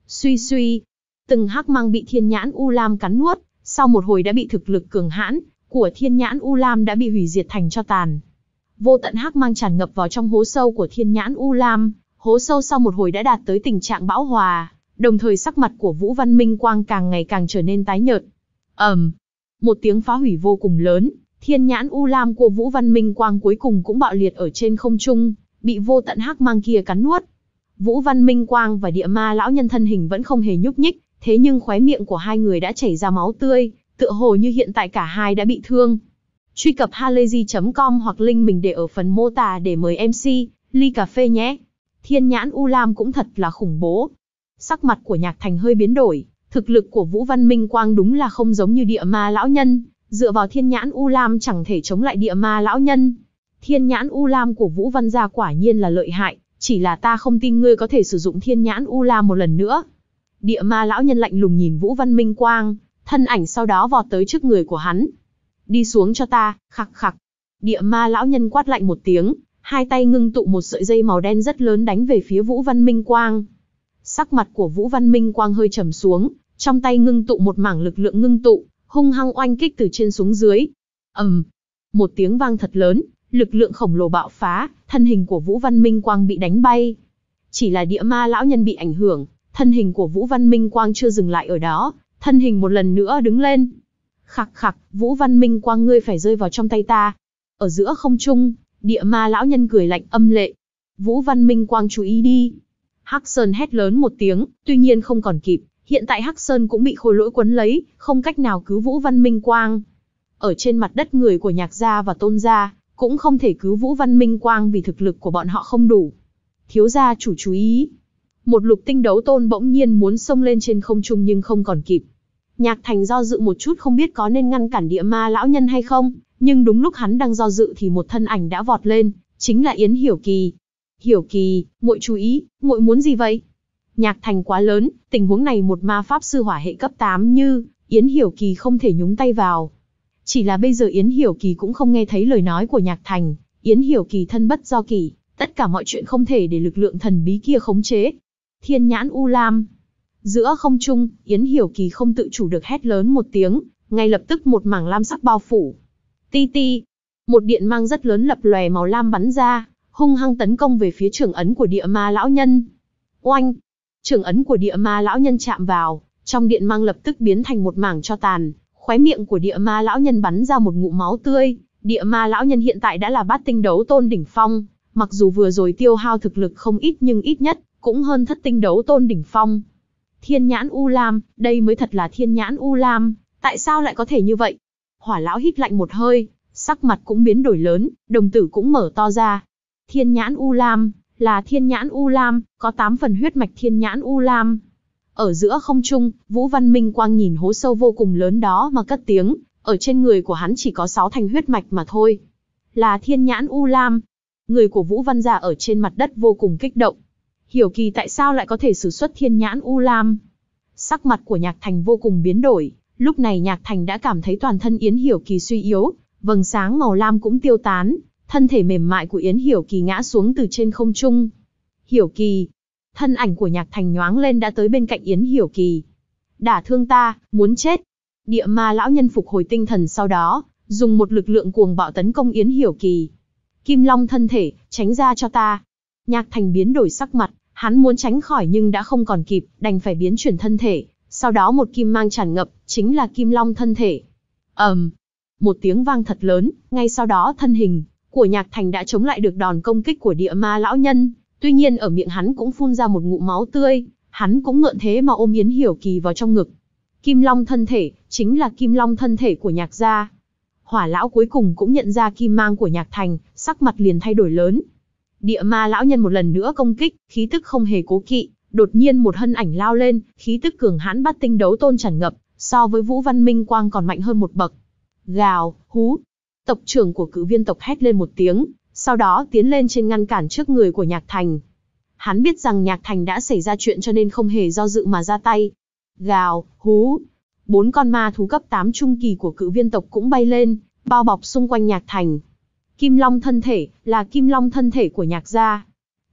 Suy suy, từng hắc mang bị Thiên Nhãn U Lam cắn nuốt, sau một hồi đã bị thực lực cường hãn của Thiên Nhãn U Lam đã bị hủy diệt thành tro tàn. Vô tận hắc mang tràn ngập vào trong hố sâu của Thiên Nhãn U Lam, hố sâu sau một hồi đã đạt tới tình trạng bão hòa, đồng thời sắc mặt của Vũ Văn Minh Quang càng ngày càng trở nên tái nhợt. ầm, um, một tiếng phá hủy vô cùng lớn, Thiên Nhãn U Lam của Vũ Văn Minh Quang cuối cùng cũng bạo liệt ở trên không trung, bị vô tận hắc mang kia cắn nuốt. Vũ Văn Minh Quang và Địa Ma lão nhân thân hình vẫn không hề nhúc nhích, thế nhưng khóe miệng của hai người đã chảy ra máu tươi, tựa hồ như hiện tại cả hai đã bị thương. Truy cập halayzi chấm com hoặc link mình để ở phần mô tả để mời em xê, ly cà phê nhé. Thiên Nhãn U Lam cũng thật là khủng bố. Sắc mặt của Nhạc Thành hơi biến đổi, thực lực của Vũ Văn Minh Quang đúng là không giống như Địa Ma lão nhân, dựa vào Thiên Nhãn U Lam chẳng thể chống lại Địa Ma lão nhân. Thiên Nhãn U Lam của Vũ Văn gia quả nhiên là lợi hại, chỉ là ta không tin ngươi có thể sử dụng Thiên Nhãn U Lam một lần nữa. Địa Ma lão nhân lạnh lùng nhìn Vũ Văn Minh Quang, thân ảnh sau đó vọt tới trước người của hắn. Đi xuống cho ta, khặc khặc. Địa Ma lão nhân quát lạnh một tiếng, hai tay ngưng tụ một sợi dây màu đen rất lớn đánh về phía Vũ Văn Minh Quang. Sắc mặt của Vũ Văn Minh Quang hơi trầm xuống, trong tay ngưng tụ một mảng lực lượng ngưng tụ, hung hăng oanh kích từ trên xuống dưới. ầm, um, một tiếng vang thật lớn, lực lượng khổng lồ bạo phá, thân hình của Vũ Văn Minh Quang bị đánh bay. Chỉ là Địa Ma lão nhân bị ảnh hưởng, thân hình của Vũ Văn Minh Quang chưa dừng lại ở đó, thân hình một lần nữa đứng lên. Khặc khặc, Vũ Văn Minh Quang ngươi phải rơi vào trong tay ta. Ở giữa không trung, Địa Ma lão nhân cười lạnh âm lệ. Vũ Văn Minh Quang chú ý đi. Hắc Sơn hét lớn một tiếng, tuy nhiên không còn kịp, hiện tại Hắc Sơn cũng bị khôi lỗi quấn lấy, không cách nào cứu Vũ Văn Minh Quang. Ở trên mặt đất người của Nhạc gia và Tôn gia, cũng không thể cứu Vũ Văn Minh Quang vì thực lực của bọn họ không đủ. Thiếu gia chủ chú ý. Một lục tinh đấu tôn bỗng nhiên muốn xông lên trên không trung nhưng không còn kịp. Nhạc Thành do dự một chút không biết có nên ngăn cản Địa Ma lão nhân hay không, nhưng đúng lúc hắn đang do dự thì một thân ảnh đã vọt lên, chính là Yến Hiểu Kỳ. Hiểu Kỳ, muội chú ý, muội muốn gì vậy? Nhạc Thành quá lớn, tình huống này một ma pháp sư hỏa hệ cấp tám như Yến Hiểu Kỳ không thể nhúng tay vào. Chỉ là bây giờ Yến Hiểu Kỳ cũng không nghe thấy lời nói của Nhạc Thành, Yến Hiểu Kỳ thân bất do kỳ, tất cả mọi chuyện không thể để lực lượng thần bí kia khống chế. Thiên Nhãn U Lam. Giữa không trung, Yến Hiểu Kỳ không tự chủ được hét lớn một tiếng, ngay lập tức một mảng lam sắc bao phủ. Ti ti, một điện mang rất lớn lập lòe màu lam bắn ra, hung hăng tấn công về phía trưởng ấn của Địa Ma lão nhân. Oanh! Trưởng ấn của Địa Ma lão nhân chạm vào, trong điện mang lập tức biến thành một mảng tro tàn, khóe miệng của Địa Ma lão nhân bắn ra một ngụm máu tươi. Địa Ma lão nhân hiện tại đã là bát tinh đấu tôn đỉnh phong, mặc dù vừa rồi tiêu hao thực lực không ít nhưng ít nhất cũng hơn thất tinh đấu tôn đỉnh phong. Thiên Nhãn U Lam, đây mới thật là Thiên Nhãn U Lam, tại sao lại có thể như vậy? Hỏa lão hít lạnh một hơi, sắc mặt cũng biến đổi lớn, đồng tử cũng mở to ra. Thiên Nhãn U Lam, là Thiên Nhãn U Lam, có tám phần huyết mạch Thiên Nhãn U Lam. Ở giữa không trung, Vũ Văn Minh Quang nhìn hố sâu vô cùng lớn đó mà cất tiếng, ở trên người của hắn chỉ có sáu thành huyết mạch mà thôi. Là Thiên Nhãn U Lam. Người của Vũ Văn gia ở trên mặt đất vô cùng kích động. Hiểu Kỳ tại sao lại có thể sử xuất Thiên Nhãn U Lam? Sắc mặt của Nhạc Thành vô cùng biến đổi, lúc này Nhạc Thành đã cảm thấy toàn thân Yến Hiểu Kỳ suy yếu, vầng sáng màu lam cũng tiêu tán, thân thể mềm mại của Yến Hiểu Kỳ ngã xuống từ trên không trung. Hiểu Kỳ, thân ảnh của Nhạc Thành nhoáng lên đã tới bên cạnh Yến Hiểu Kỳ. Đả thương ta, muốn chết. Địa Ma lão nhân phục hồi tinh thần sau đó, dùng một lực lượng cuồng bạo tấn công Yến Hiểu Kỳ. Kim Long thân thể, tránh ra cho ta. Nhạc Thành biến đổi sắc mặt, hắn muốn tránh khỏi nhưng đã không còn kịp, đành phải biến chuyển thân thể. Sau đó một kim mang tràn ngập, chính là Kim Long thân thể. ầm, um, một tiếng vang thật lớn, ngay sau đó thân hình của Nhạc Thành đã chống lại được đòn công kích của Địa Ma lão nhân. Tuy nhiên ở miệng hắn cũng phun ra một ngụm máu tươi, hắn cũng ngượng thế mà ôm Yến Hiểu Kỳ vào trong ngực. Kim Long thân thể, chính là Kim Long thân thể của Nhạc gia. Hỏa lão cuối cùng cũng nhận ra kim mang của Nhạc Thành, sắc mặt liền thay đổi lớn. Địa Ma lão nhân một lần nữa công kích, khí tức không hề cố kỵ, đột nhiên một thân ảnh lao lên, khí tức cường hãn bát tinh đấu tôn tràn ngập, so với Vũ Văn Minh Quang còn mạnh hơn một bậc. Gào, hú. Tộc trưởng của Cự Viên tộc hét lên một tiếng, sau đó tiến lên trên ngăn cản trước người của Nhạc Thành. Hắn biết rằng Nhạc Thành đã xảy ra chuyện cho nên không hề do dự mà ra tay. Gào, hú. Bốn con ma thú cấp tám trung kỳ của Cự Viên tộc cũng bay lên, bao bọc xung quanh Nhạc Thành. Kim Long thân thể, là Kim Long thân thể của Nhạc gia.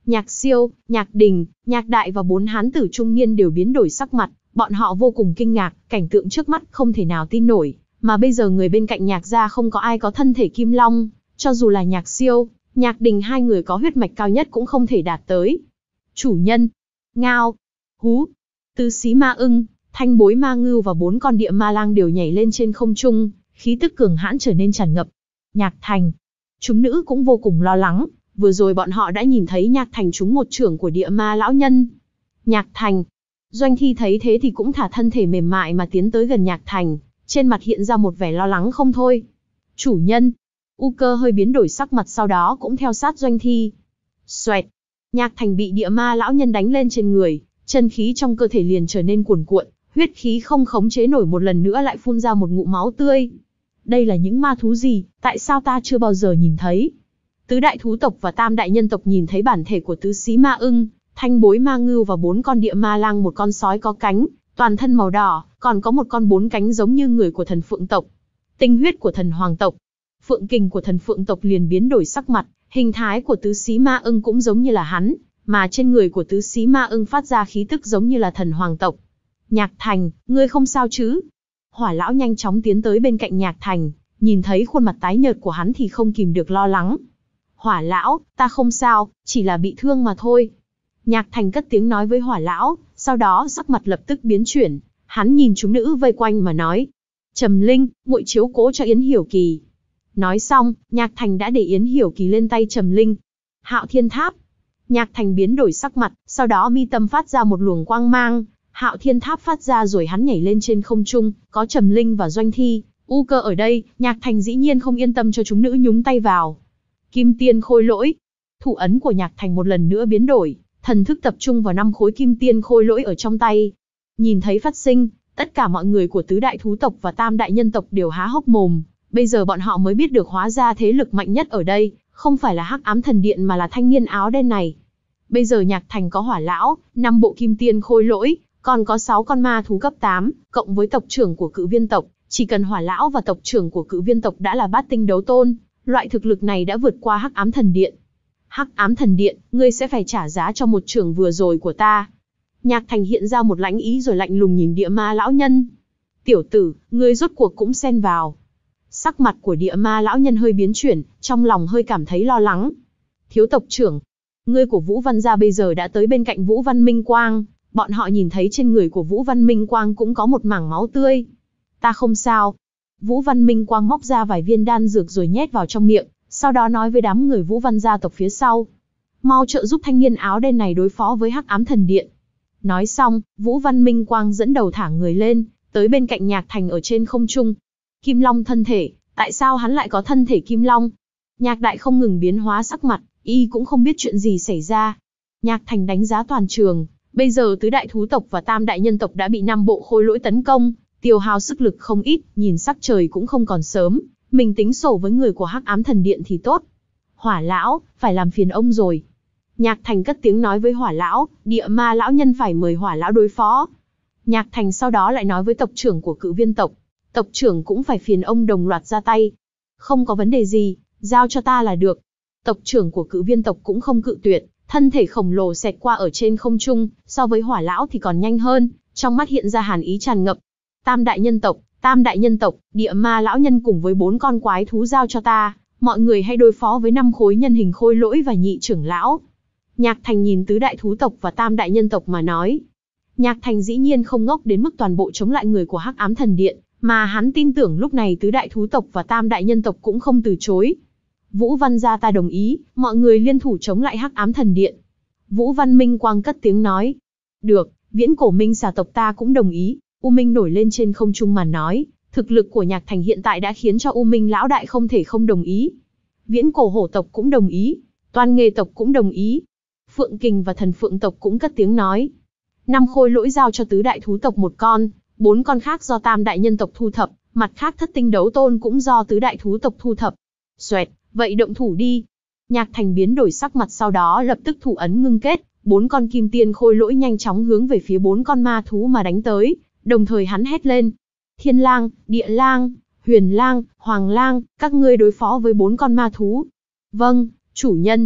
Nhạc Siêu, Nhạc Đình, Nhạc Đại và bốn hán tử trung niên đều biến đổi sắc mặt, bọn họ vô cùng kinh ngạc, cảnh tượng trước mắt không thể nào tin nổi, mà bây giờ người bên cạnh Nhạc gia không có ai có thân thể kim long, cho dù là Nhạc Siêu, Nhạc Đình hai người có huyết mạch cao nhất cũng không thể đạt tới. Chủ nhân, ngao, hú, tứ xí ma ưng, thanh bối ma ngưu và bốn con địa ma lang đều nhảy lên trên không trung, khí tức cường hãn trở nên tràn ngập. Nhạc Thành, chúng nữ cũng vô cùng lo lắng, vừa rồi bọn họ đã nhìn thấy Nhạc Thành trúng một chưởng của địa ma lão nhân. Nhạc Thành, Doanh Thi thấy thế thì cũng thả thân thể mềm mại mà tiến tới gần Nhạc Thành, trên mặt hiện ra một vẻ lo lắng không thôi. Chủ nhân, U Cơ hơi biến đổi sắc mặt sau đó cũng theo sát Doanh Thi. Xoẹt, Nhạc Thành bị địa ma lão nhân đánh lên trên người, chân khí trong cơ thể liền trở nên cuồn cuộn, huyết khí không khống chế nổi một lần nữa lại phun ra một ngụm máu tươi. Đây là những ma thú gì, tại sao ta chưa bao giờ nhìn thấy? Tứ đại thú tộc và tam đại nhân tộc nhìn thấy bản thể của tứ xí ma ưng, thanh bối ma ngưu và bốn con địa ma lang, một con sói có cánh, toàn thân màu đỏ, còn có một con bốn cánh giống như người của thần phượng tộc. Tinh huyết của thần hoàng tộc. Phượng kình của thần phượng tộc liền biến đổi sắc mặt, hình thái của tứ xí ma ưng cũng giống như là hắn, mà trên người của tứ xí ma ưng phát ra khí tức giống như là thần hoàng tộc. Nhạc Thành, ngươi không sao chứ? Hỏa lão nhanh chóng tiến tới bên cạnh Nhạc Thành, nhìn thấy khuôn mặt tái nhợt của hắn thì không kìm được lo lắng. Hỏa lão, ta không sao, chỉ là bị thương mà thôi. Nhạc Thành cất tiếng nói với Hỏa lão, sau đó sắc mặt lập tức biến chuyển, hắn nhìn chúng nữ vây quanh mà nói. Trầm Linh, muội chiếu cố cho Yến Hiểu Kỳ. Nói xong, Nhạc Thành đã để Yến Hiểu Kỳ lên tay Trầm Linh. Hạo Thiên Tháp. Nhạc Thành biến đổi sắc mặt, sau đó mi tâm phát ra một luồng quang mang, Hạo Thiên Tháp phát ra rồi hắn nhảy lên trên không trung, có Trầm Linh và Doanh Thi, U Cơ ở đây, Nhạc Thành dĩ nhiên không yên tâm cho chúng nữ nhúng tay vào. Kim Tiên Khôi Lỗi. Thủ ấn của Nhạc Thành một lần nữa biến đổi, thần thức tập trung vào năm khối Kim Tiên Khôi Lỗi ở trong tay. Nhìn thấy phát sinh, tất cả mọi người của tứ đại thú tộc và tam đại nhân tộc đều há hốc mồm, bây giờ bọn họ mới biết được hóa ra thế lực mạnh nhất ở đây, không phải là Hắc Ám Thần Điện mà là thanh niên áo đen này. Bây giờ Nhạc Thành có Hỏa lão, năm bộ Kim Tiên Khôi Lỗi, còn có sáu con ma thú cấp tám, cộng với tộc trưởng của Cự Viên tộc, chỉ cần Hỏa lão và tộc trưởng của Cự Viên tộc đã là bát tinh đấu tôn, loại thực lực này đã vượt qua Hắc Ám Thần Điện. Hắc Ám Thần Điện, ngươi sẽ phải trả giá cho một chưởng vừa rồi của ta. Nhạc Thành hiện ra một lãnh ý rồi lạnh lùng nhìn địa ma lão nhân. Tiểu tử, ngươi rốt cuộc cũng xen vào. Sắc mặt của địa ma lão nhân hơi biến chuyển, trong lòng hơi cảm thấy lo lắng. Thiếu tộc trưởng, ngươi của Vũ Văn gia bây giờ đã tới bên cạnh Vũ Văn Minh Quang, bọn họ nhìn thấy trên người của Vũ Văn Minh Quang cũng có một mảng máu tươi. Ta không sao. Vũ Văn Minh Quang móc ra vài viên đan dược rồi nhét vào trong miệng, sau đó nói với đám người Vũ Văn gia tộc phía sau. Mau trợ giúp thanh niên áo đen này đối phó với Hắc Ám Thần Điện. Nói xong, Vũ Văn Minh Quang dẫn đầu thả người lên, tới bên cạnh Nhạc Thành ở trên không trung. Kim Long thân thể, tại sao hắn lại có thân thể Kim Long? Nhạc Đại không ngừng biến hóa sắc mặt, y cũng không biết chuyện gì xảy ra. Nhạc Thành đánh giá toàn trường, bây giờ tứ đại thú tộc và tam đại nhân tộc đã bị năm bộ khôi lỗi tấn công, tiêu hao sức lực không ít, nhìn sắc trời cũng không còn sớm, mình tính sổ với người của Hắc Ám Thần Điện thì tốt. Hỏa lão, phải làm phiền ông rồi. Nhạc Thành cất tiếng nói với Hỏa lão, địa ma lão nhân phải mời Hỏa lão đối phó. Nhạc Thành sau đó lại nói với tộc trưởng của Cự Viên tộc, tộc trưởng cũng phải phiền ông đồng loạt ra tay. Không có vấn đề gì, giao cho ta là được. Tộc trưởng của Cự Viên tộc cũng không cự tuyệt, thân thể khổng lồ xẹt qua ở trên không trung, so với Hỏa lão thì còn nhanh hơn, trong mắt hiện ra hàn ý tràn ngập. Tam đại nhân tộc, tam đại nhân tộc, địa ma lão nhân cùng với bốn con quái thú giao cho ta, mọi người hay đối phó với năm khối nhân hình khôi lỗi và nhị trưởng lão. Nhạc Thành nhìn tứ đại thú tộc và tam đại nhân tộc mà nói. Nhạc Thành dĩ nhiên không ngốc đến mức toàn bộ chống lại người của Hắc Ám Thần Điện, mà hắn tin tưởng lúc này tứ đại thú tộc và tam đại nhân tộc cũng không từ chối. Vũ Văn gia ta đồng ý, mọi người liên thủ chống lại Hắc Ám Thần Điện. Vũ Văn Minh Quang cất tiếng nói. Được, viễn cổ minh xà tộc ta cũng đồng ý. U Minh nổi lên trên không trung mà nói, thực lực của Nhạc Thành hiện tại đã khiến cho U Minh lão đại không thể không đồng ý. Viễn cổ hổ tộc cũng đồng ý, Toan Nghê tộc cũng đồng ý. Phượng Kình và Thần Phượng tộc cũng cất tiếng nói. Năm khôi lỗi giao cho tứ đại thú tộc một con, bốn con khác do tam đại nhân tộc thu thập, mặt khác thất tinh đấu tôn cũng do tứ đại thú tộc thu thập. Xoẹt, vậy động thủ đi. Nhạc Thành biến đổi sắc mặt sau đó lập tức thủ ấn ngưng kết, bốn con kim tiên khôi lỗi nhanh chóng hướng về phía bốn con ma thú mà đánh tới, đồng thời hắn hét lên. Thiên lang, địa lang, huyền lang, hoàng lang, các ngươi đối phó với bốn con ma thú. Vâng, chủ nhân.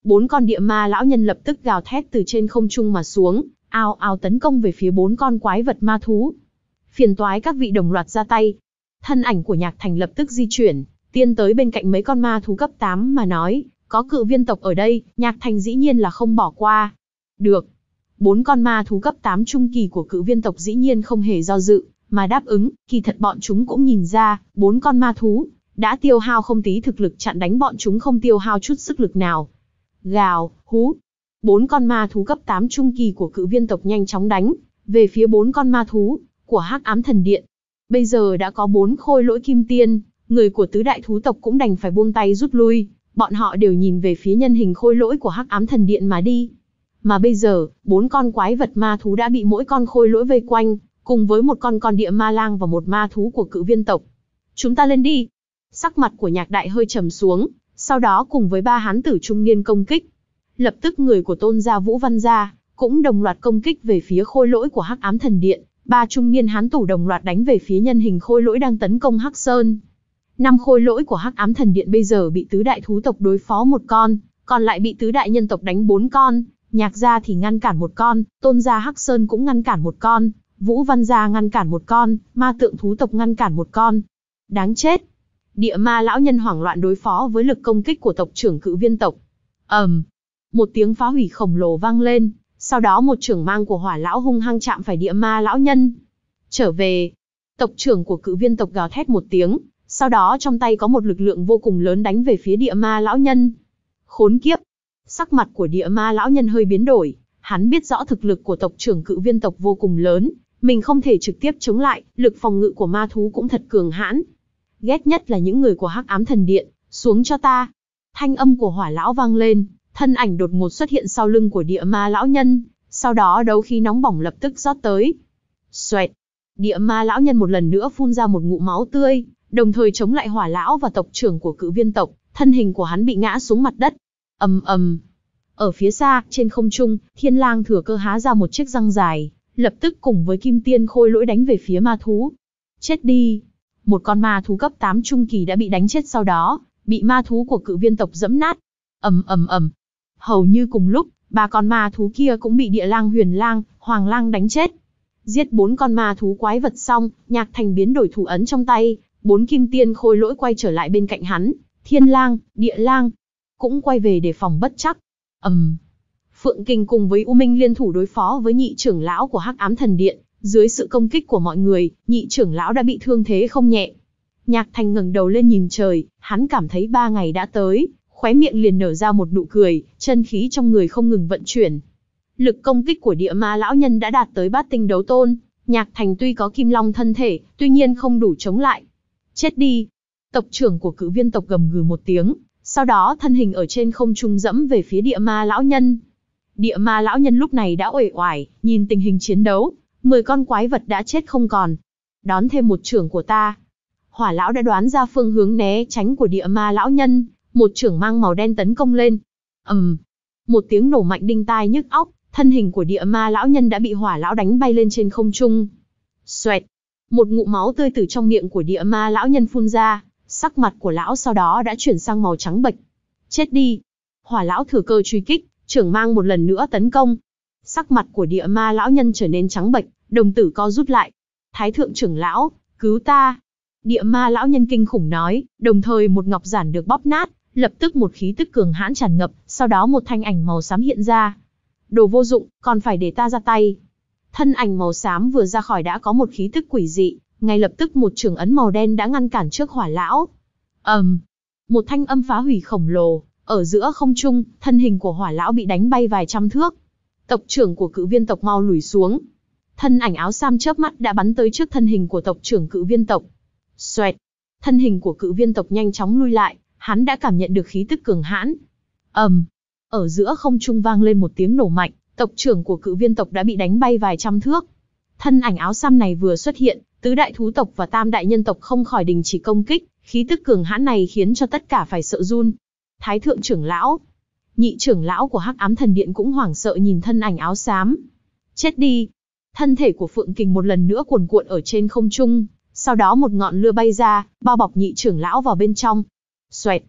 Bốn con địa ma lão nhân lập tức gào thét từ trên không trung mà xuống, ào ào tấn công về phía bốn con quái vật ma thú. Phiền toái các vị đồng loạt ra tay. Thân ảnh của Nhạc Thành lập tức di chuyển, tiến tới bên cạnh mấy con ma thú cấp tám mà nói, có cự viên tộc ở đây, Nhạc Thành dĩ nhiên là không bỏ qua. Được. Bốn con ma thú cấp tám trung kỳ của cự viên tộc dĩ nhiên không hề do dự, mà đáp ứng, kỳ thật bọn chúng cũng nhìn ra, bốn con ma thú đã tiêu hao không tí thực lực chặn đánh bọn chúng không tiêu hao chút sức lực nào. Gào, hú. Bốn con ma thú cấp tám trung kỳ của cự viên tộc nhanh chóng đánh về phía bốn con ma thú của Hắc Ám Thần Điện. Bây giờ đã có bốn khôi lỗi kim tiên, người của tứ đại thú tộc cũng đành phải buông tay rút lui, bọn họ đều nhìn về phía nhân hình khôi lỗi của Hắc Ám Thần Điện mà đi. Mà bây giờ, bốn con quái vật ma thú đã bị mỗi con khôi lỗi vây quanh, cùng với một con con địa ma lang và một ma thú của cự viên tộc. Chúng ta lên đi. Sắc mặt của Nhạc Đại hơi trầm xuống, sau đó cùng với ba hán tử trung niên công kích. Lập tức người của Tôn gia Vũ Văn gia cũng đồng loạt công kích về phía khôi lỗi của Hắc Ám Thần Điện, ba trung niên hán tử đồng loạt đánh về phía nhân hình khôi lỗi đang tấn công Hắc Sơn. Năm khôi lỗi của Hắc Ám Thần Điện bây giờ bị tứ đại thú tộc đối phó một con, còn lại bị tứ đại nhân tộc đánh bốn con, Nhạc gia thì ngăn cản một con, Tôn gia Hắc Sơn cũng ngăn cản một con, Vũ Văn gia ngăn cản một con, ma tượng thú tộc ngăn cản một con. Đáng chết! Địa ma lão nhân hoảng loạn đối phó với lực công kích của tộc trưởng cự viên tộc. ầm, um, một tiếng phá hủy khổng lồ vang lên, sau đó một trưởng mang của hỏa lão hung hăng chạm phải địa ma lão nhân. Trở về! Tộc trưởng của cự viên tộc gào thét một tiếng, sau đó trong tay có một lực lượng vô cùng lớn đánh về phía địa ma lão nhân. Khốn kiếp! Sắc mặt của địa ma lão nhân hơi biến đổi, hắn biết rõ thực lực của tộc trưởng cự viên tộc vô cùng lớn, mình không thể trực tiếp chống lại, lực phòng ngự của ma thú cũng thật cường hãn. Ghét nhất là những người của Hắc Ám Thần Điện, xuống cho ta. Thanh âm của hỏa lão vang lên, thân ảnh đột ngột xuất hiện sau lưng của địa ma lão nhân, sau đó đấu khí nóng bỏng lập tức rót tới. Xoẹt! Địa ma lão nhân một lần nữa phun ra một ngụm máu tươi, đồng thời chống lại hỏa lão và tộc trưởng của cự viên tộc, thân hình của hắn bị ngã xuống mặt đất. Ầm ầm. Ở phía xa, trên không trung, Thiên Lang thừa cơ há ra một chiếc răng dài, lập tức cùng với kim tiên khôi lỗi đánh về phía ma thú. Chết đi! Một con ma thú cấp tám trung kỳ đã bị đánh chết, sau đó bị ma thú của cự viên tộc giẫm nát. Ầm ầm ầm. Hầu như cùng lúc, ba con ma thú kia cũng bị Địa Lang, Huyền Lang, Hoàng Lang đánh chết. Giết bốn con ma thú quái vật xong, Nhạc Thành biến đổi thủ ấn trong tay, bốn kim tiên khôi lỗi quay trở lại bên cạnh hắn, Thiên Lang, Địa Lang cũng quay về để phòng bất trắc. ầm, um. Phượng Kình cùng với U Minh liên thủ đối phó với nhị trưởng lão của Hắc Ám Thần Điện, dưới sự công kích của mọi người, nhị trưởng lão đã bị thương thế không nhẹ. Nhạc Thành ngẩng đầu lên nhìn trời, hắn cảm thấy ba ngày đã tới, khóe miệng liền nở ra một nụ cười, chân khí trong người không ngừng vận chuyển. Lực công kích của địa ma lão nhân đã đạt tới bát tinh đấu tôn, Nhạc Thành tuy có kim long thân thể, tuy nhiên không đủ chống lại. Chết đi! Tộc trưởng của cự viên tộc gầm gừ một tiếng, sau đó thân hình ở trên không trung dẫm về phía địa ma lão nhân. Địa ma lão nhân lúc này đã uể oải, nhìn tình hình chiến đấu, mười con quái vật đã chết không còn. Đón thêm một trưởng của ta. Hỏa lão đã đoán ra phương hướng né tránh của địa ma lão nhân, một trưởng mang màu đen tấn công lên. ầm, um, một tiếng nổ mạnh đinh tai nhức óc, thân hình của địa ma lão nhân đã bị hỏa lão đánh bay lên trên không trung. Xoẹt, một ngụm máu tươi từ trong miệng của địa ma lão nhân phun ra, sắc mặt của lão sau đó đã chuyển sang màu trắng bệch. Chết đi! Hỏa lão thừa cơ truy kích, trưởng mang một lần nữa tấn công. Sắc mặt của địa ma lão nhân trở nên trắng bệch, đồng tử co rút lại. Thái thượng trưởng lão, cứu ta! Địa ma lão nhân kinh khủng nói, đồng thời một ngọc giản được bóp nát, lập tức một khí tức cường hãn tràn ngập, sau đó một thanh ảnh màu xám hiện ra. Đồ vô dụng, còn phải để ta ra tay. Thân ảnh màu xám vừa ra khỏi đã có một khí tức quỷ dị, ngay lập tức một trường ấn màu đen đã ngăn cản trước hỏa lão. ầm, um, một thanh âm phá hủy khổng lồ, ở giữa không trung, thân hình của hỏa lão bị đánh bay vài trăm thước. Tộc trưởng của cự viên tộc mau lùi xuống. Thân ảnh áo sam chớp mắt đã bắn tới trước thân hình của tộc trưởng cự viên tộc. Xoẹt, thân hình của cự viên tộc nhanh chóng lui lại, hắn đã cảm nhận được khí tức cường hãn. ầm, um, ở giữa không trung vang lên một tiếng nổ mạnh, tộc trưởng của cự viên tộc đã bị đánh bay vài trăm thước. Thân ảnh áo sam này vừa xuất hiện, tứ đại thú tộc và tam đại nhân tộc không khỏi đình chỉ công kích, khí tức cường hãn này khiến cho tất cả phải sợ run. Thái thượng trưởng lão, nhị trưởng lão của Hắc Ám Thần Điện cũng hoảng sợ nhìn thân ảnh áo xám. Chết đi! Thân thể của Phượng Kình một lần nữa cuồn cuộn ở trên không trung, sau đó một ngọn lửa bay ra, bao bọc nhị trưởng lão vào bên trong. Xoẹt!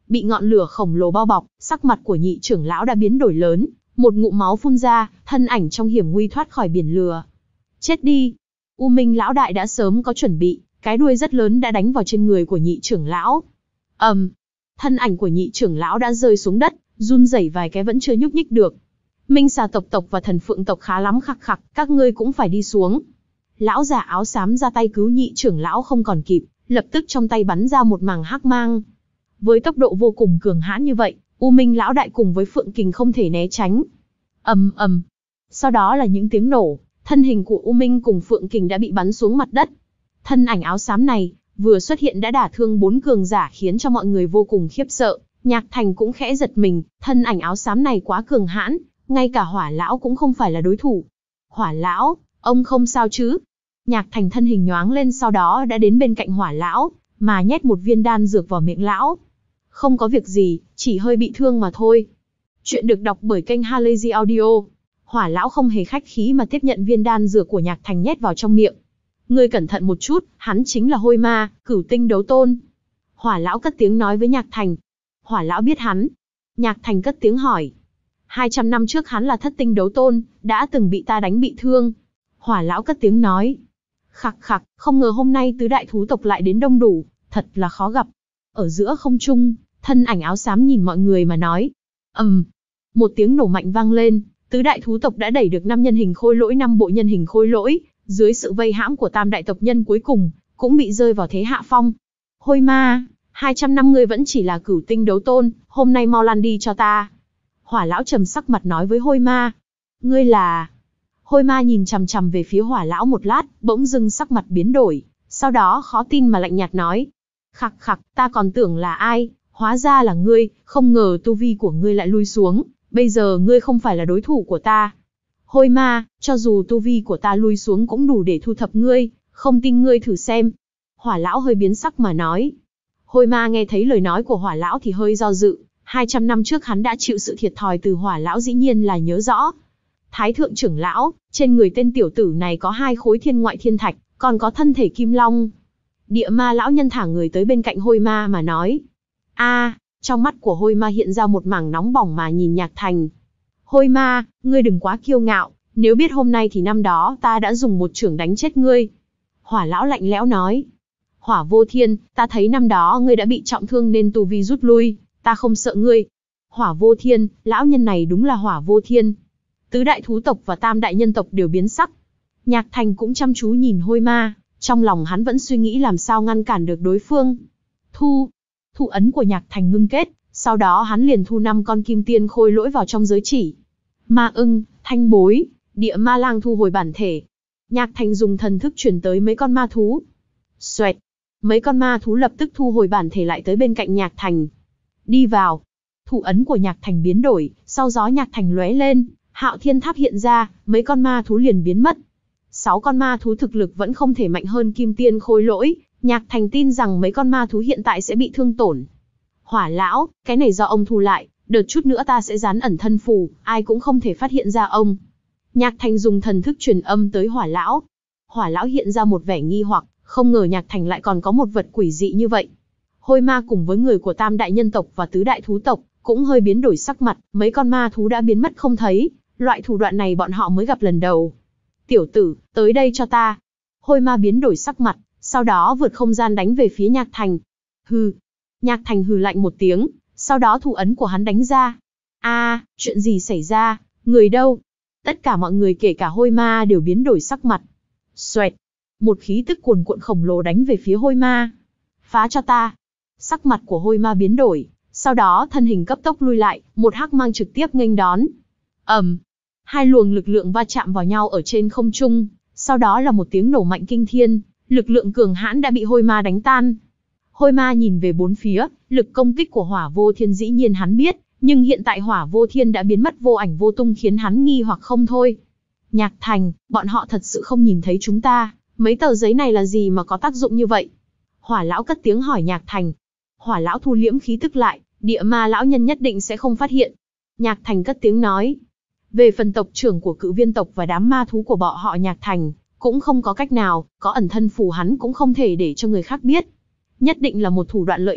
bị ngọn lửa khổng lồ bao bọc, sắc mặt của nhị trưởng lão đã biến đổi lớn, một ngụm máu phun ra, thân ảnh trong hiểm nguy thoát khỏi biển lửa. Chết đi! U Minh lão đại đã sớm có chuẩn bị, cái đuôi rất lớn đã đánh vào trên người của nhị trưởng lão. ầm, um, thân ảnh của nhị trưởng lão đã rơi xuống đất, run rẩy vài cái vẫn chưa nhúc nhích được. Minh xà tộc tộc và thần phượng tộc khá lắm khặc khặc, các ngươi cũng phải đi xuống. Lão già áo xám ra tay cứu nhị trưởng lão không còn kịp, lập tức trong tay bắn ra một màng hắc mang. Với tốc độ vô cùng cường hãn như vậy, U Minh lão đại cùng với Phượng Kình không thể né tránh. ầm ầm. Sau đó là những tiếng nổ, thân hình của U Minh cùng Phượng Kình đã bị bắn xuống mặt đất. Thân ảnh áo xám này vừa xuất hiện đã đả thương bốn cường giả khiến cho mọi người vô cùng khiếp sợ. Nhạc Thành cũng khẽ giật mình, thân ảnh áo xám này quá cường hãn, ngay cả Hỏa lão cũng không phải là đối thủ. Hỏa lão, ông không sao chứ? Nhạc Thành thân hình nhoáng lên sau đó đã đến bên cạnh Hỏa lão, mà nhét một viên đan dược vào miệng lão. Không có việc gì, chỉ hơi bị thương mà thôi. Chuyện được đọc bởi kênh Halazy Audio. Hỏa lão không hề khách khí mà tiếp nhận viên đan dược của Nhạc Thành nhét vào trong miệng. Ngươi cẩn thận một chút, hắn chính là Hôi Ma, Cửu Tinh đấu tôn. Hỏa lão cất tiếng nói với Nhạc Thành. Hỏa lão biết hắn. Nhạc Thành cất tiếng hỏi. hai trăm năm trước hắn là Thất Tinh đấu tôn, đã từng bị ta đánh bị thương. Hỏa lão cất tiếng nói. Khặc khặc, không ngờ hôm nay tứ đại thú tộc lại đến đông đủ, thật là khó gặp. Ở giữa không trung, thân ảnh áo xám nhìn mọi người mà nói. ầm, um, một tiếng nổ mạnh vang lên, tứ đại thú tộc đã đẩy được năm nhân hình khôi lỗi năm bộ nhân hình khôi lỗi, dưới sự vây hãm của tam đại tộc nhân cuối cùng, cũng bị rơi vào thế hạ phong. Hôi Ma, hai trăm năm ngươi vẫn chỉ là Cửu Tinh đấu tôn, hôm nay mau lăn đi cho ta. Hỏa lão trầm sắc mặt nói với Hôi Ma. Ngươi là... Hôi Ma nhìn chằm chằm về phía Hỏa lão một lát, bỗng dưng sắc mặt biến đổi, sau đó khó tin mà lạnh nhạt nói. Khặc khặc, ta còn tưởng là ai, hóa ra là ngươi, không ngờ tu vi của ngươi lại lui xuống, bây giờ ngươi không phải là đối thủ của ta. Hôi Ma, cho dù tu vi của ta lui xuống cũng đủ để thu thập ngươi, không tin ngươi thử xem. Hỏa lão hơi biến sắc mà nói. Hôi Ma nghe thấy lời nói của Hỏa lão thì hơi do dự, hai trăm năm trước hắn đã chịu sự thiệt thòi từ Hỏa lão dĩ nhiên là nhớ rõ. Thái thượng trưởng lão, trên người tên tiểu tử này có hai khối thiên ngoại thiên thạch, còn có thân thể kim long. Địa Ma lão nhân thả người tới bên cạnh Hôi Ma mà nói. A, trong mắt của Hôi Ma hiện ra một mảng nóng bỏng mà nhìn Nhạc Thành. Hôi Ma, ngươi đừng quá kiêu ngạo, nếu biết hôm nay thì năm đó ta đã dùng một chưởng đánh chết ngươi. Hỏa lão lạnh lẽo nói. Hỏa Vô Thiên, ta thấy năm đó ngươi đã bị trọng thương nên tu vi rút lui, ta không sợ ngươi. Hỏa Vô Thiên, lão nhân này đúng là Hỏa Vô Thiên. Tứ đại thú tộc và tam đại nhân tộc đều biến sắc. Nhạc Thành cũng chăm chú nhìn Hôi Ma, trong lòng hắn vẫn suy nghĩ làm sao ngăn cản được đối phương. Thu, thu ấn của Nhạc Thành ngưng kết, sau đó hắn liền thu năm con kim tiên khôi lỗi vào trong giới chỉ. Ma ưng, thanh bối, địa ma lang thu hồi bản thể. Nhạc Thành dùng thần thức truyền tới mấy con ma thú. Xoẹt, mấy con ma thú lập tức thu hồi bản thể lại tới bên cạnh Nhạc Thành. Đi vào. Thủ ấn của Nhạc Thành biến đổi, sau gió Nhạc Thành lóe lên, Hạo Thiên Tháp hiện ra, mấy con ma thú liền biến mất. Sáu con ma thú thực lực vẫn không thể mạnh hơn kim tiên khôi lỗi, Nhạc Thành tin rằng mấy con ma thú hiện tại sẽ bị thương tổn. Hỏa lão, cái này do ông thu lại, đợt chút nữa ta sẽ dán ẩn thân phù, ai cũng không thể phát hiện ra ông. Nhạc Thành dùng thần thức truyền âm tới Hỏa lão. Hỏa lão hiện ra một vẻ nghi hoặc, không ngờ Nhạc Thành lại còn có một vật quỷ dị như vậy. Hôi Ma cùng với người của tam đại nhân tộc và tứ đại thú tộc cũng hơi biến đổi sắc mặt, mấy con ma thú đã biến mất không thấy, loại thủ đoạn này bọn họ mới gặp lần đầu. Tiểu tử, tới đây cho ta. Hôi Ma biến đổi sắc mặt, sau đó vượt không gian đánh về phía Nhạc Thành. Hừ. Nhạc Thành hừ lạnh một tiếng, sau đó thủ ấn của hắn đánh ra. A, à, chuyện gì xảy ra, người đâu? Tất cả mọi người kể cả Hôi Ma đều biến đổi sắc mặt. Xoẹt. Một khí tức cuồn cuộn khổng lồ đánh về phía Hôi Ma. Phá cho ta. Sắc mặt của Hôi Ma biến đổi, sau đó thân hình cấp tốc lui lại, một hắc mang trực tiếp nghênh đón. ầm, um, hai luồng lực lượng va chạm vào nhau ở trên không trung, sau đó là một tiếng nổ mạnh kinh thiên, lực lượng cường hãn đã bị Hôi Ma đánh tan. Hôi Ma nhìn về bốn phía, lực công kích của Hỏa Vô Thiên dĩ nhiên hắn biết, nhưng hiện tại Hỏa Vô Thiên đã biến mất vô ảnh vô tung khiến hắn nghi hoặc không thôi. Nhạc Thành, bọn họ thật sự không nhìn thấy chúng ta, mấy tờ giấy này là gì mà có tác dụng như vậy? Hỏa lão cất tiếng hỏi Nhạc Thành. Hỏa lão thu liễm khí tức lại, địa ma lão nhân nhất định sẽ không phát hiện. Nhạc Thành cất tiếng nói. Về phần tộc trưởng của Cự Viên tộc và đám ma thú của bọn họ Nhạc Thành, cũng không có cách nào, có ẩn thân phù hắn cũng không thể để cho người khác biết. Nhất định là một thủ đoạn lợi hại,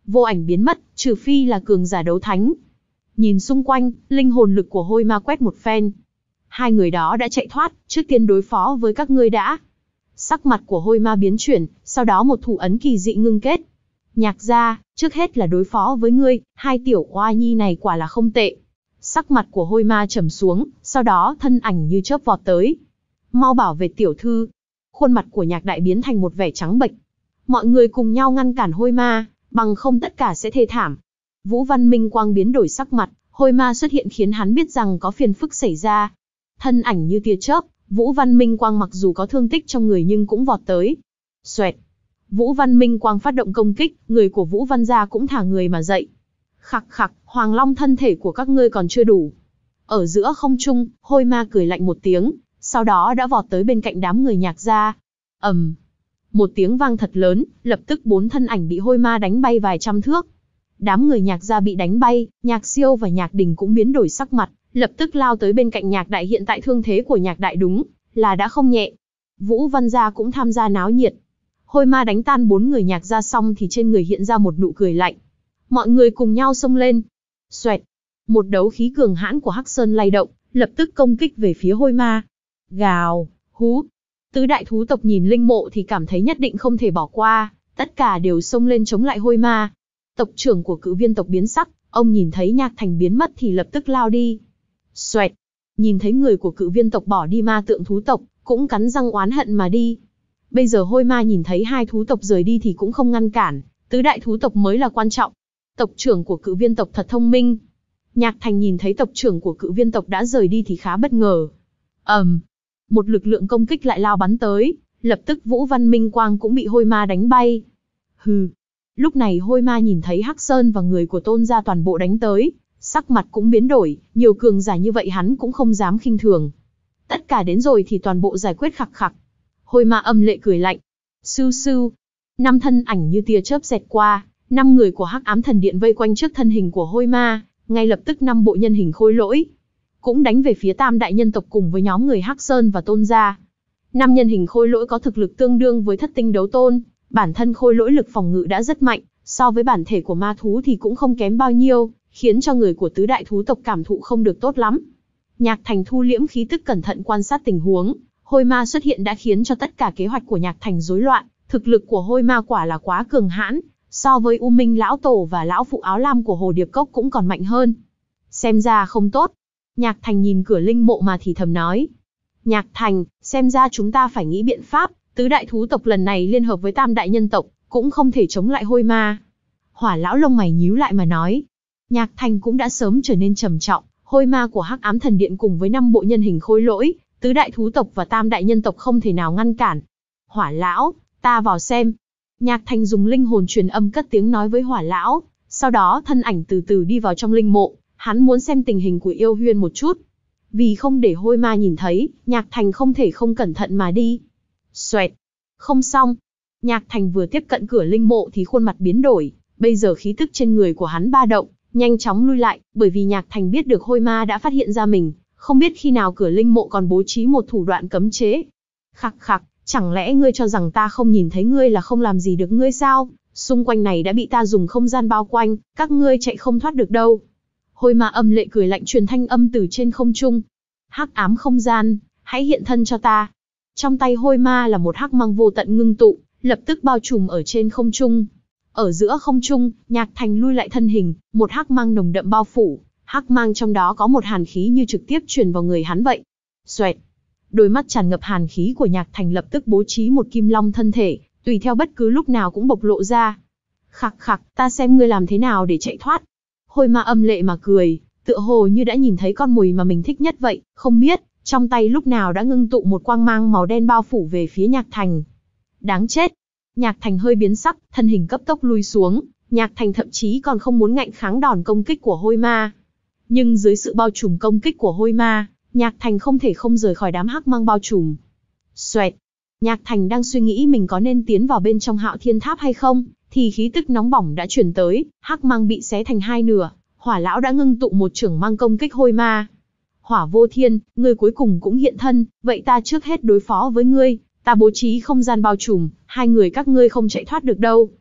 vô ảnh biến mất, trừ phi là cường giả đấu thánh. Nhìn xung quanh, linh hồn lực của hôi ma quét một phen. Hai người đó đã chạy thoát, trước tiên đối phó với các ngươi đã. Sắc mặt của hôi ma biến chuyển, sau đó một thủ ấn kỳ dị ngưng kết. Nhạc gia, trước hết là đối phó với ngươi, hai tiểu oa nhi này quả là không tệ. Sắc mặt của hôi ma trầm xuống, sau đó thân ảnh như chớp vọt tới. Mau bảo vệ tiểu thư. Khuôn mặt của nhạc đại biến thành một vẻ trắng bệch. Mọi người cùng nhau ngăn cản hôi ma, bằng không tất cả sẽ thê thảm. Vũ Văn Minh Quang biến đổi sắc mặt, hôi ma xuất hiện khiến hắn biết rằng có phiền phức xảy ra. Thân ảnh như tia chớp, Vũ Văn Minh Quang mặc dù có thương tích trong người nhưng cũng vọt tới. Xoẹt. Vũ Văn Minh Quang phát động công kích, người của Vũ Văn gia cũng thả người mà dậy. Khặc khặc, Hoàng Long thân thể của các ngươi còn chưa đủ. Ở giữa không trung, hôi ma cười lạnh một tiếng, sau đó đã vọt tới bên cạnh đám người nhạc gia. ầm, um. Một tiếng vang thật lớn, lập tức bốn thân ảnh bị hôi ma đánh bay vài trăm thước. Đám người nhạc gia bị đánh bay, nhạc siêu và nhạc đình cũng biến đổi sắc mặt, lập tức lao tới bên cạnh nhạc đại. Hiện tại thương thế của nhạc đại đúng là đã không nhẹ. Vũ Văn gia cũng tham gia náo nhiệt. Hôi ma đánh tan bốn người nhạc gia xong thì trên người hiện ra một nụ cười lạnh. Mọi người cùng nhau xông lên. Xoẹt. Một đấu khí cường hãn của Hắc Sơn lay động, lập tức công kích về phía hôi ma. Gào, hú. Tứ đại thú tộc nhìn linh mộ thì cảm thấy nhất định không thể bỏ qua, tất cả đều xông lên chống lại hôi ma. Tộc trưởng của Cự Viên tộc biến sắc, ông nhìn thấy Nhạc Thành biến mất thì lập tức lao đi. Xoẹt. Nhìn thấy người của Cự Viên tộc bỏ đi, ma tượng thú tộc cũng cắn răng oán hận mà đi. Bây giờ hôi ma nhìn thấy hai thú tộc rời đi thì cũng không ngăn cản, tứ đại thú tộc mới là quan trọng. Tộc trưởng của Cự Viên tộc thật thông minh. Nhạc Thành nhìn thấy tộc trưởng của Cự Viên tộc đã rời đi thì khá bất ngờ. ầm, um, một lực lượng công kích lại lao bắn tới, lập tức Vũ Văn Minh Quang cũng bị hôi ma đánh bay. Hừ. Lúc này hôi ma nhìn thấy Hắc Sơn và người của Tôn gia toàn bộ đánh tới, sắc mặt cũng biến đổi, nhiều cường giả như vậy hắn cũng không dám khinh thường. Tất cả đến rồi thì toàn bộ giải quyết khặc khặc. Hôi ma âm lệ cười lạnh. Sưu sưu. Năm thân ảnh như tia chớp xẹt qua, năm người của Hắc Ám Thần Điện vây quanh trước thân hình của hôi ma, ngay lập tức năm bộ nhân hình khôi lỗi cũng đánh về phía Tam đại nhân tộc cùng với nhóm người Hắc Sơn và Tôn gia. Năm nhân hình khôi lỗi có thực lực tương đương với thất tinh đấu tôn, bản thân khôi lỗi lực phòng ngự đã rất mạnh, so với bản thể của ma thú thì cũng không kém bao nhiêu, khiến cho người của tứ đại thú tộc cảm thụ không được tốt lắm. Nhạc Thành thu liễm khí tức cẩn thận quan sát tình huống, hôi ma xuất hiện đã khiến cho tất cả kế hoạch của Nhạc Thành rối loạn, thực lực của hôi ma quả là quá cường hãn, so với U Minh lão tổ và lão phụ áo lam của Hồ Điệp Cốc cũng còn mạnh hơn. Xem ra không tốt. Nhạc Thành nhìn cửa linh mộ mà thì thầm nói. Nhạc Thành, xem ra chúng ta phải nghĩ biện pháp, tứ đại thú tộc lần này liên hợp với Tam đại nhân tộc, cũng không thể chống lại hôi ma. Hỏa lão lông mày nhíu lại mà nói. Nhạc Thành cũng đã sớm trở nên trầm trọng, hôi ma của Hắc Ám Thần Điện cùng với năm bộ nhân hình khôi lỗi, tứ đại thú tộc và Tam đại nhân tộc không thể nào ngăn cản. Hỏa lão, ta vào xem. Nhạc Thành dùng linh hồn truyền âm cất tiếng nói với Hỏa lão, sau đó thân ảnh từ từ đi vào trong linh mộ, hắn muốn xem tình hình của Yêu Huyên một chút. Vì không để hôi ma nhìn thấy, Nhạc Thành không thể không cẩn thận mà đi. Xoẹt. Không xong. Nhạc Thành vừa tiếp cận cửa linh mộ thì khuôn mặt biến đổi, bây giờ khí tức trên người của hắn ba động, nhanh chóng lui lại, bởi vì Nhạc Thành biết được hôi ma đã phát hiện ra mình, không biết khi nào cửa linh mộ còn bố trí một thủ đoạn cấm chế. Khặc khặc, chẳng lẽ ngươi cho rằng ta không nhìn thấy ngươi là không làm gì được ngươi sao? Xung quanh này đã bị ta dùng không gian bao quanh, các ngươi chạy không thoát được đâu. Hôi ma âm lệ cười lạnh truyền thanh âm từ trên không trung. Hắc ám không gian, hãy hiện thân cho ta. Trong tay hôi ma là một hắc mang vô tận ngưng tụ, lập tức bao trùm ở trên không trung. Ở giữa không trung, Nhạc Thành lui lại thân hình, một hắc mang nồng đậm bao phủ, hắc mang trong đó có một hàn khí như trực tiếp truyền vào người hắn vậy. Xoẹt. Đôi mắt tràn ngập hàn khí của Nhạc Thành lập tức bố trí một kim long thân thể, tùy theo bất cứ lúc nào cũng bộc lộ ra. Khặc khặc, ta xem ngươi làm thế nào để chạy thoát. Hôi ma âm lệ mà cười, tựa hồ như đã nhìn thấy con mồi mà mình thích nhất vậy, không biết, trong tay lúc nào đã ngưng tụ một quang mang màu đen bao phủ về phía Nhạc Thành. Đáng chết. Nhạc Thành hơi biến sắc, thân hình cấp tốc lui xuống, Nhạc Thành thậm chí còn không muốn ngạnh kháng đòn công kích của hôi ma. Nhưng dưới sự bao trùm công kích của hôi ma, Nhạc Thành không thể không rời khỏi đám hắc mang bao trùm. Xoẹt. Nhạc Thành đang suy nghĩ mình có nên tiến vào bên trong Hạo Thiên Tháp hay không, thì khí tức nóng bỏng đã truyền tới, hắc mang bị xé thành hai nửa, Hỏa lão đã ngưng tụ một chưởng mang công kích hôi ma. Hỏa Vô Thiên, ngươi cuối cùng cũng hiện thân, vậy ta trước hết đối phó với ngươi, ta bố trí không gian bao trùm, hai người các ngươi không chạy thoát được đâu.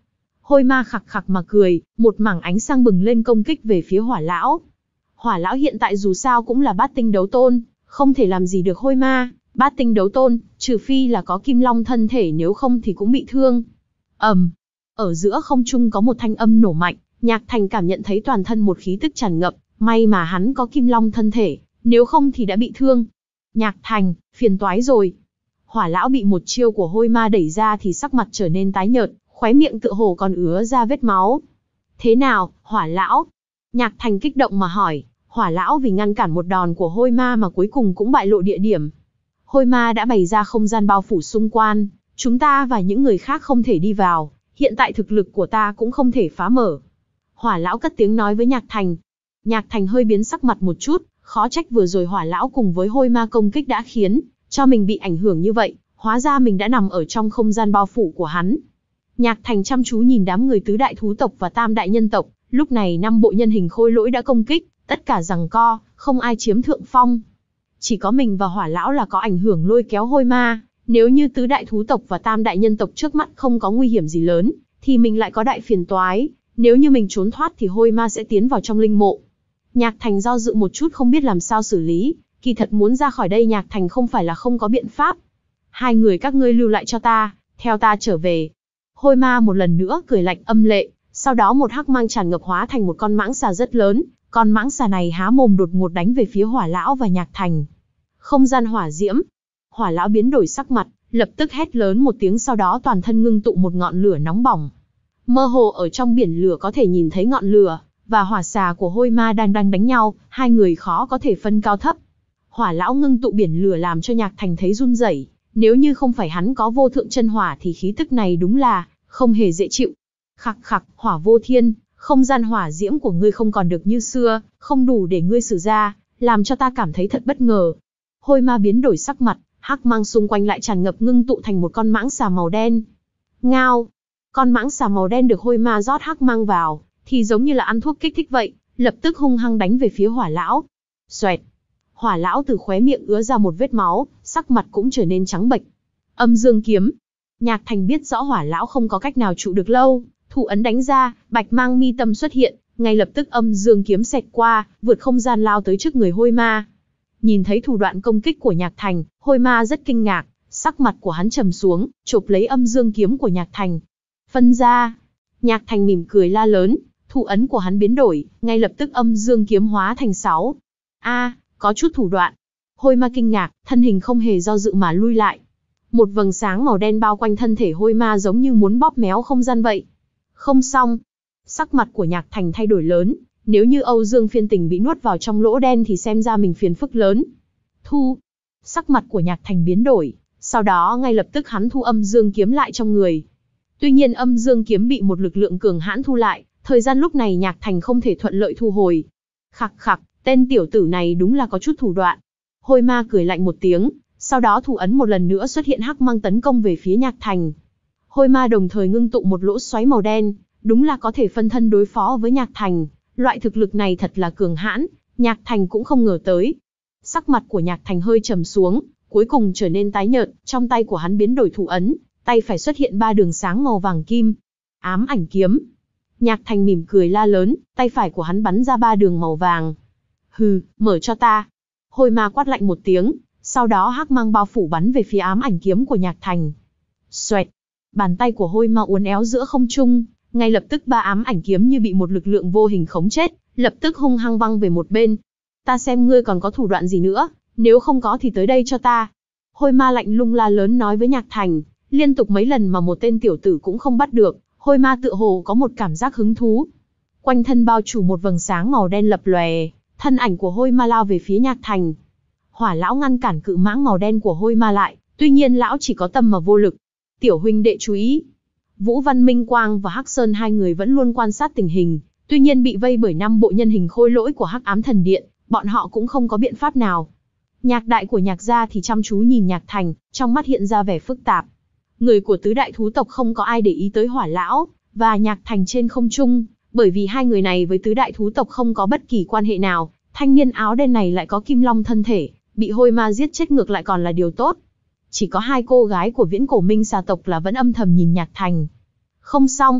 Hôi ma khặc khặc mà cười, một mảng ánh sáng bừng lên công kích về phía Hỏa lão. Hỏa lão hiện tại dù sao cũng là bát tinh đấu tôn, không thể làm gì được hôi ma. Bát tinh đấu tôn, trừ phi là có kim long thân thể, nếu không thì cũng bị thương. ầm, um, ở giữa không trung có một thanh âm nổ mạnh, Nhạc Thành cảm nhận thấy toàn thân một khí tức tràn ngập, may mà hắn có kim long thân thể, nếu không thì đã bị thương. Nhạc Thành, phiền toái rồi. Hỏa lão bị một chiêu của hôi ma đẩy ra thì sắc mặt trở nên tái nhợt, khóe miệng tựa hồ còn ứa ra vết máu. Thế nào, Hỏa lão? Nhạc Thành kích động mà hỏi. Hỏa lão vì ngăn cản một đòn của hôi ma mà cuối cùng cũng bại lộ địa điểm. Hôi ma đã bày ra không gian bao phủ xung quanh, chúng ta và những người khác không thể đi vào, hiện tại thực lực của ta cũng không thể phá mở. Hỏa lão cất tiếng nói với Nhạc Thành. Nhạc Thành hơi biến sắc mặt một chút, khó trách vừa rồi Hỏa lão cùng với hôi ma công kích đã khiến cho mình bị ảnh hưởng như vậy, hóa ra mình đã nằm ở trong không gian bao phủ của hắn. Nhạc Thành chăm chú nhìn đám người tứ đại thú tộc và tam đại nhân tộc, lúc này năm bộ nhân hình khôi lỗi đã công kích, tất cả giằng co, không ai chiếm thượng phong. Chỉ có mình và Hỏa lão là có ảnh hưởng lôi kéo hôi ma, nếu như tứ đại thú tộc và tam đại nhân tộc trước mắt không có nguy hiểm gì lớn, thì mình lại có đại phiền toái, nếu như mình trốn thoát thì hôi ma sẽ tiến vào trong linh mộ. Nhạc Thành do dự một chút không biết làm sao xử lý, kỳ thật muốn ra khỏi đây Nhạc Thành không phải là không có biện pháp. Hai người các ngươi lưu lại cho ta, theo ta trở về. Hôi ma một lần nữa cười lạnh âm lệ, sau đó một hắc mang tràn ngập hóa thành một con mãng xà rất lớn, con mãng xà này há mồm đột ngột đánh về phía Hỏa lão và Nhạc Thành. Không gian hỏa diễm. Hỏa lão biến đổi sắc mặt, lập tức hét lớn một tiếng, sau đó toàn thân ngưng tụ một ngọn lửa nóng bỏng. Mơ hồ ở trong biển lửa có thể nhìn thấy ngọn lửa và hỏa xà của hôi ma đang đang đánh nhau, hai người khó có thể phân cao thấp. Hỏa lão ngưng tụ biển lửa làm cho Nhạc Thành thấy run rẩy, nếu như không phải hắn có vô thượng chân hỏa thì khí tức này đúng là không hề dễ chịu. Khặc khặc, Hỏa vô thiên, không gian hỏa diễm của ngươi không còn được như xưa, không đủ để ngươi sử ra, làm cho ta cảm thấy thật bất ngờ. Hôi ma biến đổi sắc mặt, hắc mang xung quanh lại tràn ngập ngưng tụ thành một con mãng xà màu đen. Ngao! Con mãng xà màu đen được hôi ma rót hắc mang vào, thì giống như là ăn thuốc kích thích vậy, lập tức hung hăng đánh về phía Hỏa lão. Xoẹt! Hỏa lão từ khóe miệng ứa ra một vết máu, sắc mặt cũng trở nên trắng bệch. Âm dương kiếm! Nhạc Thành biết rõ Hỏa lão không có cách nào trụ được lâu, thủ ấn đánh ra, bạch mang mi tâm xuất hiện, ngay lập tức âm dương kiếm xẹt qua, vượt không gian lao tới trước người hôi ma. Nhìn thấy thủ đoạn công kích của Nhạc Thành, hôi ma rất kinh ngạc, sắc mặt của hắn trầm xuống, chộp lấy âm dương kiếm của Nhạc Thành. Phân ra! Nhạc Thành mỉm cười la lớn, thủ ấn của hắn biến đổi, ngay lập tức âm dương kiếm hóa thành sáu. A, có chút thủ đoạn. Hôi ma kinh ngạc, thân hình không hề do dự mà lui lại. Một vầng sáng màu đen bao quanh thân thể hôi ma giống như muốn bóp méo không gian vậy. Không xong. Sắc mặt của Nhạc Thành thay đổi lớn, nếu như Âu Dương Phiên Tình bị nuốt vào trong lỗ đen thì xem ra mình phiền phức lớn. Thu. Sắc mặt của Nhạc Thành biến đổi, sau đó ngay lập tức hắn thu âm dương kiếm lại trong người. Tuy nhiên âm dương kiếm bị một lực lượng cường hãn thu lại, thời gian lúc này Nhạc Thành không thể thuận lợi thu hồi. Khặc khặc, tên tiểu tử này đúng là có chút thủ đoạn. Hôi ma cười lạnh một tiếng, sau đó thủ ấn một lần nữa xuất hiện hắc mang tấn công về phía Nhạc Thành. Hôi ma đồng thời ngưng tụ một lỗ xoáy màu đen, đúng là có thể phân thân đối phó với Nhạc Thành. Loại thực lực này thật là cường hãn, Nhạc Thành cũng không ngờ tới. Sắc mặt của Nhạc Thành hơi trầm xuống, cuối cùng trở nên tái nhợt, trong tay của hắn biến đổi thủ ấn, tay phải xuất hiện ba đường sáng màu vàng kim. Ám ảnh kiếm. Nhạc Thành mỉm cười la lớn, tay phải của hắn bắn ra ba đường màu vàng. Hừ, mở cho ta. Hôi ma quát lạnh một tiếng, sau đó hắc mang bao phủ bắn về phía ám ảnh kiếm của Nhạc Thành. Xoẹt. Bàn tay của hôi ma uốn éo giữa không trung, ngay lập tức ba ám ảnh kiếm như bị một lực lượng vô hình khống chết, lập tức hung hăng văng về một bên. Ta xem ngươi còn có thủ đoạn gì nữa, nếu không có thì tới đây cho ta. Hôi ma lạnh lùng la lớn nói với Nhạc Thành, liên tục mấy lần mà một tên tiểu tử cũng không bắt được, hôi ma tựa hồ có một cảm giác hứng thú. Quanh thân bao trùm một vầng sáng màu đen lập lòe, thân ảnh của hôi ma lao về phía Nhạc Thành. Hỏa lão ngăn cản cự mãng màu đen của hôi ma lại, tuy nhiên lão chỉ có tâm mà vô lực. Tiểu huynh đệ chú ý. Vũ Văn Minh Quang và Hắc Sơn hai người vẫn luôn quan sát tình hình, tuy nhiên bị vây bởi năm bộ nhân hình khôi lỗi của Hắc Ám Thần Điện, bọn họ cũng không có biện pháp nào. Nhạc đại của Nhạc gia thì chăm chú nhìn Nhạc Thành, trong mắt hiện ra vẻ phức tạp. Người của tứ đại thú tộc không có ai để ý tới Hỏa lão và Nhạc Thành trên không trung, bởi vì hai người này với tứ đại thú tộc không có bất kỳ quan hệ nào. Thanh niên áo đen này lại có kim long thân thể, bị hôi ma giết chết ngược lại còn là điều tốt. Chỉ có hai cô gái của Viễn Cổ Minh xà tộc là vẫn âm thầm nhìn Nhạc Thành. Không xong.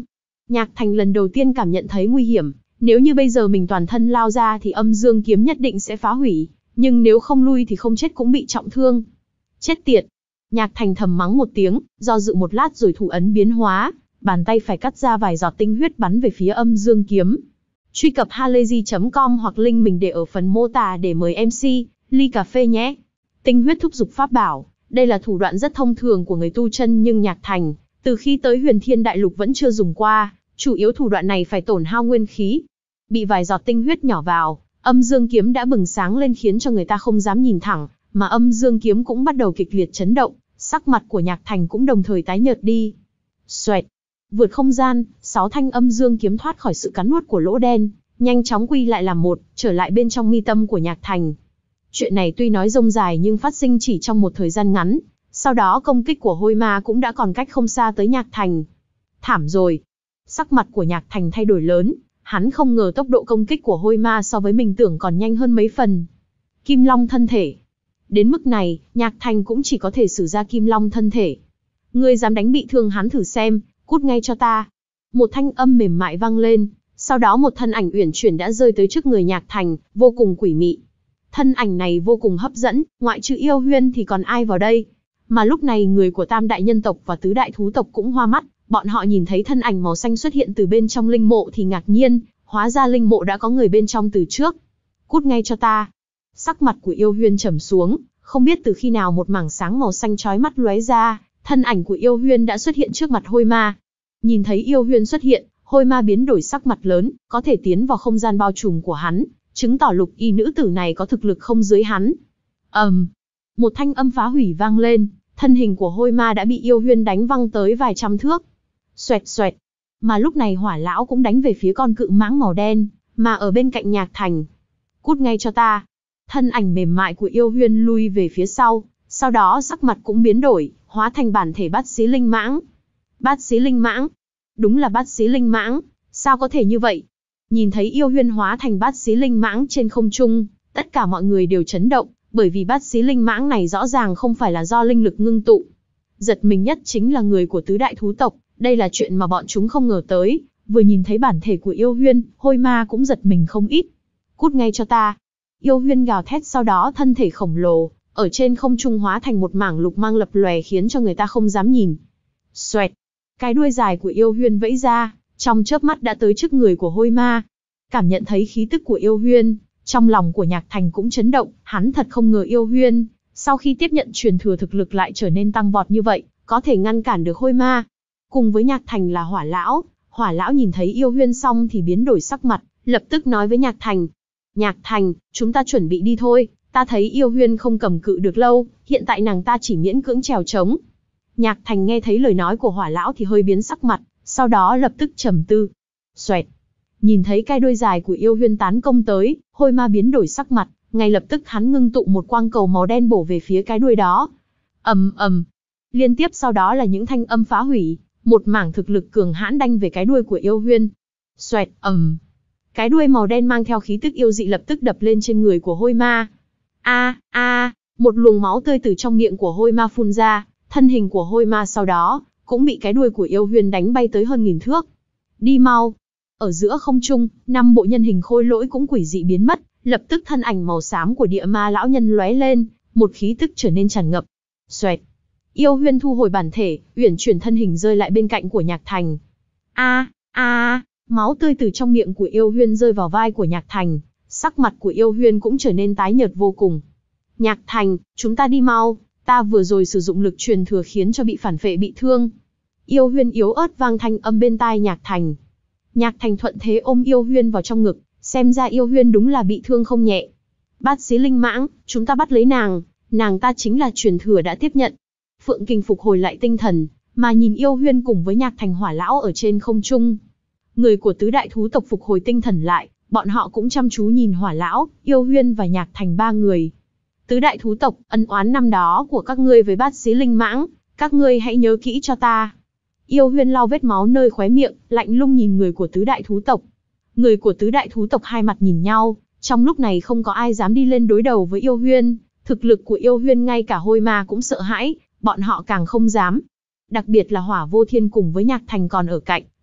Nhạc Thành lần đầu tiên cảm nhận thấy nguy hiểm, nếu như bây giờ mình toàn thân lao ra thì âm dương kiếm nhất định sẽ phá hủy, nhưng nếu không lui thì không chết cũng bị trọng thương. Chết tiệt! Nhạc Thành thầm mắng một tiếng, do dự một lát rồi thủ ấn biến hóa, bàn tay phải cắt ra vài giọt tinh huyết bắn về phía âm dương kiếm. Truy cập halayzi chấm com hoặc link mình để ở phần mô tả để mời em xê, ly cà phê nhé. Tinh huyết thúc dục pháp bảo, đây là thủ đoạn rất thông thường của người tu chân nhưng Nhạc Thành, từ khi tới Huyền Thiên Đại Lục vẫn chưa dùng qua, chủ yếu thủ đoạn này phải tổn hao nguyên khí. Bị vài giọt tinh huyết nhỏ vào, âm dương kiếm đã bừng sáng lên khiến cho người ta không dám nhìn thẳng, mà âm dương kiếm cũng bắt đầu kịch liệt chấn động, sắc mặt của Nhạc Thành cũng đồng thời tái nhợt đi. Xoẹt, vượt không gian, sáu thanh âm dương kiếm thoát khỏi sự cắn nuốt của lỗ đen, nhanh chóng quy lại làm một, trở lại bên trong mi tâm của Nhạc Thành. Chuyện này tuy nói rông dài nhưng phát sinh chỉ trong một thời gian ngắn, sau đó công kích của hôi ma cũng đã còn cách không xa tới Nhạc Thành. Thảm rồi. Sắc mặt của Nhạc Thành thay đổi lớn, hắn không ngờ tốc độ công kích của hôi ma so với mình tưởng còn nhanh hơn mấy phần. Kim Long thân thể. Đến mức này, Nhạc Thành cũng chỉ có thể sử ra Kim Long thân thể. Ngươi dám đánh bị thương hắn thử xem, cút ngay cho ta. Một thanh âm mềm mại vang lên, sau đó một thân ảnh uyển chuyển đã rơi tới trước người Nhạc Thành, vô cùng quỷ mị. Thân ảnh này vô cùng hấp dẫn, ngoại trừ Yêu Huyên thì còn ai vào đây. Mà lúc này người của Tam Đại Nhân tộc và Tứ Đại Thú tộc cũng hoa mắt, bọn họ nhìn thấy thân ảnh màu xanh xuất hiện từ bên trong linh mộ thì ngạc nhiên, hóa ra linh mộ đã có người bên trong từ trước. Cút ngay cho ta. Sắc mặt của Yêu Huyên trầm xuống, không biết từ khi nào một mảng sáng màu xanh chói mắt lóe ra, thân ảnh của Yêu Huyên đã xuất hiện trước mặt hôi ma. Nhìn thấy Yêu Huyên xuất hiện, hôi ma biến đổi sắc mặt lớn, có thể tiến vào không gian bao trùm của hắn, chứng tỏ lục y nữ tử này có thực lực không dưới hắn. ầm, um, một thanh âm phá hủy vang lên, thân hình của hôi ma đã bị Yêu Huyên đánh văng tới vài trăm thước. Xoẹt xoẹt. Mà lúc này Hỏa lão cũng đánh về phía con cự mãng màu đen, mà ở bên cạnh Nhạc Thành. Cút ngay cho ta. Thân ảnh mềm mại của Yêu Huyên lui về phía sau, sau đó sắc mặt cũng biến đổi, hóa thành bản thể bát xí linh mãng. Bát xí linh mãng. Đúng là bát xí linh mãng, sao có thể như vậy? Nhìn thấy Yêu Huyên hóa thành bát xí linh mãng trên không trung, tất cả mọi người đều chấn động, bởi vì bát xí linh mãng này rõ ràng không phải là do linh lực ngưng tụ. Giật mình nhất chính là người của Tứ Đại Thú tộc, đây là chuyện mà bọn chúng không ngờ tới, vừa nhìn thấy bản thể của Yêu Huyên, hôi ma cũng giật mình không ít. Cút ngay cho ta. Yêu Huyên gào thét, sau đó thân thể khổng lồ, ở trên không trung hóa thành một mảng lục mang lập lòe khiến cho người ta không dám nhìn. Xoẹt. Cái đuôi dài của Yêu Huyên vẫy ra, trong chớp mắt đã tới trước người của hôi ma. Cảm nhận thấy khí tức của Yêu Huyên, trong lòng của Nhạc Thành cũng chấn động, hắn thật không ngờ Yêu Huyên, sau khi tiếp nhận truyền thừa thực lực lại trở nên tăng vọt như vậy, có thể ngăn cản được hôi ma. Cùng với Nhạc Thành là Hỏa lão, Hỏa lão nhìn thấy Yêu Huyên xong thì biến đổi sắc mặt, lập tức nói với Nhạc Thành. Nhạc Thành, chúng ta chuẩn bị đi thôi, ta thấy Yêu Huyên không cầm cự được lâu, hiện tại nàng ta chỉ miễn cưỡng trèo trống. Nhạc Thành nghe thấy lời nói của Hỏa lão thì hơi biến sắc mặt, sau đó lập tức trầm tư. Xoẹt. Nhìn thấy cái đuôi dài của Yêu Huyên tán công tới, hôi ma biến đổi sắc mặt, ngay lập tức hắn ngưng tụ một quang cầu màu đen bổ về phía cái đuôi đó. Ầm ầm. Liên tiếp sau đó là những thanh âm phá hủy, một mảng thực lực cường hãn đanh về cái đuôi của Yêu Huyên. Xoẹt, ầm. Cái đuôi màu đen mang theo khí tức yêu dị lập tức đập lên trên người của hôi ma. A, a, một luồng máu tươi từ trong miệng của hôi ma phun ra, thân hình của hôi ma sau đó cũng bị cái đuôi của Yêu Huyên đánh bay tới hơn nghìn thước. Đi mau. Ở giữa không trung, năm bộ nhân hình khôi lỗi cũng quỷ dị biến mất, lập tức thân ảnh màu xám của địa ma lão nhân lóe lên, một khí tức trở nên tràn ngập. Xoẹt. Yêu Huyên thu hồi bản thể, uyển chuyển thân hình rơi lại bên cạnh của Nhạc Thành. A, a, máu tươi từ trong miệng của Yêu Huyên rơi vào vai của Nhạc Thành, sắc mặt của Yêu Huyên cũng trở nên tái nhợt vô cùng. Nhạc Thành, chúng ta đi mau, ta vừa rồi sử dụng lực truyền thừa khiến cho bị phản phệ bị thương. Yêu Huyên yếu ớt vang thanh âm bên tai Nhạc Thành. Nhạc Thành thuận thế ôm Yêu Huyên vào trong ngực, xem ra Yêu Huyên đúng là bị thương không nhẹ. Bát xí linh mãng, chúng ta bắt lấy nàng, nàng ta chính là truyền thừa đã tiếp nhận. Phượng Kình phục hồi lại tinh thần, mà nhìn Yêu Huyên cùng với Nhạc Thành Hỏa lão ở trên không trung. Người của Tứ Đại Thú tộc phục hồi tinh thần lại, bọn họ cũng chăm chú nhìn Hỏa lão, Yêu Huyên và Nhạc Thành ba người. Tứ Đại Thú tộc, ân oán năm đó của các ngươi với bát xí linh mãng, các ngươi hãy nhớ kỹ cho ta. Yêu Huyên lau vết máu nơi khóe miệng, lạnh lùng nhìn người của Tứ Đại Thú tộc. Người của Tứ Đại Thú tộc hai mặt nhìn nhau, trong lúc này không có ai dám đi lên đối đầu với Yêu Huyên. Thực lực của Yêu Huyên ngay cả hôi ma cũng sợ hãi, bọn họ càng không dám. Đặc biệt là Hỏa Vô Thiên cùng với Nhạc Thành còn ở cạnh,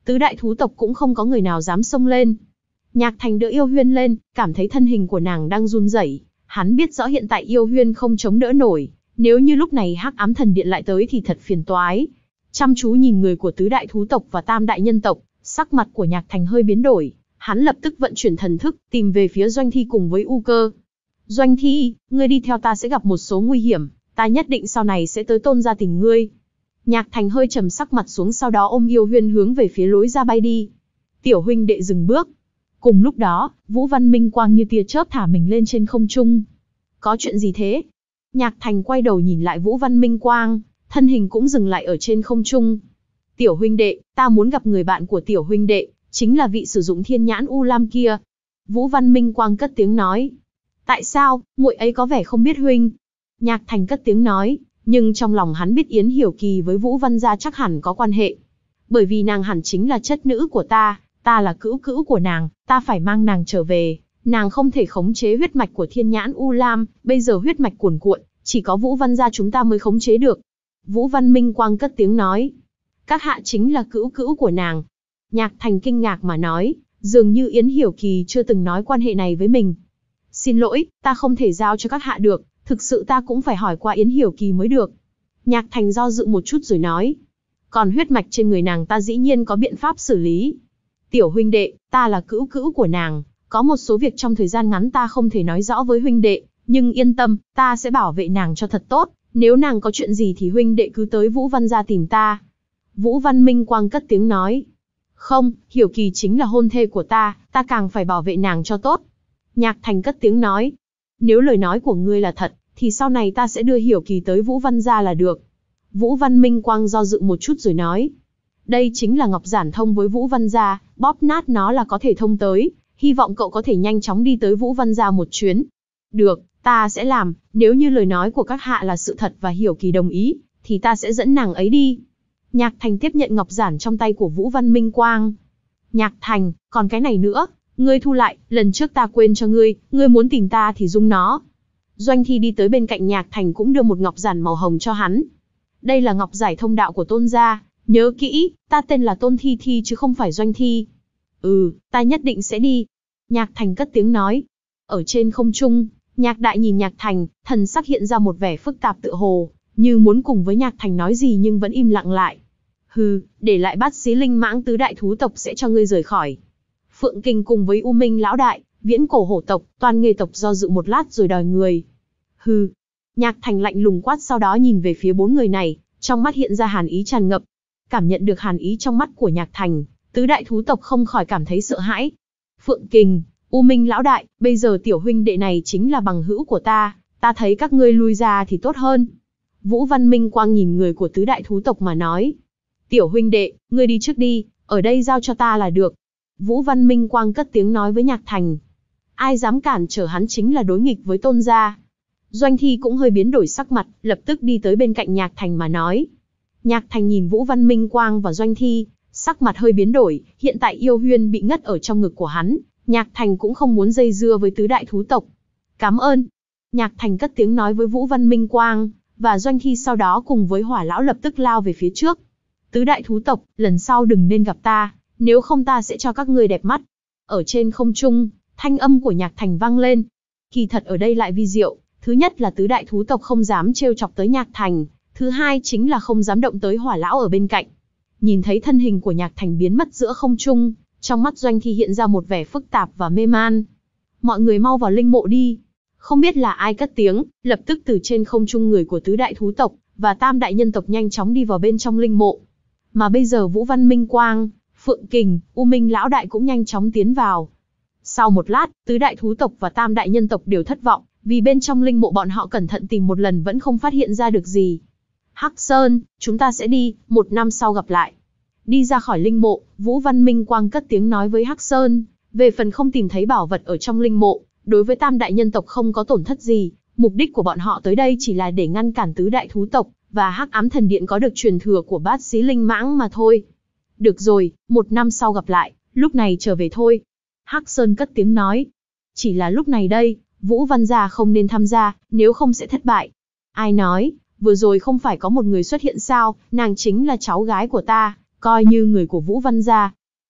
tứ đại thú tộc cũng không có người nào dám xông lên. Nhạc Thành đỡ Yêu Huyên lên, cảm thấy thân hình của nàng đang run rẩy. Hắn biết rõ hiện tại Yêu Huyên không chống đỡ nổi, nếu như lúc này Hắc Ám Thần Điện lại tới thì thật phiền toái. Chăm chú nhìn người của tứ đại thú tộc và tam đại nhân tộc, sắc mặt của Nhạc Thành hơi biến đổi, hắn lập tức vận chuyển thần thức, tìm về phía Doanh Thi cùng với U Cơ. Doanh Thi, ngươi đi theo ta sẽ gặp một số nguy hiểm, ta nhất định sau này sẽ tới Tôn gia tìm ngươi. Nhạc Thành hơi trầm sắc mặt xuống, sau đó ôm Yêu Huyên hướng về phía lối ra bay đi. Tiểu huynh đệ dừng bước. Cùng lúc đó, Vũ Văn Minh Quang như tia chớp thả mình lên trên không trung. Có chuyện gì thế? Nhạc Thành quay đầu nhìn lại Vũ Văn Minh Quang, thân hình cũng dừng lại ở trên không trung. Tiểu huynh đệ, ta muốn gặp người bạn của tiểu huynh đệ, chính là vị sử dụng thiên nhãn U Lam kia. Vũ Văn Minh Quang cất tiếng nói. Tại sao, muội ấy có vẻ không biết huynh? Nhạc Thành cất tiếng nói, nhưng trong lòng hắn biết Yến Hiểu Kỳ với Vũ Văn gia chắc hẳn có quan hệ. Bởi vì nàng hẳn chính là chất nữ của ta, ta là cữu cữu của nàng, ta phải mang nàng trở về. Nàng không thể khống chế huyết mạch của thiên nhãn U Lam, bây giờ huyết mạch cuồn cuộn, chỉ có Vũ Văn gia chúng ta mới khống chế được. Vũ Văn Minh Quang cất tiếng nói. Các hạ chính là cữu cữu của nàng. Nhạc Thành kinh ngạc mà nói, dường như Yến Hiểu Kỳ chưa từng nói quan hệ này với mình. Xin lỗi, ta không thể giao cho các hạ được, thực sự ta cũng phải hỏi qua Yến Hiểu Kỳ mới được. Nhạc Thành do dự một chút rồi nói. Còn huyết mạch trên người nàng ta dĩ nhiên có biện pháp xử lý. Tiểu huynh đệ, ta là cữu cữu của nàng, có một số việc trong thời gian ngắn ta không thể nói rõ với huynh đệ, nhưng yên tâm, ta sẽ bảo vệ nàng cho thật tốt, nếu nàng có chuyện gì thì huynh đệ cứ tới Vũ Văn gia tìm ta. Vũ Văn Minh Quang cất tiếng nói. Không, Hiểu Kỳ chính là hôn thê của ta, ta càng phải bảo vệ nàng cho tốt. Nhạc Thành cất tiếng nói. Nếu lời nói của ngươi là thật, thì sau này ta sẽ đưa Hiểu Kỳ tới Vũ Văn gia là được. Vũ Văn Minh Quang do dự một chút rồi nói. Đây chính là ngọc giản thông với Vũ Văn gia, bóp nát nó là có thể thông tới, hy vọng cậu có thể nhanh chóng đi tới Vũ Văn gia một chuyến. Được, ta sẽ làm, nếu như lời nói của các hạ là sự thật và Hiểu Kỳ đồng ý, thì ta sẽ dẫn nàng ấy đi. Nhạc Thành tiếp nhận ngọc giản trong tay của Vũ Văn Minh Quang. Nhạc Thành, còn cái này nữa, ngươi thu lại, lần trước ta quên cho ngươi, ngươi muốn tìm ta thì dung nó. Doanh Thi đi tới bên cạnh Nhạc Thành cũng đưa một ngọc giản màu hồng cho hắn. Đây là ngọc giải thông đạo của Tôn gia, nhớ kỹ, ta tên là Tôn Thi Thi chứ không phải Doanh Thi. Ừ, ta nhất định sẽ đi. Nhạc Thành cất tiếng nói. Ở trên không trung, Nhạc Đại nhìn Nhạc Thành, thần sắc hiện ra một vẻ phức tạp tựa hồ, như muốn cùng với Nhạc Thành nói gì nhưng vẫn im lặng lại. Hừ, để lại Bát Xí Linh Mãng tứ đại thú tộc sẽ cho ngươi rời khỏi. Phượng Kình cùng với U Minh lão đại, Viễn Cổ hổ tộc, Toàn Nghê tộc do dự một lát rồi đòi người. Hừ. Nhạc Thành lạnh lùng quát, sau đó nhìn về phía bốn người này, trong mắt hiện ra hàn ý tràn ngập. Cảm nhận được hàn ý trong mắt của Nhạc Thành, tứ đại thú tộc không khỏi cảm thấy sợ hãi. Phượng Kình, U Minh lão đại, bây giờ tiểu huynh đệ này chính là bằng hữu của ta, ta thấy các ngươi lui ra thì tốt hơn. Vũ Văn Minh Quang nhìn người của tứ đại thú tộc mà nói. Tiểu huynh đệ, ngươi đi trước đi, ở đây giao cho ta là được. Vũ Văn Minh Quang cất tiếng nói với Nhạc Thành. Ai dám cản trở hắn chính là đối nghịch với Tôn gia. Doanh Thi cũng hơi biến đổi sắc mặt, lập tức đi tới bên cạnh Nhạc Thành mà nói. Nhạc Thành nhìn Vũ Văn Minh Quang và Doanh Thi, sắc mặt hơi biến đổi, hiện tại Yêu Huyên bị ngất ở trong ngực của hắn, Nhạc Thành cũng không muốn dây dưa với tứ đại thú tộc. Cảm ơn. Nhạc Thành cất tiếng nói với Vũ Văn Minh Quang, và Doanh Thi sau đó cùng với Hỏa lão lập tức lao về phía trước. Tứ đại thú tộc, lần sau đừng nên gặp ta, nếu không ta sẽ cho các ngươi đẹp mắt. Ở trên không trung, thanh âm của Nhạc Thành vang lên. Kỳ thật ở đây lại vi diệu, thứ nhất là tứ đại thú tộc không dám trêu chọc tới Nhạc Thành, thứ hai chính là không dám động tới Hỏa lão ở bên cạnh. Nhìn thấy thân hình của Nhạc Thành biến mất giữa không trung, trong mắt Doanh Thi hiện ra một vẻ phức tạp và mê man. Mọi người mau vào linh mộ đi. Không biết là ai cất tiếng, lập tức từ trên không trung người của tứ đại thú tộc và tam đại nhân tộc nhanh chóng đi vào bên trong linh mộ. Mà bây giờ Vũ Văn Minh Quang, Phượng Kình, U Minh lão đại cũng nhanh chóng tiến vào. Sau một lát, tứ đại thú tộc và tam đại nhân tộc đều thất vọng, vì bên trong linh mộ bọn họ cẩn thận tìm một lần vẫn không phát hiện ra được gì. Hắc Sơn, chúng ta sẽ đi, một năm sau gặp lại. Đi ra khỏi linh mộ, Vũ Văn Minh Quang cất tiếng nói với Hắc Sơn, về phần không tìm thấy bảo vật ở trong linh mộ, đối với tam đại nhân tộc không có tổn thất gì, mục đích của bọn họ tới đây chỉ là để ngăn cản tứ đại thú tộc và Hắc Ám Thần Điện có được truyền thừa của Bát Xí Linh Mãng mà thôi. Được rồi, một năm sau gặp lại, lúc này trở về thôi. Hắc Sơn cất tiếng nói. Chỉ là lúc này đây, Vũ Văn gia không nên tham gia, nếu không sẽ thất bại. Ai nói, vừa rồi không phải có một người xuất hiện sao, nàng chính là cháu gái của ta, coi như người của Vũ Văn gia,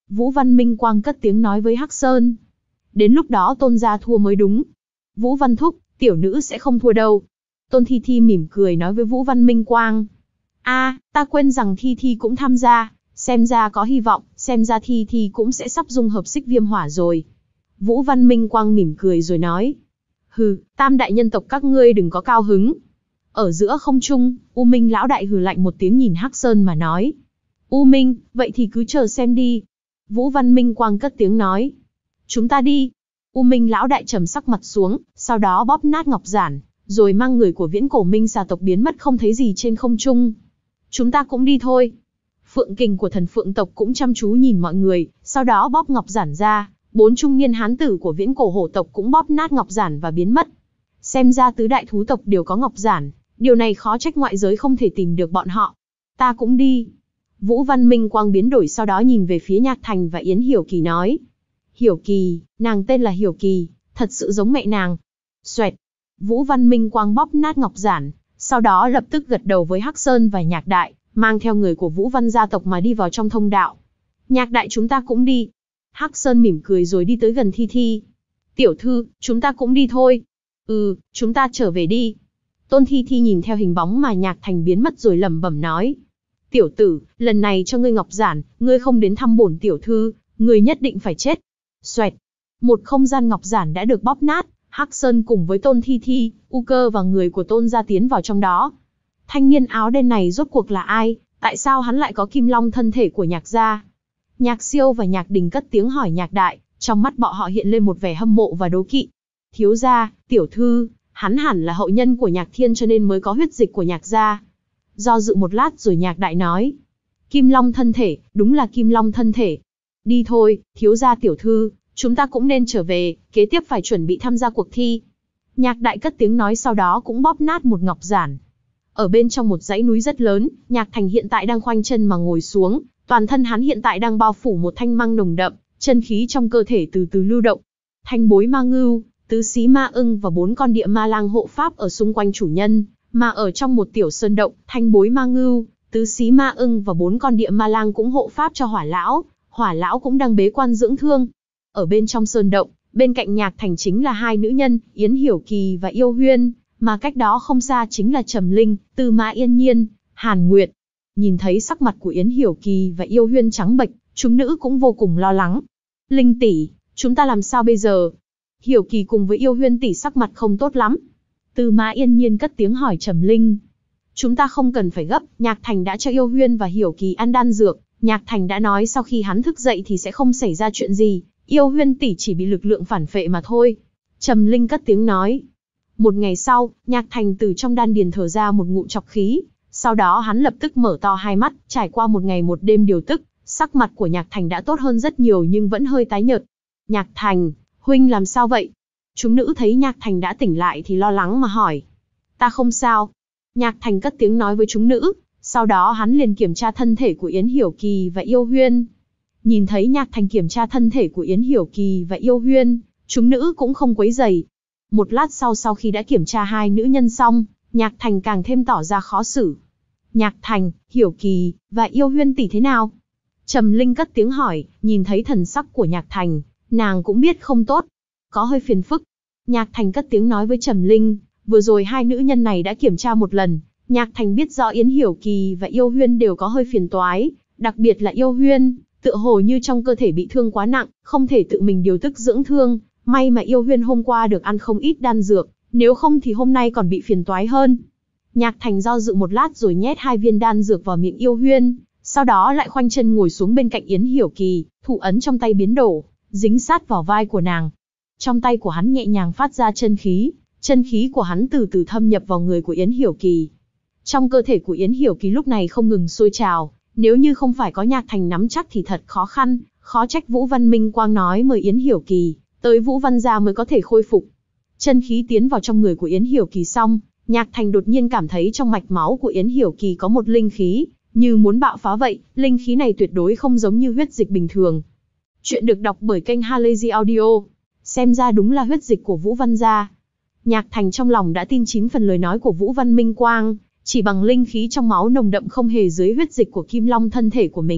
Vũ Văn Minh Quang cất tiếng nói với Hắc Sơn. Đến lúc đó Tôn gia thua mới đúng. Vũ Văn Thúc, tiểu nữ sẽ không thua đâu. Tôn Thi Thi mỉm cười nói với Vũ Văn Minh Quang. A, ta quên rằng Thi Thi cũng tham gia, xem ra có hy vọng, xem ra Thi Thi cũng sẽ sắp dung hợp xích viêm hỏa rồi. Vũ Văn Minh Quang mỉm cười rồi nói. Hừ, tam đại nhân tộc các ngươi đừng có cao hứng. Ở giữa không trung, U Minh lão đại hừ lạnh một tiếng nhìn Hắc Sơn mà nói. U Minh, vậy thì cứ chờ xem đi. Vũ Văn Minh Quang cất tiếng nói. Chúng ta đi. U Minh lão đại trầm sắc mặt xuống, sau đó bóp nát ngọc giản, rồi mang người của viễn cổ minh xà tộc biến mất không thấy gì trên không trung. Chúng ta cũng đi thôi. Phượng kình của thần phượng tộc cũng chăm chú nhìn mọi người, sau đó bóp ngọc giản ra, bốn trung niên hán tử của viễn cổ hổ tộc cũng bóp nát ngọc giản và biến mất. Xem ra tứ đại thú tộc đều có ngọc giản, điều này khó trách ngoại giới không thể tìm được bọn họ. Ta cũng đi. Vũ Văn Minh Quang biến đổi sau đó nhìn về phía Nhạc Thành và Yến Hiểu Kỳ nói. Hiểu Kỳ, nàng tên là Hiểu Kỳ, thật sự giống mẹ nàng. Xoẹt. Vũ Văn Minh Quang bóp nát ngọc giản, sau đó lập tức gật đầu với Hắc Sơn và Nhạc Đại, mang theo người của Vũ Văn gia tộc mà đi vào trong thông đạo. Nhạc Đại chúng ta cũng đi. Hắc Sơn mỉm cười rồi đi tới gần Thi Thi. Tiểu thư, chúng ta cũng đi thôi. Ừ, chúng ta trở về đi. Tôn Thi Thi nhìn theo hình bóng mà Nhạc Thành biến mất rồi lẩm bẩm nói. Tiểu tử, lần này cho ngươi ngọc giản, ngươi không đến thăm bổn tiểu thư, ngươi nhất định phải chết. Xoẹt. Một không gian ngọc giản đã được bóp nát, Hắc Sơn cùng với Tôn Thi Thi, U Cơ và người của Tôn gia tiến vào trong đó. Thanh niên áo đen này rốt cuộc là ai, tại sao hắn lại có kim long thân thể của Nhạc gia? Nhạc Siêu và Nhạc Đình cất tiếng hỏi Nhạc Đại, trong mắt bọn họ hiện lên một vẻ hâm mộ và đố kỵ. Thiếu gia, tiểu thư, hắn hẳn là hậu nhân của Nhạc Thiên cho nên mới có huyết dịch của Nhạc gia. Do dự một lát rồi Nhạc Đại nói. Kim long thân thể, đúng là kim long thân thể. Đi thôi, thiếu gia tiểu thư, chúng ta cũng nên trở về, kế tiếp phải chuẩn bị tham gia cuộc thi. Nhạc Đại cất tiếng nói sau đó cũng bóp nát một ngọc giản. Ở bên trong một dãy núi rất lớn, Nhạc Thành hiện tại đang khoanh chân mà ngồi xuống, toàn thân hắn hiện tại đang bao phủ một thanh mang nồng đậm, chân khí trong cơ thể từ từ lưu động. Thanh bối ma ngưu, tứ xí ma ưng và bốn con địa ma lang hộ pháp ở xung quanh chủ nhân, mà ở trong một tiểu sơn động, thanh bối ma ngưu, tứ xí ma ưng và bốn con địa ma lang cũng hộ pháp cho Hỏa lão, Hỏa lão cũng đang bế quan dưỡng thương. Ở bên trong sơn động, bên cạnh Nhạc Thành chính là hai nữ nhân, Yến Hiểu Kỳ và Yêu Huyên, mà cách đó không xa chính là Trầm Linh, Tư Mã Yên Nhiên, Hàn Nguyệt. Nhìn thấy sắc mặt của Yến Hiểu Kỳ và Yêu Huyên trắng bệch, chúng nữ cũng vô cùng lo lắng. Linh tỷ, chúng ta làm sao bây giờ? Hiểu Kỳ cùng với Yêu Huyên tỷ sắc mặt không tốt lắm. Tư Mã Yên Nhiên cất tiếng hỏi Trầm Linh. Chúng ta không cần phải gấp, Nhạc Thành đã cho Yêu Huyên và Hiểu Kỳ ăn đan dược, Nhạc Thành đã nói sau khi hắn thức dậy thì sẽ không xảy ra chuyện gì, Yêu Huyên tỷ chỉ bị lực lượng phản phệ mà thôi. Trầm Linh cất tiếng nói. Một ngày sau, Nhạc Thành từ trong đan điền thở ra một ngụm trọc khí, sau đó hắn lập tức mở to hai mắt, trải qua một ngày một đêm điều tức, sắc mặt của Nhạc Thành đã tốt hơn rất nhiều nhưng vẫn hơi tái nhợt. Nhạc Thành, huynh làm sao vậy? Chúng nữ thấy Nhạc Thành đã tỉnh lại thì lo lắng mà hỏi. Ta không sao. Nhạc Thành cất tiếng nói với chúng nữ, sau đó hắn liền kiểm tra thân thể của Yến Hiểu Kỳ và Yêu Huyên. Nhìn thấy Nhạc Thành kiểm tra thân thể của Yến Hiểu Kỳ và Yêu Huyên, chúng nữ cũng không quấy rầy. Một lát sau sau khi đã kiểm tra hai nữ nhân xong, Nhạc Thành càng thêm tỏ ra khó xử. Nhạc Thành, Hiểu Kỳ, và Yêu Huyên tỷ thế nào? Trầm Linh cất tiếng hỏi, nhìn thấy thần sắc của Nhạc Thành, nàng cũng biết không tốt. Có hơi phiền phức. Nhạc Thành cất tiếng nói với Trầm Linh, vừa rồi hai nữ nhân này đã kiểm tra một lần. Nhạc Thành biết rõ Yến Hiểu Kỳ và Yêu Huyên đều có hơi phiền toái, đặc biệt là Yêu Huyên, tựa hồ như trong cơ thể bị thương quá nặng, không thể tự mình điều tức dưỡng thương. May mà Yêu Huyên hôm qua được ăn không ít đan dược, nếu không thì hôm nay còn bị phiền toái hơn. Nhạc Thành do dự một lát rồi nhét hai viên đan dược vào miệng Yêu Huyên, sau đó lại khoanh chân ngồi xuống bên cạnh Yến Hiểu Kỳ, thủ ấn trong tay biến đổ, dính sát vào vai của nàng. Trong tay của hắn nhẹ nhàng phát ra chân khí, chân khí của hắn từ từ thâm nhập vào người của Yến Hiểu Kỳ. Trong cơ thể của Yến Hiểu Kỳ lúc này không ngừng sôi trào, nếu như không phải có Nhạc Thành nắm chắc thì thật khó khăn, khó trách Vũ Văn Minh Quang nói mời Yến Hiểu Kỳ tới Vũ Văn gia mới có thể khôi phục. Chân khí tiến vào trong người của Yến Hiểu Kỳ xong, Nhạc Thành đột nhiên cảm thấy trong mạch máu của Yến Hiểu Kỳ có một linh khí, như muốn bạo phá vậy, linh khí này tuyệt đối không giống như huyết dịch bình thường. Chuyện được đọc bởi kênh Halazy Audio. Xem ra đúng là huyết dịch của Vũ Văn gia. Nhạc Thành trong lòng đã tin chín phần lời nói của Vũ Văn Minh Quang, chỉ bằng linh khí trong máu nồng đậm không hề dưới huyết dịch của Kim Long thân thể của mình,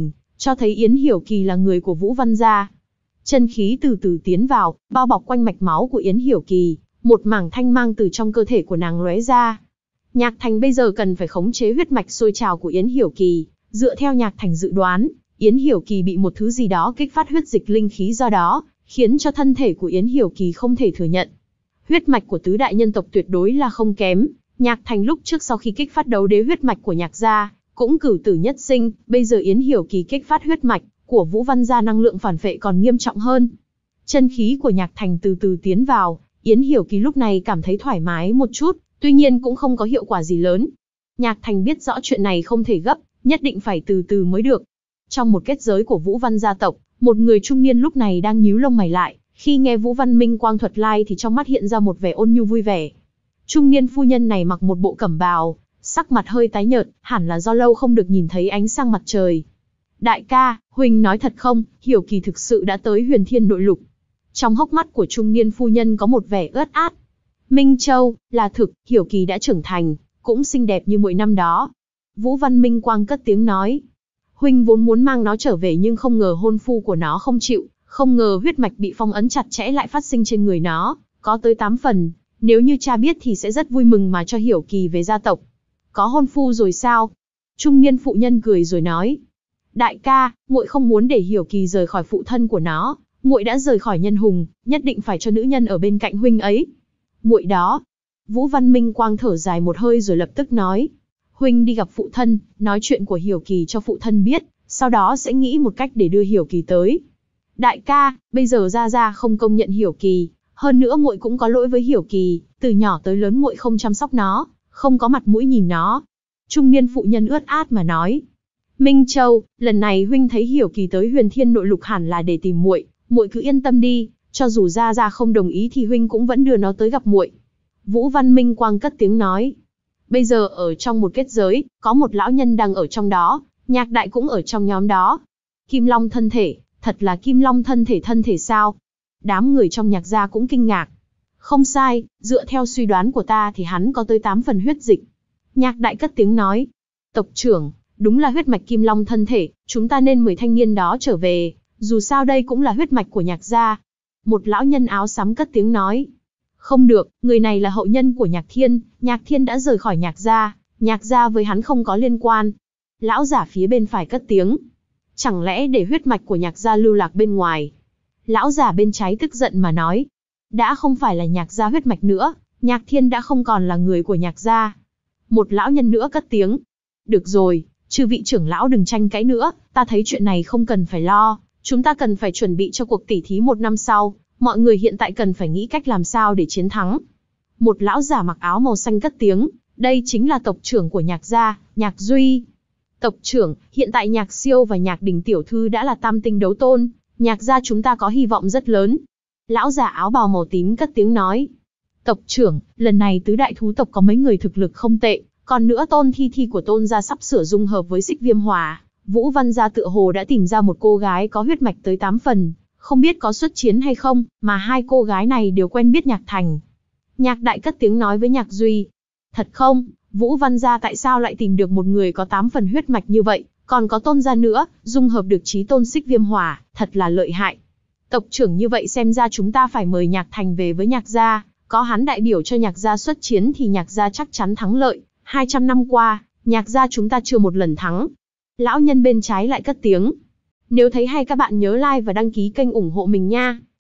cho thấy Yến Hiểu Kỳ là người của Vũ Văn gia. Chân khí từ từ tiến vào, bao bọc quanh mạch máu của Yến Hiểu Kỳ, một mảng thanh mang từ trong cơ thể của nàng lóe ra. Nhạc Thành bây giờ cần phải khống chế huyết mạch sôi trào của Yến Hiểu Kỳ, dựa theo Nhạc Thành dự đoán, Yến Hiểu Kỳ bị một thứ gì đó kích phát huyết dịch linh khí, do đó khiến cho thân thể của Yến Hiểu Kỳ không thể thừa nhận. Huyết mạch của tứ đại nhân tộc tuyệt đối là không kém, Nhạc Thành lúc trước sau khi kích phát đấu đế huyết mạch của Nhạc gia, cũng cửu tử nhất sinh, bây giờ Yến Hiểu Kỳ kích phát huyết mạch của Vũ Văn gia, năng lượng phản phệ còn nghiêm trọng hơn. Chân khí của Nhạc Thành từ từ tiến vào, Yến Hiểu Kỳ lúc này cảm thấy thoải mái một chút, tuy nhiên cũng không có hiệu quả gì lớn. Nhạc Thành biết rõ chuyện này không thể gấp, nhất định phải từ từ mới được. Trong một kết giới của Vũ Văn gia tộc, một người trung niên lúc này đang nhíu lông mày lại, khi nghe Vũ Văn Minh Quang thuật lai thì trong mắt hiện ra một vẻ ôn nhu vui vẻ. Trung niên phu nhân này mặc một bộ cẩm bào, sắc mặt hơi tái nhợt, hẳn là do lâu không được nhìn thấy ánh sáng mặt trời. Đại ca, huynh nói thật không, Hiểu Kỳ thực sự đã tới Huyền Thiên Nội Lục? Trong hốc mắt của trung niên phu nhân có một vẻ ướt át. Minh Châu, là thực, Hiểu Kỳ đã trưởng thành, cũng xinh đẹp như mỗi năm đó. Vũ Văn Minh Quang cất tiếng nói. Huynh vốn muốn mang nó trở về nhưng không ngờ hôn phu của nó không chịu, không ngờ huyết mạch bị phong ấn chặt chẽ lại phát sinh trên người nó, có tới tám phần. Nếu như cha biết thì sẽ rất vui mừng mà cho Hiểu Kỳ về gia tộc. Có hôn phu rồi sao? Trung niên phụ nhân cười rồi nói. Đại ca, muội không muốn để Hiểu Kỳ rời khỏi phụ thân của nó, muội đã rời khỏi nhân hùng, nhất định phải cho nữ nhân ở bên cạnh huynh ấy. Muội đó. Vũ Văn Minh Quang thở dài một hơi rồi lập tức nói. Huynh đi gặp phụ thân, nói chuyện của Hiểu Kỳ cho phụ thân biết, sau đó sẽ nghĩ một cách để đưa Hiểu Kỳ tới. Đại ca, bây giờ gia gia không công nhận Hiểu Kỳ, hơn nữa muội cũng có lỗi với Hiểu Kỳ, từ nhỏ tới lớn muội không chăm sóc nó, không có mặt mũi nhìn nó. Trung niên phụ nhân ướt át mà nói. Minh Châu, lần này huynh thấy Hiểu Kỳ tới Huyền Thiên Nội Lục hẳn là để tìm muội, muội cứ yên tâm đi, cho dù gia gia không đồng ý thì huynh cũng vẫn đưa nó tới gặp muội. Vũ Văn Minh Quang cất tiếng nói. Bây giờ ở trong một kết giới, có một lão nhân đang ở trong đó, Nhạc đại cũng ở trong nhóm đó. Kim Long thân thể, thật là Kim Long thân thể thân thể sao? Đám người trong Nhạc gia cũng kinh ngạc. Không sai, dựa theo suy đoán của ta thì hắn có tới tám phần huyết dịch. Nhạc đại cất tiếng nói. Tộc trưởng, đúng là huyết mạch Kim Long thân thể, chúng ta nên mời thanh niên đó trở về, dù sao đây cũng là huyết mạch của Nhạc gia. Một lão nhân áo xám cất tiếng nói. Không được, người này là hậu nhân của Nhạc Thiên, Nhạc Thiên đã rời khỏi Nhạc gia, Nhạc gia với hắn không có liên quan. Lão giả phía bên phải cất tiếng. Chẳng lẽ để huyết mạch của Nhạc gia lưu lạc bên ngoài? Lão giả bên trái tức giận mà nói. Đã không phải là Nhạc gia huyết mạch nữa, Nhạc Thiên đã không còn là người của Nhạc gia. Một lão nhân nữa cất tiếng. Được rồi, chư vị trưởng lão đừng tranh cãi nữa, ta thấy chuyện này không cần phải lo, chúng ta cần phải chuẩn bị cho cuộc tỉ thí một năm sau, mọi người hiện tại cần phải nghĩ cách làm sao để chiến thắng. Một lão giả mặc áo màu xanh cất tiếng, đây chính là tộc trưởng của Nhạc gia, Nhạc Duy. Tộc trưởng, hiện tại Nhạc Siêu và Nhạc Đình tiểu thư đã là tam tinh đấu tôn, Nhạc gia chúng ta có hy vọng rất lớn. Lão giả áo bào màu tím cất tiếng nói. Tộc trưởng, lần này tứ đại thú tộc có mấy người thực lực không tệ, còn nữa Tôn Thi Thi của Tôn gia sắp sửa dung hợp với Xích Viêm Hỏa, Vũ Văn gia tựa hồ đã tìm ra một cô gái có huyết mạch tới tám phần, không biết có xuất chiến hay không, mà hai cô gái này đều quen biết Nhạc Thành. Nhạc đại cất tiếng nói với Nhạc Duy. Thật không, Vũ Văn gia tại sao lại tìm được một người có tám phần huyết mạch như vậy, còn có Tôn gia nữa, dung hợp được chí tôn Xích Viêm Hỏa, thật là lợi hại. Tộc trưởng như vậy xem ra chúng ta phải mời Nhạc Thành về với Nhạc gia, có hắn đại biểu cho Nhạc gia xuất chiến thì Nhạc gia chắc chắn thắng lợi, hai trăm năm qua, Nhạc gia chúng ta chưa một lần thắng. Lão nhân bên trái lại cất tiếng. Nếu thấy hay các bạn nhớ like và đăng ký kênh ủng hộ mình nha.